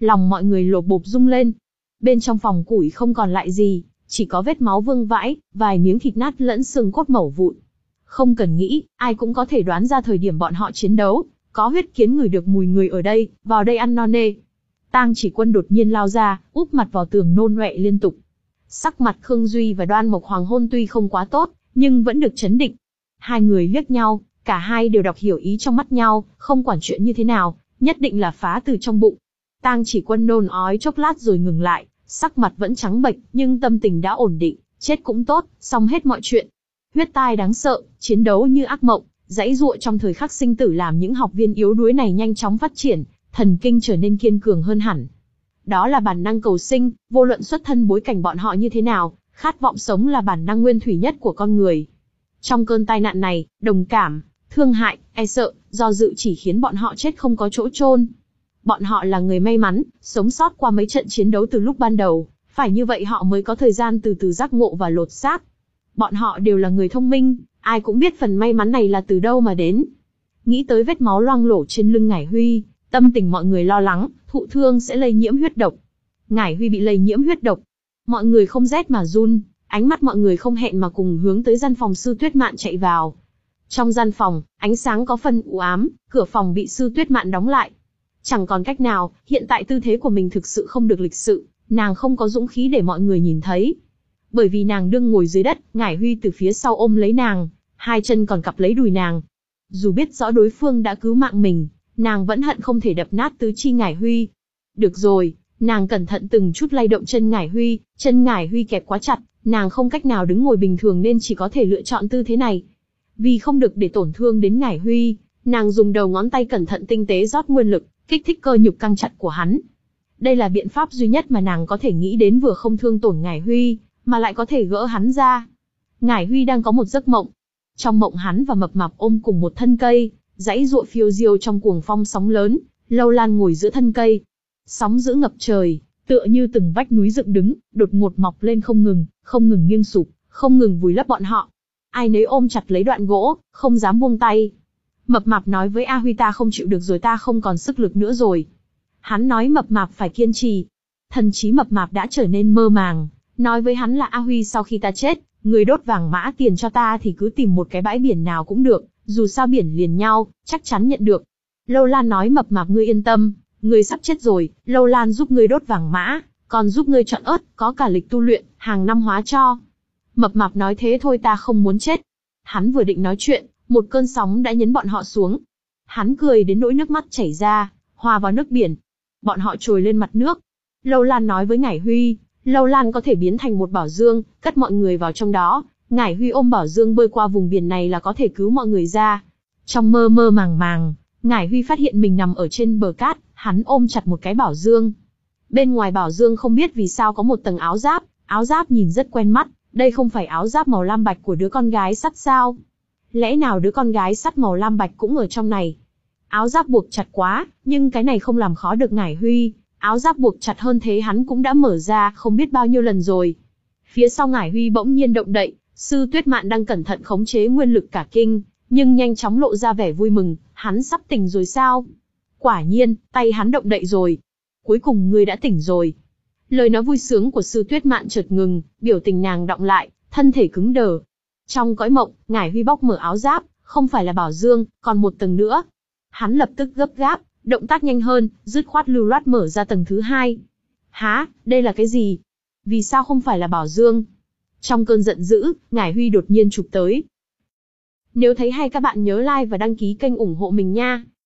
Lòng mọi người lột bột rung lên. Bên trong phòng củi không còn lại gì, chỉ có vết máu vương vãi, vài miếng thịt nát lẫn xương cốt mẩu vụn. Không cần nghĩ, ai cũng có thể đoán ra thời điểm bọn họ chiến đấu, có huyết kiến ngửi được mùi người ở đây, vào đây ăn no nê. Tang Chỉ Quân đột nhiên lao ra, úp mặt vào tường nôn ọe liên tục. Sắc mặt Khương Duy và Đoan Mộc Hoàng Hôn tuy không quá tốt, nhưng vẫn được trấn định. Hai người liếc nhau, cả hai đều đọc hiểu ý trong mắt nhau, không quản chuyện như thế nào, nhất định là phá từ trong bụng. Tang Chỉ Quân nôn ói chốc lát rồi ngừng lại, sắc mặt vẫn trắng bệch, nhưng tâm tình đã ổn định, chết cũng tốt, xong hết mọi chuyện. Huyết tai đáng sợ, chiến đấu như ác mộng, giãy giụa trong thời khắc sinh tử làm những học viên yếu đuối này nhanh chóng phát triển, thần kinh trở nên kiên cường hơn hẳn. Đó là bản năng cầu sinh, vô luận xuất thân bối cảnh bọn họ như thế nào, khát vọng sống là bản năng nguyên thủy nhất của con người. Trong cơn tai nạn này, đồng cảm, thương hại, e sợ, do dự chỉ khiến bọn họ chết không có chỗ chôn. Bọn họ là người may mắn, sống sót qua mấy trận chiến đấu từ lúc ban đầu, phải như vậy họ mới có thời gian từ từ giác ngộ và lột xác. Bọn họ đều là người thông minh, ai cũng biết phần may mắn này là từ đâu mà đến. Nghĩ tới vết máu loang lổ trên lưng Ngải Huy, tâm tình mọi người lo lắng, thụ thương sẽ lây nhiễm huyết độc. Ngải Huy bị lây nhiễm huyết độc. Mọi người không rét mà run, ánh mắt mọi người không hẹn mà cùng hướng tới gian phòng Sư Tuyết Mạn chạy vào. Trong gian phòng, ánh sáng có phần u ám, cửa phòng bị Sư Tuyết Mạn đóng lại. Chẳng còn cách nào, hiện tại tư thế của mình thực sự không được lịch sự, nàng không có dũng khí để mọi người nhìn thấy. Bởi vì nàng đương ngồi dưới đất, Ngải Huy từ phía sau ôm lấy nàng, hai chân còn cặp lấy đùi nàng. Dù biết rõ đối phương đã cứu mạng mình, nàng vẫn hận không thể đập nát tứ chi Ngải Huy. Được rồi, nàng cẩn thận từng chút lay động chân Ngải Huy, chân Ngải Huy kẹp quá chặt, nàng không cách nào đứng ngồi bình thường nên chỉ có thể lựa chọn tư thế này. Vì không được để tổn thương đến Ngải Huy, nàng dùng đầu ngón tay cẩn thận tinh tế rót nguyên lực, kích thích cơ nhục căng chặt của hắn. Đây là biện pháp duy nhất mà nàng có thể nghĩ đến, vừa không thương tổn Ngải Huy, mà lại có thể gỡ hắn ra. Ngải Huy đang có một giấc mộng. Trong mộng hắn và Mập Mạp ôm cùng một thân cây, dãy giụa phiêu diêu trong cuồng phong sóng lớn, Lâu Lan ngồi giữa thân cây. Sóng dữ ngập trời, tựa như từng vách núi dựng đứng, đột ngột mọc lên không ngừng, không ngừng nghiêng sụp, không ngừng vùi lấp bọn họ. Ai nấy ôm chặt lấy đoạn gỗ, không dám buông tay. Mập Mạp nói với A Huy, ta không chịu được rồi, ta không còn sức lực nữa rồi. Hắn nói Mập Mạp phải kiên trì. Thần trí Mập Mạp đã trở nên mơ màng, nói với hắn là A Huy, sau khi ta chết, người đốt vàng mã tiền cho ta thì cứ tìm một cái bãi biển nào cũng được, dù sao biển liền nhau, chắc chắn nhận được. Lâu Lan nói Mập Mạp, ngươi yên tâm, ngươi sắp chết rồi, Lâu Lan giúp ngươi đốt vàng mã, còn giúp ngươi chọn ớt, có cả lịch tu luyện, hàng năm hóa cho. Mập Mạp nói thế thôi, ta không muốn chết. Hắn vừa định nói chuyện, một cơn sóng đã nhấn bọn họ xuống. Hắn cười đến nỗi nước mắt chảy ra, hòa vào nước biển. Bọn họ trồi lên mặt nước. Lâu Lan nói với Ngải Huy, Lâu Lan có thể biến thành một bảo dương, cất mọi người vào trong đó. Ngải Huy ôm bảo dương bơi qua vùng biển này là có thể cứu mọi người ra. Trong mơ mơ màng màng, Ngải Huy phát hiện mình nằm ở trên bờ cát, hắn ôm chặt một cái bảo dương. Bên ngoài bảo dương không biết vì sao có một tầng áo giáp, áo giáp nhìn rất quen mắt, đây không phải áo giáp màu lam bạch của đứa con gái sắt sao? Lẽ nào đứa con gái sắt màu lam bạch cũng ở trong này? Áo giáp buộc chặt quá, nhưng cái này không làm khó được Ngải Huy. Áo giáp buộc chặt hơn thế hắn cũng đã mở ra không biết bao nhiêu lần rồi. Phía sau Ngải Huy bỗng nhiên động đậy, Sư Tuyết Mạn đang cẩn thận khống chế nguyên lực cả kinh, nhưng nhanh chóng lộ ra vẻ vui mừng, hắn sắp tỉnh rồi sao? Quả nhiên, tay hắn động đậy rồi. Cuối cùng ngươi đã tỉnh rồi. Lời nói vui sướng của Sư Tuyết Mạn chợt ngừng, biểu tình nàng đọng lại, thân thể cứng đờ. Trong cõi mộng, Ngải Huy bóc mở áo giáp, không phải là bảo dương, còn một tầng nữa. Hắn lập tức gấp gáp, động tác nhanh hơn, dứt khoát lưu loát mở ra tầng thứ hai. Hả, đây là cái gì? Vì sao không phải là bảo dương? Trong cơn giận dữ, Ngải Huy đột nhiên chụp tới. Nếu thấy hay các bạn nhớ like và đăng ký kênh ủng hộ mình nha.